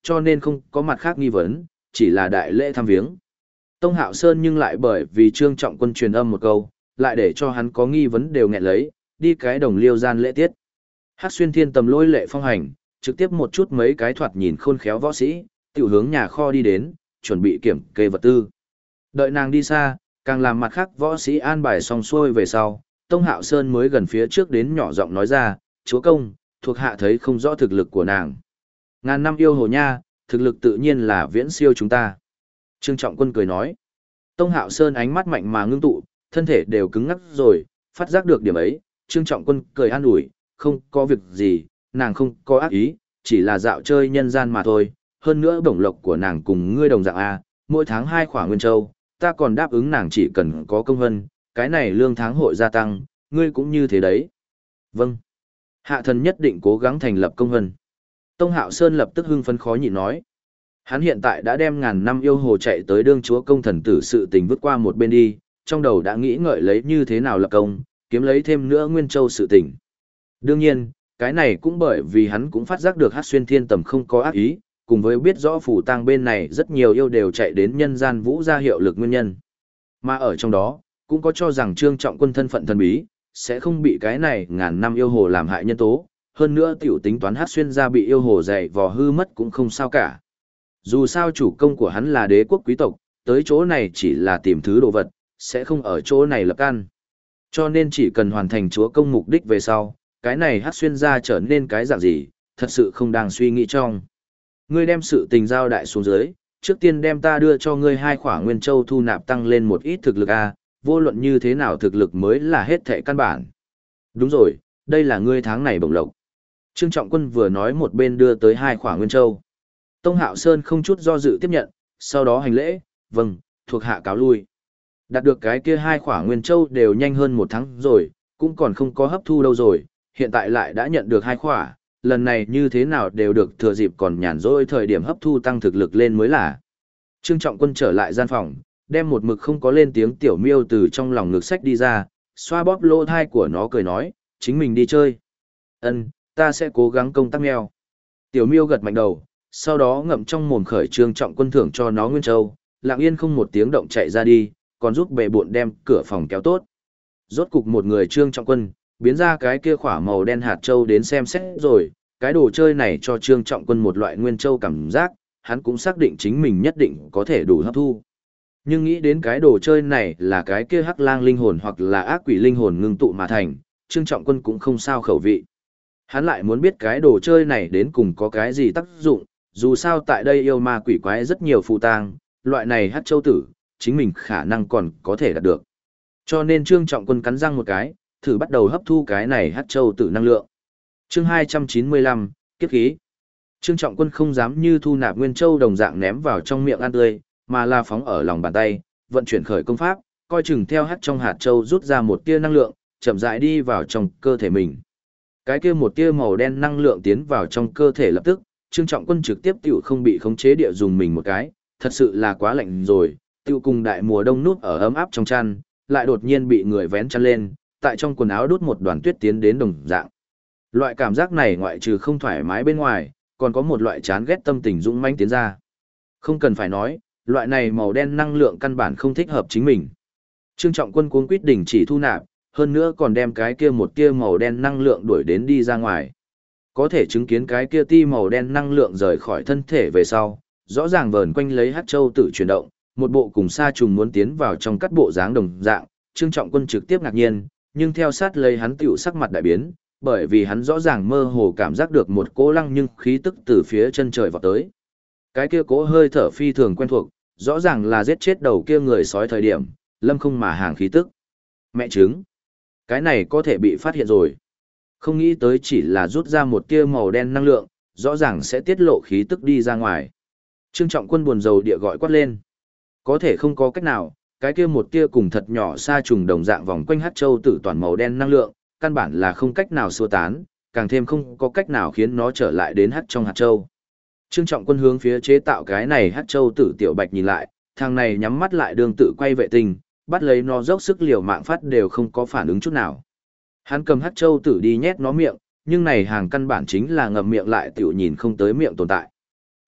Speaker 1: cho nên không có mặt khác nghi vấn, chỉ là đại lễ thăm viếng. Tông Hạo Sơn nhưng lại bởi vì Trương Trọng Quân truyền âm một câu, lại để cho hắn có nghi vấn đều nghẹn lấy, đi cái đồng liêu gian lễ tiết. Hắc Xuyên Thiên Tầm lôi lệ phong hành, trực tiếp một chút mấy cái thoạt nhìn khôn khéo võ sĩ, tiểu hướng nhà kho đi đến, chuẩn bị kiểm kê vật tư. Đợi nàng đi xa, càng làm mặt khác võ sĩ an bài xong xuôi về sau, Tông Hạo Sơn mới gần phía trước đến nhỏ giọng nói ra, chúa công, thuộc hạ thấy không rõ thực lực của nàng. Ngàn năm yêu hồ nha, thực lực tự nhiên là viễn siêu chúng ta. Trương Trọng Quân cười nói. Tông Hạo Sơn ánh mắt mạnh mà ngưng tụ, thân thể đều cứng ngắc rồi, phát giác được điểm ấy, Trương Trọng Quân cười an ủi, không có việc gì, nàng không có ác ý, chỉ là dạo chơi nhân gian mà thôi, hơn nữa bổng lộc của nàng cùng ngươi đồng dạng A, mỗi tháng 2 khỏa nguyên châu, ta còn đáp ứng nàng chỉ cần có công hân, cái này lương tháng hội gia tăng, ngươi cũng như thế đấy. Vâng. Hạ thần nhất định cố gắng thành lập công hân. Tông Hạo Sơn lập tức hưng phấn khó nhịn nói. Hắn hiện tại đã đem ngàn năm yêu hồ chạy tới đương chúa công thần tử sự tình vứt qua một bên đi, trong đầu đã nghĩ ngợi lấy như thế nào lập công, kiếm lấy thêm nữa nguyên châu sự tình. Đương nhiên, cái này cũng bởi vì hắn cũng phát giác được Hắc Xuyên Thiên Tầm không có ác ý, cùng với biết rõ phủ tang bên này rất nhiều yêu đều chạy đến nhân gian vũ ra hiệu lực nguyên nhân. Mà ở trong đó, cũng có cho rằng Trương Trọng Quân thân phận thần bí, sẽ không bị cái này ngàn năm yêu hồ làm hại nhân tố, hơn nữa tiểu tính toán Hắc Xuyên gia bị yêu hồ dày vò hư mất cũng không sao cả. Dù sao chủ công của hắn là đế quốc quý tộc, tới chỗ này chỉ là tìm thứ đồ vật, sẽ không ở chỗ này lập căn. Cho nên chỉ cần hoàn thành chúa công mục đích về sau, cái này Hắc Xuyên gia trở nên cái dạng gì, thật sự không đang suy nghĩ trong. Ngươi đem sự tình giao đại xuống dưới, trước tiên đem ta đưa cho ngươi 2 khỏa nguyên châu thu nạp tăng lên một ít thực lực a, vô luận như thế nào thực lực mới là hết thệ căn bản. Đúng rồi, đây là ngươi tháng này bổng lộc. Trương Trọng Quân vừa nói một bên đưa tới 2 khỏa nguyên châu. Tông Hạo Sơn không chút do dự tiếp nhận, sau đó hành lễ, vâng, thuộc hạ cáo lui. Đạt được cái kia 2 khỏa nguyên châu đều nhanh hơn 1 tháng rồi, cũng còn không có hấp thu đâu rồi, hiện tại lại đã nhận được 2 khỏa, lần này như thế nào đều được thừa dịp còn nhàn rỗi thời điểm hấp thu tăng thực lực lên mới là. Trương Trọng Quân trở lại gian phòng, đem một mực không có lên tiếng tiểu miêu từ trong lòng ngực sách đi ra, xoa bóp lỗ thai của nó cười nói, chính mình đi chơi. Ân, ta sẽ cố gắng công tác mèo. Tiểu miêu gật mạnh đầu, sau đó ngậm trong mồm khởi Trương Trọng Quân thưởng cho nó nguyên châu, lặng yên không một tiếng động chạy ra đi, còn giúp bệ bộn đem cửa phòng kéo tốt. Rốt cục một người Trương Trọng Quân, biến ra cái kia khỏa màu đen hạt châu đến xem xét rồi, cái đồ chơi này cho Trương Trọng Quân một loại nguyên châu cảm giác, hắn cũng xác định chính mình nhất định có thể đủ hấp thu. Nhưng nghĩ đến cái đồ chơi này là cái kia hắc lang linh hồn hoặc là ác quỷ linh hồn ngưng tụ mà thành, Trương Trọng Quân cũng không sao khẩu vị. Hắn lại muốn biết cái đồ chơi này đến cùng có cái gì tác dụng, dù sao tại đây yêu ma quỷ quái rất nhiều phù tang, loại này hắc châu tử, chính mình khả năng còn có thể đạt được. Cho nên Trương Trọng Quân cắn răng một cái, thử bắt đầu hấp thu cái này hắc châu tử năng lượng. Chương 295, kiếp khí. Trương Trọng Quân không dám như thu nạp nguyên châu đồng dạng ném vào trong miệng ăn tươi, mà là phóng ở lòng bàn tay, vận chuyển khởi công pháp, coi chừng theo hắc trong hạt châu rút ra một tia năng lượng, chậm rãi đi vào trong cơ thể mình. Cái kia một tia màu đen năng lượng tiến vào trong cơ thể lập tức, Trương Trọng Quân trực tiếp tiểu không bị khống chế địa dùng mình một cái, thật sự là quá lạnh rồi, tiểu cùng đại mùa đông nút ở ấm áp trong chăn, lại đột nhiên bị người vén chăn lên, tại trong quần áo đút một đoàn tuyết tiến đến đồng dạng. Loại cảm giác này ngoại trừ không thoải mái bên ngoài, còn có một loại chán ghét tâm tình dũng mãnh tiến ra. Không cần phải nói, loại này màu đen năng lượng căn bản không thích hợp chính mình. Trương Trọng Quân cuống quýt đình chỉ thu nạp, hơn nữa còn đem cái kia một tia màu đen năng lượng đuổi đến đi ra ngoài. Có thể chứng kiến cái kia ti màu đen năng lượng rời khỏi thân thể về sau, rõ ràng vờn quanh lấy hắc châu tự chuyển động, một bộ cùng sa trùng muốn tiến vào trong cắt bộ dáng đồng dạng, Trương Trọng Quân trực tiếp ngạc nhiên, nhưng theo sát lấy hắn tiểu sắc mặt đại biến, bởi vì hắn rõ ràng mơ hồ cảm giác được một cỗ lăng nhưng khí tức từ phía chân trời vọt tới. Cái kia cỗ hơi thở phi thường quen thuộc, rõ ràng là giết chết đầu kia người sói thời điểm, lâm không mà hàng khí tức. Mẹ trứng, cái này có thể bị phát hiện rồi. Không nghĩ tới chỉ là rút ra một tia màu đen năng lượng, rõ ràng sẽ tiết lộ khí tức đi ra ngoài. Trương Trọng Quân buồn rầu địa gọi quát lên. Có thể không có cách nào, cái kia một tia cùng thật nhỏ sa trùng đồng dạng vòng quanh hắc châu tử toàn màu đen năng lượng, căn bản là không cách nào xua tán, càng thêm không có cách nào khiến nó trở lại đến hắc trong hạt châu. Trương Trọng Quân hướng phía chế tạo cái này hắc châu tử tiểu bạch nhìn lại, thằng này nhắm mắt lại đường tự quay vệ tinh, bắt lấy nó dốc sức liều mạng phát đều không có phản ứng chút nào. Hắn cầm hắc châu tử đi nhét nó miệng, nhưng này hàng căn bản chính là ngậm miệng lại tiểu nhìn không tới miệng tồn tại.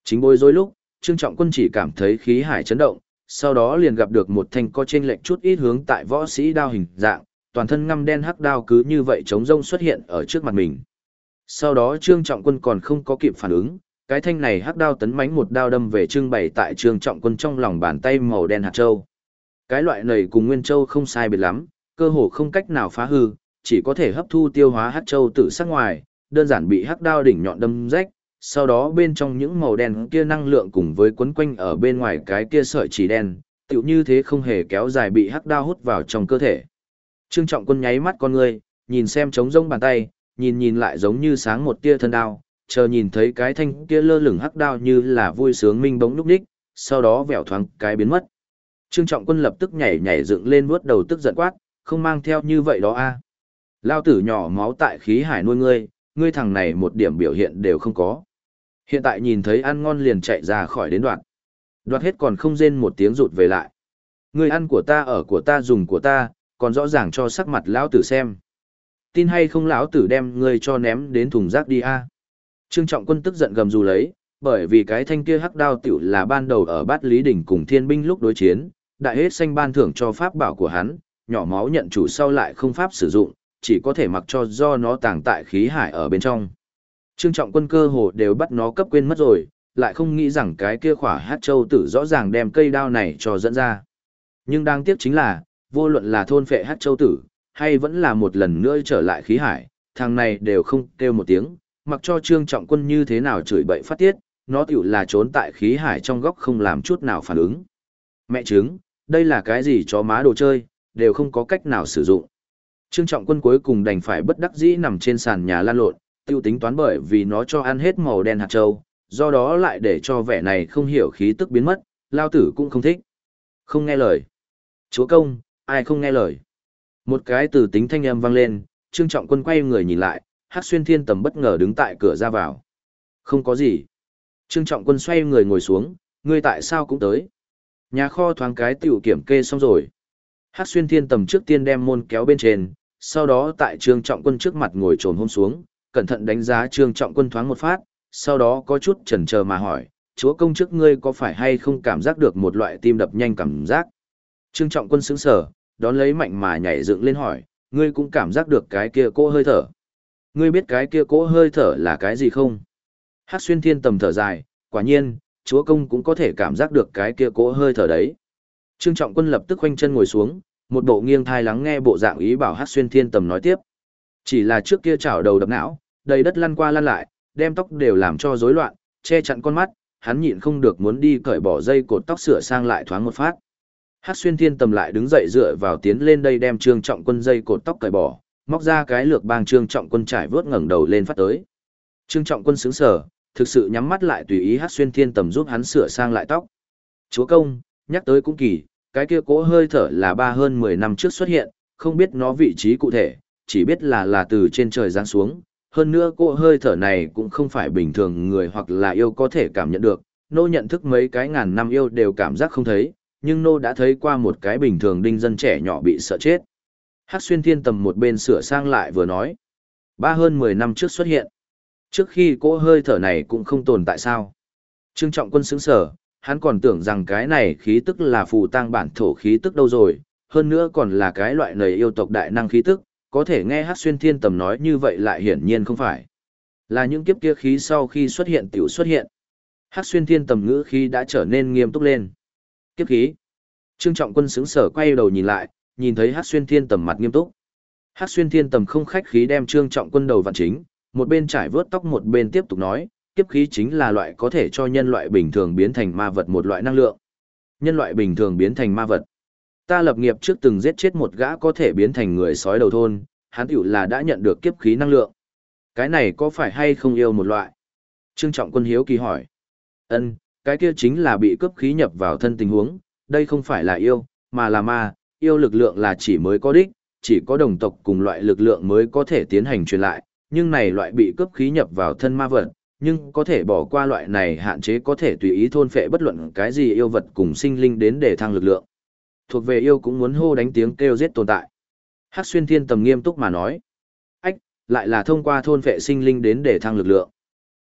Speaker 1: Chính bối rối lúc, Trương Trọng Quân chỉ cảm thấy khí hải chấn động, sau đó liền gặp được một thanh có chênh lệch chút ít hướng tại võ sĩ đao hình dạng, toàn thân ngăm đen hắc đao cứ như vậy trống rông xuất hiện ở trước mặt mình. Sau đó Trương Trọng Quân còn không có kịp phản ứng, cái thanh này hắc đao tấn mãnh một đao đâm về trưng bày tại Trương Trọng Quân trong lòng bàn tay màu đen hạt châu. Cái loại này cùng nguyên châu không sai biệt lắm, cơ hồ không cách nào phá hư, chỉ có thể hấp thu tiêu hóa hắc châu tự sắc ngoài, đơn giản bị hắc đao đỉnh nhọn đâm rách, sau đó bên trong những màu đen kia năng lượng cùng với quấn quanh ở bên ngoài cái kia sợi chỉ đen, tựu như thế không hề kéo dài bị hắc đao hút vào trong cơ thể. Trương Trọng Quân nháy mắt con người, nhìn xem trống rông bàn tay, nhìn lại giống như sáng một tia thân đao, chờ nhìn thấy cái thanh kia lơ lửng hắc đao như là vui sướng minh bỗng núp đích, sau đó vẹo thoáng cái biến mất. Trương Trọng Quân lập tức nhảy dựng lên vuốt đầu tức giận quát, không mang theo như vậy đó a. Lao tử nhỏ máu tại khí hải nuôi ngươi thằng này một điểm biểu hiện đều không có. Hiện tại nhìn thấy ăn ngon liền chạy ra khỏi đến đoạt. Đoạt hết còn không rên một tiếng rụt về lại. Ngươi ăn của ta ở của ta dùng của ta, còn rõ ràng cho sắc mặt lão tử xem. Tin hay không lão tử đem ngươi cho ném đến thùng rác đi a. Trương Trọng Quân tức giận gầm rú lấy, bởi vì cái thanh kia hắc đao tiểu là ban đầu ở Bát Lý Đỉnh cùng Thiên binh lúc đối chiến, đại hết xanh ban thưởng cho pháp bảo của hắn, nhỏ máu nhận chủ sau lại không pháp sử dụng, chỉ có thể mặc cho do nó tàng tại khí hải ở bên trong. Trương Trọng Quân cơ hồ đều bắt nó cấp quên mất rồi, lại không nghĩ rằng cái kia khỏa hát châu tử rõ ràng đem cây đao này cho dẫn ra. Nhưng đáng tiếc chính là, vô luận là thôn phệ hát châu tử, hay vẫn là một lần nữa trở lại khí hải, thằng này đều không kêu một tiếng, mặc cho Trương Trọng Quân như thế nào chửi bậy phát tiết, nó tiểu là trốn tại khí hải trong góc không làm chút nào phản ứng. Mẹ trứng, đây là cái gì chó má đồ chơi, đều không có cách nào sử dụng. Trương Trọng Quân cuối cùng đành phải bất đắc dĩ nằm trên sàn nhà lăn lộn, tiêu tính toán bởi vì nó cho ăn hết màu đen hạt châu, do đó lại để cho vẻ này không hiểu khí tức biến mất, lao tử cũng không thích. Không nghe lời. Chúa công, ai không nghe lời. Một cái từ tính thanh âm vang lên, Trương Trọng Quân quay người nhìn lại, Hắc Xuyên Thiên Tầm bất ngờ đứng tại cửa ra vào. Không có gì. Trương Trọng Quân xoay người ngồi xuống, ngươi tại sao cũng tới. Nhà kho thoáng cái tiểu kiểm kê xong rồi. Hắc Xuyên Thiên Tầm trước tiên đem môn kéo bên trên, sau đó tại Trương Trọng Quân trước mặt ngồi trồm hôm xuống, cẩn thận đánh giá Trương Trọng Quân thoáng một phát, sau đó có chút chần chờ mà hỏi, chúa công trước ngươi có phải hay không cảm giác được một loại tim đập nhanh cảm giác? Trương Trọng Quân sững sờ, đón lấy mạnh mà nhảy dựng lên hỏi, ngươi cũng cảm giác được cái kia cỗ hơi thở. Ngươi biết cái kia cỗ hơi thở là cái gì không? Hắc Xuyên Thiên Tầm thở dài, quả nhiên, chúa công cũng có thể cảm giác được cái kia cỗ hơi thở đấy. Trương Trọng Quân lập tức khoanh chân ngồi xuống, một bộ nghiêng thai lắng nghe bộ dạng ý bảo Hắc Xuyên Thiên Tầm nói tiếp. Chỉ là trước kia chảo đầu đập não, đầy đất lăn qua lăn lại, đem tóc đều làm cho rối loạn, che chắn con mắt, hắn nhịn không được muốn đi cởi bỏ dây cột tóc sửa sang lại thoáng một phát. Hắc Xuyên Thiên Tầm lại đứng dậy dựa vào tiến lên đây đem Trương Trọng Quân dây cột tóc cởi bỏ, móc ra cái lược bang Trương Trọng Quân trải vớt ngẩng đầu lên phát tới. Trương Trọng Quân sững sờ, thực sự nhắm mắt lại tùy ý Hắc Xuyên Thiên Tầm giúp hắn sửa sang lại tóc. Chúa công, nhắc tới cũng kỳ, cái kia cỗ hơi thở là hơn 10 năm trước xuất hiện, không biết nó vị trí cụ thể, chỉ biết là từ trên trời giáng xuống. Hơn nữa cỗ hơi thở này cũng không phải bình thường người hoặc là yêu có thể cảm nhận được, nô nhận thức mấy cái ngàn năm yêu đều cảm giác không thấy, nhưng nô đã thấy qua một cái bình thường đinh dân trẻ nhỏ bị sợ chết. Hắc Xuyên Thiên Tầm một bên sửa sang lại vừa nói, hơn 10 năm trước xuất hiện. Trước khi cỗ hơi thở này cũng không tồn tại sao? Trương Trọng Quân sững sờ, hắn còn tưởng rằng cái này khí tức là phù tang bản thổ khí tức đâu rồi, hơn nữa còn là cái loại nầy yêu tộc đại năng khí tức, có thể nghe Hắc Xuyên Thiên Tầm nói như vậy lại hiển nhiên không phải. Là những kiếp kia khí sau khi xuất hiện tiểu xuất hiện. Hắc Xuyên Thiên Tầm ngữ khí đã trở nên nghiêm túc lên. Kiếp khí. Trương Trọng Quân sững sờ quay đầu nhìn lại, nhìn thấy Hắc Xuyên Thiên Tầm mặt nghiêm túc. Hắc Xuyên Thiên Tầm không khách khí đem Trương Trọng Quân đầu vặn chính, một bên trải vớt tóc một bên tiếp tục nói, kiếp khí chính là loại có thể cho nhân loại bình thường biến thành ma vật một loại năng lượng. Nhân loại bình thường biến thành ma vật. Ta lập nghiệp trước từng giết chết một gã có thể biến thành người sói đầu thôn, hắn tiểu là đã nhận được kiếp khí năng lượng. Cái này có phải hay không yêu một loại? Trương Trọng Quân hiếu kỳ hỏi. Ân, cái kia chính là bị cướp khí nhập vào thân tình huống, đây không phải là yêu, mà là ma, yêu lực lượng là chỉ mới có đích, chỉ có đồng tộc cùng loại lực lượng mới có thể tiến hành truyền lại, nhưng này loại bị cướp khí nhập vào thân ma vật, nhưng có thể bỏ qua loại này hạn chế có thể tùy ý thôn phệ bất luận cái gì yêu vật cùng sinh linh đến để thăng lực lượng. Thuộc về yêu cũng muốn hô đánh tiếng kêu giết tồn tại. Hắc Xuyên Thiên Tầm nghiêm túc mà nói. Ách, lại là thông qua thôn phệ sinh linh đến để thăng lực lượng.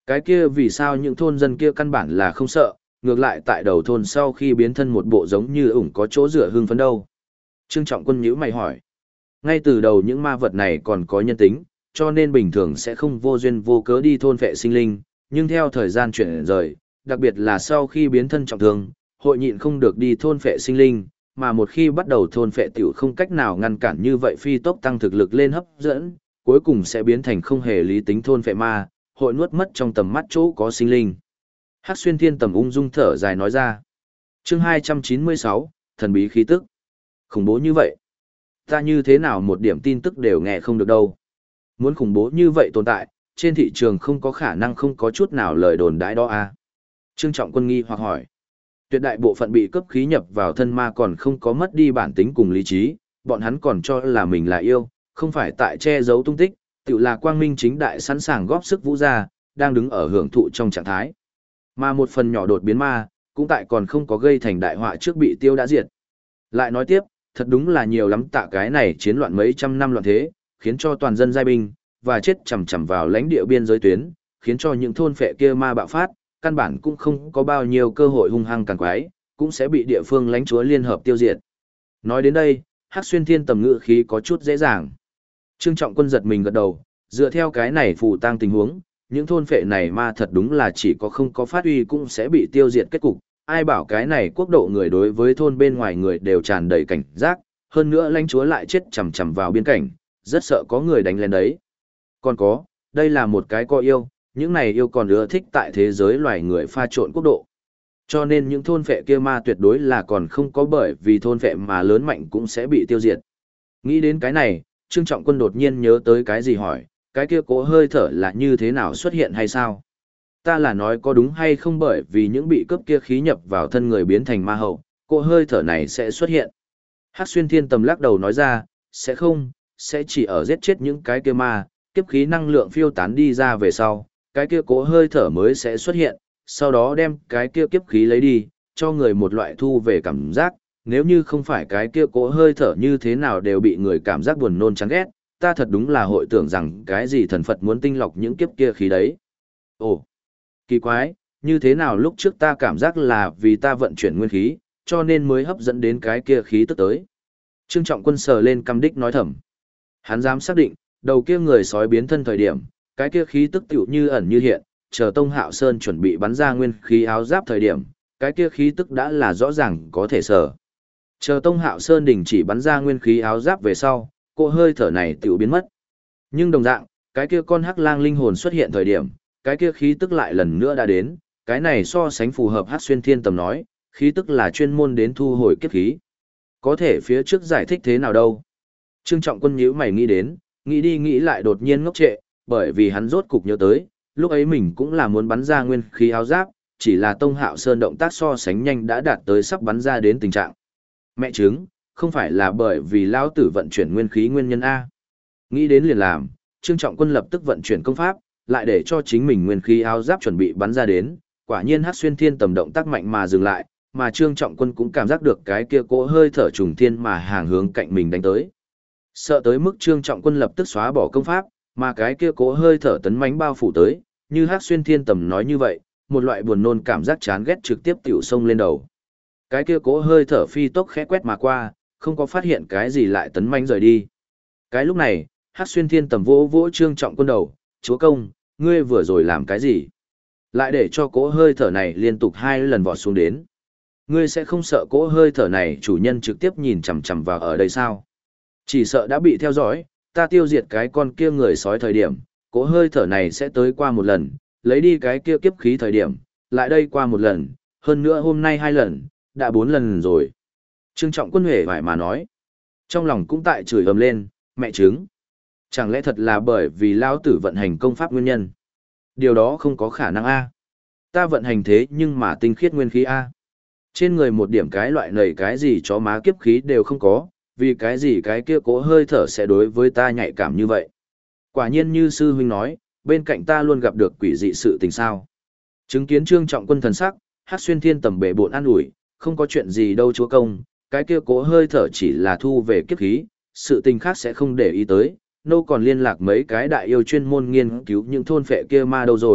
Speaker 1: Cái kia vì sao những thôn dân kia căn bản là không sợ, ngược lại tại đầu thôn sau khi biến thân một bộ giống như ủng có chỗ dựa hưng phấn đâu. Trương Trọng Quân nhíu mày hỏi. Ngay từ đầu những ma vật này còn có nhân tính, cho nên bình thường sẽ không vô duyên vô cớ đi thôn phệ sinh linh, nhưng theo thời gian chuyển rời, đặc biệt là sau khi biến thân trọng thương, hội nhịn không được đi thôn phệ sinh linh, mà một khi bắt đầu thôn phệ tiểu không cách nào ngăn cản như vậy phi tốc tăng thực lực lên hấp dẫn, cuối cùng sẽ biến thành không hề lý tính thôn phệ ma, hội nuốt mất trong tầm mắt chỗ có sinh linh. Hắc Xuyên Thiên Tầm ung dung thở dài nói ra. Chương 296, thần bí khí tức. Khủng bố như vậy, ta như thế nào một điểm tin tức đều nghe không được đâu. Muốn khủng bố như vậy tồn tại, trên thị trường không có khả năng không có chút nào lời đồn đãi đó à. Trương Trọng Quân nghi hoặc hỏi. Tuyệt đại bộ phận bị cấp khí nhập vào thân ma còn không có mất đi bản tính cùng lý trí, bọn hắn còn cho là mình là yêu, không phải tại che giấu tung tích, tự là quang minh chính đại sẵn sàng góp sức vũ ra, đang đứng ở hưởng thụ trong trạng thái. Mà một phần nhỏ đột biến ma, cũng tại còn không có gây thành đại họa trước bị tiêu đã diệt. Lại nói tiếp, thật đúng là nhiều lắm tạ cái này chiến loạn mấy trăm năm loạn thế, khiến cho toàn dân giai binh, và chết chầm chầm vào lãnh địa biên giới tuyến, khiến cho những thôn phệ kia ma bạo phát, căn bản cũng không có bao nhiêu cơ hội hung hăng càng quái, cũng sẽ bị địa phương lãnh chúa liên hợp tiêu diệt. Nói đến đây, Hắc Xuyên Thiên Tầm ngữ khí có chút dễ dàng. Trương Trọng Quân giật mình gật đầu, dựa theo cái này phù tang tình huống, những thôn phệ này ma thật đúng là chỉ có không có phát uy cũng sẽ bị tiêu diệt kết cục. Ai bảo cái này quốc độ người đối với thôn bên ngoài người đều tràn đầy cảnh giác, hơn nữa lãnh chúa lại chết chằm chằm vào biên cảnh, rất sợ có người đánh lên đấy. Còn có, đây là một cái có yêu, những này yêu còn ưa thích tại thế giới loài người pha trộn quốc độ. Cho nên những thôn phệ kia ma tuyệt đối là còn không có bởi vì thôn phệ mà lớn mạnh cũng sẽ bị tiêu diệt. Nghĩ đến cái này, Trương Trọng Quân đột nhiên nhớ tới cái gì hỏi, cái kia cố hơi thở là như thế nào xuất hiện hay sao? Ta là nói có đúng hay không bởi vì những bị cướp kia khí nhập vào thân người biến thành ma hậu, cỗ hơi thở này sẽ xuất hiện. Hắc Xuyên Thiên Tầm lắc đầu nói ra, sẽ không, sẽ chỉ ở giết chết những cái kia ma, kiếp khí năng lượng phiêu tán đi ra về sau, cái kia cỗ hơi thở mới sẽ xuất hiện, sau đó đem cái kia kiếp khí lấy đi, cho người một loại thu về cảm giác, nếu như không phải cái kia cỗ hơi thở như thế nào đều bị người cảm giác buồn nôn chán ghét, ta thật đúng là hội tưởng rằng cái gì thần Phật muốn tinh lọc những kiếp kia khí đấy. Ồ, kỳ quái, như thế nào lúc trước ta cảm giác là vì ta vận chuyển nguyên khí, cho nên mới hấp dẫn đến cái kia khí tức tới. Trương Trọng Quân sờ lên căm đích nói thầm. Hắn dám xác định, đầu kia người sói biến thân thời điểm, cái kia khí tức tựu như ẩn như hiện, chờ Tông Hạo Sơn chuẩn bị bắn ra nguyên khí áo giáp thời điểm, cái kia khí tức đã là rõ ràng có thể sở. Chờ Tông Hạo Sơn đình chỉ bắn ra nguyên khí áo giáp về sau, cỗ hơi thở này tựu biến mất. Nhưng đồng dạng, cái kia con hắc lang linh hồn xuất hiện thời điểm, cái kia khí tức lại lần nữa đã đến, cái này so sánh phù hợp Hắc Xuyên Thiên Tầm nói, khí tức là chuyên môn đến thu hồi kiếp khí. Có thể phía trước giải thích thế nào đâu? Trương Trọng Quân nhíu mày nghĩ đến, nghĩ đi nghĩ lại đột nhiên ngốc trệ, bởi vì hắn rốt cục nhớ tới, lúc ấy mình cũng là muốn bắn ra nguyên khí áo giáp, chỉ là Tông Hạo Sơn động tác so sánh nhanh đã đạt tới sắp bắn ra đến tình trạng. Mẹ chứng, không phải là bởi vì lão tử vận chuyển nguyên khí nguyên nhân A. Nghĩ đến liền làm, Trương Trọng Quân lập tức vận chuyển công pháp, lại để cho chính mình nguyên khí áo giáp chuẩn bị bắn ra đến, quả nhiên Hắc Xuyên Thiên Tầm động tác mạnh mà dừng lại, mà Trương Trọng Quân cũng cảm giác được cái kia cỗ hơi thở trùng thiên mà hàng hướng cạnh mình đánh tới. Sợ tới mức Trương Trọng Quân lập tức xóa bỏ công pháp, mà cái kia cỗ hơi thở tấn mãnh bao phủ tới, như Hắc Xuyên Thiên Tầm nói như vậy, một loại buồn nôn cảm giác chán ghét trực tiếp tiểu xông lên đầu. Cái kia cỗ hơi thở phi tốc khẽ quét mà qua, không có phát hiện cái gì lại tấn mãnh rời đi. Cái lúc này, Hắc Xuyên Thiên Tầm vỗ vỗ Trương Trọng Quân đầu, chúa công, ngươi vừa rồi làm cái gì? Lại để cho cỗ hơi thở này liên tục 2 lần vọt xuống đến. Ngươi sẽ không sợ cỗ hơi thở này chủ nhân trực tiếp nhìn chằm chằm vào ở đây sao? Chỉ sợ đã bị theo dõi, ta tiêu diệt cái con kia người sói thời điểm, cỗ hơi thở này sẽ tới qua một lần, lấy đi cái kia kiếp khí thời điểm, lại đây qua một lần, hơn nữa hôm nay 2 lần, đã 4 lần rồi. Trương Trọng Quân huệ vải mà nói. Trong lòng cũng tại chửi ầm lên, mẹ trứng. Chẳng lẽ thật là bởi vì lão tử vận hành công pháp nguyên nhân? Điều đó không có khả năng a. Ta vận hành thế nhưng mà tinh khiết nguyên khí a. Trên người một điểm cái loại nầy cái gì chó má kiếp khí đều không có, vì cái gì cái kia cố hơi thở sẽ đối với ta nhạy cảm như vậy. Quả nhiên như sư huynh nói, bên cạnh ta luôn gặp được quỷ dị sự tình sao. Chứng kiến Trương Trọng Quân thần sắc, Hắc Xuyên Thiên Tầm bể bộn an ủi, không có chuyện gì đâu chúa công, cái kia cố hơi thở chỉ là thu về kiếp khí, sự tình khác sẽ không để ý tới, nô còn liên lạc mấy cái đại yêu chuyên môn nghiên cứu những thôn phệ kia ma đâu rồi,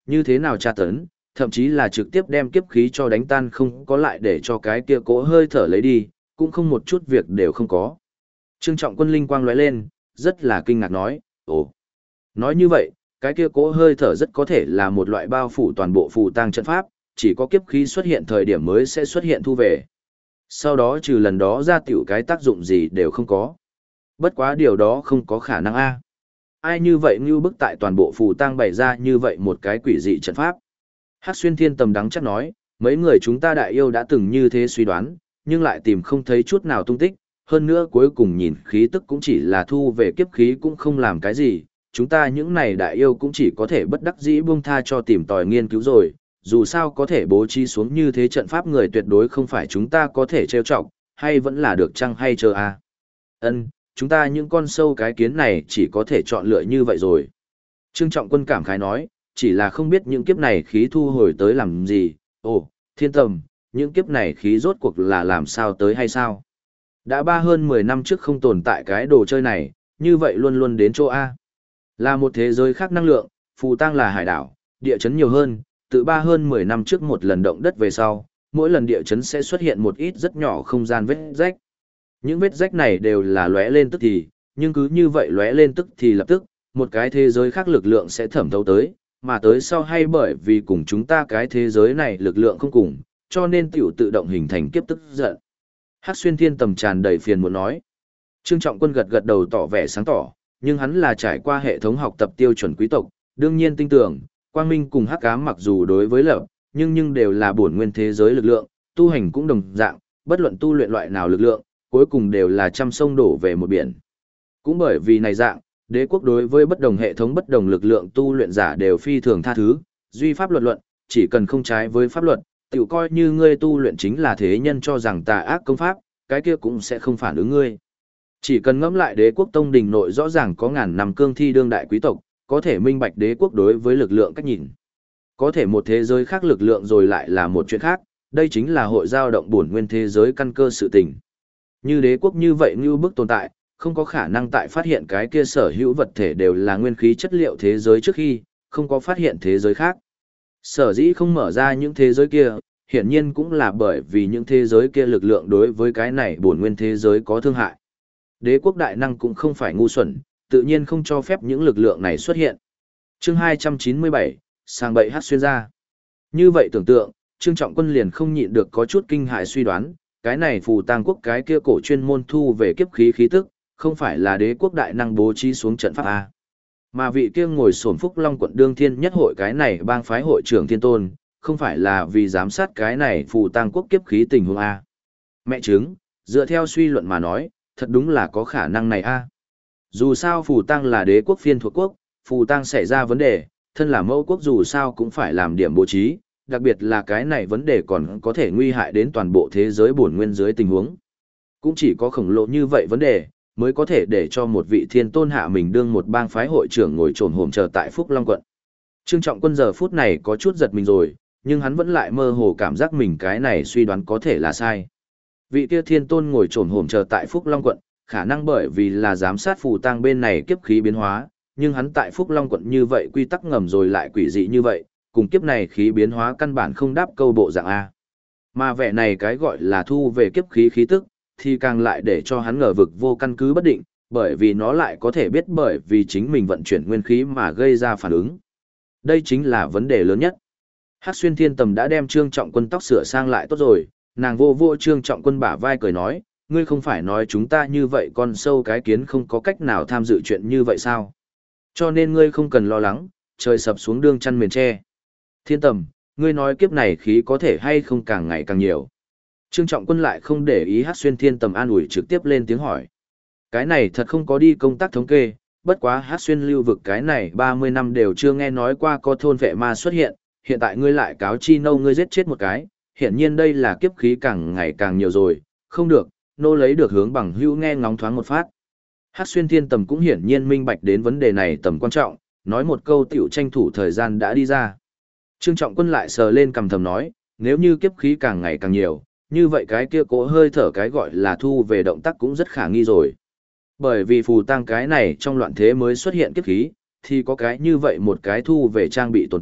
Speaker 1: như thế nào tra tấn, thậm chí là trực tiếp đem kiếp khí cho đánh tan không có lại để cho cái kia cỗ hơi thở lấy đi, cũng không một chút việc đều không có. Trương Trọng Quân linh quang lóe lên, rất là kinh ngạc nói, ồ. Nói như vậy, cái kia cỗ hơi thở rất có thể là một loại bao phủ toàn bộ phù tang trận pháp, chỉ có kiếp khí xuất hiện thời điểm mới sẽ xuất hiện thu về. Sau đó trừ lần đó ra tiểu cái tác dụng gì đều không có. Bất quá điều đó không có khả năng a. Ai như vậy như bức tại toàn bộ phù tang bày ra như vậy một cái quỷ dị trận pháp. Hắc Xuyên Thiên Tầm đắng chắc nói, mấy người chúng ta đại yêu đã từng như thế suy đoán, nhưng lại tìm không thấy chút nào tung tích, hơn nữa cuối cùng nhìn khí tức cũng chỉ là thu về kiếp khí cũng không làm cái gì, chúng ta những này đại yêu cũng chỉ có thể bất đắc dĩ buông tha cho tìm tòi nghiên cứu rồi, dù sao có thể bố trí xuống như thế trận pháp người tuyệt đối không phải chúng ta có thể trêu chọc, hay vẫn là được chăng hay chờ a. Ân, chúng ta những con sâu cái kiến này chỉ có thể chọn lựa như vậy rồi. Trương Trọng Quân cảm khái nói, chỉ là không biết những kiếp này khí thu hồi tới làm gì, ồ, Thiên Tầm, những kiếp này khí rốt cuộc là làm sao tới hay sao? Đã hơn 10 năm trước không tồn tại cái đồ chơi này, như vậy luôn luôn đến chỗ A. Là một thế giới khác năng lượng, phù tang là hải đảo, địa chấn nhiều hơn, từ hơn 10 năm trước một lần động đất về sau, mỗi lần địa chấn sẽ xuất hiện một ít rất nhỏ không gian vết rách. Những vết rách này đều là lóe lên tức thì, nhưng cứ như vậy lóe lên tức thì lập tức, một cái thế giới khác lực lượng sẽ thẩm thấu tới, mà tới sau hay bởi vì cùng chúng ta cái thế giới này lực lượng không cùng, cho nên tiểu tự động hình thành kiếp tức giận. Hắc Xuyên Thiên Tầm tràn đầy phiền muốn nói. Trương Trọng Quân gật gật đầu tỏ vẻ sáng tỏ, nhưng hắn là trải qua hệ thống học tập tiêu chuẩn quý tộc, đương nhiên tin tưởng, Quang Minh cùng Hắc Ám mặc dù đối với lập, nhưng đều là bổn nguyên thế giới lực lượng, tu hành cũng đồng dạng, bất luận tu luyện loại nào lực lượng, cuối cùng đều là trăm sông đổ về một biển. Cũng bởi vì này dạng, đế quốc đối với bất đồng hệ thống bất đồng lực lượng tu luyện giả đều phi thường tha thứ, duy pháp luật luận, chỉ cần không trái với pháp luật, tiểu coi như ngươi tu luyện chính là thế nhân cho rằng tà ác công pháp, cái kia cũng sẽ không phản ứng ngươi. Chỉ cần ngẫm lại đế quốc tông đình nội rõ ràng có ngàn năm cương thi đương đại quý tộc, có thể minh bạch đế quốc đối với lực lượng cách nhìn. Có thể một thế giới khác lực lượng rồi lại là một chuyện khác, đây chính là hội giao động bổn nguyên thế giới căn cơ sự tình. Như đế quốc như vậy như bức tồn tại, không có khả năng tại phát hiện cái kia sở hữu vật thể đều là nguyên khí chất liệu thế giới trước khi, không có phát hiện thế giới khác. Sở dĩ không mở ra những thế giới kia, hiển nhiên cũng là bởi vì những thế giới kia lực lượng đối với cái này bổn nguyên thế giới có thương hại. Đế quốc đại năng cũng không phải ngu xuẩn, tự nhiên không cho phép những lực lượng này xuất hiện. Chương 297, sang bậy hát xuyên ra. Như vậy tưởng tượng, Trương Trọng Quân liền không nhịn được có chút kinh hại suy đoán, cái này phù tang quốc cái kia cổ chuyên môn thu về kiếp khí khí tức, không phải là đế quốc đại năng bố trí xuống trận pháp A. Mà vị kia ngồi sổn Phúc Long quận đương thiên nhất hội cái này bang phái hội trưởng thiên tôn, không phải là vì giám sát cái này phù tang quốc kiếp khí tình huống A. Mẹ chứng, dựa theo suy luận mà nói, thật đúng là có khả năng này A. Dù sao phù tang là đế quốc phiên thuộc quốc, phù tang xảy ra vấn đề, thân là mẫu quốc dù sao cũng phải làm điểm bố trí, đặc biệt là cái này vấn đề còn có thể nguy hại đến toàn bộ thế giới bổn nguyên dưới tình huống. Cũng chỉ có khổng lồ như vậy vấn đề, mới có thể để cho một vị thiên tôn hạ mình đương một bang phái hội trưởng ngồi trồn hổm chờ tại Phúc Long quận. Trương Trọng Quân giờ phút này có chút giật mình rồi, nhưng hắn vẫn lại mơ hồ cảm giác mình cái này suy đoán có thể là sai. Vị kia thiên tôn ngồi trồn hổm chờ tại Phúc Long quận, khả năng bởi vì là giám sát phù tang bên này kiếp khí biến hóa, nhưng hắn tại Phúc Long quận như vậy quy tắc ngầm rồi lại quỷ dị như vậy, cùng kiếp này khí biến hóa căn bản không đáp câu bộ dạng A. Mà vẻ này cái gọi là thu về kiếp khí khí tức, thì càng lại để cho hắn ngờ vực vô căn cứ bất định, bởi vì nó lại có thể biết bởi vì chính mình vận chuyển nguyên khí mà gây ra phản ứng. Đây chính là vấn đề lớn nhất. Hắc Xuyên Thiên Tầm đã đem Trương Trọng Quân tóc sửa sang lại tốt rồi, nàng vô vô Trương Trọng Quân bả vai cười nói, ngươi không phải nói chúng ta như vậy con sâu cái kiến không có cách nào tham dự chuyện như vậy sao? Cho nên ngươi không cần lo lắng, trời sập xuống đương chăn mền tre. Thiên Tầm, ngươi nói kiếp này khí có thể hay không càng ngày càng nhiều. Trương Trọng Quân lại không để ý Hắc Xuyên Thiên Tầm an ủi trực tiếp lên tiếng hỏi. Cái này thật không có đi công tác thống kê, bất quá Hắc Xuyên lưu vực cái này 30 năm đều chưa nghe nói qua có thôn vệ ma xuất hiện, hiện tại ngươi lại cáo chi nâu ngươi giết chết một cái, hiển nhiên đây là kiếp khí càng ngày càng nhiều rồi, không được, nô lấy được hướng bằng hữu nghe ngóng thoáng một phát. Hắc Xuyên Thiên Tầm cũng hiển nhiên minh bạch đến vấn đề này tầm quan trọng, nói một câu tiểu tranh thủ thời gian đã đi ra. Trương Trọng Quân lại sờ lên cằm thầm nói, nếu như kiếp khí càng ngày càng nhiều, như vậy cái kia cỗ hơi thở cái gọi là thu về động tác cũng rất khả nghi rồi. Bởi vì phù tang cái này trong loạn thế mới xuất hiện kiếp khí, thì có cái như vậy một cái thu về trang bị tồn tại,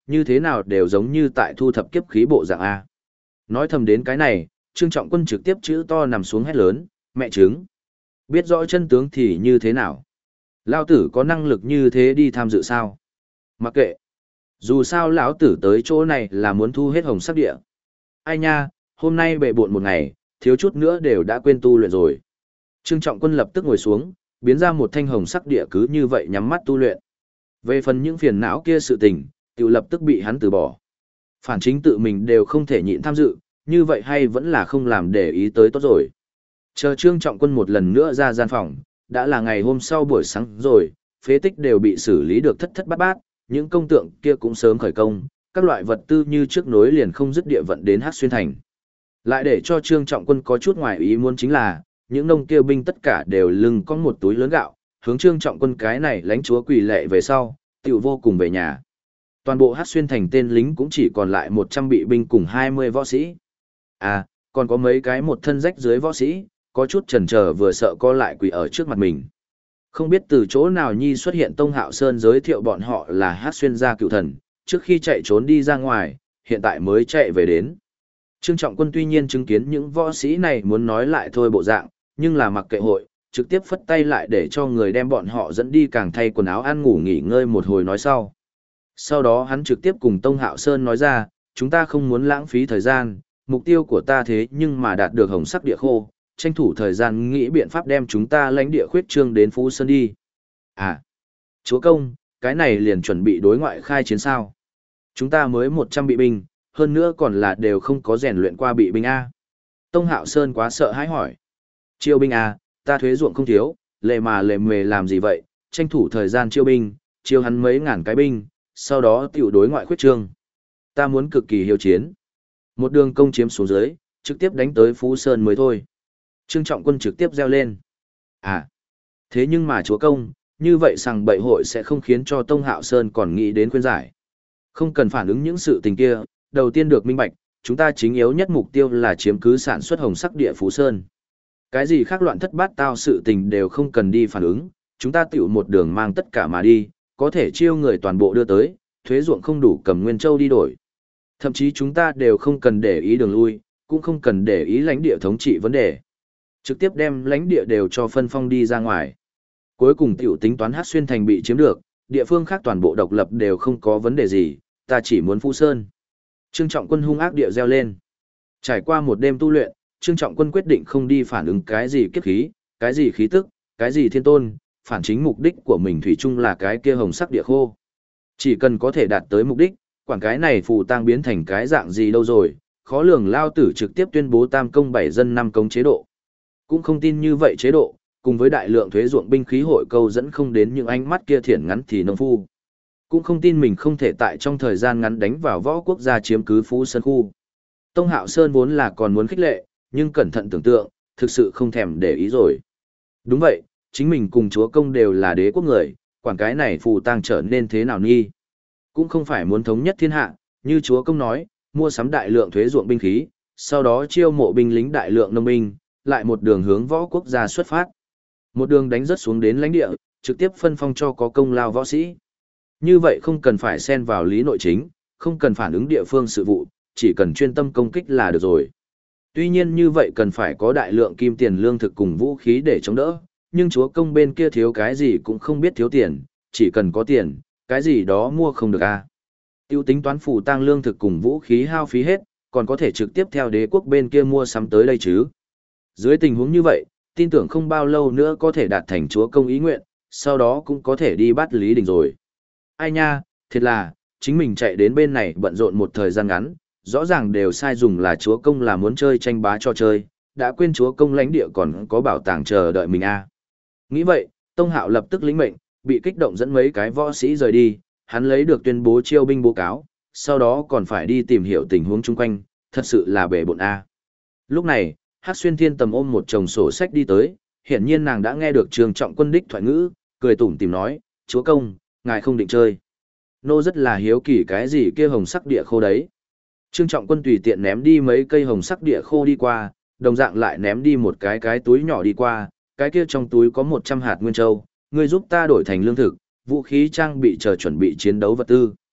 Speaker 1: như thế nào đều giống như tại thu thập kiếp khí bộ dạng A. Nói thầm đến cái này, Trương Trọng Quân trực tiếp chữ to nằm xuống hét lớn, mẹ trứng. Biết rõ chân tướng thì như thế nào? Lao tử có năng lực như thế đi tham dự sao? Mặc kệ. Dù sao lão tử tới chỗ này là muốn thu hết hồng sắc địa. Ai nha, hôm nay bệ bộn một ngày, thiếu chút nữa đều đã quên tu luyện rồi. Trương Trọng Quân lập tức ngồi xuống, biến ra một thanh hồng sắc địa cứ như vậy nhắm mắt tu luyện. Về phần những phiền não kia sự tình, tự lập tức bị hắn từ bỏ. Phản chính tự mình đều không thể nhịn tham dự, như vậy hay vẫn là không làm để ý tới tốt rồi. Chờ Trương Trọng Quân một lần nữa ra gian phòng, đã là ngày hôm sau buổi sáng rồi, phế tích đều bị xử lý được thất thất bát bát, những công tượng kia cũng sớm khởi công, các loại vật tư như trước nối liền không dứt địa vận đến Hắc Xuyên Thành. Lại để cho Trương Trọng Quân có chút ngoài ý muốn chính là, những nông kia binh tất cả đều lưng có một túi lớn gạo, hướng Trương Trọng Quân cái này lãnh chúa quỳ lệ về sau, tiểu vô cùng về nhà. Toàn bộ Hắc Xuyên Thành tên lính cũng chỉ còn lại 100 bị binh cùng 20 võ sĩ. À, còn có mấy cái một thân rách dưới võ sĩ, có chút chần chờ vừa sợ co lại quỳ ở trước mặt mình. Không biết từ chỗ nào nhi xuất hiện Tông Hạo Sơn giới thiệu bọn họ là Hắc Xuyên gia cựu thần, trước khi chạy trốn đi ra ngoài, hiện tại mới chạy về đến. Trương Trọng Quân tuy nhiên chứng kiến những võ sĩ này muốn nói lại thôi bộ dạng, nhưng là mặc kệ hội, trực tiếp phất tay lại để cho người đem bọn họ dẫn đi càng thay quần áo ăn ngủ nghỉ ngơi một hồi nói sau. Sau đó hắn trực tiếp cùng Tông Hạo Sơn nói ra, chúng ta không muốn lãng phí thời gian, mục tiêu của ta thế nhưng mà đạt được hồng sắc địa khô, tranh thủ thời gian nghĩ biện pháp đem chúng ta lãnh địa khuyết trương đến Phú Sơn đi. À, chúa công, cái này liền chuẩn bị đối ngoại khai chiến sao. Chúng ta mới 100 bị binh, hơn nữa còn là đều không có rèn luyện qua bị binh A. Tông Hạo Sơn quá sợ hãi hỏi. Chiêu binh A, ta thuế ruộng không thiếu, lệ mề làm gì vậy, tranh thủ thời gian chiêu binh, chiêu hắn mấy ngàn cái binh, sau đó tiểu đối ngoại khuyết trương. Ta muốn cực kỳ hiếu chiến. Một đường công chiếm xuống dưới, trực tiếp đánh tới Phú Sơn mới thôi. Trương Trọng Quân trực tiếp reo lên. À, thế nhưng mà chúa công, như vậy rằng bậy hội sẽ không khiến cho Tông Hạo Sơn còn nghĩ đến khuyên giải. Không cần phản ứng những sự tình kia, đầu tiên được minh bạch, chúng ta chính yếu nhất mục tiêu là chiếm cứ sản xuất hồng sắc địa Phú Sơn. Cái gì khác loạn thất bát tao sự tình đều không cần đi phản ứng, chúng ta tiểu một đường mang tất cả mà đi, có thể chiêu người toàn bộ đưa tới, thuế ruộng không đủ cầm Nguyên Châu đi đổi. Thậm chí chúng ta đều không cần để ý đường lui, cũng không cần để ý lãnh địa thống trị vấn đề. Trực tiếp đem lãnh địa đều cho phân phong đi ra ngoài. Cuối cùng tiểu tính toán Hắc Xuyên Thành bị chiếm được, địa phương khác toàn bộ độc lập đều không có vấn đề gì, ta chỉ muốn Phú Sơn. Trương Trọng Quân hung ác địa reo lên. Trải qua một đêm tu luyện, Trương Trọng Quân quyết định không đi phản ứng cái gì kiếp khí, cái gì khí tức, cái gì thiên tôn, phản chính mục đích của mình thủy chung là cái kia hồng sắc địa khô. Chỉ cần có thể đạt tới mục đích, quản cái này phù tang biến thành cái dạng gì đâu rồi, khó lường lao tử trực tiếp tuyên bố tam công 7 dân 5 công chế độ. Cũng không tin như vậy chế độ, cùng với đại lượng thuế ruộng binh khí hội câu dẫn không đến những ánh mắt kia thiển ngắn thì nông phu. Cũng không tin mình không thể tại trong thời gian ngắn đánh vào võ quốc gia chiếm cứ Phú Sơn khu. Tông Hạo Sơn vốn là còn muốn khích lệ, nhưng cẩn thận tưởng tượng, thực sự không thèm để ý rồi. Đúng vậy, chính mình cùng chúa công đều là đế quốc người, quản cái này phù tang trở nên thế nào nghi. Cũng không phải muốn thống nhất thiên hạ, như chúa công nói, mua sắm đại lượng thuế ruộng binh khí, sau đó chiêu mộ binh lính đại lượng nông binh, lại một đường hướng võ quốc gia xuất phát. Một đường đánh rất xuống đến lãnh địa, trực tiếp phân phong cho có công lao võ sĩ. Như vậy không cần phải xen vào lý nội chính, không cần phản ứng địa phương sự vụ, chỉ cần chuyên tâm công kích là được rồi. Tuy nhiên như vậy cần phải có đại lượng kim tiền lương thực cùng vũ khí để chống đỡ, nhưng chúa công bên kia thiếu cái gì cũng không biết thiếu tiền, chỉ cần có tiền, cái gì đó mua không được à. Tiêu tính toán phủ tăng lương thực cùng vũ khí hao phí hết, còn có thể trực tiếp theo đế quốc bên kia mua sắm tới đây chứ. Dưới tình huống như vậy, tin tưởng không bao lâu nữa có thể đạt thành chúa công ý nguyện, sau đó cũng có thể đi bắt Lý Đình rồi. Ai nha, thiệt là, chính mình chạy đến bên này bận rộn một thời gian ngắn, rõ ràng đều sai dùng là chúa công là muốn chơi tranh bá cho chơi, đã quên chúa công lãnh địa còn có bảo tàng chờ đợi mình à. Nghĩ vậy, Tông Hạo lập tức lĩnh mệnh, bị kích động dẫn mấy cái võ sĩ rời đi, hắn lấy được tuyên bố chiêu binh báo cáo, sau đó còn phải đi tìm hiểu tình huống chung quanh, thật sự là bể bộn a. Lúc này, Hắc Xuyên Thiên Tầm ôm một chồng sổ sách đi tới, hiển nhiên nàng đã nghe được Trương Trọng Quân đích thoại ngữ, cười tủm tỉm nói, chúa công, ngài không định chơi. Nô rất là hiếu kỳ cái gì kia hồng sắc địa khô đấy. Trương Trọng Quân tùy tiện ném đi mấy cây hồng sắc địa khô đi qua, đồng dạng lại ném đi một cái túi nhỏ đi qua, cái kia trong túi có 100 hạt nguyên châu, ngươi giúp ta đổi thành lương thực, vũ khí trang bị chờ chuẩn bị chiến đấu vật tư.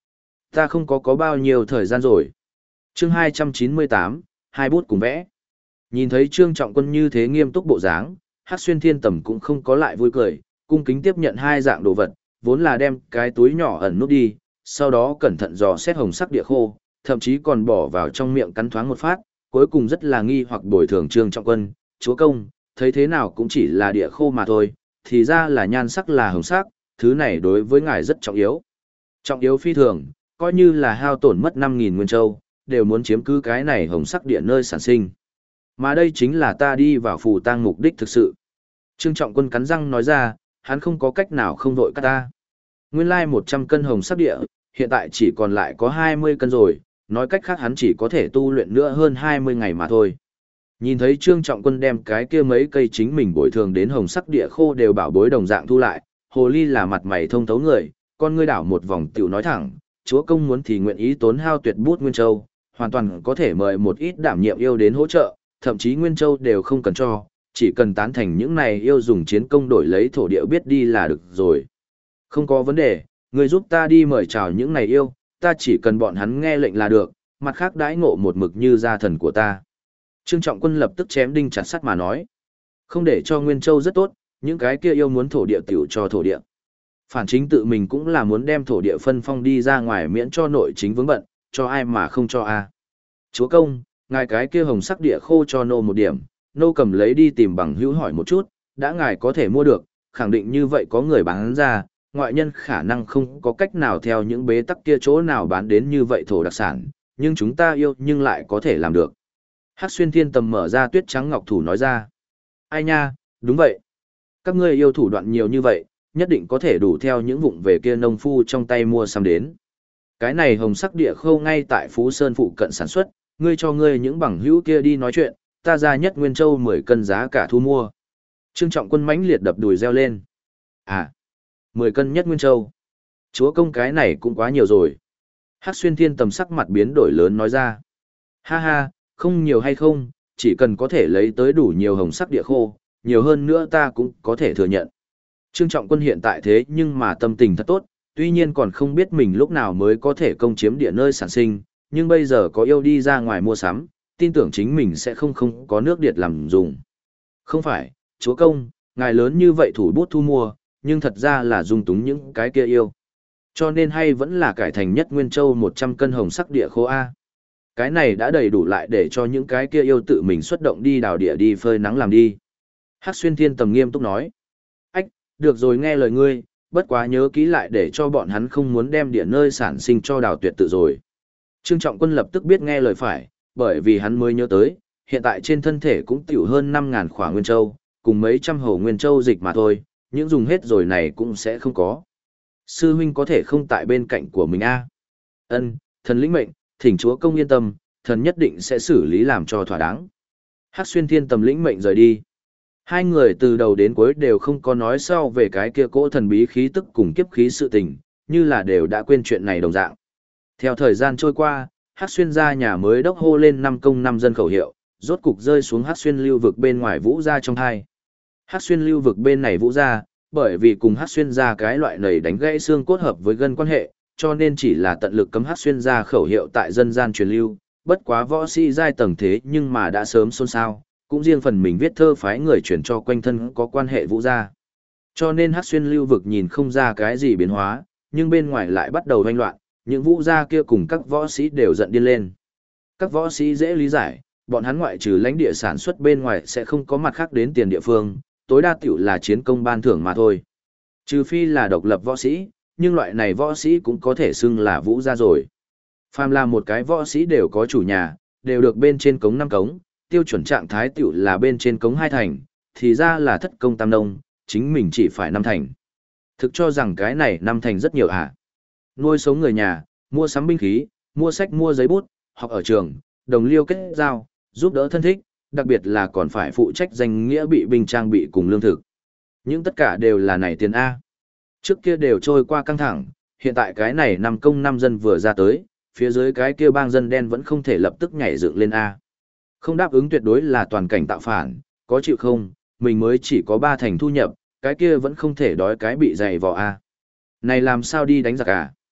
Speaker 1: Ta không có bao nhiêu thời gian rồi. Chương 298, hai bút cùng vẽ. Nhìn thấy Trương Trọng Quân như thế nghiêm túc bộ dáng, Hắc Xuyên Thiên Tầm cũng không có lại vui cười, cung kính tiếp nhận hai dạng đồ vật, vốn là đem cái túi nhỏ ẩn nút đi, sau đó cẩn thận dò xét hồng sắc địa khô, thậm chí còn bỏ vào trong miệng cắn thoáng một phát, cuối cùng rất là nghi hoặc bồi thường Trương Trọng Quân, chúa công, thấy thế nào cũng chỉ là địa khô mà thôi, thì ra là nhan sắc là hồng sắc, thứ này đối với ngài rất trọng yếu. Trọng yếu phi thường, coi như là hao tổn mất 5.000 nguyên châu, đều muốn chiếm cứ cái này hồng sắc địa nơi sản sinh. Mà đây chính là ta đi vào phù tang mục đích thực sự. Trương Trọng Quân cắn răng nói ra, hắn không có cách nào không vội cắt ta. Nguyên lai 100 cân hồng sắc địa, hiện tại chỉ còn lại có 20 cân rồi, nói cách khác hắn chỉ có thể tu luyện nữa hơn 20 ngày mà thôi. Nhìn thấy Trương Trọng Quân đem cái kia mấy cây chính mình bồi thường đến hồng sắc địa khô đều bảo bối đồng dạng thu lại, hồ ly là mặt mày thông thấu người, con ngươi đảo một vòng tiểu nói thẳng, chúa công muốn thì nguyện ý tốn hao tuyệt bút Nguyên Châu, hoàn toàn có thể mời một ít đảm nhiệm yêu đến hỗ trợ, thậm chí Nguyên Châu đều không cần cho, chỉ cần tán thành những này yêu dùng chiến công đổi lấy thổ địa biết đi là được rồi. Không có vấn đề, người giúp ta đi mời chào những này yêu, ta chỉ cần bọn hắn nghe lệnh là được, mặt khác đãi ngộ một mực như gia thần của ta. Trương Trọng Quân lập tức chém đinh chặt sắt mà nói. Không để cho Nguyên Châu rất tốt, những cái kia yêu muốn thổ địa tiểu cho thổ địa. Phản chính tự mình cũng là muốn đem thổ địa phân phong đi ra ngoài miễn cho nội chính vướng bận, cho ai mà không cho a. Chúa công, ngài cái kia hồng sắc địa khô cho nô một điểm, nô cầm lấy đi tìm bằng hữu hỏi một chút, đã ngài có thể mua được, khẳng định như vậy có người bán ra, ngoại nhân khả năng không có cách nào theo những bế tắc kia chỗ nào bán đến như vậy thổ đặc sản, nhưng chúng ta yêu nhưng lại có thể làm được. Hắc Xuyên Thiên Tầm mở ra tuyết trắng ngọc thủ nói ra. Ai nha, đúng vậy. Các ngươi yêu thủ đoạn nhiều như vậy, nhất định có thể đủ theo những vụng về kia nông phu trong tay mua xăm đến. Cái này hồng sắc địa khâu ngay tại Phú Sơn phụ cận sản xuất, ngươi cho ngươi những bằng hữu kia đi nói chuyện, ta ra nhất Nguyên Châu 10 cân giá cả thu mua. Trương Trọng Quân mãnh liệt đập đùi reo lên. À, 10 cân nhất Nguyên Châu. Chúa công cái này cũng quá nhiều rồi. Hắc Xuyên Thiên Tầm sắc mặt biến đổi lớn nói ra. Ha ha, không nhiều hay không, chỉ cần có thể lấy tới đủ nhiều hồng sắc địa khô, nhiều hơn nữa ta cũng có thể thừa nhận. Trương Trọng Quân hiện tại thế nhưng mà tâm tình thật tốt, tuy nhiên còn không biết mình lúc nào mới có thể công chiếm địa nơi sản sinh, nhưng bây giờ có yêu đi ra ngoài mua sắm, tin tưởng chính mình sẽ không có nước điệt làm dùng. Không phải, chúa công, ngài lớn như vậy thủ bút thu mua, nhưng thật ra là dung túng những cái kia yêu. Cho nên hay vẫn là cải thành nhất Nguyên Châu 100 cân hồng sắc địa khô A. Cái này đã đầy đủ lại để cho những cái kia yêu tự mình xuất động đi đào địa đi phơi nắng làm đi. Hắc Xuyên Thiên Tầm nghiêm túc nói. Ách, được rồi nghe lời ngươi, bất quá nhớ kỹ lại để cho bọn hắn không muốn đem địa nơi sản sinh cho đào tuyệt tự rồi. Trương Trọng Quân lập tức biết nghe lời phải, bởi vì hắn mới nhớ tới, hiện tại trên thân thể cũng tiểu hơn 5.000 khỏa Nguyên Châu, cùng mấy trăm hồ Nguyên Châu dịch mà thôi, những dùng hết rồi này cũng sẽ không có. Sư huynh có thể không tại bên cạnh của mình a? Ân, thần lĩnh mệnh, thỉnh chúa công yên tâm, thần nhất định sẽ xử lý làm cho thỏa đáng. Hắc Xuyên Thiên Tầm lĩnh mệnh rời đi. Hai người từ đầu đến cuối đều không có nói sau về cái kia cỗ thần bí khí tức cùng kiếp khí sự tình, như là đều đã quên chuyện này đồng dạng. Theo thời gian trôi qua, Hắc Xuyên gia nhà mới đốc hô lên 5 công 5 dân khẩu hiệu, rốt cục rơi xuống Hắc Xuyên lưu vực bên ngoài Vũ gia trong hai. Hắc Xuyên lưu vực bên này Vũ gia, bởi vì cùng Hắc Xuyên gia cái loại này đánh gãy xương cốt hợp với gân quan hệ, cho nên chỉ là tận lực cấm Hắc Xuyên gia khẩu hiệu tại dân gian truyền lưu, bất quá võ sĩ giai tầng thế nhưng mà đã sớm xôn xao, cũng riêng phần mình viết thơ phái người truyền cho quanh thân có quan hệ Vũ gia. Cho nên Hắc Xuyên lưu vực nhìn không ra cái gì biến hóa, nhưng bên ngoài lại bắt đầu hoành loạn, những Vũ gia kia cùng các võ sĩ đều giận điên lên. Các võ sĩ dễ lý giải, bọn hắn ngoại trừ lãnh địa sản xuất bên ngoài sẽ không có mặt khác đến tiền địa phương, tối đa tiểu là chiến công ban thưởng mà thôi. Trừ phi là độc lập võ sĩ, nhưng loại này võ sĩ cũng có thể xưng là Vũ gia rồi. Phàm là một cái võ sĩ đều có chủ nhà, đều được bên trên cống 5 cống, tiêu chuẩn trạng thái tiểu là bên trên cống 2 thành, thì ra là thất công tam nông, chính mình chỉ phải 5 thành. Thực cho rằng cái này 5 thành rất nhiều à. Nuôi sống người nhà, mua sắm binh khí, mua sách mua giấy bút, học ở trường, đồng liêu kết giao, giúp đỡ thân thích, đặc biệt là còn phải phụ trách danh nghĩa bị binh trang bị cùng lương thực. Những tất cả đều là này tiền A. Trước kia đều trôi qua căng thẳng, hiện tại cái này 5 công 5 dân vừa ra tới, phía dưới cái kia bang dân đen vẫn không thể lập tức nhảy dựng lên A. Không đáp ứng tuyệt đối là toàn cảnh tạo phản, có chịu không, mình mới chỉ có 3 thành thu nhập, cái kia vẫn không thể đói cái bị dày vò A. Này làm sao đi đánh giặc à?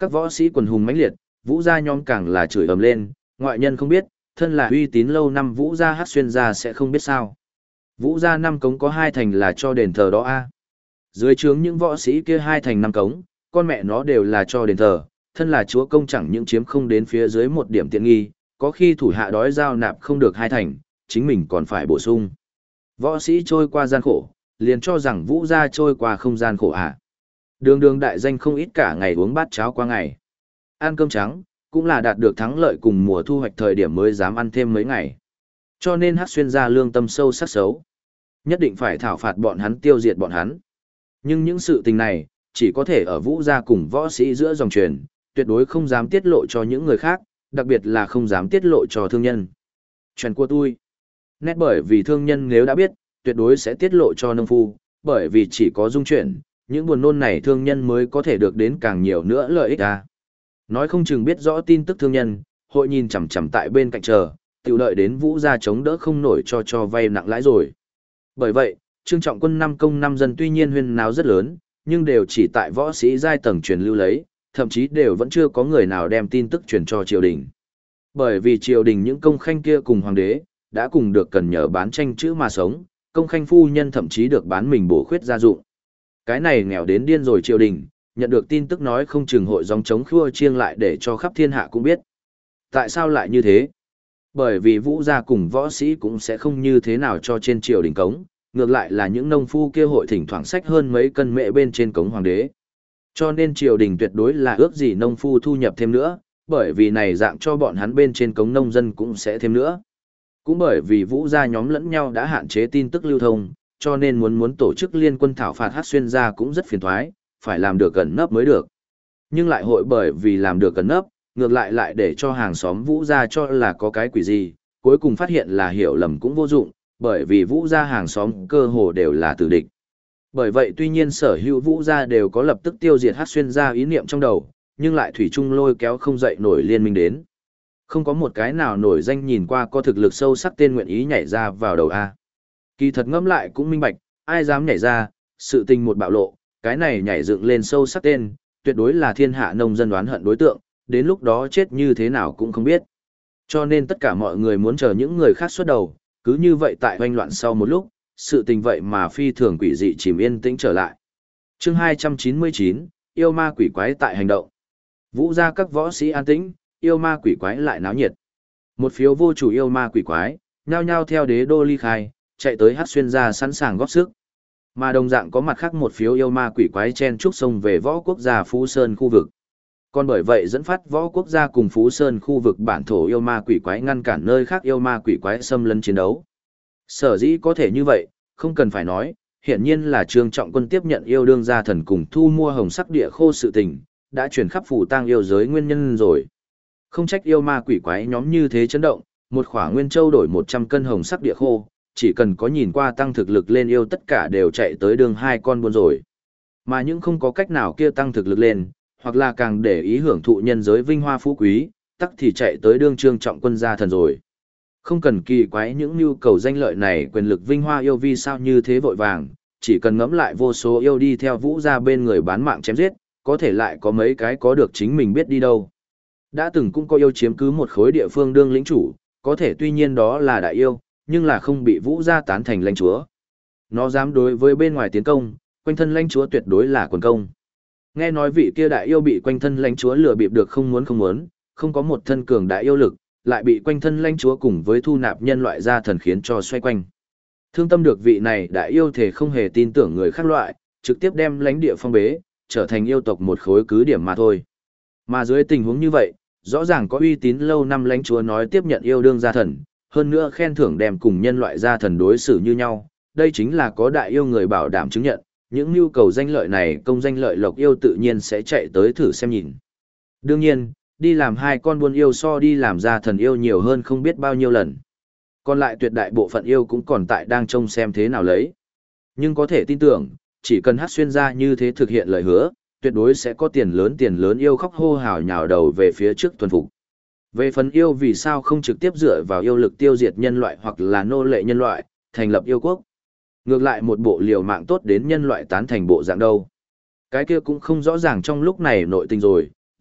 Speaker 1: Các võ sĩ quần hùng mãnh liệt, Vũ gia nhóm càng là chửi ầm lên, ngoại nhân không biết, thân là uy tín lâu năm Vũ gia Hắc Xuyên gia sẽ không biết sao. Vũ gia 5 cống có 2 thành là cho đền thờ đó a. Dưới trướng những võ sĩ kia 2 thành 5 cống, con mẹ nó đều là cho đền thờ, thân là chúa công chẳng những chiếm không đến phía dưới một điểm tiện nghi, có khi thủ hạ đói giao nạp không được 2 thành, chính mình còn phải bổ sung. Võ sĩ trôi qua gian khổ, liền cho rằng Vũ gia trôi qua không gian khổ à. Đường đường đại danh không ít cả ngày uống bát cháo qua ngày. Ăn cơm trắng, cũng là đạt được thắng lợi cùng mùa thu hoạch thời điểm mới dám ăn thêm mấy ngày. Cho nên Hắc Xuyên gia lương tâm sâu sắc xấu. Nhất định phải thảo phạt bọn hắn, tiêu diệt bọn hắn. Nhưng những sự tình này, chỉ có thể ở Vũ gia cùng võ sĩ giữa dòng truyền, tuyệt đối không dám tiết lộ cho những người khác, đặc biệt là không dám tiết lộ cho thương nhân. Chuyện của tôi. Nét bởi vì thương nhân nếu đã biết, tuyệt đối sẽ tiết lộ cho nông phu, bởi vì chỉ có dung chuyển, những buồn nôn này thương nhân mới có thể được đến càng nhiều nữa lợi ích à. Nói không chừng biết rõ tin tức thương nhân, hội nhìn chằm chằm tại bên cạnh chờ, tiểu đợi đến Vũ gia chống đỡ không nổi cho vay nặng lãi rồi. Bởi vậy, Trương Trọng Quân 5 công 5 dân tuy nhiên huyên náo rất lớn, nhưng đều chỉ tại võ sĩ giai tầng truyền lưu lấy, thậm chí đều vẫn chưa có người nào đem tin tức truyền cho triều đình. Bởi vì triều đình những công khanh kia cùng hoàng đế, đã cùng được cần nhờ bán tranh chữ mà sống, công khanh phu nhân thậm chí được bán mình bổ khuyết gia dụng. Cái này nghèo đến điên rồi triều đình, nhận được tin tức nói không chừng hội dòng chống khua chiêng lại để cho khắp thiên hạ cũng biết. Tại sao lại như thế? Bởi vì Vũ gia cùng võ sĩ cũng sẽ không như thế nào cho trên triều đình cống, ngược lại là những nông phu kia hội thỉnh thoảng xách hơn mấy cân mệ bên trên cống hoàng đế. Cho nên triều đình tuyệt đối là ước gì nông phu thu nhập thêm nữa, bởi vì này dạng cho bọn hắn bên trên cống nông dân cũng sẽ thêm nữa. Cũng bởi vì Vũ gia nhóm lẫn nhau đã hạn chế tin tức lưu thông, cho nên muốn tổ chức liên quân thảo phạt Hắc Xuyên gia cũng rất phiền toái, phải làm được gần nấp mới được. Nhưng lại hội bởi vì làm được gần nấp, ngược lại để cho hàng xóm Vũ gia cho là có cái quỷ gì, cuối cùng phát hiện là hiểu lầm cũng vô dụng, bởi vì Vũ gia hàng xóm cơ hồ đều là tử địch. Bởi vậy tuy nhiên sở hữu Vũ gia đều có lập tức tiêu diệt Hắc Xuyên gia ý niệm trong đầu, nhưng lại thủy chung lôi kéo không dậy nổi liên minh đến. Không có một cái nào nổi danh nhìn qua có thực lực sâu sắc tên nguyện ý nhảy ra vào đầu A. Kỳ thật ngẫm lại cũng minh bạch, ai dám nhảy ra, sự tình một bạo lộ, cái này nhảy dựng lên sâu sắc tên, tuyệt đối là thiên hạ nông dân đoán hận đối tượng, đến lúc đó chết như thế nào cũng không biết. Cho nên tất cả mọi người muốn chờ những người khác xuất đầu, cứ như vậy tại hoành loạn sau một lúc, sự tình vậy mà phi thường quỷ dị chìm yên tĩnh trở lại. Chương 299, yêu ma quỷ quái tại hành động. Vũ gia các võ sĩ an tĩnh, yêu ma quỷ quái lại náo nhiệt. Một phiếu vô chủ yêu ma quỷ quái, nhao nhao theo đế đô ly khai, chạy tới Hắc Xuyên gia sẵn sàng góp sức. Mà đồng dạng có mặt khác một phiếu yêu ma quỷ quái chen trúc sông về võ quốc gia Phú Sơn khu vực. Còn bởi vậy dẫn phát võ quốc gia cùng Phú Sơn khu vực bản thổ yêu ma quỷ quái ngăn cản nơi khác yêu ma quỷ quái xâm lấn chiến đấu. Sở dĩ có thể như vậy, không cần phải nói, hiển nhiên là Trương Trọng Quân tiếp nhận yêu đương gia thần cùng thu mua hồng sắc địa khô sự tình, đã chuyển khắp phủ tang yêu giới nguyên nhân rồi. Không trách yêu ma quỷ quái nhóm như thế chấn động, một khỏa nguyên châu đổi 100 cân hồng sắc địa khô, chỉ cần có nhìn qua tăng thực lực lên yêu tất cả đều chạy tới đường 2 con buôn rồi. Mà những không có cách nào kia tăng thực lực lên, hoặc là càng để ý hưởng thụ nhân giới vinh hoa phú quý, tắc thì chạy tới đương Trương Trọng Quân gia thần rồi. Không cần kỳ quái những nhu cầu danh lợi này quyền lực vinh hoa yêu vì sao như thế vội vàng, chỉ cần ngẫm lại vô số yêu đi theo Vũ gia bên người bán mạng chém giết, có thể lại có mấy cái có được chính mình biết đi đâu. Đã từng cũng có yêu chiếm cứ một khối địa phương đương lĩnh chủ, có thể tuy nhiên đó là đại yêu, nhưng là không bị Vũ gia tán thành lãnh chúa. Nó dám đối với bên ngoài tiến công, quanh thân lãnh chúa tuyệt đối là quần công. Nghe nói vị kia đại yêu bị quanh thân lãnh chúa lừa bịp được không muốn, không có một thân cường đại yêu lực, lại bị quanh thân lãnh chúa cùng với thu nạp nhân loại gia thần khiến cho xoay quanh. Thương tâm được vị này đại yêu thể không hề tin tưởng người khác loại, trực tiếp đem lãnh địa phong bế, trở thành yêu tộc một khối cứ điểm mà thôi. Mà dưới tình huống như vậy, rõ ràng có uy tín lâu năm lãnh chúa nói tiếp nhận yêu đương gia thần, hơn nữa khen thưởng đem cùng nhân loại gia thần đối xử như nhau, đây chính là có đại yêu người bảo đảm chứng nhận, những nhu cầu danh lợi này công danh lợi lộc yêu tự nhiên sẽ chạy tới thử xem nhìn. Đương nhiên, đi làm 2 con buôn yêu so đi làm gia thần yêu nhiều hơn không biết bao nhiêu lần. Còn lại tuyệt đại bộ phận yêu cũng còn tại đang trông xem thế nào lấy. Nhưng có thể tin tưởng, chỉ cần Hắc Xuyên gia như thế thực hiện lời hứa, tuyệt đối sẽ có tiền lớn yêu khóc hô hào nhào đầu về phía trước tuần phục. Về phần yêu vì sao không trực tiếp dựa vào yêu lực tiêu diệt nhân loại hoặc là nô lệ nhân loại, thành lập yêu quốc. Ngược lại một bộ liều mạng tốt đến nhân loại tán thành bộ dạng đâu. Cái kia cũng không rõ ràng trong lúc này nội tình rồi,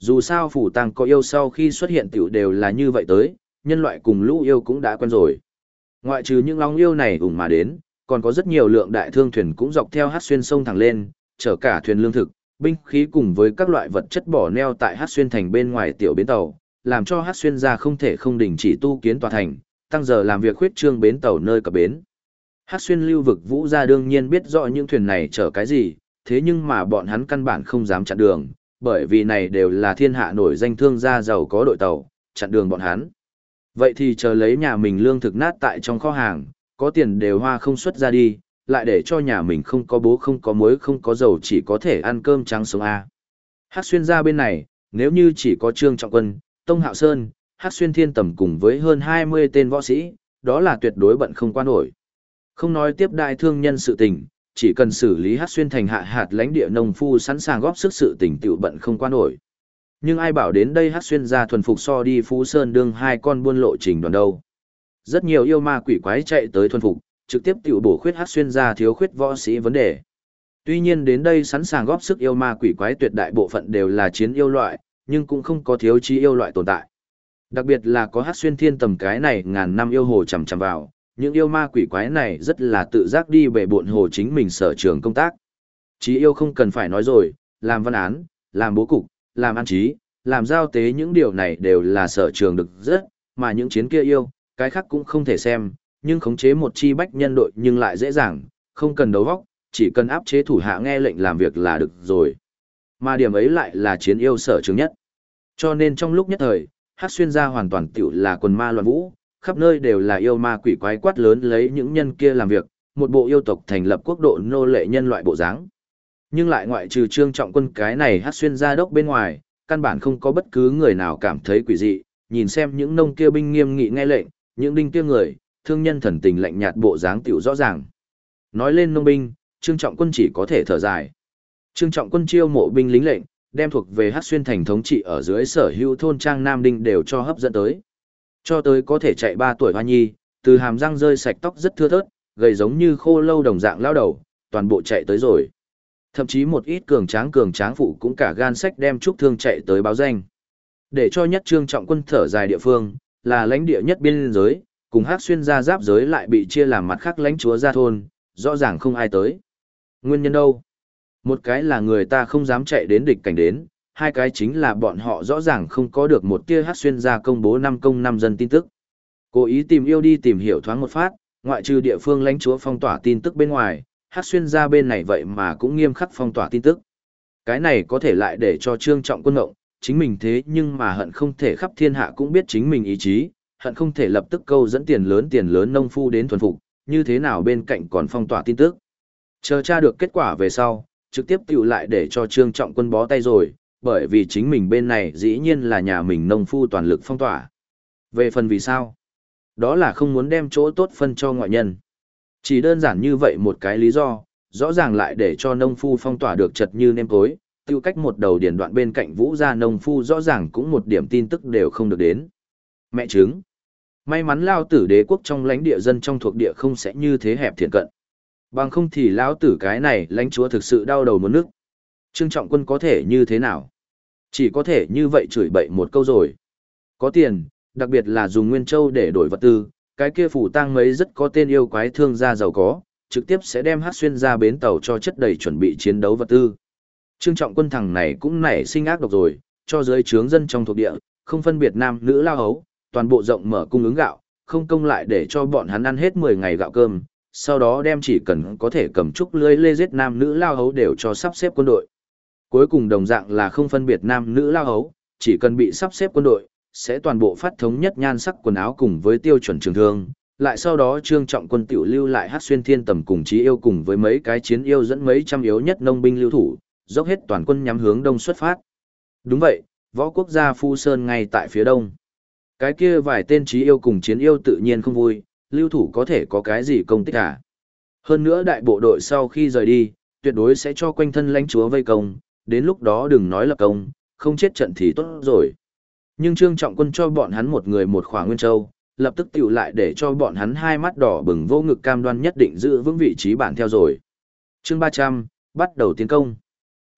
Speaker 1: Dù sao phủ tang có yêu sau khi xuất hiện tiểu đều là như vậy tới, nhân loại cùng lũ yêu cũng đã quen rồi. Ngoại trừ những long yêu này ủng mà đến, còn có rất nhiều lượng đại thương thuyền cũng dọc theo hát xuyên sông thẳng lên, chở cả thuyền lương thực, binh khí cùng với các loại vật chất bỏ neo tại hát xuyên thành bên ngoài tiểu bến tàu, làm cho hát xuyên ra không thể không đình chỉ tu kiến tòa thành, tăng giờ làm việc khuyết trương bến tàu nơi cập bến. Hát xuyên lưu vực vũ gia đương nhiên biết rõ những thuyền này chở cái gì, thế nhưng mà bọn hắn căn bản không dám chặn đường, bởi vì này đều là thiên hạ nổi danh thương gia giàu có đội tàu, chặn đường bọn hắn. Vậy thì chờ lấy nhà mình lương thực nát tại trong kho hàng, có tiền đều hoa không xuất ra đi, lại để cho nhà mình không có bố không có muối không có dầu chỉ có thể ăn cơm trắng sống A. Hát xuyên ra bên này, nếu như chỉ có Trương Trọng Quân, Tông Hạo Sơn, Hát xuyên thiên tầm cùng với hơn 20 tên võ sĩ, đó là tuyệt đối bận không qua nổi. Không nói tiếp đại thương nhân sự tình, chỉ cần xử lý Hát xuyên thành hạ hạt lãnh địa nông phu sẵn sàng góp sức sự tình tiểu bận không qua nổi. Nhưng ai bảo đến đây Hát xuyên ra thuần phục so đi Phú Sơn đương hai con buôn lộ trình đoàn đâu. Rất nhiều yêu ma quỷ quái chạy tới thuần phục, trực tiếp tiểu bổ khuyết Hát xuyên ra thiếu khuyết võ sĩ vấn đề. Tuy nhiên đến đây sẵn sàng góp sức yêu ma quỷ quái tuyệt đại bộ phận đều là chiến yêu loại, nhưng cũng không có thiếu chí yêu loại tồn tại. Đặc biệt là có Hát xuyên thiên tầm cái này ngàn năm yêu hồ chằm chằm vào, những yêu ma quỷ quái này rất là tự giác đi về bộn hồ chính mình sở trường công tác. Chí yêu không cần phải nói rồi, làm văn án, làm bố cục, làm an trí, làm giao tế những điều này đều là sở trường được rất, mà những chiến kia yêu, cái khác cũng không thể xem, nhưng khống chế một chi bách nhân đội nhưng lại dễ dàng, không cần đấu vóc, chỉ cần áp chế thủ hạ nghe lệnh làm việc là được rồi. Mà điểm ấy lại là chiến yêu sở trường nhất. Cho nên trong lúc nhất thời, Hát xuyên gia hoàn toàn tiểu là quần ma loạn vũ, khắp nơi đều là yêu ma quỷ quái quát lớn lấy những nhân kia làm việc, một bộ yêu tộc thành lập quốc độ nô lệ nhân loại bộ dáng. Nhưng lại ngoại trừ Trương Trọng Quân cái này Hát xuyên gia đốc bên ngoài, căn bản không có bất cứ người nào cảm thấy quỷ dị, nhìn xem những nông kia binh nghiêm nghị nghe lệnh, những đinh kia người, thương nhân thần tình lạnh nhạt bộ dáng tiểu rõ ràng. Nói lên nông binh, Trương Trọng Quân chỉ có thể thở dài. Trương Trọng Quân chiêu mộ binh lính lệnh, đem thuộc về Hát xuyên thành thống trị ở dưới sở hữu thôn trang Nam Đinh đều cho hấp dẫn tới. Cho tới có thể chạy 3 tuổi hoa nhi, từ hàm răng rơi sạch tóc rất thưa thớt, gầy giống như khô lâu đồng dạng lao đầu, toàn bộ chạy tới rồi. Thậm chí một ít cường tráng phụ cũng cả gan sách đem trúc thương chạy tới báo danh. Để cho nhất Trương Trọng Quân thở dài địa phương, là lãnh địa nhất biên giới, cùng Hát xuyên gia giáp giới lại bị chia làm mặt khác lãnh chúa gia thôn, rõ ràng không ai tới. Nguyên nhân đâu? Một cái là người ta không dám chạy đến địch cảnh đến, hai cái chính là bọn họ rõ ràng không có được một tia Hát xuyên gia công bố 5 công 5 dân tin tức. Cố ý tìm yêu đi tìm hiểu thoáng một phát, ngoại trừ địa phương lãnh chúa phong tỏa tin tức bên ngoài, Hát xuyên gia bên này vậy mà cũng nghiêm khắc phong tỏa tin tức. Cái này có thể lại để cho Trương Trọng Quân ngộng, chính mình thế nhưng mà hận không thể khắp thiên hạ cũng biết chính mình ý chí, hận không thể lập tức câu dẫn tiền lớn nông phu đến thuần phục, như thế nào bên cạnh còn phong tỏa tin tức. Chờ tra được kết quả về sau, trực tiếp tiểu lại để cho Trương Trọng Quân bó tay rồi, bởi vì chính mình bên này dĩ nhiên là nhà mình nông phu toàn lực phong tỏa. Về phần vì sao? Đó là không muốn đem chỗ tốt phân cho ngoại nhân. Chỉ đơn giản như vậy một cái lý do, rõ ràng lại để cho nông phu phong tỏa được chật như nêm tối, tiêu cách một đầu điển đoạn bên cạnh vũ gia nông phu rõ ràng cũng một điểm tin tức đều không được đến. Mẹ chứng. May mắn lao tử đế quốc trong lãnh địa dân trong thuộc địa không sẽ như thế hẹp thiện cận. Bằng không thì lão tử cái này lãnh chúa thực sự đau đầu muốn nước. Trương Trọng Quân có thể như thế nào? Chỉ có thể như vậy chửi bậy một câu rồi. Có tiền, đặc biệt là dùng nguyên châu để đổi vật tư, cái kia phủ tang mấy rất có tên yêu quái thương gia giàu có, trực tiếp sẽ đem Hát xuyên ra bến tàu cho chất đầy chuẩn bị chiến đấu vật tư. Trương Trọng Quân thằng này cũng nảy sinh ác độc rồi, cho giới trướng dân trong thuộc địa, không phân biệt nam nữ lao hấu, toàn bộ rộng mở cung ứng gạo, không công lại để cho bọn hắn ăn hết 10 ngày gạo cơm, sau đó đem chỉ cần có thể cầm trúc lưới lê giết nam nữ lao hấu đều cho sắp xếp quân đội. Cuối cùng đồng dạng là không phân biệt nam nữ lao hấu, chỉ cần bị sắp xếp quân đội, sẽ toàn bộ phát thống nhất nhan sắc quần áo cùng với tiêu chuẩn trường thương. Lại sau đó Trương Trọng Quân tiểu lưu lại Hát xuyên thiên tầm cùng chí yêu cùng với mấy cái chiến yêu dẫn mấy trăm yếu nhất nông binh lưu thủ, dốc hết toàn quân nhắm hướng đông xuất phát. Đúng vậy, võ quốc gia Phu Sơn ngay tại phía đông. Cái kia vài tên chí yêu cùng chiến yêu tự nhiên không vui, lưu thủ có thể có cái gì công tích à. Hơn nữa đại bộ đội sau khi rời đi, tuyệt đối sẽ cho quanh thân lãnh chúa vây công, đến lúc đó đừng nói lập công, không chết trận thì tốt rồi. Nhưng Trương Trọng Quân cho bọn hắn một người một khỏa nguyên châu, lập tức tiểu lại để cho bọn hắn hai mắt đỏ bừng vô ngực cam đoan nhất định giữ vững vị trí bản theo rồi. Chương 300, bắt đầu tiến công.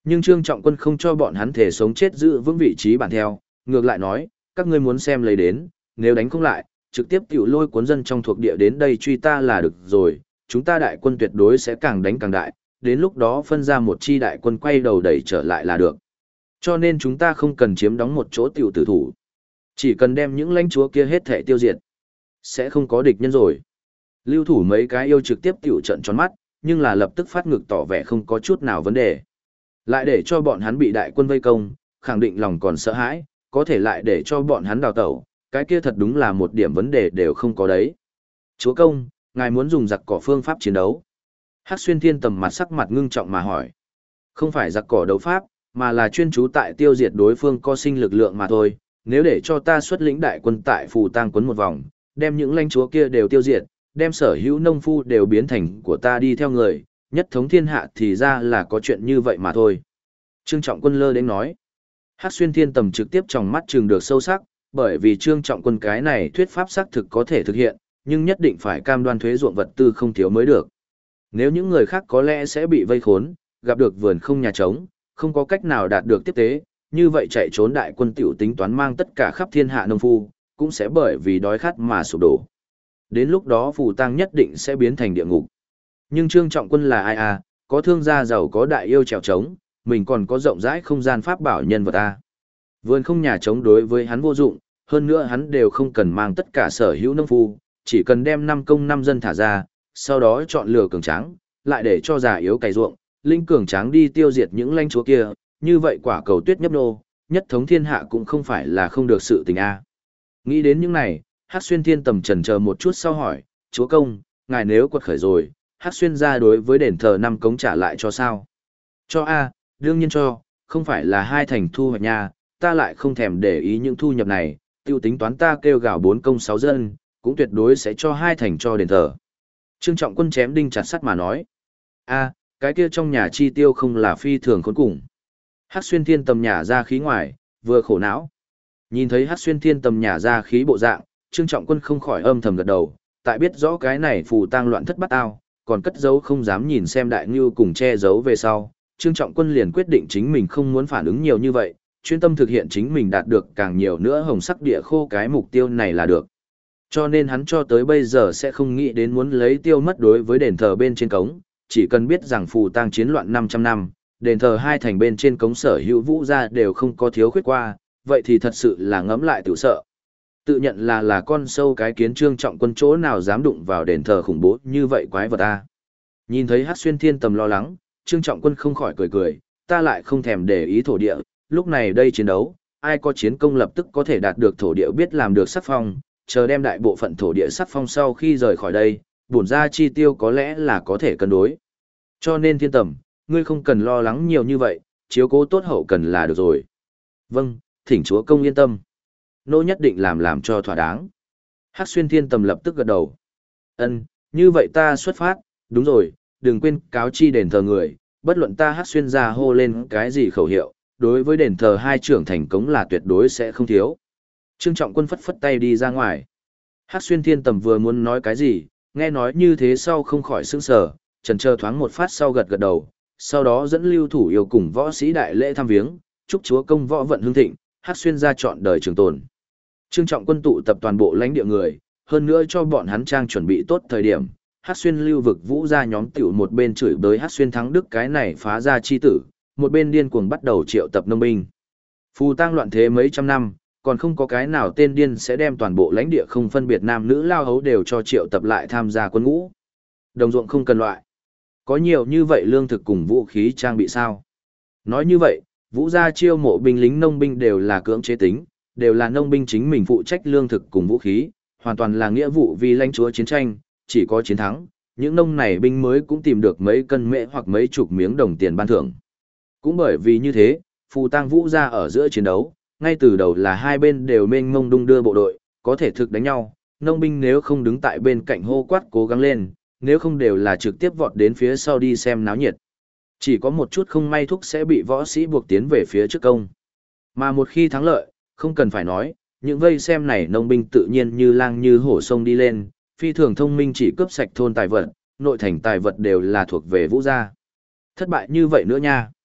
Speaker 1: Nhưng Trương Trọng Quân không cho bọn hắn thể sống chết giữ vững vị trí bản theo, ngược lại nói, các ngươi muốn xem lấy đến, nếu đánh không lại, trực tiếp tiểu lôi cuốn dân trong thuộc địa đến đây truy ta là được rồi, chúng ta đại quân tuyệt đối sẽ càng đánh càng đại, đến lúc đó phân ra một chi đại quân quay đầu đẩy trở lại là được. Cho nên chúng ta không cần chiếm đóng một chỗ tiểu tử thủ. Chỉ cần đem những lãnh chúa kia hết thể tiêu diệt, sẽ không có địch nhân rồi. Lưu thủ mấy cái yêu trực tiếp tiểu trận tròn mắt, nhưng là lập tức phát ngực tỏ vẻ không có chút nào vấn đề. Lại để cho bọn hắn bị đại quân vây công, khẳng định lòng còn sợ hãi, có thể lại để cho bọn hắn đào tẩu, cái kia thật đúng là một điểm vấn đề đều không có đấy. Chúa công, ngài muốn dùng giặc cỏ phương pháp chiến đấu. Hắc Xuyên Thiên Tầm mặt sắc mặt ngưng trọng mà hỏi. Không phải giặc cỏ đấu pháp, mà là chuyên chú tại tiêu diệt đối phương có sinh lực lượng mà thôi. Nếu để cho ta xuất lĩnh đại quân tại Phù Tang quấn một vòng, đem những lãnh chúa kia đều tiêu diệt, đem sở hữu nông phu đều biến thành của ta đi theo người, nhất thống thiên hạ thì ra là có chuyện như vậy mà thôi. Trương Trọng Quân lơ đến nói. Hắc Xuyên Thiên Tầm trực tiếp trong mắt trừng được sâu sắc, bởi vì Trương Trọng Quân cái này thuyết pháp xác thực có thể thực hiện, nhưng nhất định phải cam đoan thuế ruộng vật tư không thiếu mới được. Nếu những người khác có lẽ sẽ bị vây khốn, gặp được vườn không nhà trống, không có cách nào đạt được tiếp tế, như vậy chạy trốn đại quân tiểu tính toán mang tất cả khắp thiên hạ nông phu, cũng sẽ bởi vì đói khát mà sụp đổ. Đến lúc đó Phù Tang nhất định sẽ biến thành địa ngục. Nhưng Trương Trọng Quân là ai à, có thương gia giàu có đại yêu trèo trống, mình còn có rộng rãi không gian pháp bảo nhân vật à. Vườn không nhà trống đối với hắn vô dụng, hơn nữa hắn đều không cần mang tất cả sở hữu nông phu, chỉ cần đem 5 công 5 dân thả ra, sau đó chọn lựa cường tráng, lại để cho già yếu cày ruộng, linh cường tráng đi tiêu diệt những lãnh chúa kia, như vậy quả cầu tuyết nhấp nô, nhất thống thiên hạ cũng không phải là không được sự tình a. Nghĩ đến những này, Hắc Xuyên Thiên Tầm chần chờ một chút sau hỏi, chúa công, ngài nếu quật khởi rồi, Hắc Xuyên ra đối với đền thờ 5 cống trả lại cho sao? Cho a, đương nhiên cho, không phải là 2 thành thu hoạch nha, ta lại không thèm để ý những thu nhập này, tiêu tính toán ta kêu gào 4 công 6 dân, cũng tuyệt đối sẽ cho 2 thành cho đền thờ. Trương Trọng Quân chém đinh chặt sắt mà nói, a, cái kia trong nhà chi tiêu không là phi thường khốn cùng. Hắc Xuyên Thiên Tầm nhả ra khí ngoài, vừa khổ não. Nhìn thấy Hắc Xuyên Thiên Tầm nhả ra khí bộ dạng, Trương Trọng Quân không khỏi âm thầm gật đầu, tại biết rõ cái này Phù Tang loạn thất bát ao, còn cất giấu không dám nhìn xem đại ngưu cùng che giấu về sau, Trương Trọng Quân liền quyết định chính mình không muốn phản ứng nhiều như vậy, chuyên tâm thực hiện chính mình đạt được càng nhiều nữa hồng sắc địa khô cái mục tiêu này là được. Cho nên hắn cho tới bây giờ sẽ không nghĩ đến muốn lấy tiêu mất đối với đền thờ bên trên cống, chỉ cần biết rằng Phù Tang chiến loạn 500 năm, đền thờ 2 thành bên trên cống sở hữu vũ gia đều không có thiếu khuyết qua, vậy thì thật sự là ngẫm lại tự sợ. Tự nhận là con sâu cái kiến. Trương Trọng Quân chỗ nào dám đụng vào đền thờ khủng bố như vậy quái vật ta. Nhìn thấy Hắc Xuyên Thiên Tầm lo lắng, Trương Trọng Quân không khỏi cười cười, ta lại không thèm để ý thổ địa, lúc này đây chiến đấu, ai có chiến công lập tức có thể đạt được thổ địa biết làm được sắc phong, chờ đem đại bộ phận thổ địa sắc phong sau khi rời khỏi đây, bổn ra chi tiêu có lẽ là có thể cân đối. Cho nên Thiên Tầm, ngươi không cần lo lắng nhiều như vậy, chiếu cố tốt hậu cần là được rồi. Vâng, thỉnh chúa công yên tâm. Nô nhất định làm cho thỏa đáng. Hắc Xuyên Thiên Tầm lập tức gật đầu. Ân, như vậy ta xuất phát, đúng rồi, đừng quên cáo chi đền thờ người, bất luận ta Hắc Xuyên ra hô lên cái gì khẩu hiệu, đối với đền thờ 2 trưởng thành cống là tuyệt đối sẽ không thiếu. Trương Trọng Quân phất phất tay đi ra ngoài. Hắc Xuyên Thiên Tầm vừa muốn nói cái gì, nghe nói như thế sau không khỏi sững sờ, chần chờ thoáng một phát sau gật gật đầu, sau đó dẫn lưu thủ yêu cùng võ sĩ đại lễ thăm viếng, chúc chúa công võ vận hưng thịnh, Hắc Xuyên ra trọn đời trường tồn. Trương Trọng Quân tụ tập toàn bộ lãnh địa người, hơn nữa cho bọn hắn trang chuẩn bị tốt thời điểm, Hắc Xuyên lưu vực vũ ra nhóm tiểu một bên chửi bới Hắc Xuyên thắng đức cái này phá ra chi tử, một bên điên cuồng bắt đầu triệu tập nông binh. Phù Tang loạn thế mấy trăm năm, còn không có cái nào tên điên sẽ đem toàn bộ lãnh địa không phân biệt nam nữ lao hấu đều cho triệu tập lại tham gia quân ngũ. Đồng ruộng không cần loại. Có nhiều như vậy lương thực cùng vũ khí trang bị sao? Nói như vậy, vũ gia chiêu mộ binh lính nông binh đều là cưỡng chế tính, đều là nông binh chính mình phụ trách lương thực cùng vũ khí, hoàn toàn là nghĩa vụ vì lãnh chúa chiến tranh, chỉ có chiến thắng, những nông này binh mới cũng tìm được mấy cân mễ hoặc mấy chục miếng đồng tiền ban thưởng. Cũng bởi vì như thế, Phù Tang vũ gia ở giữa chiến đấu, ngay từ đầu là hai bên đều mênh mông đung đưa bộ đội, có thể thực đánh nhau, nông binh nếu không đứng tại bên cạnh hô quát cố gắng lên, nếu không đều là trực tiếp vọt đến phía sau đi xem náo nhiệt. Chỉ có một chút không may thúc sẽ bị võ sĩ buộc tiến về phía trước công. Mà một khi thắng lợi, không cần phải nói, những vây xem này nông binh tự nhiên như lang như hổ sông đi lên, phi thường thông minh chỉ cướp sạch thôn tài vật, nội thành tài vật đều là thuộc về vũ gia. Thất bại như vậy nữa nha.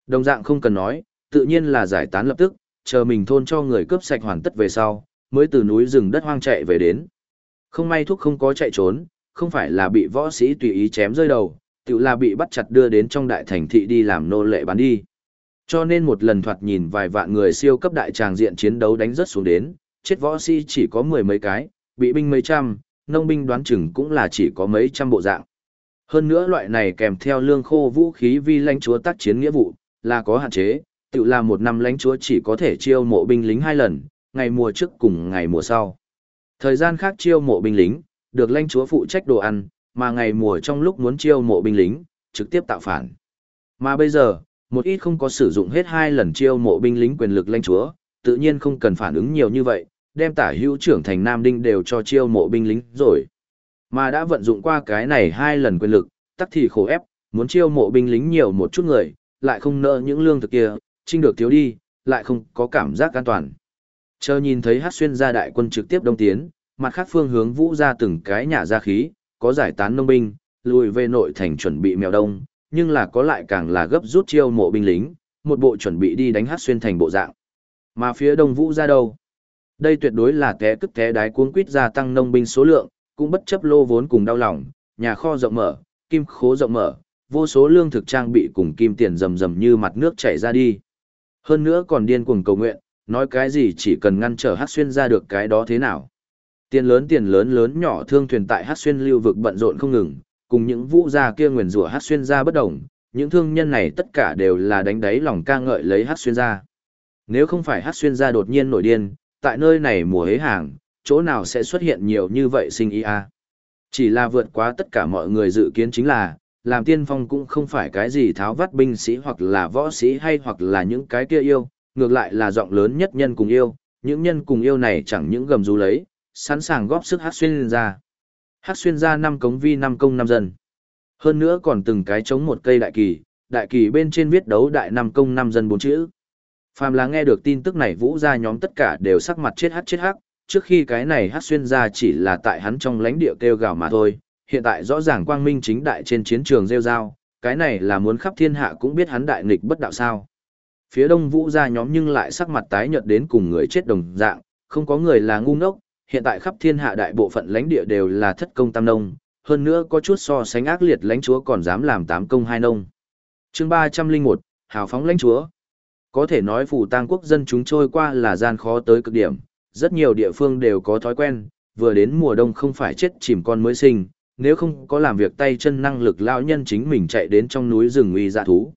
Speaker 1: Đồng dạng không cần nói, tự nhiên là giải tán lập tức, chờ mình thôn cho người cướp sạch hoàn tất về sau, mới từ núi rừng đất hoang chạy về đến. Không may thúc không có chạy trốn, không phải là bị võ sĩ tùy ý chém rơi đầu, tự là bị bắt chặt đưa đến trong đại thành thị đi làm nô lệ bán đi. Cho nên một lần thoạt nhìn vài vạn người siêu cấp đại tràng diện chiến đấu đánh rất xuống đến, chết võ sĩ chỉ có mười mấy cái, bị binh mấy trăm, nông binh đoán chừng cũng là chỉ có mấy trăm bộ dạng. Hơn nữa loại này kèm theo lương khô vũ khí vi lãnh chúa tác chiến nghĩa vụ, là có hạn chế, tự là một năm lãnh chúa chỉ có thể chiêu mộ binh lính 2 lần, ngày mùa trước cùng ngày mùa sau. Thời gian khác chiêu mộ binh lính, được lãnh chúa phụ trách đồ ăn, mà ngày mùa trong lúc muốn chiêu mộ binh lính, trực tiếp tạo phản. Mà bây giờ, một ít không có sử dụng hết 2 lần chiêu mộ binh lính quyền lực lãnh chúa, tự nhiên không cần phản ứng nhiều như vậy, đem tả hữu trưởng thành Nam Đinh đều cho chiêu mộ binh lính rồi. Mà đã vận dụng qua cái này 2 lần quyền lực, tắc thì khổ ép, muốn chiêu mộ binh lính nhiều một chút người, lại không nợ những lương thực kia, trinh được thiếu đi, lại không có cảm giác an toàn. Chờ nhìn thấy Hắc Xuyên gia đại quân trực tiếp đông tiến, mặt khác phương hướng vũ ra từng cái nhà ra khí, có giải tán nông binh, lùi về nội thành chuẩn bị mèo đông, nhưng là có lại càng là gấp rút chiêu mộ binh lính, một bộ chuẩn bị đi đánh Hắc Xuyên thành bộ dạng. Mà phía đông vũ ra đâu? Đây tuyệt đối là té tức té đái cuống quýt gia tăng nông binh số lượng, cũng bất chấp lô vốn cùng đau lòng, nhà kho rộng mở, kim khố rộng mở, vô số lương thực trang bị cùng kim tiền rầm rầm như mặt nước chảy ra đi. Hơn nữa còn điên cuồng cầu nguyện, nói cái gì chỉ cần ngăn trở Hắc Xuyên ra được cái đó thế nào. Tiền lớn lớn nhỏ thương thuyền tại Hắc Xuyên lưu vực bận rộn không ngừng, cùng những vũ gia kia nguyền rủa Hắc Xuyên ra bất đồng, những thương nhân này tất cả đều là đánh đáy lòng ca ngợi lấy Hắc Xuyên ra. Nếu không phải Hắc Xuyên ra đột nhiên nổi điên, tại nơi này mùa hế hàng, chỗ nào sẽ xuất hiện nhiều như vậy sinh ý a? Chỉ là vượt quá tất cả mọi người dự kiến chính là, làm tiên phong cũng không phải cái gì tháo vắt binh sĩ hoặc là võ sĩ hay hoặc là những cái kia yêu, ngược lại là giọng lớn nhất nhân cùng yêu, những nhân cùng yêu này chẳng những gầm rú lấy, sẵn sàng góp sức Hắc Xuyên ra. Hắc Xuyên ra 5 cống vi 5 công 5 dân. Hơn nữa còn từng cái chống một cây đại kỳ bên trên viết đấu đại 5 công 5 dân 4 chữ. Phàm là nghe được tin tức này vũ ra nhóm tất cả đều sắc mặt chết hắc, trước khi cái này Hắc Xuyên ra chỉ là tại hắn trong lãnh địa kêu gào mà thôi, hiện tại rõ ràng quang minh chính đại trên chiến trường rêu rao, cái này là muốn khắp thiên hạ cũng biết hắn đại nghịch bất đạo sao. Phía đông vũ ra nhóm nhưng lại sắc mặt tái nhợt đến cùng người chết đồng dạng, không có người là ngu ngốc, hiện tại khắp thiên hạ đại bộ phận lãnh địa đều là thất công tam nông, hơn nữa có chút so sánh ác liệt lãnh chúa còn dám làm 8 công 2 nông. Chương 301, hào phóng lãnh chúa. Có thể nói phù tang quốc dân chúng trôi qua là gian khó tới cực điểm, rất nhiều địa phương đều có thói quen, vừa đến mùa đông không phải chết chìm con mới sinh, nếu không có làm việc tay chân năng lực lão nhân chính mình chạy đến trong núi rừng uy dã thú.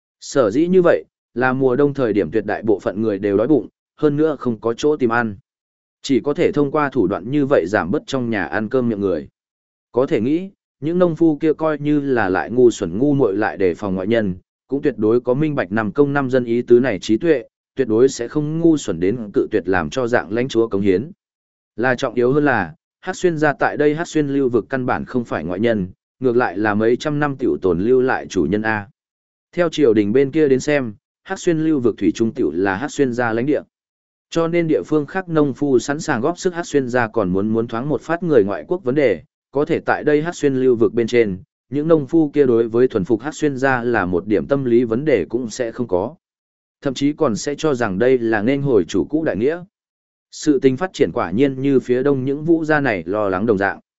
Speaker 1: Sở dĩ như vậy, là mùa đông thời điểm tuyệt đại bộ phận người đều đói bụng, hơn nữa không có chỗ tìm ăn. Chỉ có thể thông qua thủ đoạn như vậy giảm bớt trong nhà ăn cơm miệng người. Có thể nghĩ, những nông phu kia coi như là lại ngu xuẩn ngu muội lại để phòng ngoại nhân, cũng tuyệt đối có minh bạch nằm công năm dân ý tứ này trí tuệ, tuyệt đối sẽ không ngu xuẩn đến cự tuyệt làm cho dạng lãnh chúa cống hiến. Là trọng yếu hơn là, Hắc Xuyên ra tại đây Hắc Xuyên lưu vực căn bản không phải ngoại nhân, ngược lại là mấy trăm năm tiểu tồn lưu lại chủ nhân A. Theo triều đình bên kia đến xem, Hắc Xuyên lưu vực thủy trung tiểu là Hắc Xuyên gia lãnh địa. Cho nên địa phương khác nông phu sẵn sàng góp sức Hắc Xuyên gia còn muốn thoáng một phát người ngoại quốc vấn đề, có thể tại đây Hắc Xuyên lưu vực bên trên, những nông phu kia đối với thuần phục Hắc Xuyên gia là một điểm tâm lý vấn đề cũng sẽ không có. Thậm chí còn sẽ cho rằng đây là nên hồi chủ cũ đại nghĩa. Sự tình phát triển quả nhiên như phía đông những vũ gia này lo lắng đồng dạng.